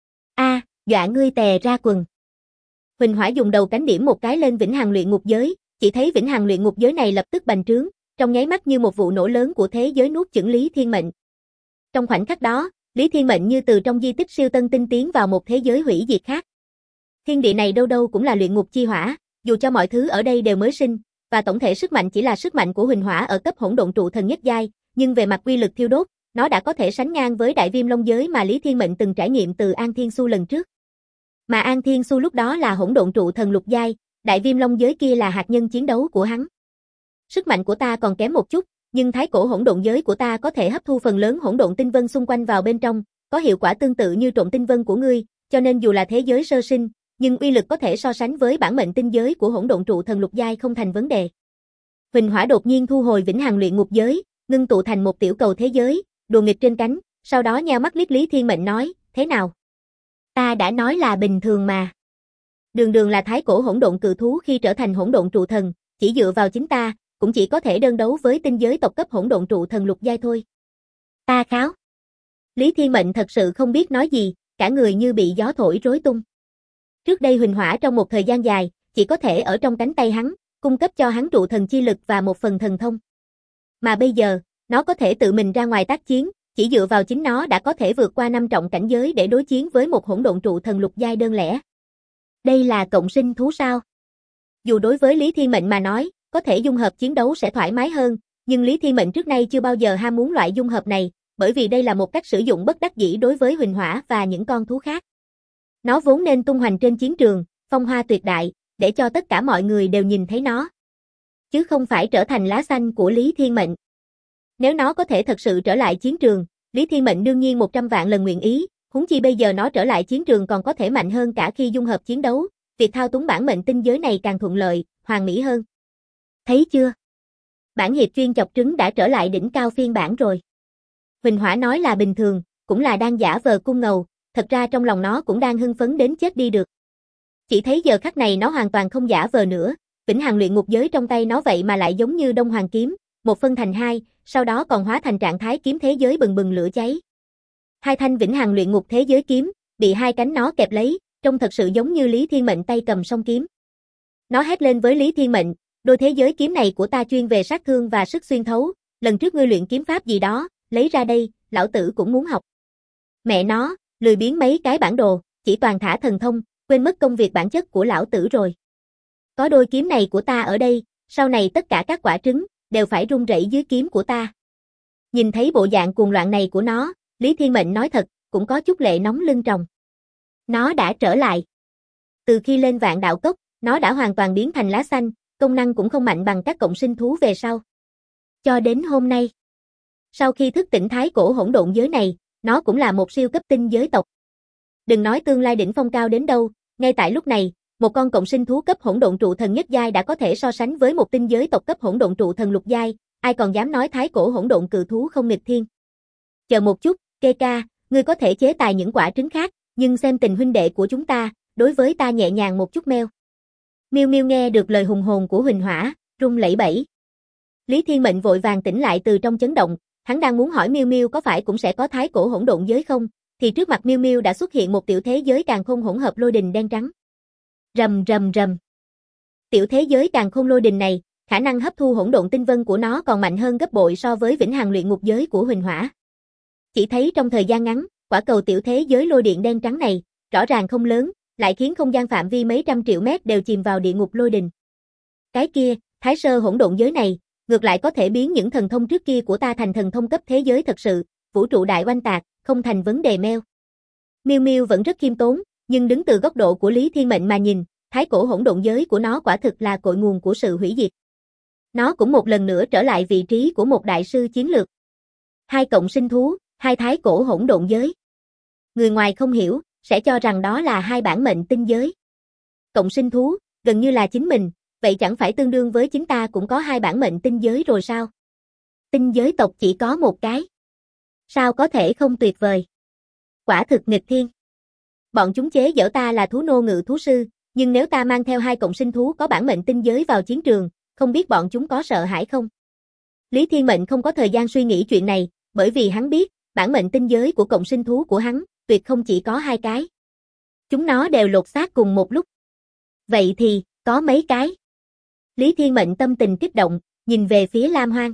Dọa ngươi tè ra quần. Huỳnh Hỏa dùng đầu cánh điểm một cái lên Vĩnh Hằng Luyện Ngục giới, chỉ thấy Vĩnh Hằng Luyện Ngục giới này lập tức bành trướng, trong nháy mắt như một vụ nổ lớn của thế giới nuốt chửng Lý Thiên Mệnh. Trong khoảnh khắc đó, Lý Thiên Mệnh như từ trong di tích siêu tân tinh tiến vào một thế giới hủy diệt khác. Thiên địa này đâu đâu cũng là luyện ngục chi hỏa, dù cho mọi thứ ở đây đều mới sinh, và tổng thể sức mạnh chỉ là sức mạnh của Huỳnh Hỏa ở cấp hỗn độn trụ thần nhất giai, nhưng về mặt uy lực thiêu đốt, nó đã có thể sánh ngang với đại viêm long giới mà Lý Thiên Mệnh từng trải nghiệm từ An Thiên Xu lần trước. Mà An Thiên Xu lúc đó là hỗn độn trụ thần lục giai, đại viêm long giới kia là hạt nhân chiến đấu của hắn. Sức mạnh của ta còn kém một chút, nhưng thái cổ hỗn độn giới của ta có thể hấp thu phần lớn hỗn độn tinh vân xung quanh vào bên trong, có hiệu quả tương tự như trộn tinh vân của ngươi, cho nên dù là thế giới sơ sinh, nhưng uy lực có thể so sánh với bản mệnh tinh giới của hỗn độn trụ thần lục giai không thành vấn đề. Huỳnh Hỏa đột nhiên thu hồi vĩnh hằng luyện ngục giới, ngưng tụ thành một tiểu cầu thế giới, đùa nghịch trên cánh, sau đó nheo mắt liếc Lý Thiên Mệnh nói, thế nào? Ta đã nói là bình thường mà. Đường đường là thái cổ hỗn độn cự thú khi trở thành hỗn độn trụ thần, chỉ dựa vào chính ta, cũng chỉ có thể đơn đấu với tinh giới tộc cấp hỗn độn trụ thần lục giai thôi. Ta kháo. Lý Thiên Mệnh thật sự không biết nói gì, cả người như bị gió thổi rối tung. Trước đây Huỳnh Hỏa trong một thời gian dài, chỉ có thể ở trong cánh tay hắn, cung cấp cho hắn trụ thần chi lực và một phần thần thông. Mà bây giờ, nó có thể tự mình ra ngoài tác chiến, chỉ dựa vào chính nó đã có thể vượt qua 5 trọng cảnh giới để đối chiến với một hỗn độn trụ thần lục giai đơn lẻ. Đây là cộng sinh thú sao? Dù đối với Lý Thiên Mệnh mà nói, có thể dung hợp chiến đấu sẽ thoải mái hơn, nhưng Lý Thiên Mệnh trước nay chưa bao giờ ham muốn loại dung hợp này, bởi vì đây là một cách sử dụng bất đắc dĩ đối với Huỳnh Hỏa và những con thú khác. Nó vốn nên tung hoành trên chiến trường, phong hoa tuyệt đại, để cho tất cả mọi người đều nhìn thấy nó, chứ không phải trở thành lá xanh của Lý Thiên Mệnh. Nếu nó có thể thật sự trở lại chiến trường, Lý Thiên Mệnh đương nhiên 100 vạn lần nguyện ý, huống chi bây giờ nó trở lại chiến trường còn có thể mạnh hơn cả khi dung hợp chiến đấu, việc thao túng bản mệnh tinh giới này càng thuận lợi, hoàn mỹ hơn. Thấy chưa? Bản hiệp chuyên chọc trứng đã trở lại đỉnh cao phiên bản rồi. Huỳnh Hỏa nói là bình thường, cũng là đang giả vờ cung ngầu, thật ra trong lòng nó cũng đang hưng phấn đến chết đi được. Chỉ thấy giờ khắc này nó hoàn toàn không giả vờ nữa, vĩnh hằng luyện ngục giới trong tay nó vậy mà lại giống như Đông Hoàng kiếm, một phân thành hai, sau đó còn hóa thành trạng thái kiếm thế giới bừng bừng lửa cháy. Hai thanh vĩnh hằng luyện ngục thế giới kiếm, bị hai cánh nó kẹp lấy, trông thật sự giống như Lý Thiên Mệnh tay cầm song kiếm. Nó hét lên với Lý Thiên Mệnh, đôi thế giới kiếm này của ta chuyên về sát thương và sức xuyên thấu, lần trước ngươi luyện kiếm pháp gì đó, lấy ra đây, lão tử cũng muốn học. Mẹ nó, lười biếng mấy cái bản đồ, chỉ toàn thả thần thông, quên mất công việc bản chất của lão tử rồi. Có đôi kiếm này của ta ở đây, sau này tất cả các quả trứng đều phải rung rẩy dưới kiếm của ta. Nhìn thấy bộ dạng cuồng loạn này của nó, Lý Thiên Mệnh nói thật, cũng có chút lệ nóng lưng tròng. Nó đã trở lại. Từ khi lên vạn đạo cốc, nó đã hoàn toàn biến thành lá xanh, công năng cũng không mạnh bằng các cộng sinh thú về sau. Cho đến hôm nay, sau khi thức tỉnh thái cổ hỗn độn giới này, nó cũng là một siêu cấp tinh giới tộc. Đừng nói tương lai đỉnh phong cao đến đâu, ngay tại lúc này, một con cộng sinh thú cấp hỗn độn trụ thần nhất giai đã có thể so sánh với một tinh giới tộc cấp hỗn độn trụ thần lục giai, ai còn dám nói thái cổ hỗn độn cự thú không nghịch thiên. Chờ một chút, Kê ca, ngươi có thể chế tài những quả trứng khác, nhưng xem tình huynh đệ của chúng ta, đối với ta nhẹ nhàng một chút meo. Miêu Miêu nghe được lời hùng hồn của Huỳnh Hỏa, run lẩy bẩy. Lý Thiên Mệnh vội vàng tỉnh lại từ trong chấn động, hắn đang muốn hỏi Miêu Miêu có phải cũng sẽ có thái cổ hỗn độn giới không, thì trước mặt Miêu Miêu đã xuất hiện một tiểu thế giới càn khôn hỗn hợp lôi đình đen trắng. Rầm rầm rầm. Tiểu thế giới càn khôn lôi đình này, khả năng hấp thu hỗn độn tinh vân của nó còn mạnh hơn gấp bội so với vĩnh hằng luyện ngục giới của Huỳnh Hỏa. Chỉ thấy trong thời gian ngắn, quả cầu tiểu thế giới lôi điện đen trắng này, rõ ràng không lớn, lại khiến không gian phạm vi mấy trăm triệu mét đều chìm vào địa ngục lôi đình. Cái kia, thái sơ hỗn độn giới này, ngược lại có thể biến những thần thông trước kia của ta thành thần thông cấp thế giới thật sự, vũ trụ đại oanh tạc, không thành vấn đề meo. Miêu Miêu vẫn rất khiêm tốn, nhưng đứng từ góc độ của Lý Thiên Mệnh mà nhìn, thái cổ hỗn độn giới của nó quả thực là cội nguồn của sự hủy diệt. Nó cũng một lần nữa trở lại vị trí của một đại sư chiến lược. Hai cộng sinh thú, hai thái cổ hỗn độn giới. Người ngoài không hiểu, sẽ cho rằng đó là hai bản mệnh tinh giới. Cộng sinh thú, gần như là chính mình, vậy chẳng phải tương đương với chính ta cũng có hai bản mệnh tinh giới rồi sao? Tinh giới tộc chỉ có một cái. Sao có thể không tuyệt vời? Quả thực nghịch thiên. Bọn chúng chế giễu ta là thú nô ngự thú sư, nhưng nếu ta mang theo hai cộng sinh thú có bản mệnh tinh giới vào chiến trường, không biết bọn chúng có sợ hãi không? Lý Thiên Mệnh không có thời gian suy nghĩ chuyện này, bởi vì hắn biết, bản mệnh tinh giới của cộng sinh thú của hắn, tuyệt không chỉ có hai cái. Chúng nó đều lột xác cùng một lúc. Vậy thì, có mấy cái? Lý Thiên Mệnh tâm tình kích động, nhìn về phía Lam Hoang.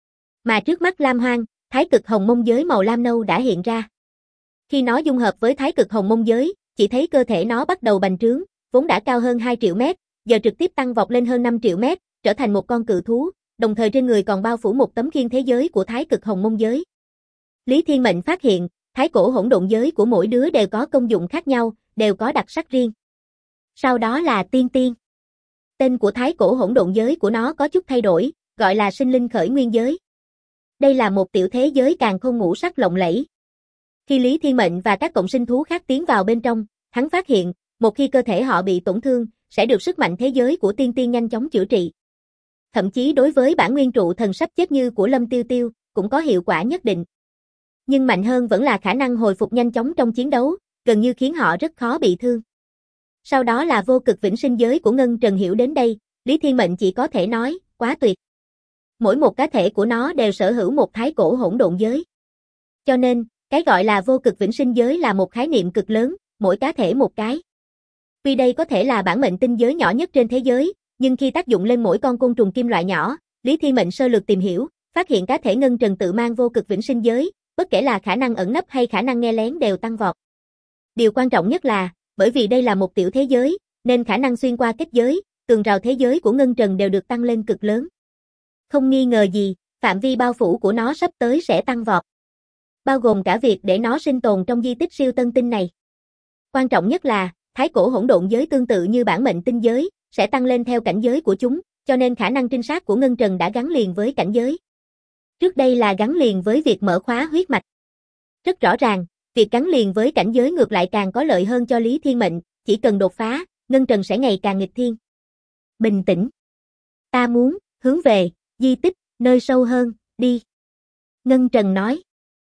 Mà trước mắt Lam Hoang, thái cực hồng mông giới màu lam nâu đã hiện ra. Khi nó dung hợp với thái cực hồng mông giới, chỉ thấy cơ thể nó bắt đầu bành trướng, vốn đã cao hơn 2 triệu mét, giờ trực tiếp tăng vọt lên hơn 5 triệu mét, trở thành một con cự thú, đồng thời trên người còn bao phủ một tấm khiên thế giới của Thái Cực Hồng Mông giới. Lý Thiên Mệnh phát hiện, thái cổ hỗn độn giới của mỗi đứa đều có công dụng khác nhau, đều có đặc sắc riêng. Sau đó là Tiên Tiên. Tên của thái cổ hỗn độn giới của nó có chút thay đổi, gọi là sinh linh khởi nguyên giới. Đây là một tiểu thế giới càn khôn ngũ sắc lộng lẫy. Khi Lý Thiên Mệnh và các cộng sinh thú khác tiến vào bên trong, hắn phát hiện, một khi cơ thể họ bị tổn thương, sẽ được sức mạnh thế giới của Tiên Tiên nhanh chóng chữa trị. Thậm chí đối với bản nguyên trụ thần sắp chết như của Lâm Tiêu Tiêu, cũng có hiệu quả nhất định. Nhưng mạnh hơn vẫn là khả năng hồi phục nhanh chóng trong chiến đấu, gần như khiến họ rất khó bị thương. Sau đó là vô cực vĩnh sinh giới của Ngân Trần hiểu đến đây, Lý Thiên Mệnh chỉ có thể nói, quá tuyệt. Mỗi một cá thể của nó đều sở hữu một thái cổ hỗn độn giới. Cho nên, cái gọi là vô cực vĩnh sinh giới là một khái niệm cực lớn, mỗi cá thể một cái. Tuy đây có thể là bản mệnh tinh giới nhỏ nhất trên thế giới, nhưng khi tác dụng lên mỗi con côn trùng kim loại nhỏ, Lý Thiên Mệnh sơ lược tìm hiểu, phát hiện cá thể Ngân Trần tự mang vô cực vĩnh sinh giới, bất kể là khả năng ẩn nấp hay khả năng nghe lén đều tăng vọt. Điều quan trọng nhất là, bởi vì đây là một tiểu thế giới, nên khả năng xuyên qua kết giới, tường rào thế giới của Ngân Trần đều được tăng lên cực lớn. Không nghi ngờ gì, phạm vi bao phủ của nó sắp tới sẽ tăng vọt. Bao gồm cả việc để nó sinh tồn trong di tích siêu tân tinh này. Quan trọng nhất là, thái cổ hỗn độn giới tương tự như bản mệnh tinh giới, sẽ tăng lên theo cảnh giới của chúng, cho nên khả năng trinh sát của Ngân Trần đã gắn liền với cảnh giới. Trước đây là gắn liền với việc mở khóa huyết mạch. Rất rõ ràng, việc gắn liền với cảnh giới ngược lại càng có lợi hơn cho Lý Thiên Mệnh, chỉ cần đột phá, Ngân Trần sẽ ngày càng nghịch thiên. Bình tĩnh. Ta muốn, hướng về, di tích, nơi sâu hơn, đi. Ngân Trần nói.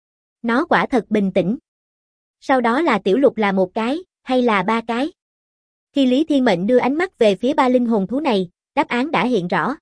Nó quả thật bình tĩnh. Sau đó là tiểu lục là một cái, hay là ba cái? Khi Lý Thiên Mệnh đưa ánh mắt về phía ba linh hồn thú này, đáp án đã hiện rõ.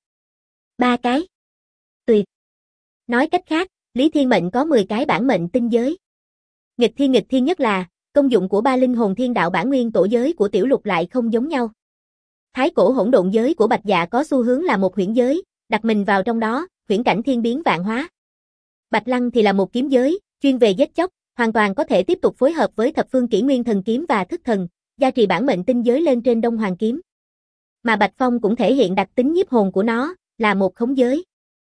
Ba cái. Tuyệt. Nói cách khác, Lý Thiên Mệnh có 10 cái bản mệnh tinh giới. Nghịch thiên nhất là, công dụng của ba linh hồn thiên đạo bản nguyên tổ giới của tiểu lục lại không giống nhau. Thái cổ hỗn độn giới của Bạch Dạ có xu hướng là một huyễn giới, đặt mình vào trong đó, huyễn cảnh thiên biến vạn hóa. Bạch Lăng thì là một kiếm giới, chuyên về giết chóc, hoàn toàn có thể tiếp tục phối hợp với thập phương kỷ nguyên thần kiếm và thức thần, gia trì bản mệnh tinh giới lên trên Đông Hoàng kiếm. Mà Bạch Phong cũng thể hiện đặc tính nhiếp hồn của nó, là một khống giới.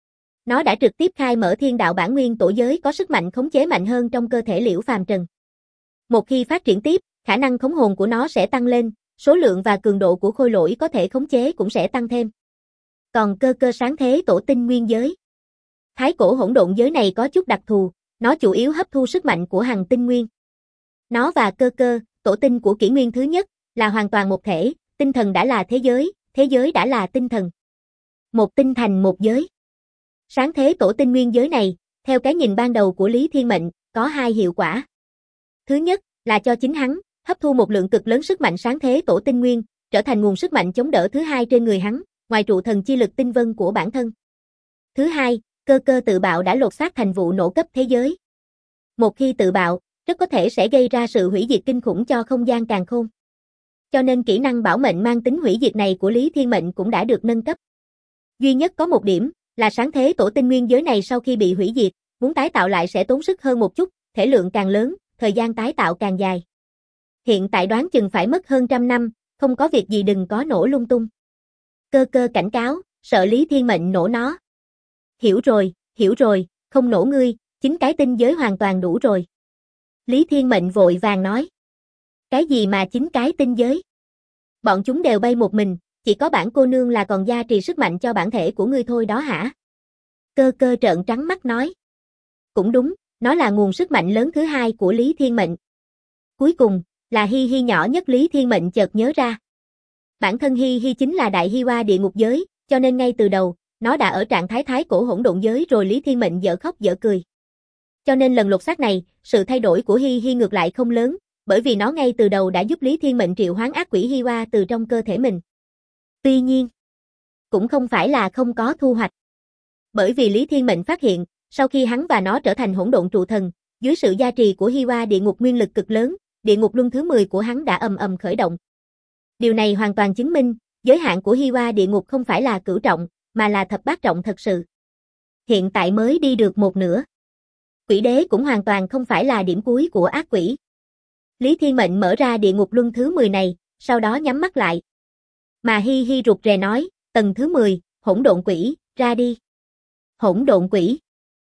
Nó đã trực tiếp khai mở thiên đạo bản nguyên tổ giới có sức mạnh khống chế mạnh hơn trong cơ thể Liễu Phàm Trần. Một khi phát triển tiếp, khả năng khống hồn của nó sẽ tăng lên, số lượng và cường độ của khôi lỗi có thể khống chế cũng sẽ tăng thêm. Còn cơ sáng thế tổ tinh nguyên giới. Thái cổ hỗn độn giới này có chút đặc thù, nó chủ yếu hấp thu sức mạnh của hằng tinh nguyên. Nó và cơ, tổ tinh của kỷ nguyên thứ nhất, là hoàn toàn một thể, tinh thần đã là thế giới đã là tinh thần. Một tinh thành một giới. Sáng thế tổ tinh nguyên giới này, theo cái nhìn ban đầu của Lý Thiên Mệnh, có hai hiệu quả. Thứ nhất, là cho chính hắn, hấp thu một lượng cực lớn sức mạnh sáng thế tổ tinh nguyên, trở thành nguồn sức mạnh chống đỡ thứ hai trên người hắn, ngoài trụ thần chi lực tinh vân của bản thân. Thứ hai, cơ tự bạo đã lột xác thành vụ nổ cấp thế giới. Một khi tự bạo, rất có thể sẽ gây ra sự hủy diệt kinh khủng cho không gian càn khôn. Cho nên kỹ năng bảo mệnh mang tính hủy diệt này của Lý Thiên Mệnh cũng đã được nâng cấp. Duy nhất có một điểm, là sáng thế tổ tinh nguyên giới này sau khi bị hủy diệt, muốn tái tạo lại sẽ tốn sức hơn một chút, thể lượng càng lớn, thời gian tái tạo càng dài. Hiện tại đoán chừng phải mất hơn 100 năm, không có việc gì đừng có nổ lung tung. Cơ cảnh cáo, sợ Lý Thiên Mệnh nổ nó. Hiểu rồi, không nổ ngươi, 9 cái tinh giới hoàn toàn đủ rồi. Lý Thiên Mệnh vội vàng nói. Cái gì mà 9 cái tinh giới? Bọn chúng đều bay một mình, chỉ có bản cô nương là còn gia trì sức mạnh cho bản thể của ngươi thôi đó hả? Cơ trợn trắng mắt nói. Cũng đúng, nó là nguồn sức mạnh lớn thứ hai của Lý Thiên Mệnh. Cuối cùng, là Hi nhỏ nhất Lý Thiên Mệnh chợt nhớ ra. Bản thân Hi chính là đại Hi Hoa địa ngục giới, cho nên ngay từ đầu, nó đã ở trạng thái thái cổ hỗn độn giới rồi Lý Thiên Mệnh dở khóc dở cười. Cho nên lần lột xác này, sự thay đổi của Hi ngược lại không lớn, bởi vì nó ngay từ đầu đã giúp Lý Thiên Mệnh triệu hoán ác quỷ Hi Hoa từ trong cơ thể mình. Tuy nhiên, cũng không phải là không có thu hoạch. Bởi vì Lý Thiên Mệnh phát hiện, sau khi hắn và nó trở thành hỗn độn trụ thần, dưới sự gia trì của Hi Hoa địa ngục nguyên lực cực lớn, địa ngục luân thứ 10 của hắn đã ầm khởi động. Điều này hoàn toàn chứng minh, giới hạn của Hi Hoa địa ngục không phải là cửu trọng, mà là thập bát trọng thật sự. Hiện tại mới đi được một nửa. Quỷ đế cũng hoàn toàn không phải là điểm cuối của ác quỷ. Lý Thiên Mệnh mở ra địa ngục luân thứ 10 này, sau đó nhắm mắt lại. Mà Hi rụt rè nói, tầng thứ 10, hỗn độn quỷ, ra đi. Hỗn độn quỷ.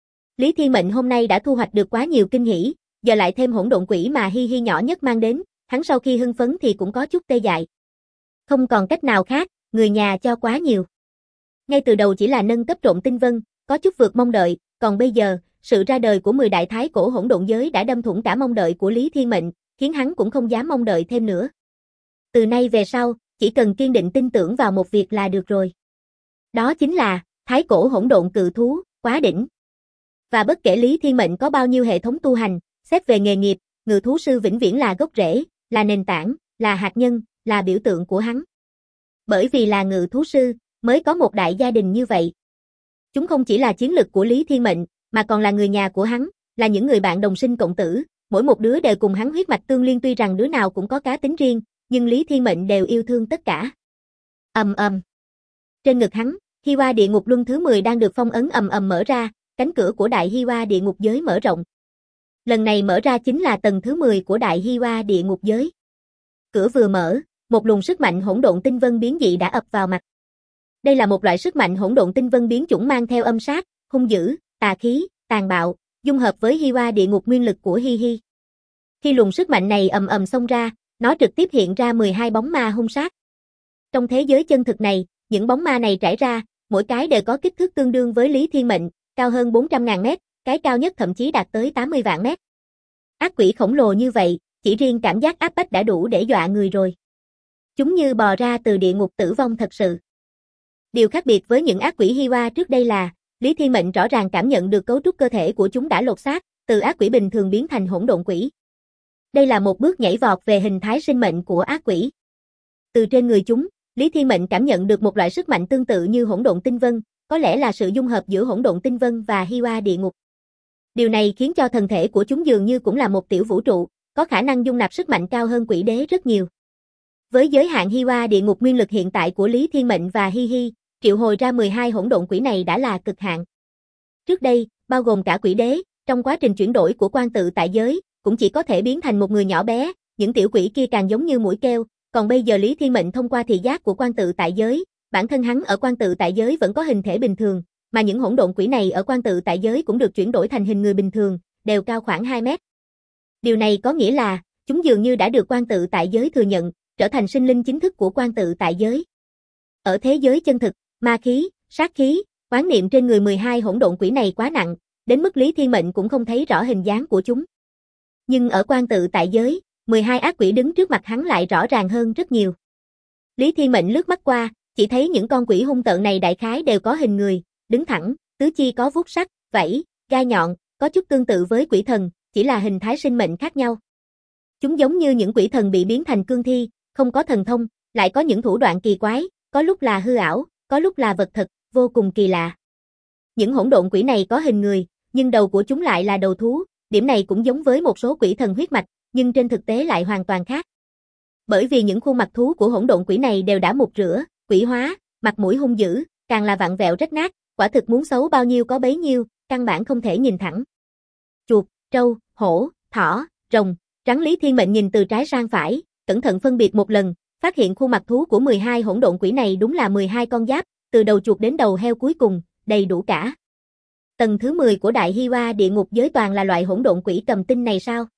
Lý Thiên Mệnh hôm nay đã thu hoạch được quá nhiều kinh hỉ, giờ lại thêm hỗn độn quỷ mà Hi Hi nhỏ nhất mang đến, hắn sau khi hưng phấn thì cũng có chút tê dại. Không còn cách nào khác, người nhà cho quá nhiều. Ngay từ đầu chỉ là nâng cấp trộn tinh vân, có chút vượt mong đợi, còn bây giờ, sự ra đời của 10 đại thái cổ hỗn độn giới đã đâm thủng cả mong đợi của Lý Thiên Mệnh, khiến hắn cũng không dám mong đợi thêm nữa. Từ nay về sau, chỉ cần kiên định tin tưởng vào một việc là được rồi. Đó chính là, thái cổ hỗn độn cự thú, quá đỉnh. Và bất kể Lý Thiên Mệnh có bao nhiêu hệ thống tu hành, xét về nghề nghiệp, ngự thú sư vĩnh viễn là gốc rễ, là nền tảng, là hạt nhân, là biểu tượng của hắn. Bởi vì là ngự thú sư, mới có một đại gia đình như vậy. Chúng không chỉ là chiến lực của Lý Thiên Mệnh, mà còn là người nhà của hắn, là những người bạn đồng sinh cộng tử, mỗi một đứa đều cùng hắn huyết mạch tương liên, tuy rằng đứa nào cũng có cá tính riêng, nhưng Lý Thiên Mệnh đều yêu thương tất cả. Ầm ầm. Trên ngực hắn, Hi Hoa địa ngục luân thứ 10 đang được phong ấn ầm ầm mở ra, cánh cửa của đại Hi Hoa địa ngục giới mở rộng. Lần này mở ra chính là tầng thứ 10 của đại Hi Hoa địa ngục giới. Cửa vừa mở, một luồng sức mạnh hỗn độn tinh vân biến dị đã ập vào mặt. Đây là một loại sức mạnh hỗn độn tinh vân biến chủng mang theo âm sát, hung dữ, tà khí, tàn bạo, dung hợp với Hi Hoa địa ngục nguyên lực của Hi Hi. Khi luồng sức mạnh này ầm ầm xông ra, nó trực tiếp hiện ra 12 bóng ma hung sát. Trong thế giới chân thực này, những bóng ma này trải ra, mỗi cái đều có kích thước tương đương với Lý Thiên Mệnh, cao hơn 400.000 mét, cái cao nhất thậm chí đạt tới 80 vạn mét. Ác quỷ khổng lồ như vậy, chỉ riêng cảm giác áp bách đã đủ để dọa người rồi. Chúng như bò ra từ địa ngục tử vong thật sự. Điều khác biệt với những ác quỷ Hi Hoa trước đây là, Lý Thiên Mệnh rõ ràng cảm nhận được cấu trúc cơ thể của chúng đã lột xác, từ ác quỷ bình thường biến thành hỗn độn quỷ. Đây là một bước nhảy vọt về hình thái sinh mệnh của ác quỷ. Từ trên người chúng, Lý Thiên Mệnh cảm nhận được một loại sức mạnh tương tự như hỗn độn tinh vân, có lẽ là sự dung hợp giữa hỗn độn tinh vân và Hi Hoa địa ngục. Điều này khiến cho thân thể của chúng dường như cũng là một tiểu vũ trụ, có khả năng dung nạp sức mạnh cao hơn quỷ đế rất nhiều. Với giới hạn Hi Hoa địa ngục nguyên lực hiện tại của Lý Thiên Mệnh và Hi Hi, triệu hồi ra 12 hỗn độn quỷ này đã là cực hạn. Trước đây, bao gồm cả quỷ đế, trong quá trình chuyển đổi của quan tự tại giới, cũng chỉ có thể biến thành một người nhỏ bé, những tiểu quỷ kia càng giống như mũi keo, còn bây giờ Lý Thiên Mệnh thông qua thị giác của quan tự tại giới, bản thân hắn ở quan tự tại giới vẫn có hình thể bình thường, mà những hỗn độn quỷ này ở quan tự tại giới cũng được chuyển đổi thành hình người bình thường, đều cao khoảng 2 mét. Điều này có nghĩa là, chúng dường như đã được quan tự tại giới thừa nhận, trở thành sinh linh chính thức của quan tự tại giới. Ở thế giới chân thực, ma khí, sát khí, oán niệm trên người 12 hỗn độn quỷ này quá nặng, đến mức Lý Thiên Mệnh cũng không thấy rõ hình dáng của chúng. Nhưng ở quan tự tại giới, 12 ác quỷ đứng trước mặt hắn lại rõ ràng hơn rất nhiều. Lý Thiên Mệnh lướt mắt qua, chỉ thấy những con quỷ hung tợn này đại khái đều có hình người, đứng thẳng, tứ chi có vuốt sắc, vảy, gai nhọn, có chút tương tự với quỷ thần, chỉ là hình thái sinh mệnh khác nhau. Chúng giống như những quỷ thần bị biến thành cương thi, không có thần thông, lại có những thủ đoạn kỳ quái, có lúc là hư ảo, có lúc là vật thật, vô cùng kỳ lạ. Những hỗn độn quỷ này có hình người, nhưng đầu của chúng lại là đầu thú, điểm này cũng giống với một số quỷ thần huyết mạch, nhưng trên thực tế lại hoàn toàn khác. Bởi vì những khuôn mặt thú của hỗn độn quỷ này đều đã mục rửa, quỷ hóa, mặt mũi hung dữ, càng là vặn vẹo rách nát, quả thực muốn xấu bao nhiêu có bấy nhiêu, căn bản không thể nhìn thẳng. Chuột, trâu, hổ, thỏ, rồng, rắn. Lý Thiên Mệnh nhìn từ trái sang phải, cẩn thận phân biệt một lần, phát hiện khuôn mặt thú của 12 hỗn độn quỷ này đúng là 12 con giáp, từ đầu chuột đến đầu heo cuối cùng, đầy đủ cả. Tầng thứ 10 của đại Hi Hoa địa ngục giới toàn là loại hỗn độn quỷ cầm tinh này sao?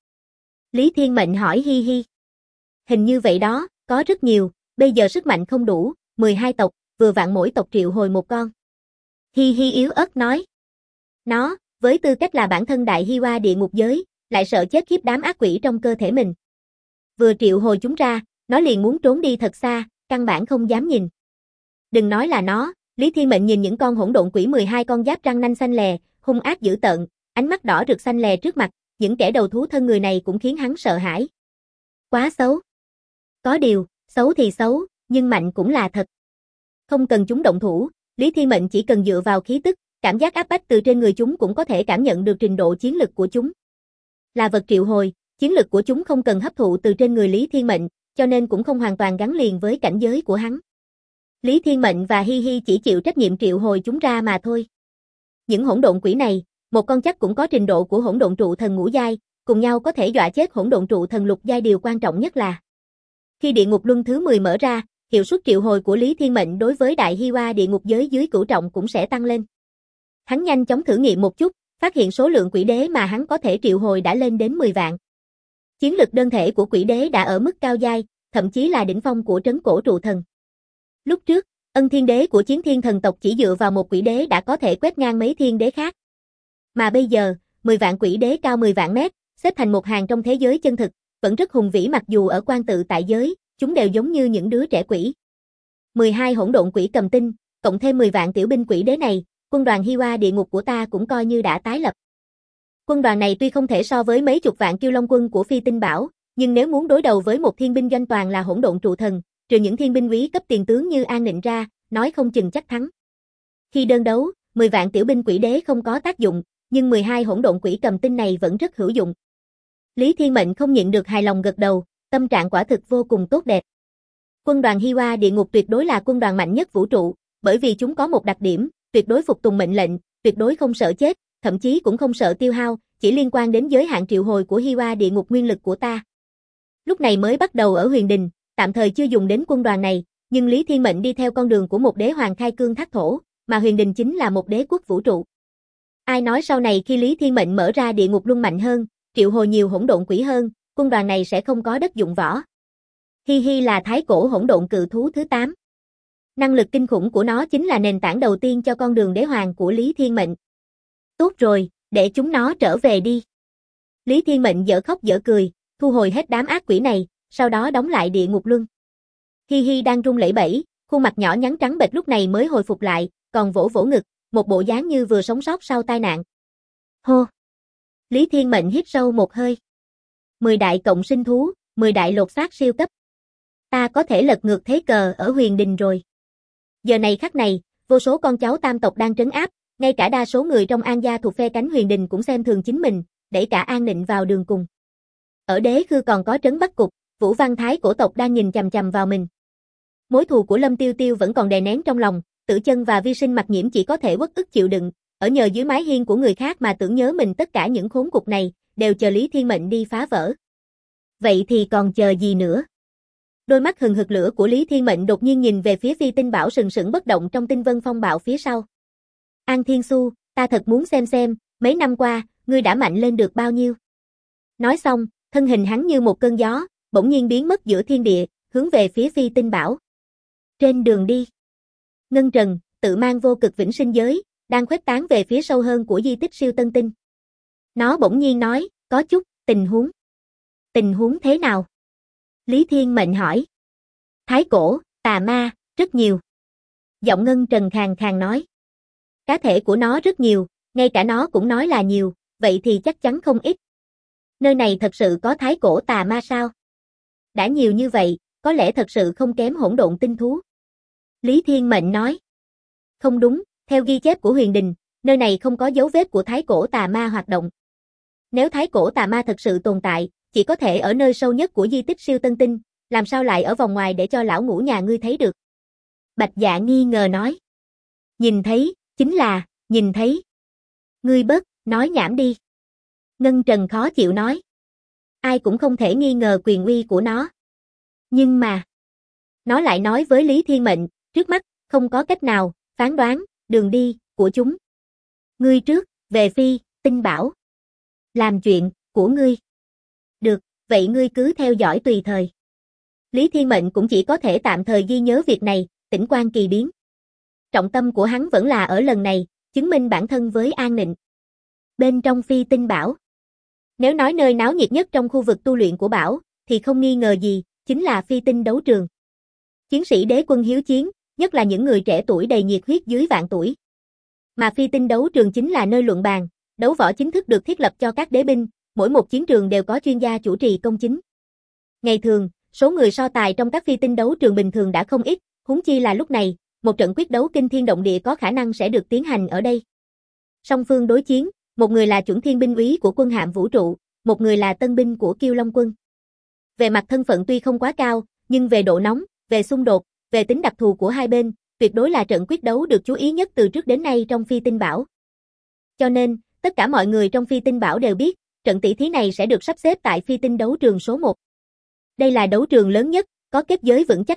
Lý Thiên Mệnh hỏi Hi Hi. Hình như vậy đó, có rất nhiều, bây giờ sức mạnh không đủ, 12 tộc, vừa vặn mỗi tộc triệu hồi một con. Hi Hi yếu ớt nói. Nó, với tư cách là bản thân đại Hi Hoa địa ngục giới, lại sợ chết khiếp đám ác quỷ trong cơ thể mình. Vừa triệu hồi chúng ra, nó liền muốn trốn đi thật xa, căn bản không dám nhìn. Đừng nói là nó, Lý Thiên Mệnh nhìn những con hỗn độn quỷ 12 con giáp răng nanh xanh lè, hung ác dữ tợn, ánh mắt đỏ rực xanh lè trước mặt, những kẻ đầu thú thân người này cũng khiến hắn sợ hãi. Quá xấu. Có điều, xấu thì xấu, nhưng mạnh cũng là thật. Không cần chúng động thủ, Lý Thiên Mệnh chỉ cần dựa vào khí tức, cảm giác áp bách từ trên người chúng cũng có thể cảm nhận được trình độ chiến lực của chúng. Là vật triệu hồi, chiến lực của chúng không cần hấp thụ từ trên người Lý Thiên Mệnh, cho nên cũng không hoàn toàn gắn liền với cảnh giới của hắn. Lý Thiên Mệnh và Hi Hi chỉ chịu trách nhiệm triệu hồi chúng ra mà thôi. Những hỗn độn quỷ này, một con chắc cũng có trình độ của hỗn độn trụ thần ngũ giai, cùng nhau có thể dọa chết hỗn độn trụ thần lục giai. Điều quan trọng nhất là khi địa ngục luân thứ 10 mở ra, hiệu suất triệu hồi của Lý Thiên Mệnh đối với Đại Hi Hoa địa ngục giới dưới cửu trọng cũng sẽ tăng lên. Hắn nhanh chóng thử nghiệm một chút, phát hiện số lượng quỷ đế mà hắn có thể triệu hồi đã lên đến 10 vạn. Chiến lực đơn thể của quỷ đế đã ở mức cao giai, thậm chí là đỉnh phong của trấn cổ trụ thần. Lúc trước, Ân Thiên Đế của Chiến Thiên thần tộc chỉ dựa vào một quỷ đế đã có thể quét ngang mấy thiên đế khác. Mà bây giờ, 10 vạn quỷ đế cao 10 vạn mét, xếp thành một hàng trong thế giới chân thực, vẫn rất hùng vĩ mặc dù ở quan tự tại giới, chúng đều giống như những đứa trẻ quỷ. 12 hỗn độn quỷ cầm tinh, cộng thêm 10 vạn tiểu binh quỷ đế này, quân đoàn Hi Hoa địa ngục của ta cũng coi như đã tái lập. Quân đoàn này tuy không thể so với mấy chục vạn Kiêu Long quân của Phi Tinh Bảo, nhưng nếu muốn đối đầu với một thiên binh doanh toàn là hỗn độn trụ thần, trừ những thiên binh quý cấp tiền tướng như An Nịnh ra, nói không chừng chắc thắng. Khi đơn đấu, 10 vạn tiểu binh quỷ đế không có tác dụng, nhưng 12 hỗn độn quỷ cầm tinh này vẫn rất hữu dụng. Lý Thiên Mệnh không nhịn được hài lòng gật đầu, tâm trạng quả thực vô cùng tốt đẹp. Quân đoàn Hi Hoa địa ngục tuyệt đối là quân đoàn mạnh nhất vũ trụ, bởi vì chúng có một đặc điểm, tuyệt đối phục tùng mệnh lệnh, tuyệt đối không sợ chết, thậm chí cũng không sợ tiêu hao, chỉ liên quan đến giới hạn triệu hồi của Hi Hoa địa ngục nguyên lực của ta. Lúc này mới bắt đầu ở Huyền Đình, tạm thời chưa dùng đến quân đoàn này, nhưng Lý Thiên Mệnh đi theo con đường của một đế hoàng khai cương thác thổ, mà Huyền Đình chính là một đế quốc vũ trụ. Ai nói sau này khi Lý Thiên Mệnh mở ra địa ngục luân mạnh hơn, triệu hồi nhiều hỗn độn quỷ hơn, quân đoàn này sẽ không có đất dụng võ. Hi Hi là thái cổ hỗn độn cự thú thứ 8. Năng lực kinh khủng của nó chính là nền tảng đầu tiên cho con đường đế hoàng của Lý Thiên Mệnh. Tốt rồi, để chúng nó trở về đi. Lý Thiên Mệnh dở khóc dở cười, thu hồi hết đám ác quỷ này, sau đó đóng lại địa ngục luân. Hi Hi đang run lẩy bẩy, khuôn mặt nhỏ nhắn trắng bệch lúc này mới hồi phục lại, còn vỗ vỗ ngực, một bộ dáng như vừa sống sót sau tai nạn. Hô! Lý Thiên Mệnh hít sâu một hơi. 10 đại cộng sinh thú, 10 đại lột xác siêu cấp. Ta có thể lật ngược thế cờ ở Huyền Đình rồi. Giờ này khắc này, vô số con cháu tam tộc đang trấn áp, ngay cả đa số người trong An gia thuộc phe cánh Huyền Đình cũng xem thường chính mình, đẩy cả An Nịnh vào đường cùng. Ở Đế Khư còn có Trấn Bắc Cục, Vũ Văn Thái cổ tộc đang nhìn chằm chằm vào mình. Mối thù của Lâm Tiêu Tiêu vẫn còn đè nén trong lòng, Tử Chân và Vi Sinh Mặc Nhiễm chỉ có thể uất ức chịu đựng, ở nhờ dưới mái hiên của người khác mà tưởng nhớ mình tất cả những khốn cục này, đều chờ Lý Thiên Mệnh đi phá vỡ. Vậy thì còn chờ gì nữa? Đôi mắt hừng hực lửa của Lý Thiên Mệnh đột nhiên nhìn về phía Phi Tinh Bảo sừng sững bất động trong tinh vân phong bạo phía sau. An Thiên Xu, ta thật muốn xem, mấy năm qua, ngươi đã mạnh lên được bao nhiêu. Nói xong, thân hình hắn như một cơn gió, bỗng nhiên biến mất giữa thiên địa, hướng về phía Phi Tinh Bảo. Trên đường đi, Ngân Trần, tự mang vô cực vĩnh sinh giới, đang khuếch tán về phía sâu hơn của di tích siêu tân tinh. Nó bỗng nhiên nói, có chút, tình huống. Tình huống thế nào? Lý Thiên Mệnh hỏi. Thái cổ, tà ma, rất nhiều. Giọng Ngân Trần khàn khàn nói. Cá thể của nó rất nhiều, ngay cả nó cũng nói là nhiều, vậy thì chắc chắn không ít. Nơi này thật sự có thái cổ tà ma sao? Đã nhiều như vậy, có lẽ thật sự không kém hỗn độn tinh thú. Lý Thiên Mệnh nói. Không đúng, theo ghi chép của Huyền Đình, nơi này không có dấu vết của thái cổ tà ma hoạt động. Nếu thái cổ tà ma thật sự tồn tại, chỉ có thể ở nơi sâu nhất của di tích siêu tân tinh, làm sao lại ở vòng ngoài để cho lão ngũ nhà ngươi thấy được? Bạch Dạ nghi ngờ nói. Nhìn thấy, chính là, nhìn thấy. Ngươi bớt, nói nhảm đi. Ngân Trần khó chịu nói. Ai cũng không thể nghi ngờ quyền uy của nó. Nhưng mà, nó lại nói với Lý Thiên Mệnh, trước mắt, không có cách nào, phán đoán, đường đi, của chúng. Ngươi trước, về Phi, Tinh Bảo. Làm chuyện, của ngươi. Được, vậy ngươi cứ theo dõi tùy thời. Lý Thiên Mệnh cũng chỉ có thể tạm thời ghi nhớ việc này, tĩnh quan kỳ biến. Trọng tâm của hắn vẫn là ở lần này, chứng minh bản thân với An Nịnh. Bên trong Phi Tinh Bảo. Nếu nói nơi náo nhiệt nhất trong khu vực tu luyện của Bảo, thì không nghi ngờ gì, chính là Phi Tinh đấu trường. Chiến sĩ đế quân hiếu chiến, nhất là những người trẻ tuổi đầy nhiệt huyết dưới vạn tuổi. Mà Phi Tinh đấu trường chính là nơi luận bàn, đấu võ chính thức được thiết lập cho các đế binh, mỗi một chiến trường đều có chuyên gia chủ trì công chính. Ngày thường, số người so tài trong các phi tinh đấu trường bình thường đã không ít, huống chi là lúc này, một trận quyết đấu kinh thiên động địa có khả năng sẽ được tiến hành ở đây. Song phương đối chiến, một người là chuẩn thiên binh úy của quân hạm vũ trụ, một người là tân binh của Kiêu Long quân. Về mặt thân phận tuy không quá cao, nhưng về độ nóng, về xung đột, về tính đặc thù của hai bên, tuyệt đối là trận quyết đấu được chú ý nhất từ trước đến nay trong Phi Tinh Bảo. Cho nên, tất cả mọi người trong Phi Tinh Bảo đều biết, trận tỷ thí này sẽ được sắp xếp tại Phi Tinh đấu trường số 1. Đây là đấu trường lớn nhất, có kết giới vững chắc nhất,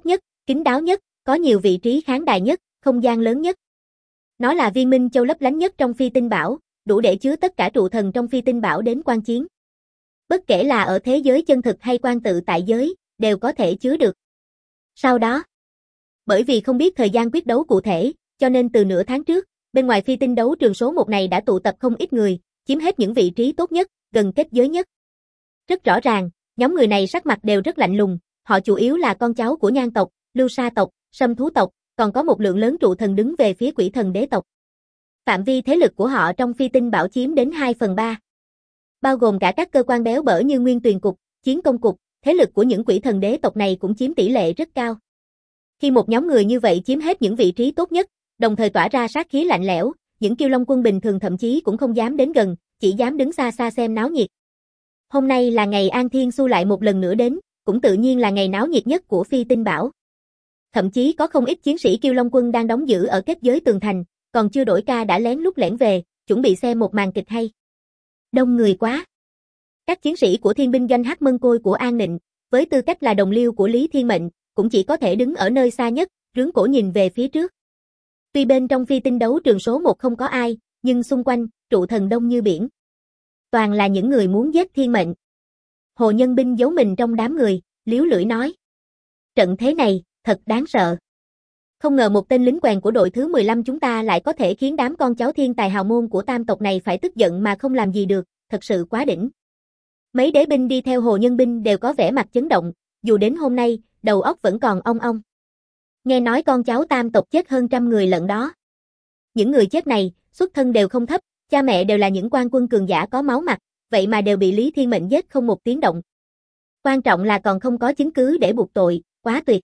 kín đáo nhất, có nhiều vị trí khán đài nhất, không gian lớn nhất. Nó là viên minh châu lấp lánh nhất trong phi tinh bảo, đủ để chứa tất cả trụ thần trong phi tinh bảo đến quan chiến. Bất kể là ở thế giới chân thực hay quan tự tại giới, đều có thể chứa được. Sau đó, bởi vì không biết thời gian quyết đấu cụ thể, cho nên từ nửa tháng trước, bên ngoài phi tinh đấu trường số 1 này đã tụ tập không ít người, chiếm hết những vị trí tốt nhất, gần kết giới nhất. Rất rõ ràng, nhóm người này sắc mặt đều rất lạnh lùng, họ chủ yếu là con cháu của Nhan tộc, Lưu Sa tộc, Sâm thú tộc, còn có một lượng lớn trụ thần đứng về phía Quỷ thần đế tộc. Phạm vi thế lực của họ trong phi tinh bảo chiếm đến 2/3. Bao gồm cả các cơ quan béo bở như Nguyên Tuyền cục, Chiến công cục, thế lực của những quỷ thần đế tộc này cũng chiếm tỷ lệ rất cao. Khi một nhóm người như vậy chiếm hết những vị trí tốt nhất, đồng thời tỏa ra sát khí lạnh lẽo, những Kiêu Long quân bình thường thậm chí cũng không dám đến gần, chỉ dám đứng xa xa xem náo nhiệt. Hôm nay là ngày An Thiên Xu lại một lần nữa đến, cũng tự nhiên là ngày náo nhiệt nhất của phi tinh bảo. Thậm chí có không ít chiến sĩ Kiêu Long quân đang đóng giữ ở kết giới tường thành, còn chưa đổi ca đã lén lút lẻn về, chuẩn bị xem một màn kịch hay. Đông người quá. Các chiến sĩ của Thiên binh doanh Hắc Mân Côi của An Nịnh, với tư cách là đồng liêu của Lý Thiên Mệnh, cũng chỉ có thể đứng ở nơi xa nhất, rướn cổ nhìn về phía trước. Tuy bên trong phi tinh đấu trường số 1 không có ai, nhưng xung quanh, trụ thần đông như biển. Toàn là những người muốn giết Thiên Mệnh. Hồ Nhân Binh giấu mình trong đám người, liếu lưỡi nói. Trận thế này, thật đáng sợ. Không ngờ một tên lính quèn của đội thứ 15 chúng ta lại có thể khiến đám con cháu thiên tài hào môn của tam tộc này phải tức giận mà không làm gì được, thật sự quá đỉnh. Mấy đế binh đi theo Hồ Nhân Binh đều có vẻ mặt chấn động, dù đến hôm nay, đầu óc vẫn còn ong ong. Nghe nói con cháu tam tộc chết hơn 100 người lận đó. Những người chết này, xuất thân đều không thấp, cha mẹ đều là những quan quân cường giả có máu mặt, vậy mà đều bị Lý Thiên Mệnh giết không một tiếng động. Quan trọng là còn không có chứng cứ để buộc tội, quá tuyệt.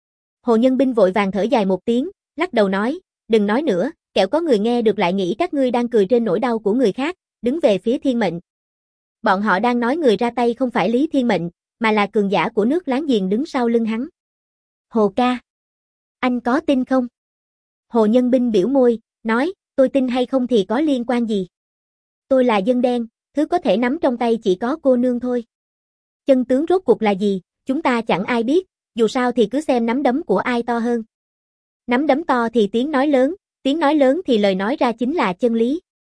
Hồ Nhân Binh vội vàng thở dài một tiếng, lắc đầu nói, đừng nói nữa, kẻo có người nghe được lại nghĩ các ngươi đang cười trên nỗi đau của người khác, đứng về phía Thiên Mệnh. Bọn họ đang nói người ra tay không phải Lý Thiên Mệnh, mà là cường giả của nước láng giềng đứng sau lưng hắn. Hồ ca, anh có tin không? Hồ Nhân Binh biểu môi, nói, tôi tin hay không thì có liên quan gì. Tôi là dân đen, thứ có thể nắm trong tay chỉ có cô nương thôi. Chân tướng rốt cuộc là gì, chúng ta chẳng ai biết, dù sao thì cứ xem nắm đấm của ai to hơn. Nắm đấm to thì tiếng nói lớn thì lời nói ra chính là chân lý.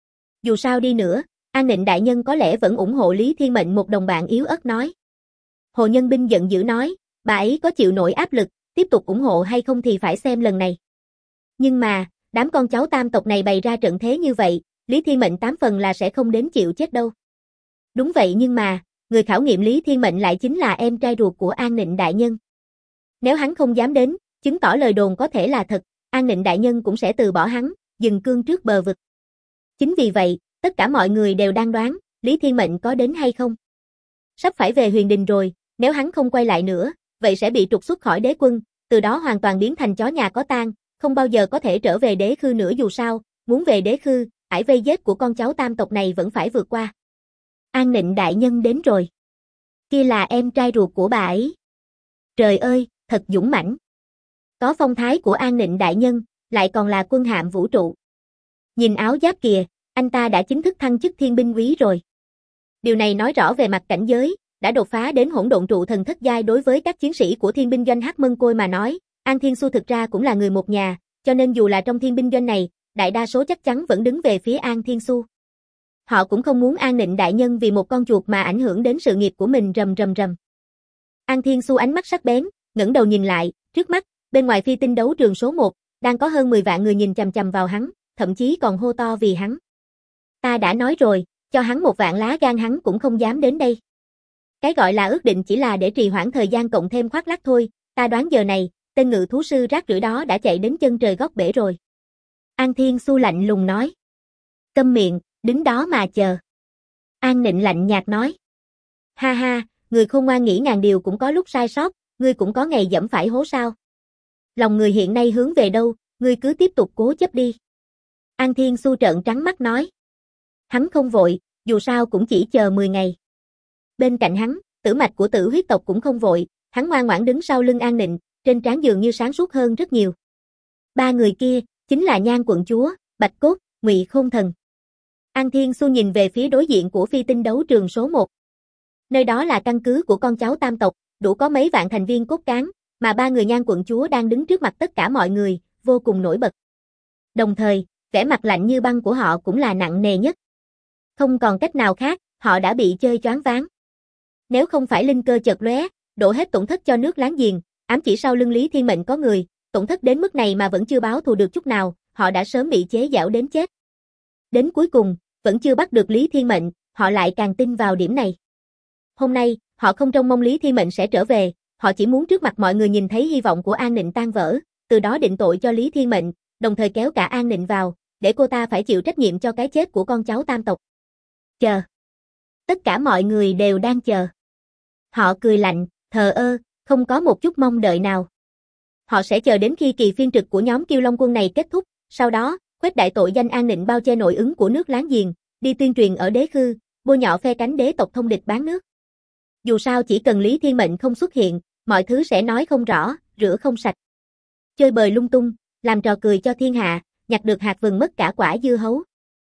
Dù sao đi nữa, An Nịnh đại nhân có lẽ vẫn ủng hộ Lý Thiên Mệnh, một đồng bạn yếu ớt nói. Hồ Nhân Binh giận dữ nói, bà ấy có chịu nổi áp lực, tiếp tục ủng hộ hay không thì phải xem lần này. Nhưng mà, đám con cháu tam tộc này bày ra trận thế như vậy, Lý Thiên Mệnh 8 phần là sẽ không đến chịu chết đâu. Đúng vậy, nhưng mà, người khảo nghiệm Lý Thiên Mệnh lại chính là em trai ruột của An Nịnh đại nhân. Nếu hắn không dám đến, chứng tỏ lời đồn có thể là thật, An Nịnh đại nhân cũng sẽ từ bỏ hắn, dừng cương trước bờ vực. Chính vì vậy, tất cả mọi người đều đang đoán, Lý Thiên Mệnh có đến hay không. Sắp phải về Huyền Đình rồi, nếu hắn không quay lại nữa, vậy sẽ bị trục xuất khỏi đế quân, từ đó hoàn toàn biến thành chó nhà có tang, không bao giờ có thể trở về đế khư nữa. Dù sao, muốn về đế khư, ải vây giết của con cháu tam tộc này vẫn phải vượt qua. An Nịnh đại nhân đến rồi. Kia là em trai ruột của bà ấy. Trời ơi, thật dũng mãnh. Có phong thái của An Nịnh đại nhân, lại còn là quân hạm vũ trụ. Nhìn áo giáp kìa, anh ta đã chính thức thăng chức thiên binh úy rồi. Điều này nói rõ về mặt cảnh giới, đã đột phá đến hỗn độn trụ thần thất giai. Đối với các chiến sĩ của Thiên binh doanh Hắc Mân Côi mà nói, An Thiên Xu thực ra cũng là người một nhà, cho nên dù là trong Thiên binh doanh này, đại đa số chắc chắn vẫn đứng về phía An Thiên Xu. Họ cũng không muốn An Nịnh đại nhân vì một con chuột mà ảnh hưởng đến sự nghiệp của mình. Rầm rầm rầm. An Thiên Xu ánh mắt sắc bén, ngẩng đầu nhìn lại, trước mắt, bên ngoài phi tinh đấu trường số 1, đang có hơn 10 vạn người nhìn chằm chằm vào hắn, thậm chí còn hô to vì hắn. Ta đã nói rồi, cho hắn 1 vạn lá gan hắn cũng không dám đến đây. Cái gọi là ước định chỉ là để trì hoãn thời gian cộng thêm khoác lác thôi, ta đoán giờ này, tên ngự thú sư rác rưởi đó đã chạy đến chân trời góc bể rồi. An Thiên Xu lạnh lùng nói. Câm miệng, đứng đó mà chờ. An Nịnh lạnh nhạt nói. Ha ha, người khôn ngoan nghĩ ngàn điều cũng có lúc sai sót, ngươi cũng có ngày dẫm phải hố sao. Lòng người hiện nay hướng về đâu, ngươi cứ tiếp tục cố chấp đi. An Thiên Xu trợn trắng mắt nói. Hắn không vội, dù sao cũng chỉ chờ 10 ngày. Bên cạnh hắn, tử mạch của Tử huyết tộc cũng không vội, hắn ngoan ngoãn đứng sau lưng An Nịnh, trên trán dường như sáng suốt hơn rất nhiều. 3 người kia, chính là Nhan quận chúa, Bạch Cốt, Ngụy Khôn Thần. An Thiên Xu nhìn về phía đối diện của phi tinh đấu trường số 1. Nơi đó là căn cứ của con cháu tam tộc, đủ có mấy vạn thành viên cốt cán, mà ba người Nhan quận chúa đang đứng trước mặt tất cả mọi người, vô cùng nổi bật. Đồng thời, vẻ mặt lạnh như băng của họ cũng là nặng nề nhất. Không còn cách nào khác, họ đã bị chơi choáng váng. Nếu không phải linh cơ chợt lóe, đổ hết tổn thất cho nước láng giềng, ám chỉ sau lưng Lý Thiên Mệnh có người, tổn thất đến mức này mà vẫn chưa báo thù được chút nào, họ đã sớm bị chế giễu đến chết. Đến cuối cùng, vẫn chưa bắt được Lý Thiên Mệnh, họ lại càng tin vào điểm này. Hôm nay, họ không trông mong Lý Thiên Mệnh sẽ trở về, họ chỉ muốn trước mặt mọi người nhìn thấy hy vọng của An Nịnh tan vỡ, từ đó định tội cho Lý Thiên Mệnh, đồng thời kéo cả An Nịnh vào, để cô ta phải chịu trách nhiệm cho cái chết của con cháu tam tộc. Chờ. Tất cả mọi người đều đang chờ. Họ cười lạnh, thờ ơ, không có một chút mong đợi nào. Họ sẽ chờ đến khi kỳ phiên trực của nhóm Kiêu Long quân này kết thúc, sau đó, khuếch đại tội danh An Nịnh bao che nội ứng của nước láng giềng, đi tuyên truyền ở đế khư, bôi nhọ phe cánh đế tộc thông địch bán nước. Dù sao chỉ cần Lý Thiên Mệnh không xuất hiện, mọi thứ sẽ nói không rõ, rửa không sạch. Chơi bời lung tung, làm trò cười cho thiên hạ, nhặt được hạt vừng mất cả quả dưa hấu.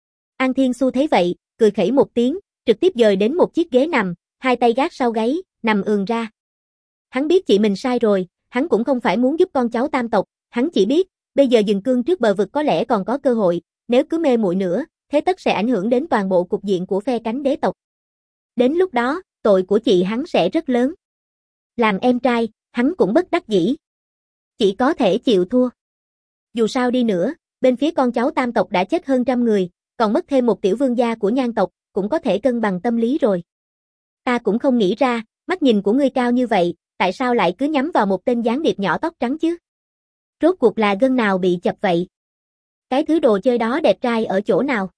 An Thiên Xu thấy vậy, cười khẩy một tiếng, trực tiếp dời đến một chiếc ghế nằm, hai tay gác sau gáy, nằm ườn ra. Hắn biết chị mình sai rồi, hắn cũng không phải muốn giúp con cháu tam tộc, hắn chỉ biết, bây giờ dừng cương trước bờ vực có lẽ còn có cơ hội, nếu cứ mê muội nữa, thế tất sẽ ảnh hưởng đến toàn bộ cục diện của phe cánh đế tộc. Đến lúc đó, tội của chị hắn sẽ rất lớn. Làm em trai, hắn cũng bất đắc dĩ. Chỉ có thể chịu thua. Dù sao đi nữa, bên phía con cháu tam tộc đã chết hơn 100 người, còn mất thêm một tiểu vương gia của Nhan tộc, cũng có thể cân bằng tâm lý rồi. Ta cũng không nghĩ ra, mắt nhìn của ngươi cao như vậy, tại sao lại cứ nhắm vào một tên gián điệp nhỏ tóc trắng chứ? Rốt cuộc là gân nào bị chập vậy? Cái thứ đồ chơi đó đẹp trai ở chỗ nào?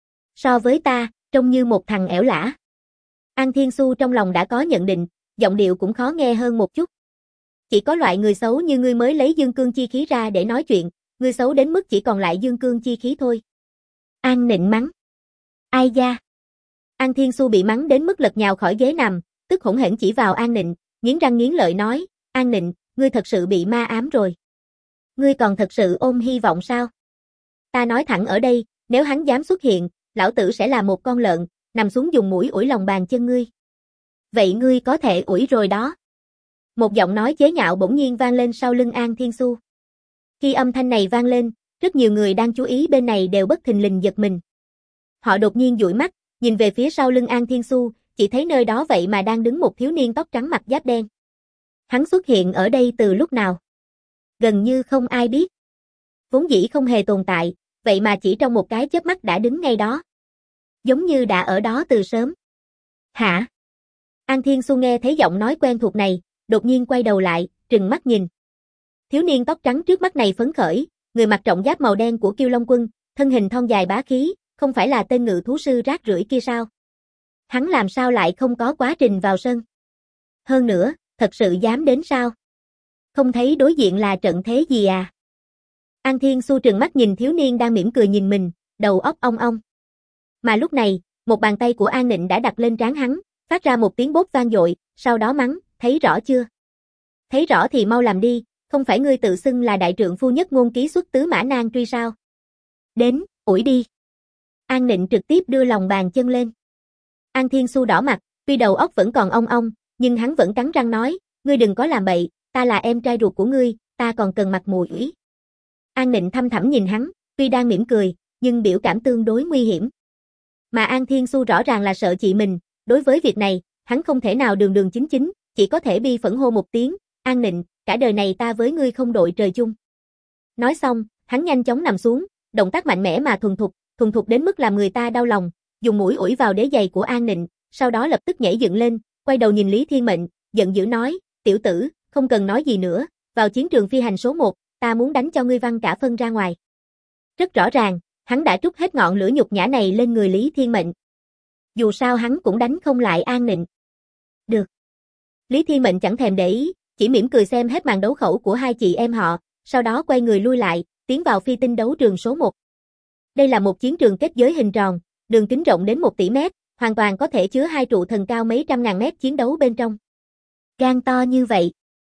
So với ta, trông như một thằng ẻo lả. An Thiên Xu trong lòng đã có nhận định, giọng điệu cũng khó nghe hơn một chút. Chỉ có loại người xấu như ngươi mới lấy dương cương chi khí ra để nói chuyện, ngươi xấu đến mức chỉ còn lại dương cương chi khí thôi. An Nịnh mắng. Ai da? An Thiên Xu bị mắng đến mức lật nhào khỏi ghế nằm, tức hỗn hển chỉ vào An Nịnh, nghiến răng nghiến lợi nói, An Nịnh, ngươi thật sự bị ma ám rồi. Ngươi còn thật sự ôm hy vọng sao? Ta nói thẳng ở đây, nếu hắn dám xuất hiện, lão tử sẽ là một con lợn, nằm xuống dùng mũi ủi lòng bàn chân ngươi. Vậy ngươi có thể ủi rồi đó. Một giọng nói chế nhạo bỗng nhiên vang lên sau lưng An Thiên Xu. Khi âm thanh này vang lên, rất nhiều người đang chú ý bên này đều bất thình lình giật mình. Họ đột nhiên dụi mắt, nhìn về phía sau lưng An Thiên Xu, chỉ thấy nơi đó vậy mà đang đứng một thiếu niên tóc trắng mặc giáp đen. Hắn xuất hiện ở đây từ lúc nào? Gần như không ai biết. Vốn dĩ không hề tồn tại, vậy mà chỉ trong một cái chớp mắt đã đứng ngay đó. Giống như đã ở đó từ sớm. Hả? An Thiên Xu nghe thấy giọng nói quen thuộc này, đột nhiên quay đầu lại, trừng mắt nhìn. Thiếu niên tóc trắng trước mắt này phấn khởi, người mặc trọng giáp màu đen của Kiêu Long quân, thân hình thon dài bá khí, không phải là tên ngự thú sư rác rưởi kia sao? Hắn làm sao lại không có quá trình vào sân? Hơn nữa, thật sự dám đến sao? Không thấy đối diện là trận thế gì à? An Thiên Xu trừng mắt nhìn thiếu niên đang mỉm cười nhìn mình, đầu óc ong ong. Mà lúc này, một bàn tay của An Nịnh đã đặt lên trán hắn, phát ra một tiếng bốp vang dội, sau đó mắng, thấy rõ chưa? Thấy rõ thì mau làm đi, không phải ngươi tự xưng là đại trượng phu nhất ngôn ký xuất tứ mã nan truy sao? Đến, ủi đi. An Nịnh trực tiếp đưa lòng bàn chân lên. An Thiên Xu đỏ mặt, tuy đầu óc vẫn còn ong ong, nhưng hắn vẫn cắn răng nói, ngươi đừng có làm bậy, ta là em trai ruột của ngươi, ta còn cần mặt mũi. An Nịnh thăm thẳm nhìn hắn, tuy đang mỉm cười, nhưng biểu cảm tương đối nguy hiểm. Mà An Thiên Xu rõ ràng là sợ chị mình, đối với việc này, hắn không thể nào đường đường chính chính, chỉ có thể bi phẫn hô một tiếng, An Nịnh, cả đời này ta với ngươi không đội trời chung. Nói xong, hắn nhanh chóng nằm xuống, động tác mạnh mẽ mà thuần thục đến mức làm người ta đau lòng, dùng mũi ủi vào đế giày của An Nịnh, sau đó lập tức nhảy dựng lên, quay đầu nhìn Lý Thiên Mệnh, giận dữ nói, tiểu tử, không cần nói gì nữa, vào chiến trường phi hành số 1, ta muốn đánh cho ngươi văng cả phân ra ngoài. Rất rõ ràng, hắn đã trút hết ngọn lửa nhục nhã này lên người Lý Thiên Mệnh. Dù sao hắn cũng đánh không lại An Nịnh. Được. Lý Thiên Mệnh chẳng thèm để ý, chỉ mỉm cười xem hết màn đấu khẩu của hai chị em họ, sau đó quay người lui lại, tiến vào phi tinh đấu trường số 1. Đây là một chiến trường kết giới hình tròn, đường kính rộng đến 1 tỷ mét, hoàn toàn có thể chứa hai trụ thần cao mấy trăm ngàn mét chiến đấu bên trong. Gan to như vậy.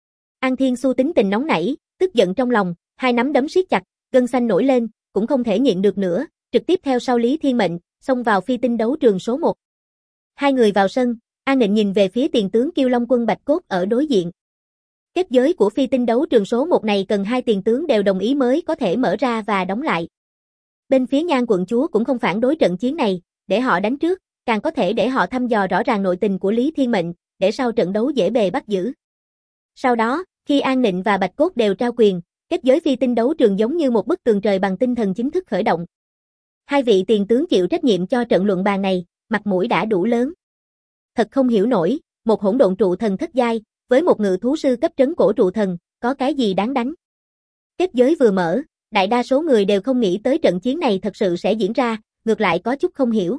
An Thiên Xu tính tình nóng nảy, tức giận trong lòng, hai nắm đấm siết chặt, gân xanh nổi lên, cũng không thể nhịn được nữa, trực tiếp theo sau Lý Thiên Mệnh, xông vào phi tinh đấu trường số 1. Hai người vào sân, An Nịnh nhìn về phía tiền tướng Kiêu Long quân Bạch Cốt ở đối diện. Kết giới của phi tinh đấu trường số 1 này cần 2 tiền tướng đều đồng ý mới có thể mở ra và đóng lại. Bên phía Nhan quận chúa cũng không phản đối trận chiến này, để họ đánh trước, càng có thể để họ thăm dò rõ ràng nội tình của Lý Thiên Mệnh, để sau trận đấu dễ bề bắt giữ. Sau đó, khi An Nịnh và Bạch Cốt đều trao quyền, kết giới phi tinh đấu trường giống như một bức tường trời bằng tinh thần chính thức khởi động. Hai vị tiền tướng chịu trách nhiệm cho trận luận bàn này, mặt mũi đã đủ lớn. Thật không hiểu nổi, một hỗn độn trụ thần thất giai, với một ngự thú sư cấp trấn cổ trụ thần, có cái gì đáng đánh. Kết giới vừa mở, đại đa số người đều không nghĩ tới trận chiến này thật sự sẽ diễn ra, ngược lại có chút không hiểu.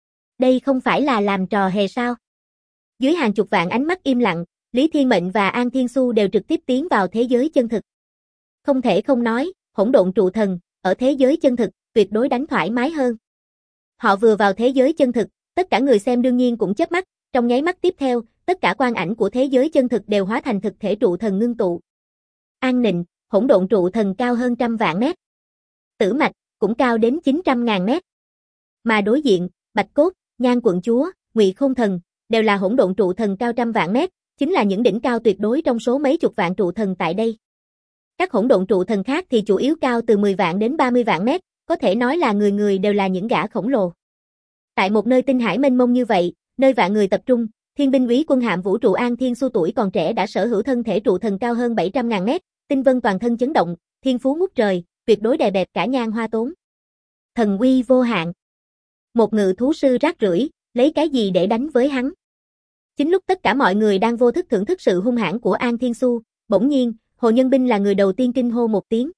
Đây không phải là làm trò hề sao? Dưới hàng chục vạn ánh mắt im lặng, Lý Thiên Mệnh và An Thiên Xu đều trực tiếp tiến vào thế giới chân thực. Không thể không nói, hỗn độn trụ thần, ở thế giới chân thực, tuyệt đối đánh thoải mái hơn. Họ vừa vào thế giới chân thực, tất cả người xem đương nhiên cũng chớp mắt, trong nháy mắt tiếp theo, tất cả quang ảnh của thế giới chân thực đều hóa thành thực thể trụ thần ngưng tụ. An Nịnh, hỗn độn trụ thần cao hơn 100.000 mét. Tử Mạch, cũng cao đến 900.000 mét. Mà đối diện, Bạch Cốt, Nhan quận chúa, Ngụy Khôn thần, đều là hỗn độn trụ thần cao 100.000 mét, chính là những đỉnh cao tuyệt đối trong số mấy chục vạn trụ thần tại đây. Các hỗn độn trụ thần khác thì chủ yếu cao từ 10 vạn đến 30 vạn mét, có thể nói là người người đều là những gã khổng lồ. Tại một nơi tinh hải mênh mông như vậy, nơi vạn người tập trung, Thiên binh úy quân hạm vũ trụ An Thiên Xu tuổi còn trẻ đã sở hữu thân thể trụ thần cao hơn 700.000 mét, tinh vân toàn thân chấn động, thiên phú ngút trời, tuyệt đối đè bẹp cả Nhan Hoa Tốn. Thần uy vô hạn. Một ngự thú sư rác rưởi, lấy cái gì để đánh với hắn? Chính lúc tất cả mọi người đang vô thức thưởng thức sự hung hãn của An Thiên Xu, bỗng nhiên, Hồ Nhân Binh là người đầu tiên kinh hô một tiếng.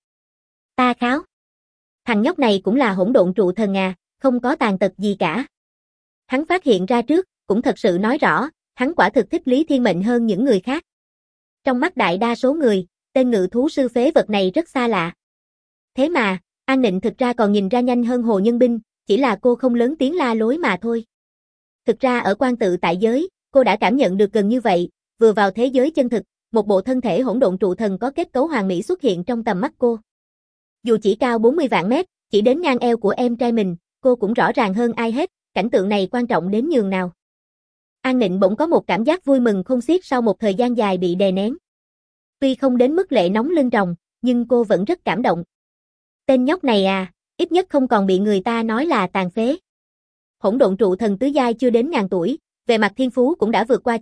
Ta kháo. Thằng nhóc này cũng là hỗn độn trụ thần à, không có tàn tật gì cả. Hắn phát hiện ra trước, cũng thật sự nói rõ, hắn quả thực thích Lý Thiên Mệnh hơn những người khác. Trong mắt đại đa số người, tên ngự thú sư phế vật này rất xa lạ. Thế mà, An Nịnh thực ra còn nhìn ra nhanh hơn Hồ Nhân Binh, chỉ là cô không lớn tiếng la lối mà thôi. Thực ra ở quan tự tại giới, cô đã cảm nhận được gần như vậy, vừa vào thế giới chân thực, một bộ thân thể hỗn độn trụ thần có kết cấu hoàn mỹ xuất hiện trong tầm mắt cô. Dù chỉ cao 40 vạn mét, chỉ đến ngang eo của em trai mình, cô cũng rõ ràng hơn ai hết, cảnh tượng này quan trọng đến nhường nào. An Nịnh bỗng có một cảm giác vui mừng không xiết sau một thời gian dài bị đè nén. Tuy không đến mức lệ nóng lưng tròng, nhưng cô vẫn rất cảm động. Tên nhóc này à, ít nhất không còn bị người ta nói là tàn phế. Hỗn độn trụ thần tứ giai chưa đến ngàn tuổi, về mặt thiên phú cũng đã vượt qua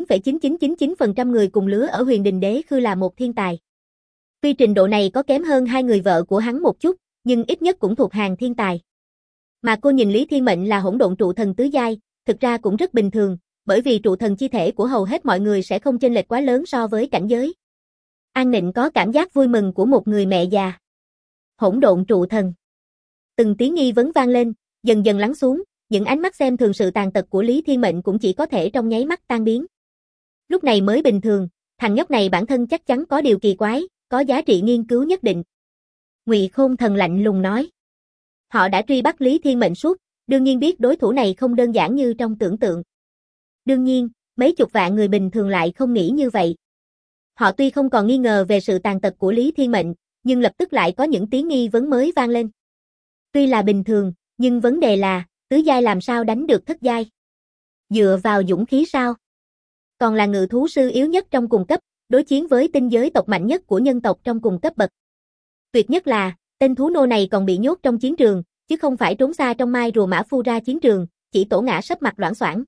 99,9999% người cùng lứa ở Huyền Đình Đế Khư là một thiên tài. Tuy trình độ này có kém hơn hai người vợ của hắn một chút, nhưng ít nhất cũng thuộc hàng thiên tài. Mà cô nhìn Lý Thiên Mệnh là hỗn độn trụ thần tứ giai, thực ra cũng rất bình thường, bởi vì trụ thần chi thể của hầu hết mọi người sẽ không chênh lệch quá lớn so với cảnh giới. An Nịnh có cảm giác vui mừng của một người mẹ già. Hỗn độn trụ thần. Từng tiếng nghi vấn vang lên, dần dần lắng xuống, những ánh mắt xem thường sự tàn tật của Lý Thiên Mệnh cũng chỉ có thể trong nháy mắt tan biến. Lúc này mới bình thường, thằng nhóc này bản thân chắc chắn có điều kỳ quái, có giá trị nghiên cứu nhất định. Ngụy Khôn thần lạnh lùng nói. Họ đã truy bắt Lý Thiên Mệnh suốt, đương nhiên biết đối thủ này không đơn giản như trong tưởng tượng. Đương nhiên, mấy chục vạn người bình thường lại không nghĩ như vậy. Họ tuy không còn nghi ngờ về sự tàn tật của Lý Thiên Mệnh, nhưng lập tức lại có những tiếng nghi vấn mới vang lên. Tuy là bình thường, nhưng vấn đề là, tứ giai làm sao đánh được thất giai? Dựa vào dũng khí sao? Còn là ngự thú sư yếu nhất trong cùng cấp, đối chiến với tinh giới tộc mạnh nhất của nhân tộc trong cùng cấp bậc. Tuyệt nhất là, tên thú nô này còn bị nhốt trong chiến trường, chứ không phải trốn xa trong mai rùa mã phu ra chiến trường, chỉ tổ ngã sấp mặt loảng xoảng.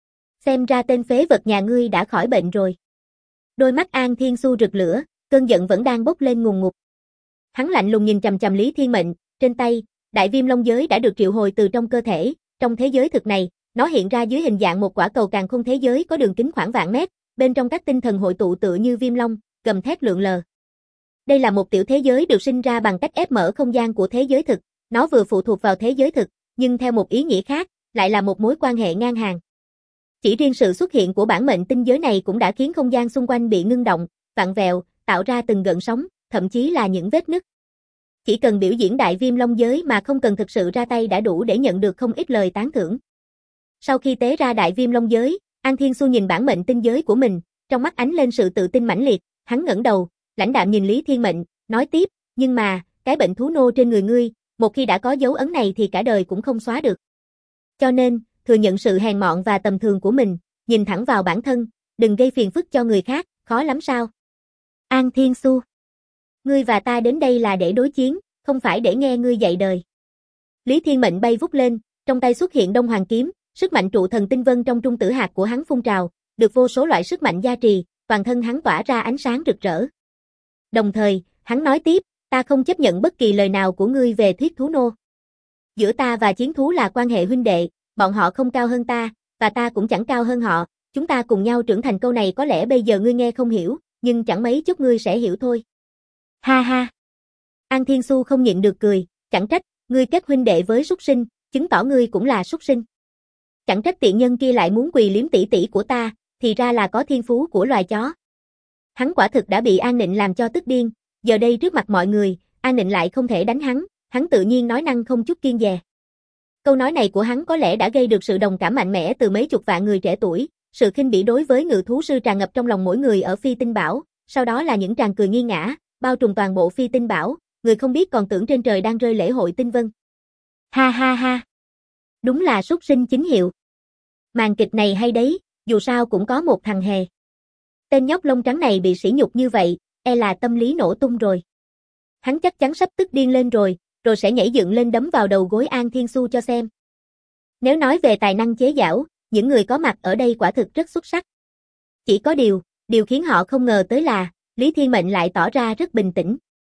Xem ra tên phế vật nhà ngươi đã khỏi bệnh rồi. Đôi mắt An Thiên Xu rực lửa, cơn giận vẫn đang bốc lên ngùn ngụt. Hắn lạnh lùng nhìn chằm chằm Lý Thiên Mệnh, trên tay, đại viêm long giới đã được triệu hồi từ trong cơ thể, trong thế giới thực này, nó hiện ra dưới hình dạng một quả cầu càn khôn thế giới có đường kính khoảng vạn mét, bên trong các tinh thần hội tụ tựa như viêm long, gầm thét lượn lờ. Đây là một tiểu thế giới được sinh ra bằng cách ép mở không gian của thế giới thực, nó vừa phụ thuộc vào thế giới thực, nhưng theo một ý nghĩa khác, lại là một mối quan hệ ngang hàng. Chỉ riêng sự xuất hiện của bản mệnh tinh giới này cũng đã khiến không gian xung quanh bị ngưng động, vặn vẹo, tạo ra từng gợn sóng, thậm chí là những vết nứt. Chỉ cần biểu diễn đại viêm long giới mà không cần thực sự ra tay đã đủ để nhận được không ít lời tán thưởng. Sau khi tế ra đại viêm long giới, An Thiên Xu nhìn bản mệnh tinh giới của mình, trong mắt ánh lên sự tự tin mãnh liệt, hắn ngẩng đầu, lãnh đạm nhìn Lý Thiên Mệnh, nói tiếp, nhưng mà, cái bệnh thú nô trên người ngươi, một khi đã có dấu ấn này thì cả đời cũng không xóa được. Cho nên, thừa nhận sự hèn mọn và tầm thường của mình, nhìn thẳng vào bản thân, đừng gây phiền phức cho người khác, khó lắm sao? An Thiên Xu, ngươi và ta đến đây là để đối chiến, không phải để nghe ngươi dạy đời. Lý Thiên Mệnh bay vút lên, trong tay xuất hiện Đông Hoàng kiếm, sức mạnh trụ thần tinh vân trong trung tử hạt của hắn phun trào, được vô số loại sức mạnh gia trì, toàn thân hắn tỏa ra ánh sáng rực rỡ. Đồng thời, hắn nói tiếp, ta không chấp nhận bất kỳ lời nào của ngươi về thuyết thú nô. Giữa ta và chiến thú là quan hệ huynh đệ, bọn họ không cao hơn ta, và ta cũng chẳng cao hơn họ, chúng ta cùng nhau trưởng thành. Câu này có lẽ bây giờ ngươi nghe không hiểu, nhưng chẳng mấy chốc ngươi sẽ hiểu thôi. Ha ha. An Thiên Xu không nhịn được cười, chẳng trách, ngươi kết huynh đệ với súc sinh, chứng tỏ ngươi cũng là súc sinh. Chẳng trách tiện nhân kia lại muốn quỳ liếm tỷ tỷ của ta, thì ra là có thiên phú của loài chó. Hắn quả thực đã bị An Nịnh làm cho tức điên, giờ đây trước mặt mọi người, An Nịnh lại không thể đánh hắn tự nhiên nói năng không chút kiêng dè. Câu nói này của hắn có lẽ đã gây được sự đồng cảm mạnh mẽ từ mấy chục vạn người trẻ tuổi, sự khinh bỉ đối với ngự thú sư tràn ngập trong lòng mỗi người ở Phi Tinh Bảo, sau đó là những tràng cười nghiêng ngã, bao trùm toàn bộ Phi Tinh Bảo, người không biết còn tưởng trên trời đang rơi lễ hội tinh vân. Ha ha ha. Đúng là súc sinh chính hiệu. Màn kịch này hay đấy, dù sao cũng có một thằng hề. Tên nhóc lông trắng này bị sỉ nhục như vậy, e là tâm lý nổ tung rồi. Hắn chắc chắn sắp tức điên lên rồi sẽ nhảy dựng lên đấm vào đầu gối An Thiên Xu cho xem. Nếu nói về tài năng chế giễu, những người có mặt ở đây quả thực rất xuất sắc. Chỉ có điều khiến họ không ngờ tới là, Lý Thiên Mệnh lại tỏ ra rất bình tĩnh.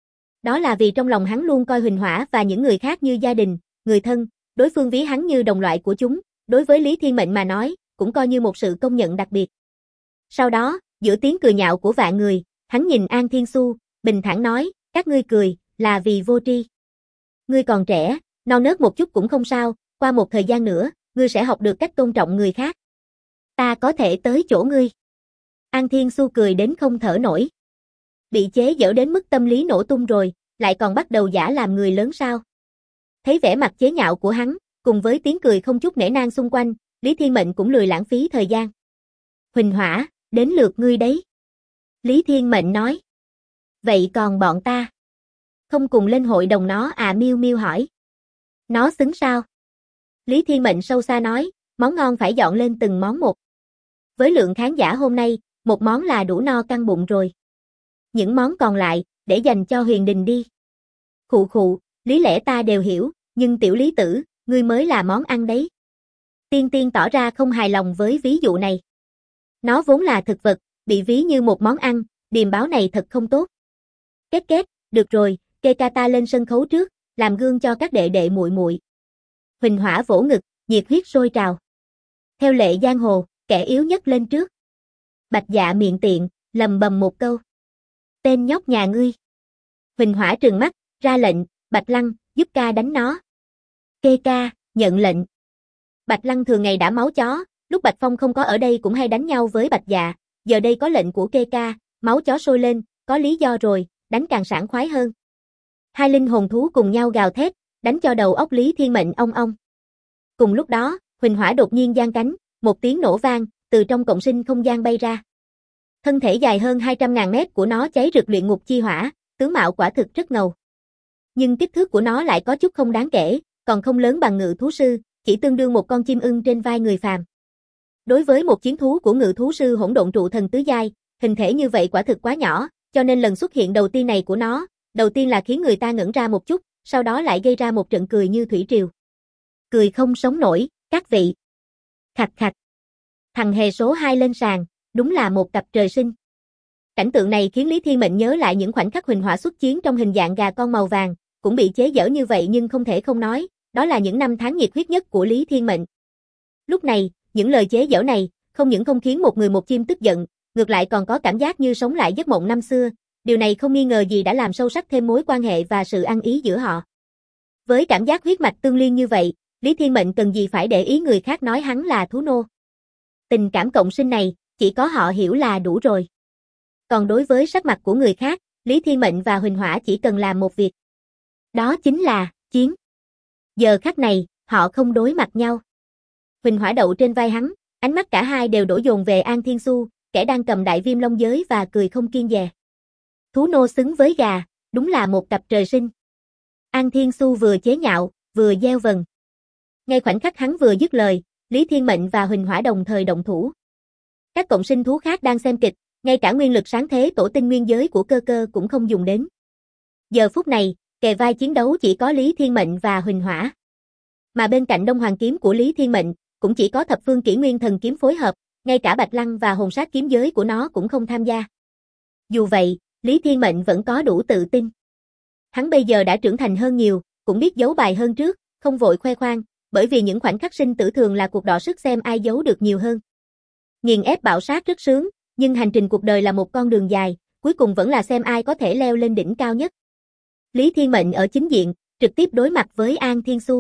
Đó là vì trong lòng hắn luôn coi Huỳnh Hỏa và những người khác như gia đình, người thân, đối phương ví hắn như đồng loại của chúng, đối với Lý Thiên Mệnh mà nói, cũng coi như một sự công nhận đặc biệt. Sau đó, giữa tiếng cười nhạo của vạn người, hắn nhìn An Thiên Xu, bình thản nói, các ngươi cười, là vì vô tri. Ngươi còn trẻ, non nớt một chút cũng không sao, qua một thời gian nữa, ngươi sẽ học được cách tôn trọng người khác. Ta có thể tới chỗ ngươi. An Thiên Xu cười đến không thở nổi. Bị chế giễu đến mức tâm lý nổ tung rồi, lại còn bắt đầu giả làm người lớn sao? Thấy vẻ mặt chế nhạo của hắn, cùng với tiếng cười không chút nể nang xung quanh, Lý Thiên Mệnh cũng lười lãng phí thời gian. Huỳnh Hỏa, đến lượt ngươi đấy. Lý Thiên Mệnh nói. Vậy còn bọn ta? Không cùng lên hội đồng nó à? Miêu Miêu hỏi. Nó xứng sao? Lý Thiên Mệnh sâu xa nói, món ngon phải dọn lên từng món một. Với lượng khán giả hôm nay, một món là đủ no căng bụng rồi. Những món còn lại, để dành cho Huyền Đình đi. Khụ khụ, lý lẽ ta đều hiểu, nhưng tiểu Lý tử, ngươi mới là món ăn đấy. Tiên Tiên tỏ ra không hài lòng với ví dụ này. Nó vốn là thực vật, bị ví như một món ăn, điềm báo này thật không tốt. Két, được rồi, kê ca ta lên sân khấu trước, làm gương cho các đệ đệ muội muội. Huỳnh Hỏa vỗ ngực, nhiệt huyết sôi trào. Theo lệ giang hồ, kẻ yếu nhất lên trước. Bạch Dạ miệng tiện, lầm bầm một câu. Tên nhóc nhà ngươi. Huỳnh Hỏa trừng mắt, ra lệnh, Bạch Lăng, giúp ca đánh nó. Kê ca, nhận lệnh. Bạch Lăng thường ngày đã máu chó, lúc Bạch Phong không có ở đây cũng hay đánh nhau với Bạch Dạ, giờ đây có lệnh của Kê ca, máu chó sôi lên, có lý do rồi, đánh càng sảng khoái hơn. Hai linh hồn thú cùng nhau gào thét, đánh cho đầu óc Lý Thiên Mệnh ong ong. Cùng lúc đó, Huỳnh Hỏa đột nhiên giang cánh, một tiếng nổ vang, từ trong cộng sinh không gian bay ra. Thân thể dài hơn 200.000 mét của nó cháy rực luyện ngục chi hỏa, tướng mạo quả thực rất ngầu. Nhưng kích thước của nó lại có chút không đáng kể, còn không lớn bằng ngự thú sư, chỉ tương đương một con chim ưng trên vai người phàm. Đối với một chiến thú của ngự thú sư hỗn độn trụ thần tứ giai, hình thể như vậy quả thực quá nhỏ, cho nên lần xuất hiện đầu tiên này của nó, đầu tiên là khiến người ta ngẩn ra một chút, sau đó lại gây ra một trận cười như thủy triều. Cười không sống nổi, các vị. Khạch khạch. Thằng hề số 2 lên sàn, đúng là một cặp trời sinh. Cảnh tượng này khiến Lý Thiên Mệnh nhớ lại những khoảnh khắc Huỳnh Hỏa xuất chiến trong hình dạng gà con màu vàng, cũng bị chế giễu như vậy nhưng không thể không nói, đó là những năm tháng nhiệt huyết nhất của Lý Thiên Mệnh. Lúc này, những lời chế giễu này, không những không khiến một người một chim tức giận, ngược lại còn có cảm giác như sống lại giấc mộng năm xưa, điều này không nghi ngờ gì đã làm sâu sắc thêm mối quan hệ và sự ăn ý giữa họ. Với cảm giác huyết mạch tương liên như vậy, Lý Thiên Mệnh cần gì phải để ý người khác nói hắn là thú nô. Tình cảm cộng sinh này, chỉ có họ hiểu là đủ rồi. Còn đối với sắc mặt của người khác, Lý Thiên Mệnh và Huỳnh Hỏa chỉ cần làm một việc. Đó chính là, chiến. Giờ khắc này, họ không đối mặt nhau. Huỳnh Hỏa đậu trên vai hắn, ánh mắt cả hai đều đổ dồn về An Thiên Xu, kẻ đang cầm đại viêm long giới và cười không kiêng dè. Thú nô xứng với gà, đúng là một cặp trời sinh. An Thiên Xu vừa chế nhạo, vừa gieo vần. Ngay khoảnh khắc hắn vừa dứt lời, Lý Thiên Mệnh và Huỳnh Hỏa đồng thời động thủ. Các cộng sinh thú khác đang xem kịch, Ngay cả nguyên lực sáng thế tổ tinh nguyên giới của cơ cơ cũng không dùng đến. Giờ phút này, kề vai chiến đấu chỉ có Lý Thiên Mệnh và Huỳnh Hỏa. Mà bên cạnh Đông Hoàng kiếm của Lý Thiên Mệnh, cũng chỉ có thập phương kỷ nguyên thần kiếm phối hợp, ngay cả Bạch Lăng và hồn sát kiếm giới của nó cũng không tham gia. Dù vậy, Lý Thiên Mệnh vẫn có đủ tự tin. Hắn bây giờ đã trưởng thành hơn nhiều, cũng biết giấu bài hơn trước, không vội khoe khoang, bởi vì những khoảnh khắc sinh tử thường là cuộc đọ sức xem ai giấu được nhiều hơn. Nghiền ép bạo sát rất sướng, nhưng hành trình cuộc đời là một con đường dài, cuối cùng vẫn là xem ai có thể leo lên đỉnh cao nhất. Lý Thiên Mệnh ở chính diện, trực tiếp đối mặt với An Thiên Xu.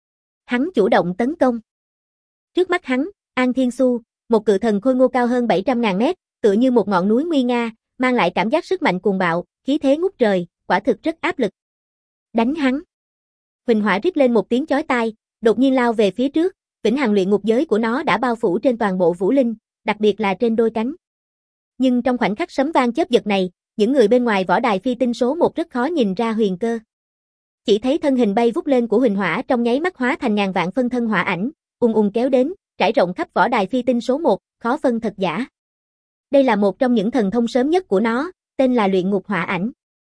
Hắn chủ động tấn công. Trước mắt hắn, An Thiên Xu, một cự thần khôi ngô cao hơn 700.000 mét, tựa như một ngọn núi nguy nga, mang lại cảm giác sức mạnh cuồng bạo, khí thế ngút trời, quả thực rất áp lực. Đánh hắn. Huỳnh Hỏa rít lên một tiếng chói tai, đột nhiên lao về phía trước, vĩnh hằng luyện ngục giới của nó đã bao phủ trên toàn bộ Vũ Linh, đặc biệt là trên đôi cánh. Nhưng trong khoảnh khắc sấm vang chớp giật này, những người bên ngoài võ đài phi tinh số 1 rất khó nhìn ra huyền cơ. Chỉ thấy thân hình bay vút lên của Huỳnh Hỏa trong nháy mắt hóa thành ngàn vạn phân thân hỏa ảnh, ùng ùng kéo đến, trải rộng khắp võ đài phi tinh số 1, khó phân thật giả. Đây là một trong những thần thông sớm nhất của nó, tên là luyện ngục hỏa ảnh.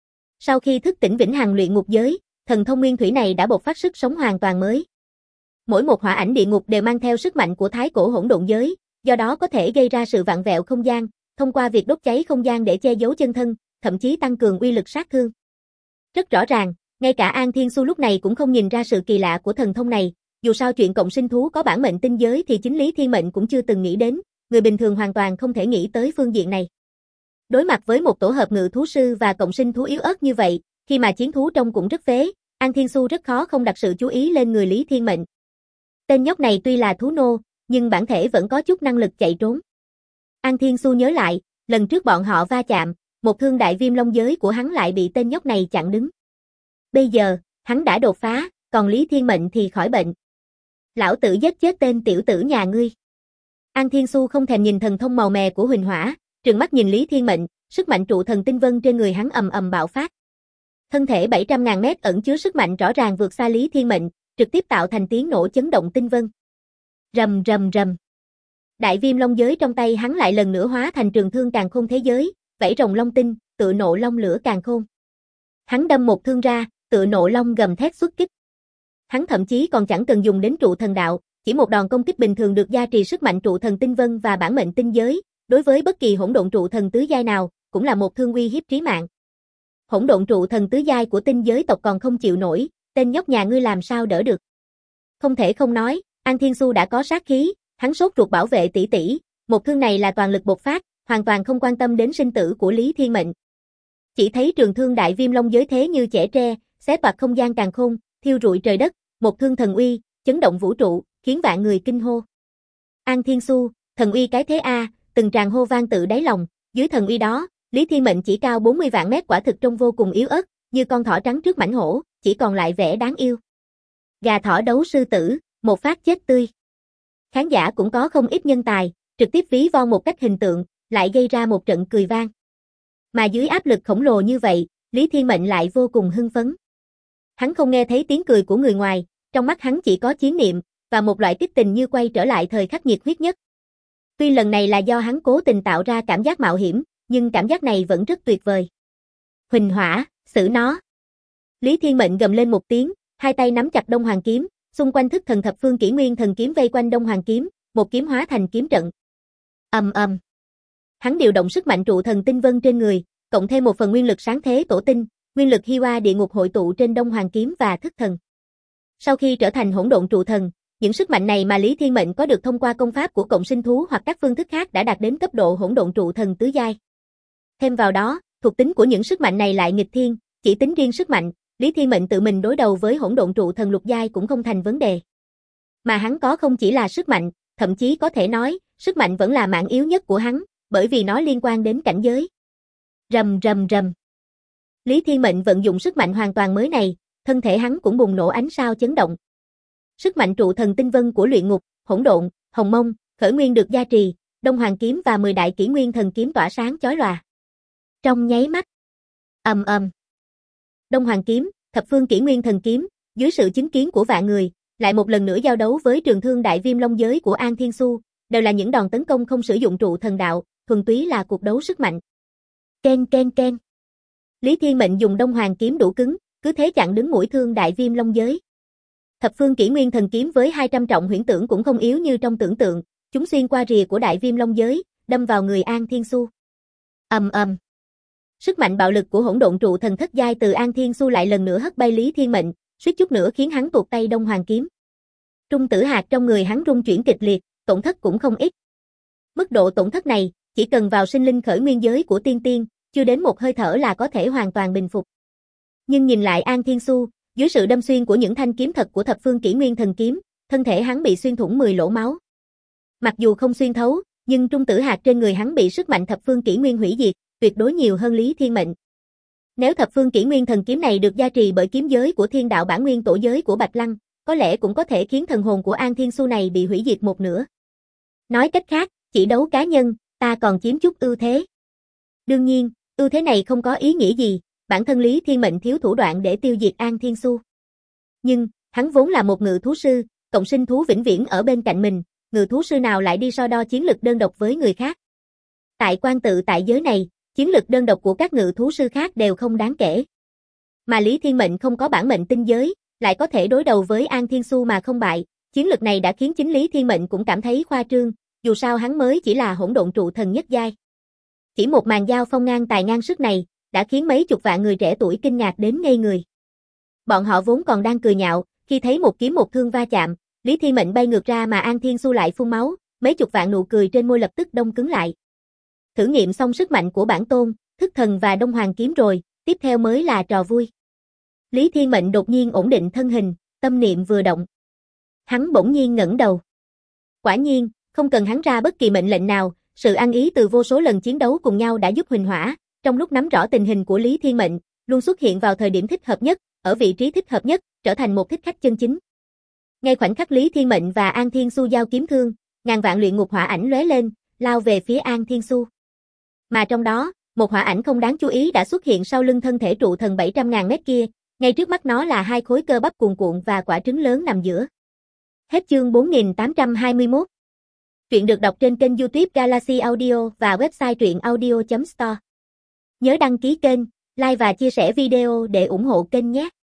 Sau khi thức tỉnh vĩnh hằng luyện ngục giới, thần thông nguyên thủy này đã bộc phát sức sống hoàn toàn mới. Mỗi một hỏa ảnh địa ngục đều mang theo sức mạnh của thái cổ hỗn độn giới, do đó có thể gây ra sự vặn vẹo không gian, thông qua việc đốt cháy không gian để che giấu chân thân, thậm chí tăng cường uy lực sát thương. Rất rõ ràng, ngay cả An Thiên Xu lúc này cũng không nhìn ra sự kỳ lạ của thần thông này, dù sao chuyện cộng sinh thú có bản mệnh tinh giới thì chính Lý Thiên Mệnh cũng chưa từng nghĩ đến, người bình thường hoàn toàn không thể nghĩ tới phương diện này. Đối mặt với một tổ hợp ngự thú sư và cộng sinh thú yếu ớt như vậy, khi mà chiến thú trông cũng rất phế, An Thiên Xu rất khó không đặt sự chú ý lên người Lý Thiên Mệnh. Tên nhóc này tuy là thú nô, nhưng bản thể vẫn có chút năng lực chạy trốn. An Thiên Xu nhớ lại, lần trước bọn họ va chạm, một thương đại viêm long giới của hắn lại bị tên nhóc này chặn đứng. Bây giờ, hắn đã đột phá, còn Lý Thiên Mệnh thì khỏi bệnh. Lão tử giết chết tên tiểu tử nhà ngươi. An Thiên Xu không thèm nhìn thần thông màu mè của Huỳnh Hỏa, trừng mắt nhìn Lý Thiên Mệnh, sức mạnh trụ thần tinh vân trên người hắn ầm ầm bạo phát. Thân thể 700.000 mét ẩn chứa sức mạnh rõ ràng vượt xa Lý Thiên Mệnh, trực tiếp tạo thành tiếng nổ chấn động tinh vân. Rầm rầm rầm. Đại viêm long giới trong tay hắn lại lần nữa hóa thành trường thương càn khôn thế giới, vảy rồng long tinh, tựa nộ long lửa càn khôn. Hắn đâm một thương ra, tựa nộ long gầm thét xuất kích. Hắn thậm chí còn chẳng cần dùng đến trụ thần đạo, chỉ một đòn công kích bình thường được gia trì sức mạnh trụ thần tinh vân và bản mệnh tinh giới, đối với bất kỳ hỗn độn trụ thần tứ giai nào, cũng là một thương uy hiếp trí mạng. Hỗn độn trụ thần tứ giai của tinh giới tộc còn không chịu nổi, tên nhóc nhà ngươi làm sao đỡ được. Không thể không nói, An Thiên Xu đã có sát khí, hắn sốt ruột bảo vệ tỷ tỷ, một thương này là toàn lực bộc phát, hoàn toàn không quan tâm đến sinh tử của Lý Thiên Mệnh. Chỉ thấy trường thương đại viêm long giới thế như chẻ tre, xé toạc không gian càn khôn, thiêu rụi trời đất, một thương thần uy, chấn động vũ trụ, khiến vạn người kinh hô. An Thiên Xu, thần uy cái thế a, từng tràng hô vang tự đáy lòng, dưới thần uy đó, Lý Thiên Mệnh chỉ cao 40 vạn mét quả thực trông vô cùng yếu ớt, như con thỏ trắng trước mãnh hổ, chỉ còn lại vẻ đáng yêu. Gà thỏ đấu sư tử, một phát chết tươi. Khán giả cũng có không ít nhân tài, trực tiếp ví von một cách hình tượng, lại gây ra một trận cười vang. Mà dưới áp lực khổng lồ như vậy, Lý Thiên Mệnh lại vô cùng hưng phấn. Hắn không nghe thấy tiếng cười của người ngoài, trong mắt hắn chỉ có chiến niệm, và một loại kích tình như quay trở lại thời khắc nhiệt huyết nhất. Tuy lần này là do hắn cố tình tạo ra cảm giác mạo hiểm, nhưng cảm giác này vẫn rất tuyệt vời. Huỳnh Hỏa, xử nó. Lý Thiên Mệnh gầm lên một tiếng, hai tay nắm chặt Đông Hoàng kiếm, xung quanh thức thần thập phương kỷ nguyên thần kiếm vây quanh Đông Hoàng kiếm, một kiếm hóa thành kiếm trận. Ầm ầm. Hắn điều động sức mạnh trụ thần tinh vân trên người, cộng thêm một phần nguyên lực sáng thế tổ tinh, nguyên lực Hi Hoa địa ngục hội tụ trên Đông Hoàng kiếm và thức thần. Sau khi trở thành hỗn độn trụ thần, những sức mạnh này mà Lý Thiên Mệnh có được thông qua công pháp của cộng sinh thú hoặc các phương thức khác đã đạt đến cấp độ hỗn độn trụ thần tứ giai. Thêm vào đó, thuộc tính của những sức mạnh này lại nghịch thiên, chỉ tính riêng sức mạnh, Lý Thiên Mệnh tự mình đối đầu với hỗn độn trụ thần lục giai cũng không thành vấn đề. Mà hắn có không chỉ là sức mạnh, thậm chí có thể nói, sức mạnh vẫn là mảng yếu nhất của hắn, bởi vì nó liên quan đến cảnh giới. Rầm rầm rầm. Lý Thiên Mệnh vận dụng sức mạnh hoàn toàn mới này, thân thể hắn cũng bùng nổ ánh sao chấn động. Sức mạnh trụ thần tinh vân của luyện ngục, hỗn độn, hồng mông, khởi nguyên được gia trì, Đông Hoàng kiếm và 10 đại kỷ nguyên thần kiếm tỏa sáng chói lòa. Trong nháy mắt, ầm ầm. Đông Hoàng kiếm, thập phương kỷ nguyên thần kiếm, dưới sự chứng kiến của vạn người, lại một lần nữa giao đấu với trường thương đại viêm long giới của An Thiên Xu, đều là những đòn tấn công không sử dụng trụ thần đạo, thuần túy là cuộc đấu sức mạnh. Ken ken ken. Lý Thiên Mệnh dùng Đông Hoàng kiếm đủ cứng, cứ thế chặn đứng mũi thương Đại Viêm Long Giới. Thập phương kỷ nguyên thần kiếm với 200 trọng huyễn tưởng cũng không yếu như trong tưởng tượng, chúng xuyên qua rìa của Đại Viêm Long Giới, đâm vào người An Thiên Xu. Ầm ầm. Sức mạnh bạo lực của hỗn độn trụ thần thất giai từ An Thiên Xu lại lần nữa hất bay Lý Thiên Mệnh, suýt chút nữa khiến hắn tuột tay Đông Hoàng kiếm. Trung tử hạt trong người hắn rung chuyển kịch liệt, tổn thất cũng không ít. Mức độ tổn thất này, chỉ cần vào sinh linh khởi nguyên giới của tiên tiên, chưa đến một hơi thở là có thể hoàn toàn bình phục. Nhưng nhìn lại An Thiên Xu, dưới sự đâm xuyên của những thanh kiếm thật của thập phương kỷ nguyên thần kiếm, thân thể hắn bị xuyên thủng 10 lỗ máu. Mặc dù không xuyên thấu, nhưng trung tử hạt trên người hắn bị sức mạnh thập phương kỷ nguyên hủy diệt, tuyệt đối nhiều hơn Lý Thiên Mệnh. Nếu thập phương kỷ nguyên thần kiếm này được gia trì bởi kiếm giới của thiên đạo bản nguyên tổ giới của Bạch Lăng, có lẽ cũng có thể khiến thần hồn của An Thiên Xu này bị hủy diệt một nửa. Nói cách khác, chỉ đấu cá nhân, ta còn chiếm chút ưu thế. Đương nhiên, ưu thế này không có ý nghĩa gì, bản thân Lý Thiên Mệnh thiếu thủ đoạn để tiêu diệt An Thiên Xu. Nhưng, hắn vốn là một ngự thú sư, cộng sinh thú vĩnh viễn ở bên cạnh mình, ngự thú sư nào lại đi so đo chiến lực đơn độc với người khác. Tại quan tự tại giới này, chiến lực đơn độc của các ngự thú sư khác đều không đáng kể. Mà Lý Thiên Mệnh không có bản mệnh tinh giới, lại có thể đối đầu với An Thiên Xu mà không bại, chiến lực này đã khiến chính Lý Thiên Mệnh cũng cảm thấy khoa trương, dù sao hắn mới chỉ là hỗn độn trụ thần nhất giai. Chỉ một màn giao phong ngang tài ngang sức này, đã khiến mấy chục vạn người trẻ tuổi kinh ngạc đến ngây người. Bọn họ vốn còn đang cười nhạo, khi thấy một kiếm một thương va chạm, Lý Thiên Mệnh bay ngược ra mà An Thiên Xu lại phun máu, mấy chục vạn nụ cười trên môi lập tức đông cứng lại. Thử nghiệm xong sức mạnh của bản tôn, thức thần và Đông Hoàng kiếm rồi, tiếp theo mới là trò vui. Lý Thiên Mệnh đột nhiên ổn định thân hình, tâm niệm vừa động. Hắn bỗng nhiên ngẩng đầu. Quả nhiên, không cần hắn ra bất kỳ mệnh lệnh nào, sự ăn ý từ vô số lần chiến đấu cùng nhau đã giúp Huỳnh Hỏa, trong lúc nắm rõ tình hình của Lý Thiên Mệnh, luôn xuất hiện vào thời điểm thích hợp nhất, ở vị trí thích hợp nhất, trở thành một thích khách chân chính. Ngay khoảnh khắc Lý Thiên Mệnh và An Thiên Xu giao kiếm thương, ngàn vạn luyện ngục hỏa ảnh lóe lên, lao về phía An Thiên Xu. Mà trong đó, một hỏa ảnh không đáng chú ý đã xuất hiện sau lưng thân thể trụ thần 700.000 mét kia, ngay trước mắt nó là hai khối cơ bắp cuồn cuộn và quả trứng lớn nằm giữa. Hết chương 4821. Truyện được đọc trên kênh YouTube Galaxy Audio và website truyệnaudio.store. Nhớ đăng ký kênh, like và chia sẻ video để ủng hộ kênh nhé.